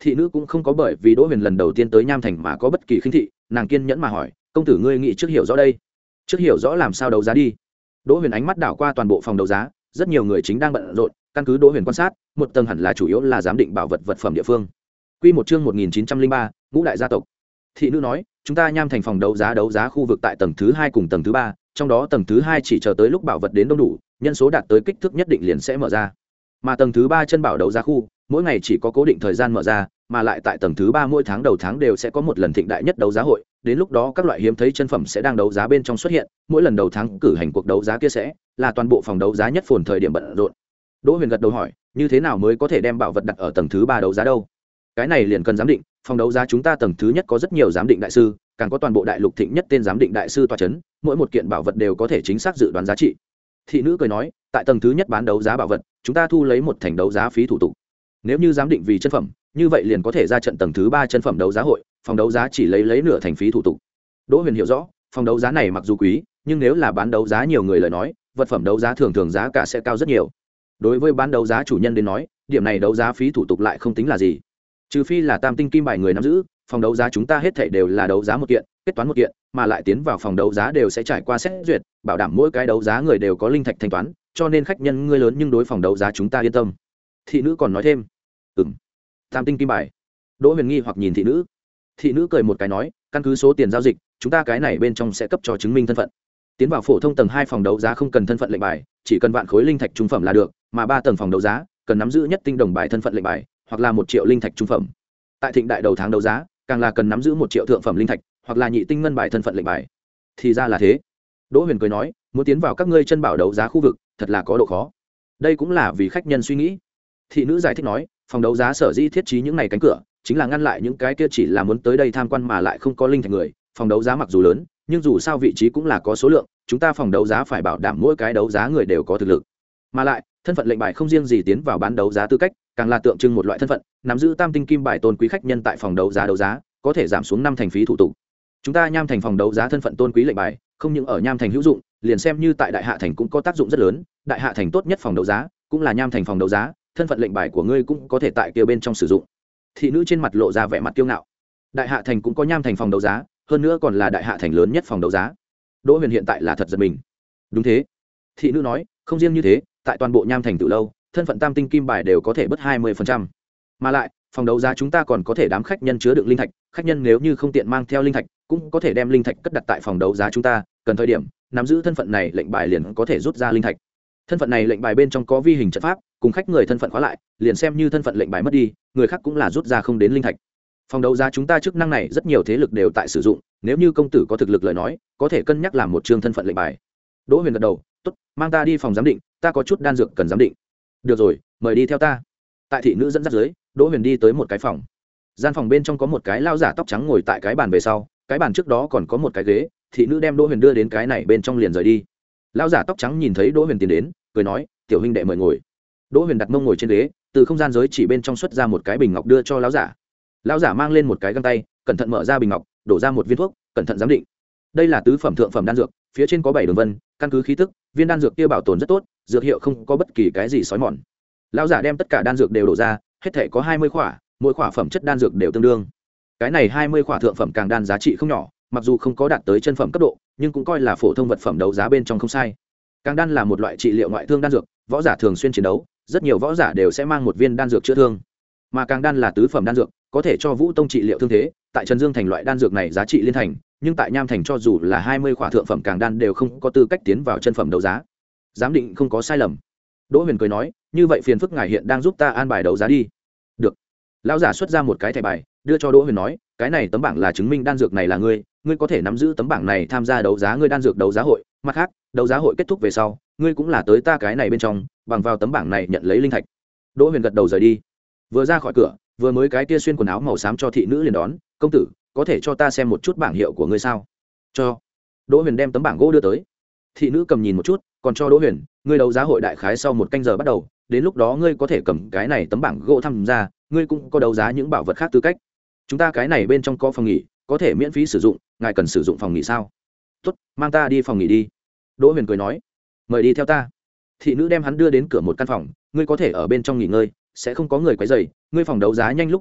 Thị nữ cũng không có bởi vì Đỗ Huyền lần đầu tiên tới Nham Thành mà có bất kỳ khinh thị, nàng kiên nhẫn mà hỏi, công tử ngươi nghĩ trước hiểu rõ đây, trước hiểu rõ làm sao đấu giá đi. Đỗ Huyền ánh mắt đảo qua toàn bộ phòng đấu giá, rất nhiều người chính đang bận rộn, căn cứ Đỗ Huyền quan sát, một tầng hẳn là chủ yếu là giám định bảo vật vật phẩm địa phương. Quy một chương một nghìn chín trăm linh ba, ngũ đại gia tộc. Thị nữ nói, chúng ta Nham Thành phòng đấu giá đấu giá khu vực tại tầng thứ hai cùng tầng thứ ba, trong đó tầng thứ hai chỉ chờ tới lúc bảo vật đến đông đủ, nhân số đạt tới kích thước nhất định liền sẽ mở ra. Mà tầng thứ ba chân bảo đấu giá khu, mỗi ngày chỉ có cố định thời gian mở ra, mà lại tại tầng thứ ba mỗi tháng đầu tháng đều sẽ có một lần thịnh đại nhất đấu giá hội, đến lúc đó các loại hiếm thấy chân phẩm sẽ đang đấu giá bên trong xuất hiện, mỗi lần đầu tháng cử hành cuộc đấu giá kia sẽ là toàn bộ phòng đấu giá nhất phồn thời điểm bận rộn. Đỗ Huyền gật đầu hỏi, như thế nào mới có thể đem bảo vật đặt ở tầng thứ ba đấu giá đâu? Cái này liền cần giám định, phòng đấu giá chúng ta tầng thứ nhất có rất nhiều giám định đại sư, càng có toàn bộ đại lục thịnh nhất tên giám định đại sư tọa chấn, mỗi một kiện bảo vật đều có thể chính xác dự đoán giá trị. Thị nữ cười nói, tại tầng thứ nhất bán đấu giá bảo vật, chúng ta thu lấy một thành đấu giá phí thủ tục. Nếu như giám định vì chân phẩm, như vậy liền có thể ra trận tầng thứ ba chân phẩm đấu giá hội, phòng đấu giá chỉ lấy lấy nửa thành phí thủ tục. Đỗ Huyền hiểu rõ, phòng đấu giá này mặc dù quý, nhưng nếu là bán đấu giá nhiều người lời nói, vật phẩm đấu giá thường thường giá cả sẽ cao rất nhiều. Đối với bán đấu giá chủ nhân đến nói, điểm này đấu giá phí thủ tục lại không tính là gì. Trừ phi là tam tinh kim bài người nắm giữ, phòng đấu giá chúng ta hết thảy đều là đấu giá một kiện, kết toán một kiện, mà lại tiến vào phòng đấu giá đều sẽ trải qua xét duyệt, bảo đảm mỗi cái đấu giá người đều có linh thạch thanh toán, cho nên khách nhân ngươi lớn nhưng đối phòng đấu giá chúng ta yên tâm. Thị nữ còn nói thêm, ừm, tam tinh kim bài. Đỗ Huyền nghi hoặc nhìn thị nữ. Thị nữ cười một cái nói, căn cứ số tiền giao dịch, chúng ta cái này bên trong sẽ cấp cho chứng minh thân phận. Tiến vào phổ thông tầng hai phòng đấu giá không cần thân phận lệnh bài, chỉ cần vạn khối linh thạch trung phẩm là được, mà ba tầng phòng đấu giá cần nắm giữ nhất tinh đồng bài thân phận lệnh bài, hoặc là một triệu linh thạch trung phẩm. Tại thịnh đại đầu tháng đấu giá, càng là cần nắm giữ một triệu thượng phẩm linh thạch, hoặc là nhị tinh ngân bài thân phận lệnh bài. Thì ra là thế. Đỗ Huyền cười nói, muốn tiến vào các ngươi chân bảo đấu giá khu vực, thật là có độ khó. Đây cũng là vì khách nhân suy nghĩ. Thị nữ giải thích nói, phòng đấu giá sở dĩ thiết trí những này cánh cửa, chính là ngăn lại những cái kia chỉ là muốn tới đây tham quan mà lại không có linh thạch người. Phòng đấu giá mặc dù lớn, nhưng dù sao vị trí cũng là có số lượng, chúng ta phòng đấu giá phải bảo đảm mỗi cái đấu giá người đều có thực lực. Mà lại, thân phận lệnh bài không riêng gì tiến vào bán đấu giá tư cách, càng là tượng trưng một loại thân phận, nắm giữ tam tinh kim bài tôn quý khách nhân tại phòng đấu giá đấu giá, có thể giảm xuống năm thành phí thủ tục. Chúng ta Nham Thành phòng đấu giá thân phận tôn quý lệnh bài, không những ở Nham Thành hữu dụng, liền xem như tại Đại Hạ Thành cũng có tác dụng rất lớn, Đại Hạ Thành tốt nhất phòng đấu giá, cũng là Nham Thành phòng đấu giá, thân phận lệnh bài của ngươi cũng có thể tại kia bên trong sử dụng. Thị nữ trên mặt lộ ra vẻ mặt kiêu ngạo. Đại Hạ Thành cũng có Nham Thành phòng đấu giá, hơn nữa còn là Đại Hạ Thành lớn nhất phòng đấu giá. Đỗ Huyền hiện tại là thật giật mình. Đúng thế. Thị nữ nói, không riêng như thế, tại toàn bộ Nham Thành từ lâu, thân phận tam tinh kim bài đều có thể bớt hai mươi phần trăm. Mà lại, phòng đấu giá chúng ta còn có thể đám khách nhân chứa đựng linh thạch, khách nhân nếu như không tiện mang theo linh thạch, cũng có thể đem linh thạch cất đặt tại phòng đấu giá chúng ta, cần thời điểm, nắm giữ thân phận này lệnh bài liền có thể rút ra linh thạch. Thân phận này lệnh bài bên trong có vi hình trận pháp, cùng khách người thân phận khóa lại, liền xem như thân phận lệnh bài mất đi, người khác cũng là rút ra không đến linh thạch. Phòng đấu giá chúng ta chức năng này rất nhiều thế lực đều tại sử dụng, nếu như công tử có thực lực lời nói, có thể cân nhắc làm một chương thân phận lệnh bài. Đỗ Huyền gật đầu, tốt, mang ta đi phòng giám định, ta có chút đan dược cần giám định. Được rồi, mời đi theo ta. Tại thị nữ dẫn dắt dưới, Đỗ Huyền đi tới một cái phòng. Gian phòng bên trong có một cái lao giả tóc trắng ngồi tại cái bàn về sau, cái bàn trước đó còn có một cái ghế, thị nữ đem Đỗ Huyền đưa đến cái này bên trong liền rời đi. Lao giả tóc trắng nhìn thấy Đỗ Huyền tiến đến, cười nói, tiểu huynh đệ mời ngồi. Đỗ Huyền đặt mông ngồi trên ghế, từ không gian giới chỉ bên trong xuất ra một cái bình ngọc đưa cho lão giả. Lão giả mang lên một cái găng tay, cẩn thận mở ra bình ngọc, đổ ra một viên thuốc, cẩn thận giám định. Đây là tứ phẩm thượng phẩm đan dược, phía trên có bảy đường vân, căn cứ khí tức, viên đan dược kia bảo tồn rất tốt, dược hiệu không có bất kỳ cái gì xói mòn. Lão giả đem tất cả đan dược đều đổ ra, hết thảy có hai mươi khỏa, mỗi khỏa phẩm chất đan dược đều tương đương. Cái này hai mươi khỏa thượng phẩm càng đan giá trị không nhỏ, mặc dù không có đạt tới chân phẩm cấp độ, nhưng cũng coi là phổ thông vật phẩm đấu giá bên trong không sai. Càng đan là một loại trị liệu ngoại thương đan dược, võ giả thường xuyên chiến đấu, rất nhiều võ giả đều sẽ mang một viên đan dược chữa thương. Mà càng đan là tứ phẩm đan dược, có thể cho Vũ Tông trị liệu thương thế, tại Trần Dương thành loại đan dược này giá trị liên thành, nhưng tại Nham thành cho dù là hai mươi khỏa thượng phẩm càng đan đều không có tư cách tiến vào chân phẩm đấu giá. Giám định không có sai lầm. Đỗ Huyền cười nói, như vậy phiền phức ngài hiện đang giúp ta an bài đấu giá đi. Được. Lão giả xuất ra một cái thẻ bài, đưa cho Đỗ Huyền nói, cái này tấm bảng là chứng minh đan dược này là ngươi, ngươi có thể nắm giữ tấm bảng này tham gia đấu giá ngươi đan dược đấu giá hội, mặt khác, đấu giá hội kết thúc về sau, ngươi cũng là tới ta cái này bên trong, bằng vào tấm bảng này nhận lấy linh thạch. Đỗ Huyền gật đầu rời đi. Vừa ra khỏi cửa, vừa mới cái kia xuyên quần áo màu xám cho thị nữ liền đón, công tử, có thể cho ta xem một chút bảng hiệu của ngươi sao? Cho. Đỗ Huyền đem tấm bảng gỗ đưa tới. Thị nữ cầm nhìn một chút, còn cho Đỗ Huyền, ngươi đấu giá hội đại khái sau một canh giờ bắt đầu, đến lúc đó ngươi có thể cầm cái này tấm bảng gỗ tham gia, ngươi cũng có đấu giá những bảo vật khác tư cách. Chúng ta cái này bên trong có phòng nghỉ, có thể miễn phí sử dụng, ngài cần sử dụng phòng nghỉ sao? Tốt, mang ta đi phòng nghỉ đi. Đỗ Huyền cười nói, mời đi theo ta. Thị nữ đem hắn đưa đến cửa một căn phòng, ngươi có thể ở bên trong nghỉ ngơi, sẽ không có người quấy rầy, ngươi phòng đấu giá nhanh lúc bắt đầu,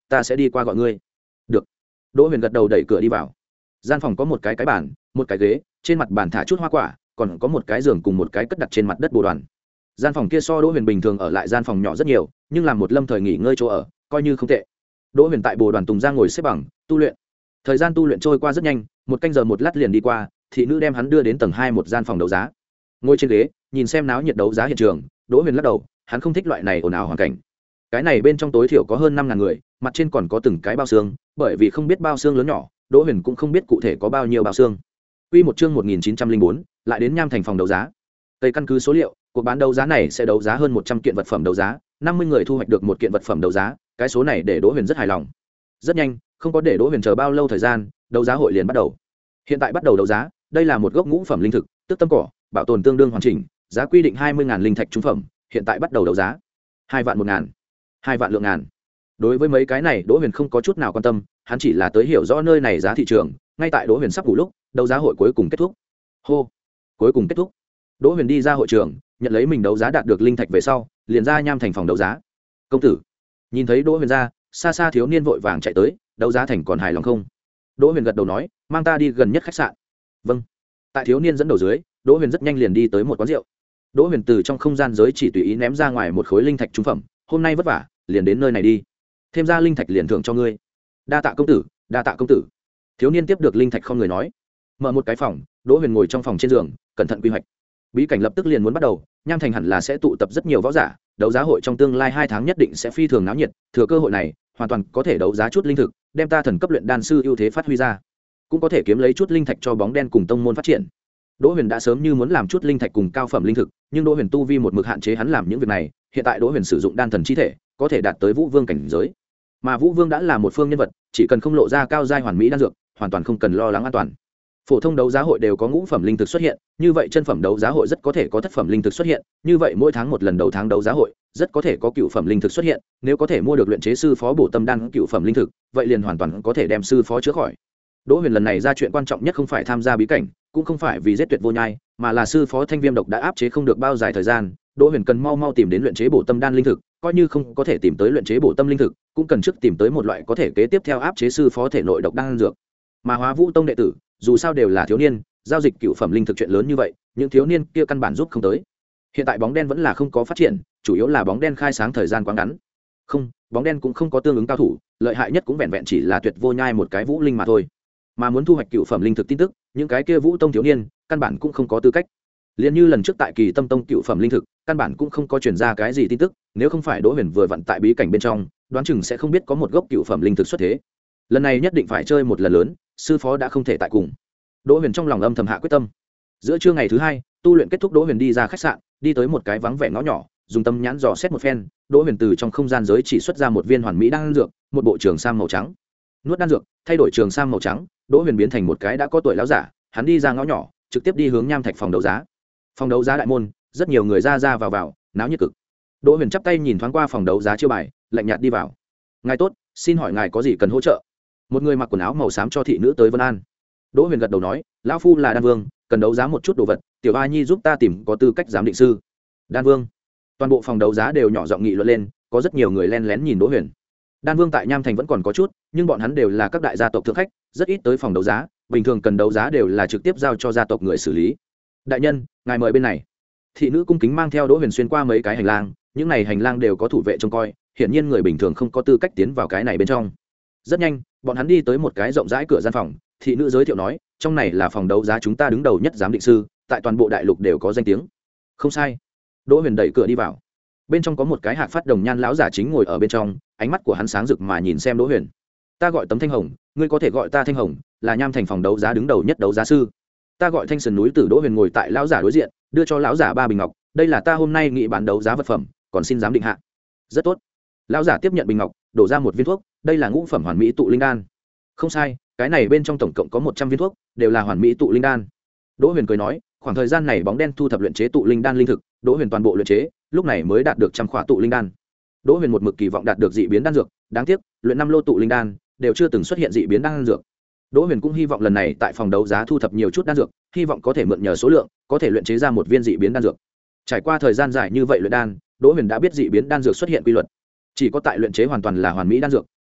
ta sẽ đi qua gọi ngươi. Được. Đỗ Huyền gật đầu đẩy cửa đi vào. Gian phòng có một cái cái bàn, một cái ghế, trên mặt bàn thả chút hoa quả, còn có một cái giường cùng một cái cất đặt trên mặt đất bồ đoàn. Gian phòng kia so Đỗ Huyền bình thường ở lại gian phòng nhỏ rất nhiều, nhưng làm một lâm thời nghỉ ngơi chỗ ở, coi như không tệ. Đỗ Huyền tại bồ đoàn tùng giang ngồi xếp bằng, tu luyện. Thời gian tu luyện trôi qua rất nhanh, một canh giờ một lát liền đi qua, thị nữ đem hắn đưa đến tầng hai một gian phòng đấu giá. Ngồi trên ghế, nhìn xem náo nhiệt đấu giá hiện trường, Đỗ Huyền lắc đầu, hắn không thích loại này ồn ào hoàn cảnh. Cái này bên trong tối thiểu có hơn năm ngàn người, mặt trên còn có từng cái bao xương, bởi vì không biết bao xương lớn nhỏ, Đỗ Huyền cũng không biết cụ thể có bao nhiêu bao xương. Quy một chương một nghìn chín trăm lẻ bốn, lại đến Nham Thành phòng đấu giá. Tây căn cứ số liệu, cuộc bán đấu giá này sẽ đấu giá hơn một trăm kiện vật phẩm đấu giá, năm mươi người thu hoạch được một kiện vật phẩm đấu giá, cái số này để Đỗ Huyền rất hài lòng. Rất nhanh, không có để Đỗ Huyền chờ bao lâu thời gian, đấu giá hội liền bắt đầu. Hiện tại bắt đầu đấu giá, đây là một gốc ngũ phẩm linh thực, tức tâm cỏ, bảo tồn tương đương hoàn chỉnh, giá quy định hai mươi ngàn linh thạch trung phẩm, hiện tại bắt đầu đấu giá. hai vạn một ngàn, hai vạn lượng ngàn. Đối với mấy cái này Đỗ Huyền không có chút nào quan tâm, hắn chỉ là tới hiểu rõ nơi này giá thị trường. Ngay tại Đỗ Huyền sắp ngủ lúc, đấu giá hội cuối cùng kết thúc. Hô, cuối cùng kết thúc. Đỗ Huyền đi ra hội trường, nhận lấy mình đấu giá đạt được linh thạch về sau, liền ra Nham Thành phòng đấu giá. Công tử. Nhìn thấy Đỗ Huyền ra, xa xa thiếu niên vội vàng chạy tới, đấu giá thành còn hài lòng không? Đỗ Huyền gật đầu nói, mang ta đi gần nhất khách sạn. Vâng. Tại thiếu niên dẫn đầu dưới, Đỗ Huyền rất nhanh liền đi tới một quán rượu. Đỗ Huyền từ trong không gian giới chỉ tùy ý ném ra ngoài một khối linh thạch trung phẩm, hôm nay vất vả, liền đến nơi này đi. Thêm ra linh thạch liền thưởng cho ngươi. Đa tạ công tử, đa tạ công tử. Thiếu niên tiếp được linh thạch không người nói. Mở một cái phòng, Đỗ Huyền ngồi trong phòng trên giường, cẩn thận quy hoạch. Bí cảnh lập tức liền muốn bắt đầu, Nham Thành hẳn là sẽ tụ tập rất nhiều võ giả, đấu giá hội trong tương lai hai tháng nhất định sẽ phi thường náo nhiệt, thừa cơ hội này, hoàn toàn có thể đấu giá chút linh thực, đem ta thần cấp luyện đan sư ưu thế phát huy ra. Cũng có thể kiếm lấy chút linh thạch cho bóng đen cùng tông môn phát triển. Đỗ Huyền đã sớm như muốn làm chút linh thạch cùng cao phẩm linh thực, nhưng Đỗ Huyền tu vi một mực hạn chế hắn làm những việc này, hiện tại Đỗ Huyền sử dụng đan thần chi thể, có thể đạt tới Vũ Vương cảnh giới. Mà Vũ Vương đã là một phương nhân vật, chỉ cần không lộ ra cao giai hoàn mỹ đan dược, hoàn toàn không cần lo lắng an toàn. Phổ thông đấu giá hội đều có ngũ phẩm linh thực xuất hiện, như vậy chân phẩm đấu giá hội rất có thể có thất phẩm linh thực xuất hiện, như vậy mỗi tháng một lần đầu tháng đấu giá hội, rất có thể có cựu phẩm linh thực xuất hiện, nếu có thể mua được luyện chế sư phó bổ tâm đan cựu phẩm linh thực, vậy liền hoàn toàn có thể đem sư phó chữa khỏi. Đỗ Huyền lần này ra chuyện quan trọng nhất không phải tham gia bí cảnh, cũng không phải vì giết tuyệt vô nhai, mà là sư phó thanh viêm độc đã áp chế không được bao dài thời gian, Đỗ Huyền cần mau mau tìm đến luyện chế bổ tâm đan linh thực, coi như không có thể tìm tới luyện chế bổ tâm linh thực, cũng cần trước tìm tới một loại có thể kế tiếp theo áp chế sư phó thể nội độc đan dược. Mà Hóa Vũ Tông đệ tử, dù sao đều là thiếu niên, giao dịch cựu phẩm linh thực chuyện lớn như vậy, những thiếu niên kia căn bản giúp không tới. Hiện tại bóng đen vẫn là không có phát triển, chủ yếu là bóng đen khai sáng thời gian quá ngắn. Không, bóng đen cũng không có tương ứng cao thủ, lợi hại nhất cũng vẹn vẹn chỉ là tuyệt vô nhai một cái vũ linh mà thôi. Mà muốn thu hoạch cựu phẩm linh thực tin tức, những cái kia Vũ Tông thiếu niên, căn bản cũng không có tư cách. Liên như lần trước tại Kỳ Tâm Tông cựu phẩm linh thực, căn bản cũng không có truyền ra cái gì tin tức, nếu không phải Đỗ Huyền vừa vặn tại bí cảnh bên trong, đoán chừng sẽ không biết có một gốc cựu phẩm linh thực xuất thế. Lần này nhất định phải chơi một lần lớn, sư phó đã không thể tại cùng. Đỗ Huyền trong lòng âm thầm hạ quyết tâm. Giữa trưa ngày thứ hai, tu luyện kết thúc, Đỗ Huyền đi ra khách sạn, đi tới một cái vắng vẻ ngõ nhỏ, dùng tâm nhãn dò xét một phen, Đỗ Huyền từ trong không gian giới chỉ xuất ra một viên hoàn mỹ đan dược, một bộ trường sam màu trắng. Nuốt đan dược, thay đổi trường sam màu trắng, Đỗ Huyền biến thành một cái đã có tuổi lão giả, hắn đi ra ngõ nhỏ, trực tiếp đi hướng Nham Thạch phòng đấu giá. Phòng đấu giá đại môn, rất nhiều người ra ra vào vào, náo nhiệt cực. Đỗ Huyền chắp tay nhìn thoáng qua phòng đấu giá chiêu bài, lạnh nhạt đi vào. "Ngài tốt, xin hỏi ngài có gì cần hỗ trợ?" Một người mặc quần áo màu xám cho thị nữ tới Vân An. Đỗ Huyền gật đầu nói, "Lão phu là Đan Vương, cần đấu giá một chút đồ vật, tiểu A Nhi giúp ta tìm có tư cách giám định sư." Đan Vương. Toàn bộ phòng đấu giá đều nhỏ giọng nghị luận lên, có rất nhiều người len lén nhìn Đỗ Huyền. Đan Vương tại Nham Thành vẫn còn có chút, nhưng bọn hắn đều là các đại gia tộc thượng khách, rất ít tới phòng đấu giá, bình thường cần đấu giá đều là trực tiếp giao cho gia tộc người xử lý. "Đại nhân, ngài mời bên này." Thị nữ cung kính mang theo Đỗ Huyền xuyên qua mấy cái hành lang, những này hành lang đều có thủ vệ trông coi, hiển nhiên người bình thường không có tư cách tiến vào cái này bên trong. Rất nhanh, bọn hắn đi tới một cái rộng rãi cửa gian phòng, thị nữ giới thiệu nói, "Trong này là phòng đấu giá chúng ta đứng đầu nhất giám định sư, tại toàn bộ đại lục đều có danh tiếng." "Không sai." Đỗ Huyền đẩy cửa đi vào. Bên trong có một cái hạc phát đồng nhan lão giả chính ngồi ở bên trong, ánh mắt của hắn sáng rực mà nhìn xem Đỗ Huyền. "Ta gọi Tấm Thanh Hồng, ngươi có thể gọi ta Thanh Hồng, là Nham Thành phòng đấu giá đứng đầu nhất đấu giá sư." "Ta gọi Thanh Sơn núi tử." Đỗ Huyền ngồi tại lão giả đối diện, đưa cho lão giả ba bình ngọc, "Đây là ta hôm nay nghị bán đấu giá vật phẩm, còn xin giám định hạ." "Rất tốt." Lão giả tiếp nhận bình ngọc, đổ ra một viên thuốc, "Đây là ngũ phẩm hoàn mỹ tụ linh đan." "Không sai, cái này bên trong tổng cộng có một trăm viên thuốc, đều là hoàn mỹ tụ linh đan." Đỗ Huyền cười nói, khoảng thời gian này bóng đen thu thập luyện chế tụ linh đan linh thực, Đỗ Huyền toàn bộ luyện chế, lúc này mới đạt được trăm khỏa tụ linh đan. Đỗ Huyền một mực kỳ vọng đạt được dị biến đan dược, đáng tiếc, luyện năm lô tụ linh đan đều chưa từng xuất hiện dị biến đan dược. Đỗ Huyền cũng hy vọng lần này tại phòng đấu giá thu thập nhiều chút đan dược, hy vọng có thể mượn nhờ số lượng, có thể luyện chế ra một viên dị biến đan dược. Trải qua thời gian dài như vậy luyện đan, Đỗ Huyền đã biết dị biến đan dược xuất hiện quy luật. Chỉ có tại luyện chế hoàn toàn là hoàn mỹ đan dược,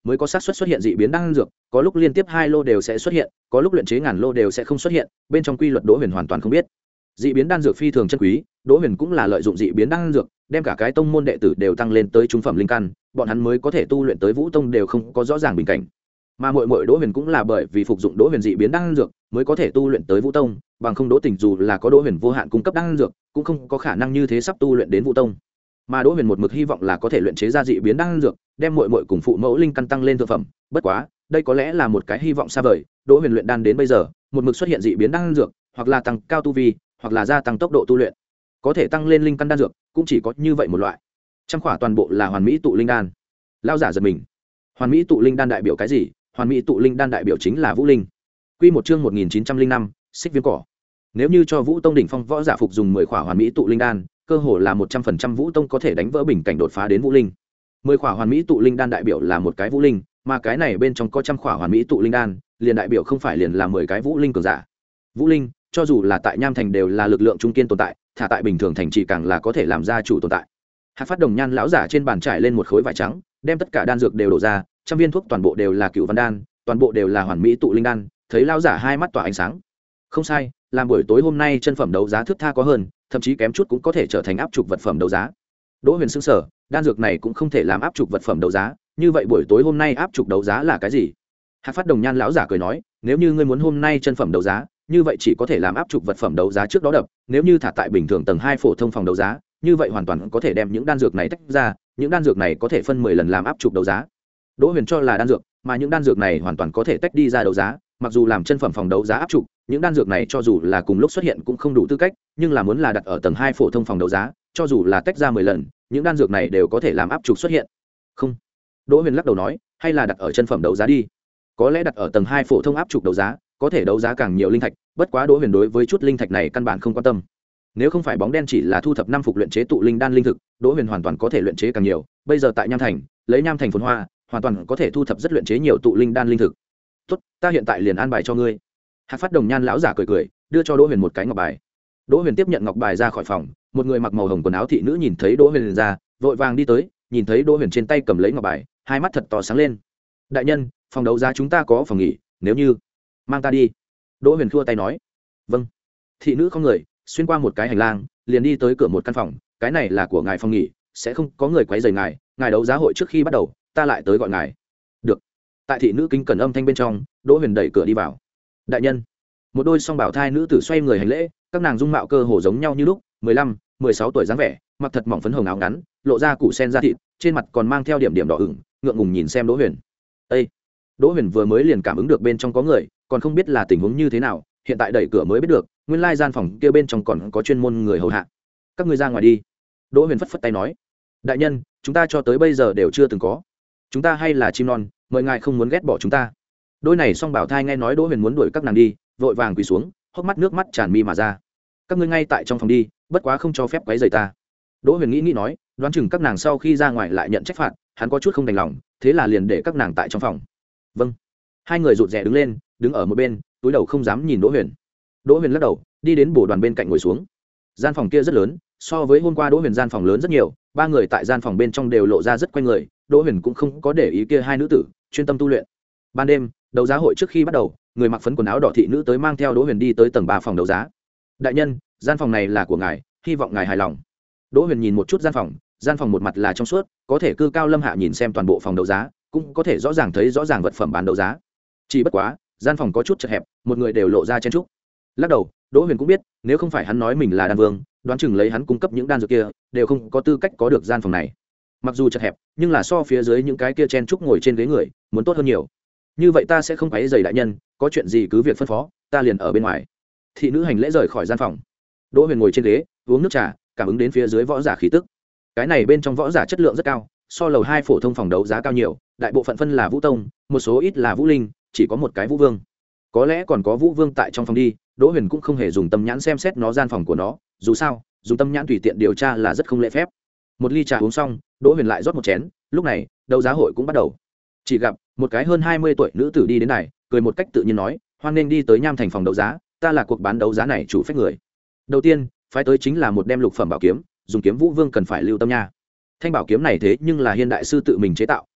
mới có xác suất xuất hiện dị biến đan dược, có lúc liên tiếp hai lô đều sẽ xuất hiện, có lúc luyện chế ngàn lô đều sẽ không xuất hiện, bên trong quy luật Đỗ Huyền hoàn toàn không biết. Dị biến đan dược phi thường chân quý, Đỗ Huyền cũng là lợi dụng dị biến đan dược, đem cả cái tông môn đệ tử đều tăng lên tới trung phẩm linh căn, bọn hắn mới có thể tu luyện tới Vũ Tông đều không có rõ ràng bình cảnh. Mà muội muội Đỗ Huyền cũng là bởi vì phục dụng Đỗ Huyền dị biến đan dược, mới có thể tu luyện tới Vũ Tông, bằng không Đỗ Tình dù là có Đỗ Huyền vô hạn cung cấp đan dược, cũng không có khả năng như thế sắp tu luyện đến Vũ Tông. Mà Đỗ Huyền một mực hy vọng là có thể luyện chế ra dị biến đan dược, đem muội muội cùng phụ mẫu linh căn tăng lên thượng phẩm, bất quá, đây có lẽ là một cái hy vọng xa vời, Đỗ Huyền luyện đan đến bây giờ, một mực xuất hiện dị biến đan dược, hoặc là tăng cao tu vi, hoặc là gia tăng tốc độ tu luyện. Có thể tăng lên linh căn đan dược, cũng chỉ có như vậy một loại. Trăm khỏa toàn bộ là hoàn mỹ tụ linh đan. Lão giả giật mình. Hoàn mỹ tụ linh đan đại biểu cái gì? Hoàn mỹ tụ linh đan đại biểu chính là vũ linh. Quy một chương một nghìn chín trăm linh năm, xích viêm cỏ. Nếu như cho Vũ Tông đỉnh phong võ giả phục dùng mười khỏa hoàn mỹ tụ linh đan, cơ hồ là một trăm phần trăm Vũ Tông có thể đánh vỡ bình cảnh đột phá đến vũ linh. mười khỏa hoàn mỹ tụ linh đan đại biểu là một cái vũ linh, mà cái này bên trong có trăm khỏa hoàn mỹ tụ linh đan, liền đại biểu không phải liền là mười cái vũ linh cường giả. Vũ linh, cho dù là tại Nham Thành đều là lực lượng trung kiên tồn tại, thả tại bình thường thành chỉ càng là có thể làm gia chủ tồn tại. Hạc Phát Đồng Nhan lão giả trên bàn trải lên một khối vải trắng, đem tất cả đan dược đều đổ ra, trăm viên thuốc toàn bộ đều là cửu văn đan, toàn bộ đều là hoàn mỹ tụ linh đan, thấy lão giả hai mắt tỏa ánh sáng. Không sai, làm buổi tối hôm nay chân phẩm đấu giá thước tha có hơn, thậm chí kém chút cũng có thể trở thành áp trục vật phẩm đấu giá. Đỗ Huyền sững sờ, đan dược này cũng không thể làm áp trục vật phẩm đấu giá, như vậy buổi tối hôm nay áp trục đấu giá là cái gì? Hạc Phát Đồng Nhan lão giả cười nói, nếu như ngươi muốn hôm nay chân phẩm đấu giá, như vậy chỉ có thể làm áp trục vật phẩm đấu giá trước đó đập, nếu như thả tại bình thường tầng hai phổ thông phòng đấu giá, như vậy hoàn toàn có thể đem những đan dược này tách ra, những đan dược này có thể phân mười lần làm áp trục đấu giá. Đỗ Huyền cho là đan dược, mà những đan dược này hoàn toàn có thể tách đi ra đấu giá, mặc dù làm chân phẩm phòng đấu giá áp trục, những đan dược này cho dù là cùng lúc xuất hiện cũng không đủ tư cách, nhưng là muốn là đặt ở tầng hai phổ thông phòng đấu giá, cho dù là tách ra mười lần, những đan dược này đều có thể làm áp trục xuất hiện. Không. Đỗ Huyền lắc đầu nói, hay là đặt ở chân phẩm đấu giá đi. Có lẽ đặt ở tầng hai phổ thông áp trục đấu giá, có thể đấu giá càng nhiều linh thạch, bất quá Đỗ Huyền đối với chút linh thạch này căn bản không quan tâm. Nếu không phải bóng đen chỉ là thu thập năm phục luyện chế tụ linh đan linh thực, Đỗ Huyền hoàn toàn có thể luyện chế càng nhiều, bây giờ tại Nham Thành, lấy Nham Thành phồn hoa, hoàn toàn có thể thu thập rất luyện chế nhiều tụ linh đan linh thực. Tốt, ta hiện tại liền an bài cho ngươi. Hạc Phát Đồng Nhan lão giả cười cười, đưa cho Đỗ Huyền một cái ngọc bài. Đỗ Huyền tiếp nhận ngọc bài ra khỏi phòng, một người mặc màu hồng quần áo thị nữ nhìn thấy Đỗ Huyền ra, vội vàng đi tới, nhìn thấy Đỗ Huyền trên tay cầm lấy ngọc bài, hai mắt thật to sáng lên. Đại nhân, phòng đấu giá chúng ta có phòng nghỉ, nếu như mang ta đi. Đỗ Huyền khua tay nói. Vâng. Thị nữ không người, xuyên qua một cái hành lang, liền đi tới cửa một căn phòng, cái này là của ngài phòng nghỉ, sẽ không có người quấy rầy ngài, ngài đấu giá hội trước khi bắt đầu, ta lại tới gọi ngài. Được. Tại thị nữ kính cẩn âm thanh bên trong, Đỗ Huyền đẩy cửa đi vào. Đại nhân. Một đôi song bảo thai nữ tử xoay người hành lễ, các nàng dung mạo cơ hồ giống nhau như lúc, mười lăm, mười sáu tuổi dáng vẻ, mặc thật mỏng phấn hồng áo ngắn, lộ ra củ sen da thịt, trên mặt còn mang theo điểm điểm đỏ ửng, ngượng ngùng nhìn xem Đỗ Huyền. Ê! Đỗ Huyền vừa mới liền cảm ứng được bên trong có người, còn không biết là tình huống như thế nào, hiện tại đẩy cửa mới biết được, nguyên lai gian phòng kia bên trong còn có chuyên môn người hầu hạ. Các ngươi ra ngoài đi. Đỗ Huyền phất phất tay nói. Đại nhân, chúng ta cho tới bây giờ đều chưa từng có. Chúng ta hay là chim non, mời ngài không muốn ghét bỏ chúng ta. Đôi này song bảo thai nghe nói Đỗ Huyền muốn đuổi các nàng đi, vội vàng quỳ xuống, hốc mắt nước mắt tràn mi mà ra. Các ngươi ngay tại trong phòng đi, bất quá không cho phép quấy rầy ta. Đỗ Huyền nghĩ nghĩ nói, đoán chừng các nàng sau khi ra ngoài lại nhận trách phạt, hắn có chút không đành lòng, thế là liền để các nàng tại trong phòng. Vâng. Hai người rụt rè đứng lên, đứng ở một bên, túi đầu không dám nhìn Đỗ Huyền. Đỗ Huyền lắc đầu, đi đến bổ đoàn bên cạnh ngồi xuống. Gian phòng kia rất lớn, so với hôm qua Đỗ Huyền gian phòng lớn rất nhiều, ba người tại gian phòng bên trong đều lộ ra rất quen người, Đỗ Huyền cũng không có để ý kia hai nữ tử, chuyên tâm tu luyện. Ban đêm, đấu giá hội trước khi bắt đầu, người mặc phấn quần áo đỏ thị nữ tới mang theo Đỗ Huyền đi tới tầng ba phòng đấu giá. Đại nhân, gian phòng này là của ngài, hy vọng ngài hài lòng. Đỗ Huyền nhìn một chút gian phòng, gian phòng một mặt là trong suốt, có thể cư cao lâm hạ nhìn xem toàn bộ phòng đấu giá, cũng có thể rõ ràng thấy rõ ràng vật phẩm bán đấu giá. Chỉ bất quá, gian phòng có chút chật hẹp, một người đều lộ ra chen trúc. Lắc đầu, Đỗ Huyền cũng biết, nếu không phải hắn nói mình là đan vương, đoán chừng lấy hắn cung cấp những đan dược kia, đều không có tư cách có được gian phòng này. Mặc dù chật hẹp, nhưng là so phía dưới những cái kia chen trúc ngồi trên ghế người, muốn tốt hơn nhiều. Như vậy ta sẽ không quấy rầy đại nhân, có chuyện gì cứ việc phân phó, ta liền ở bên ngoài. Thị nữ hành lễ rời khỏi gian phòng. Đỗ Huyền ngồi trên ghế, uống nước trà, cảm ứng đến phía dưới võ giả khí tức. Cái này bên trong võ giả chất lượng rất cao, so lầu hai phổ thông phòng đấu giá cao nhiều, đại bộ phận phân là Vũ Tông, một số ít là Vũ Linh, chỉ có một cái Vũ Vương. Có lẽ còn có Vũ Vương tại trong phòng đi, Đỗ Huyền cũng không hề dùng tâm nhãn xem xét nó gian phòng của nó, dù sao, dùng tâm nhãn tùy tiện điều tra là rất không lễ phép. Một ly trà uống xong, Đỗ Huyền lại rót một chén, lúc này, đấu giá hội cũng bắt đầu. Chỉ gặp một cái hơn hai mươi tuổi nữ tử đi đến này, cười một cách tự nhiên nói, hoan nghênh đi tới Nham Thành phòng đấu giá, ta là cuộc bán đấu giá này chủ phép người. Đầu tiên, phái tới chính là một đem lục phẩm bảo kiếm, dùng kiếm Vũ Vương cần phải lưu tâm nha. Thanh bảo kiếm này thế nhưng là Hiên đại sư tự mình chế tạo,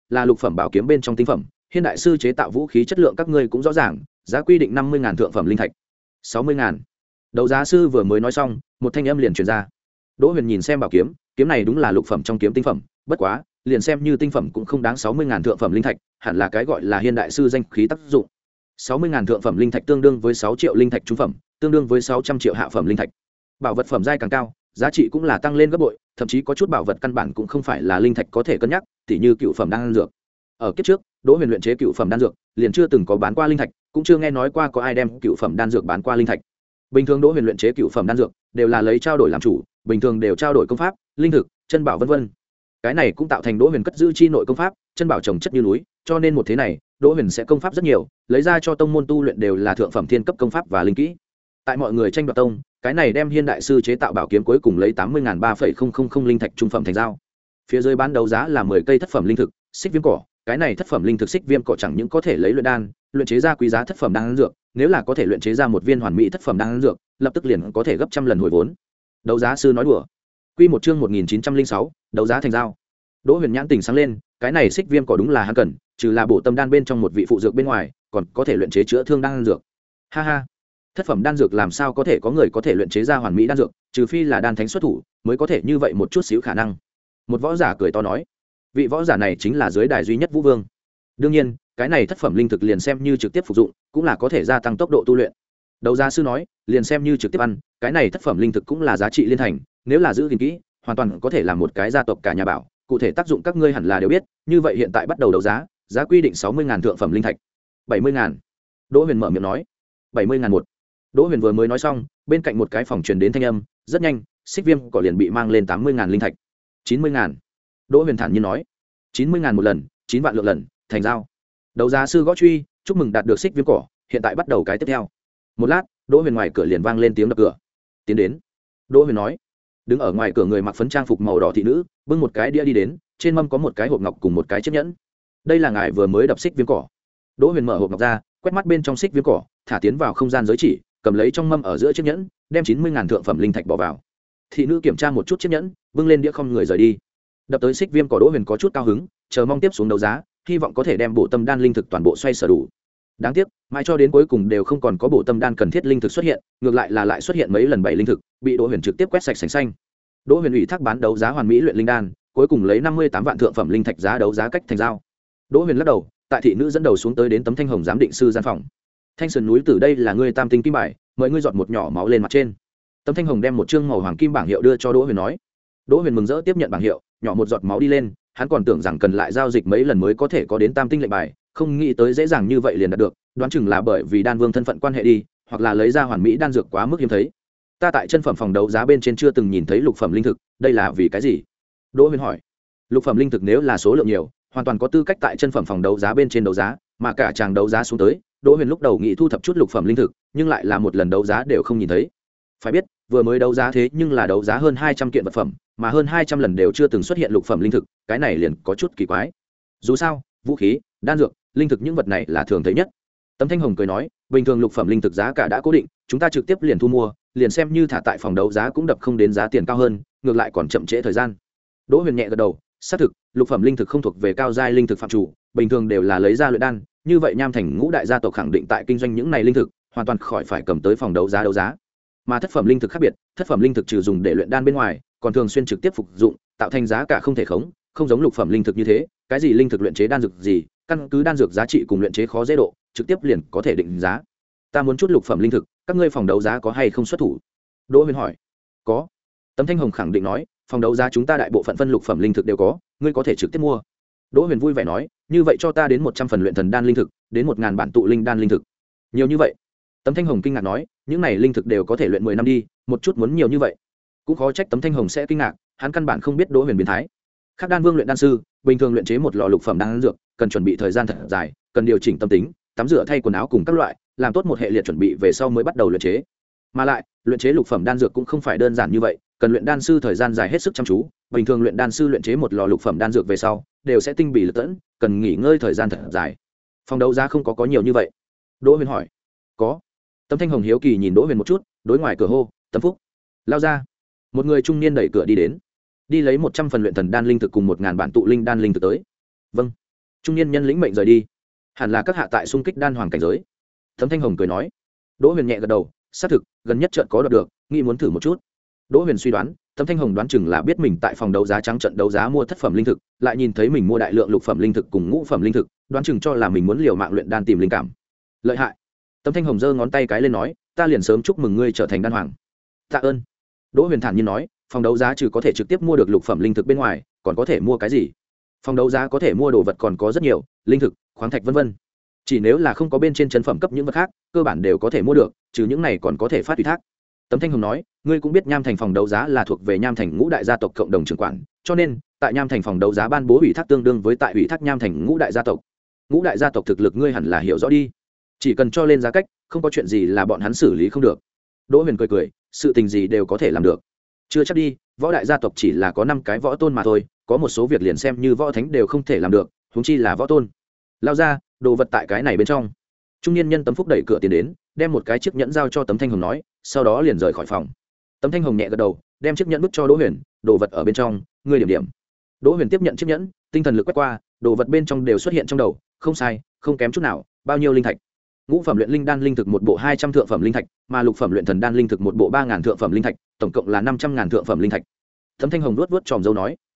là lục phẩm bảo kiếm bên trong tinh phẩm, Hiên đại sư chế tạo vũ khí chất lượng các ngươi cũng rõ ràng, giá quy định năm mươi ngàn thượng phẩm linh thạch. sáu mươi ngàn. Đấu giá sư vừa mới nói xong, một thanh âm liền truyền ra. Đỗ Huyền nhìn xem bảo kiếm, kiếm này đúng là lục phẩm trong kiếm tinh phẩm, bất quá, liền xem như tinh phẩm cũng không đáng sáu mươi ngàn thượng phẩm linh thạch, hẳn là cái gọi là Hiên đại sư danh khí tác dụng. sáu mươi ngàn thượng phẩm linh thạch tương đương với sáu triệu linh thạch trung phẩm, tương đương với sáu trăm triệu hạ phẩm linh thạch. Bảo vật phẩm giai càng cao, giá trị cũng là tăng lên gấp bội, thậm chí có chút bảo vật căn bản cũng không phải là linh thạch có thể cân nhắc, tỉ như cựu phẩm đan dược. Ở kiếp trước, Đỗ Huyền luyện chế cựu phẩm đan dược, liền chưa từng có bán qua linh thạch, cũng chưa nghe nói qua có ai đem cựu phẩm đan dược bán qua linh thạch. Bình thường Đỗ Huyền luyện chế cựu phẩm đan dược đều là lấy trao đổi làm chủ, bình thường đều trao đổi công pháp, linh thực, chân bảo vân vân. Cái này cũng tạo thành Đỗ Huyền cất giữ chi nội công pháp, chân bảo trồng chất như núi, cho nên một thế này, Đỗ Huyền sẽ công pháp rất nhiều, lấy ra cho tông môn tu luyện đều là thượng phẩm thiên cấp công pháp và linh kỹ. Tại mọi người tranh đoạt tông, cái này đem Hiên đại sư chế tạo bảo kiếm cuối cùng lấy tám mươi ngàn ba phẩy không không không linh thạch trung phẩm thành giao. Phía dưới bán đấu giá là mười cây thất phẩm linh thực, xích viêm cỏ, cái này thất phẩm linh thực xích viêm cỏ chẳng những có thể lấy luyện đan, luyện chế ra quý giá thất phẩm đan dược, nếu là có thể luyện chế ra một viên hoàn mỹ thất phẩm đan dược, lập tức liền có thể gấp trăm lần hồi vốn. Đấu giá sư nói đùa. Quy một chương một nghìn chín trăm linh sáu, đấu giá thành giao. Đỗ Huyền nhãn tình sáng lên, cái này xích viêm cỏ đúng là hắn cần, trừ là bổ tâm đan bên trong một vị phụ dược bên ngoài, còn có thể luyện chế chữa thương đan dược. Ha ha, thất phẩm đan dược làm sao có thể có người có thể luyện chế ra hoàn mỹ đan dược, trừ phi là đan thánh xuất thủ, mới có thể như vậy một chút xíu khả năng. Một võ giả cười to nói, vị võ giả này chính là dưới đài duy nhất Vũ Vương. Đương nhiên, cái này thất phẩm linh thực liền xem như trực tiếp phục dụng, cũng là có thể gia tăng tốc độ tu luyện. Đấu giá sư nói, liền xem như trực tiếp ăn, cái này thất phẩm linh thực cũng là giá trị liên thành, nếu là giữ gìn kỹ, hoàn toàn có thể là một cái gia tộc cả nhà bảo, cụ thể tác dụng các ngươi hẳn là đều biết, như vậy hiện tại bắt đầu đấu giá, giá quy định sáu mươi ngàn thượng phẩm linh thạch. bảy mươi ngàn. Đỗ Huyền mở miệng nói, bảy mươi ngàn một. Đỗ Huyền vừa mới nói xong, bên cạnh một cái phòng truyền đến thanh âm, rất nhanh, xích viêm cỏ liền bị mang lên tám mươi ngàn linh thạch. chín mươi ngàn. Đỗ Huyền thản nhiên nói, chín mươi ngàn một lần, chín vạn lượng lần, thành giao. Đấu giá sư gõ truy, chúc mừng đạt được xích viêm cỏ, hiện tại bắt đầu cái tiếp theo. Một lát, Đỗ Huyền ngoài cửa liền vang lên tiếng đập cửa. Tiến đến. Đỗ Huyền nói. Đứng ở ngoài cửa người mặc phấn trang phục màu đỏ thị nữ, bưng một cái đĩa đi đến, trên mâm có một cái hộp ngọc cùng một cái chiếc nhẫn. Đây là ngài vừa mới đập xích viêm cỏ. Đỗ Huyền mở hộp ngọc ra, quét mắt bên trong xích viêm cỏ, thả tiến vào không gian giới chỉ, cầm lấy trong mâm ở giữa chiếc nhẫn, đem chín mươi ngàn thượng phẩm linh thạch bỏ vào. Thị nữ kiểm tra một chút chiếc nhẫn, bưng lên đĩa không người rời đi. Đập tới xích viêm cỏ, Đỗ Huyền có chút cao hứng, chờ mong tiếp xuống đấu giá, hy vọng có thể đem bộ tâm đan linh thực toàn bộ xoay sở đủ. Đáng tiếc, mãi cho đến cuối cùng đều không còn có bộ tâm đan cần thiết linh thực xuất hiện, ngược lại là lại xuất hiện mấy lần bảy linh thực, bị Đỗ Huyền trực tiếp quét sạch sành xanh. Đỗ Huyền ủy thác bán đấu giá hoàn mỹ luyện linh đan, cuối cùng lấy năm mươi tám vạn thượng phẩm linh thạch giá đấu giá cách thành giao. Đỗ Huyền lắc đầu, tại thị nữ dẫn đầu xuống tới đến Tấm Thanh Hồng giám định sư gian phòng. Thanh Sơn núi từ đây là ngươi tam tinh kim bài, mời ngươi giọt một nhỏ máu lên mặt trên. Tấm Thanh Hồng đem một chương màu hoàng kim bảng hiệu đưa cho Đỗ Huyền nói. Đỗ Huyền mừng rỡ tiếp nhận bảng hiệu, nhỏ một giọt máu đi lên, hắn còn tưởng rằng cần lại giao dịch mấy lần mới có thể có đến tam tinh lệnh bài, không nghĩ tới dễ dàng như vậy liền đạt được, đoán chừng là bởi vì đan vương thân phận quan hệ đi, hoặc là lấy ra hoàn mỹ đan dược quá mức hiếm thấy. Ta tại chân phẩm phòng đấu giá bên trên chưa từng nhìn thấy lục phẩm linh thực, đây là vì cái gì? Đỗ Huyền hỏi. Lục phẩm linh thực nếu là số lượng nhiều, hoàn toàn có tư cách tại chân phẩm phòng đấu giá bên trên đấu giá, mà cả chàng đấu giá xuống tới, Đỗ Huyền lúc đầu nghĩ thu thập chút lục phẩm linh thực, nhưng lại là một lần đấu giá đều không nhìn thấy. Phải biết, vừa mới đấu giá thế nhưng là đấu giá hơn hai trăm kiện vật phẩm, mà hơn hai trăm lần đều chưa từng xuất hiện lục phẩm linh thực, cái này liền có chút kỳ quái. Dù sao, vũ khí, đan dược, linh thực những vật này là thường thấy nhất. Tấm Thanh Hồng cười nói, bình thường lục phẩm linh thực giá cả đã cố định, chúng ta trực tiếp liền thu mua, liền xem như thả tại phòng đấu giá cũng đập không đến giá tiền cao hơn, ngược lại còn chậm trễ thời gian. Đỗ Huyền nhẹ gật đầu, xác thực, lục phẩm linh thực không thuộc về cao giai linh thực phạm chủ, bình thường đều là lấy ra luyện đan, như vậy Nham Thành ngũ đại gia tộc khẳng định tại kinh doanh những này linh thực, hoàn toàn khỏi phải cầm tới phòng đấu giá đấu giá. Mà thất phẩm linh thực khác biệt, thất phẩm linh thực trừ dùng để luyện đan bên ngoài, còn thường xuyên trực tiếp phục dụng, tạo thành giá cả không thể khống, không giống lục phẩm linh thực như thế, cái gì linh thực luyện chế đan dược gì, căn cứ đan dược giá trị cùng luyện chế khó dễ độ, trực tiếp liền có thể định giá. Ta muốn chút lục phẩm linh thực, các ngươi phòng đấu giá có hay không xuất thủ? Đỗ Huyền hỏi. Có. Tấm Thanh Hồng khẳng định nói, phòng đấu giá chúng ta đại bộ phận phân lục phẩm linh thực đều có, ngươi có thể trực tiếp mua. Đỗ Huyền vui vẻ nói, như vậy cho ta đến một trăm phần luyện thần đan linh thực, đến một ngàn bản tụ linh đan linh thực. Nhiều như vậy? Tấm Thanh Hồng kinh ngạc nói, những này linh thực đều có thể luyện mười năm đi, một chút muốn nhiều như vậy. Cũng khó trách Tấm Thanh Hồng sẽ kinh ngạc, hắn căn bản không biết Đỗ Huyền biến thái. Khác đan vương luyện đan sư, bình thường luyện chế một lò lục phẩm đan dược, cần chuẩn bị thời gian thật dài, cần điều chỉnh tâm tính, tắm rửa thay quần áo cùng các loại, làm tốt một hệ liệt chuẩn bị về sau mới bắt đầu luyện chế. Mà lại, luyện chế lục phẩm đan dược cũng không phải đơn giản như vậy, cần luyện đan sư thời gian dài hết sức chăm chú, bình thường luyện đan sư luyện chế một lò lục phẩm đan dược về sau, đều sẽ tinh bì lực tẫn, cần nghỉ ngơi thời gian thật dài. Phòng đấu giá không có có nhiều như vậy. Đỗ Huyền hỏi. Có. Tấm Thanh Hồng hiếu kỳ nhìn Đỗ Huyền một chút, đối ngoài cửa hô, Tấm Phúc, lao ra. Một người trung niên đẩy cửa đi đến, đi lấy một trăm phần luyện thần đan linh thực cùng một ngàn bản tụ linh đan linh thực tới. Vâng. trung niên nhân lĩnh mệnh rời đi. Hẳn là các hạ tại xung kích đan hoàng cảnh giới. Tấm Thanh Hồng cười nói. Đỗ Huyền nhẹ gật đầu, xác thực gần nhất chợt có đoạt được, nghĩ muốn thử một chút. Đỗ Huyền suy đoán, Tấm Thanh Hồng đoán chừng là biết mình tại phòng đấu giá trắng trận đấu giá mua thất phẩm linh thực, lại nhìn thấy mình mua đại lượng lục phẩm linh thực cùng ngũ phẩm linh thực, đoán chừng cho là mình muốn liều mạng luyện đan tìm linh cảm. Lợi hại. Tấm Thanh Hồng giơ ngón tay cái lên nói, ta liền sớm chúc mừng ngươi trở thành đan hoàng. Tạ ơn. Đỗ Huyền thản nhiên nói, phòng đấu giá trừ có thể trực tiếp mua được lục phẩm linh thực bên ngoài, còn có thể mua cái gì? Phòng đấu giá có thể mua đồ vật còn có rất nhiều, linh thực, khoáng thạch vân vân. Chỉ nếu là không có bên trên chân phẩm cấp những vật khác, cơ bản đều có thể mua được, trừ những này còn có thể phát ủy thác. Tấm Thanh Hồng nói, ngươi cũng biết Nham Thành phòng đấu giá là thuộc về Nham Thành ngũ đại gia tộc cộng đồng trưởng quản, cho nên tại Nham Thành phòng đấu giá ban bố ủy thác tương đương với tại ủy thác Nham Thành ngũ đại gia tộc. Ngũ đại gia tộc thực lực ngươi hẳn là hiểu rõ đi, chỉ cần cho lên giá cách, không có chuyện gì là bọn hắn xử lý không được. Đỗ Huyền cười cười, sự tình gì đều có thể làm được. Chưa chắc đi, võ đại gia tộc chỉ là có năm cái võ tôn mà thôi, có một số việc liền xem như võ thánh đều không thể làm được, huống chi là võ tôn. Lao ra, đồ vật tại cái này bên trong. Trung niên nhân Tấm Phúc đẩy cửa tiến đến, đem một cái chiếc nhẫn giao cho Tấm Thanh Hồng nói, sau đó liền rời khỏi phòng. Tấm Thanh Hồng nhẹ gật đầu, đem chiếc nhẫn vứt cho Đỗ Huyền, đồ vật ở bên trong, ngươi điểm điểm. Đỗ Huyền tiếp nhận chiếc nhẫn, tinh thần lực quét qua, đồ vật bên trong đều xuất hiện trong đầu, không sai, không kém chút nào. Bao nhiêu linh thạch? Ngũ phẩm luyện linh đan linh thực một bộ hai trăm thượng phẩm linh thạch, mà lục phẩm luyện thần đan linh thực một bộ ba ngàn thượng phẩm linh thạch, tổng cộng là năm trăm ngàn thượng phẩm linh thạch. Tấm Thanh Hồng nuốt nuốt tròm dâu nói,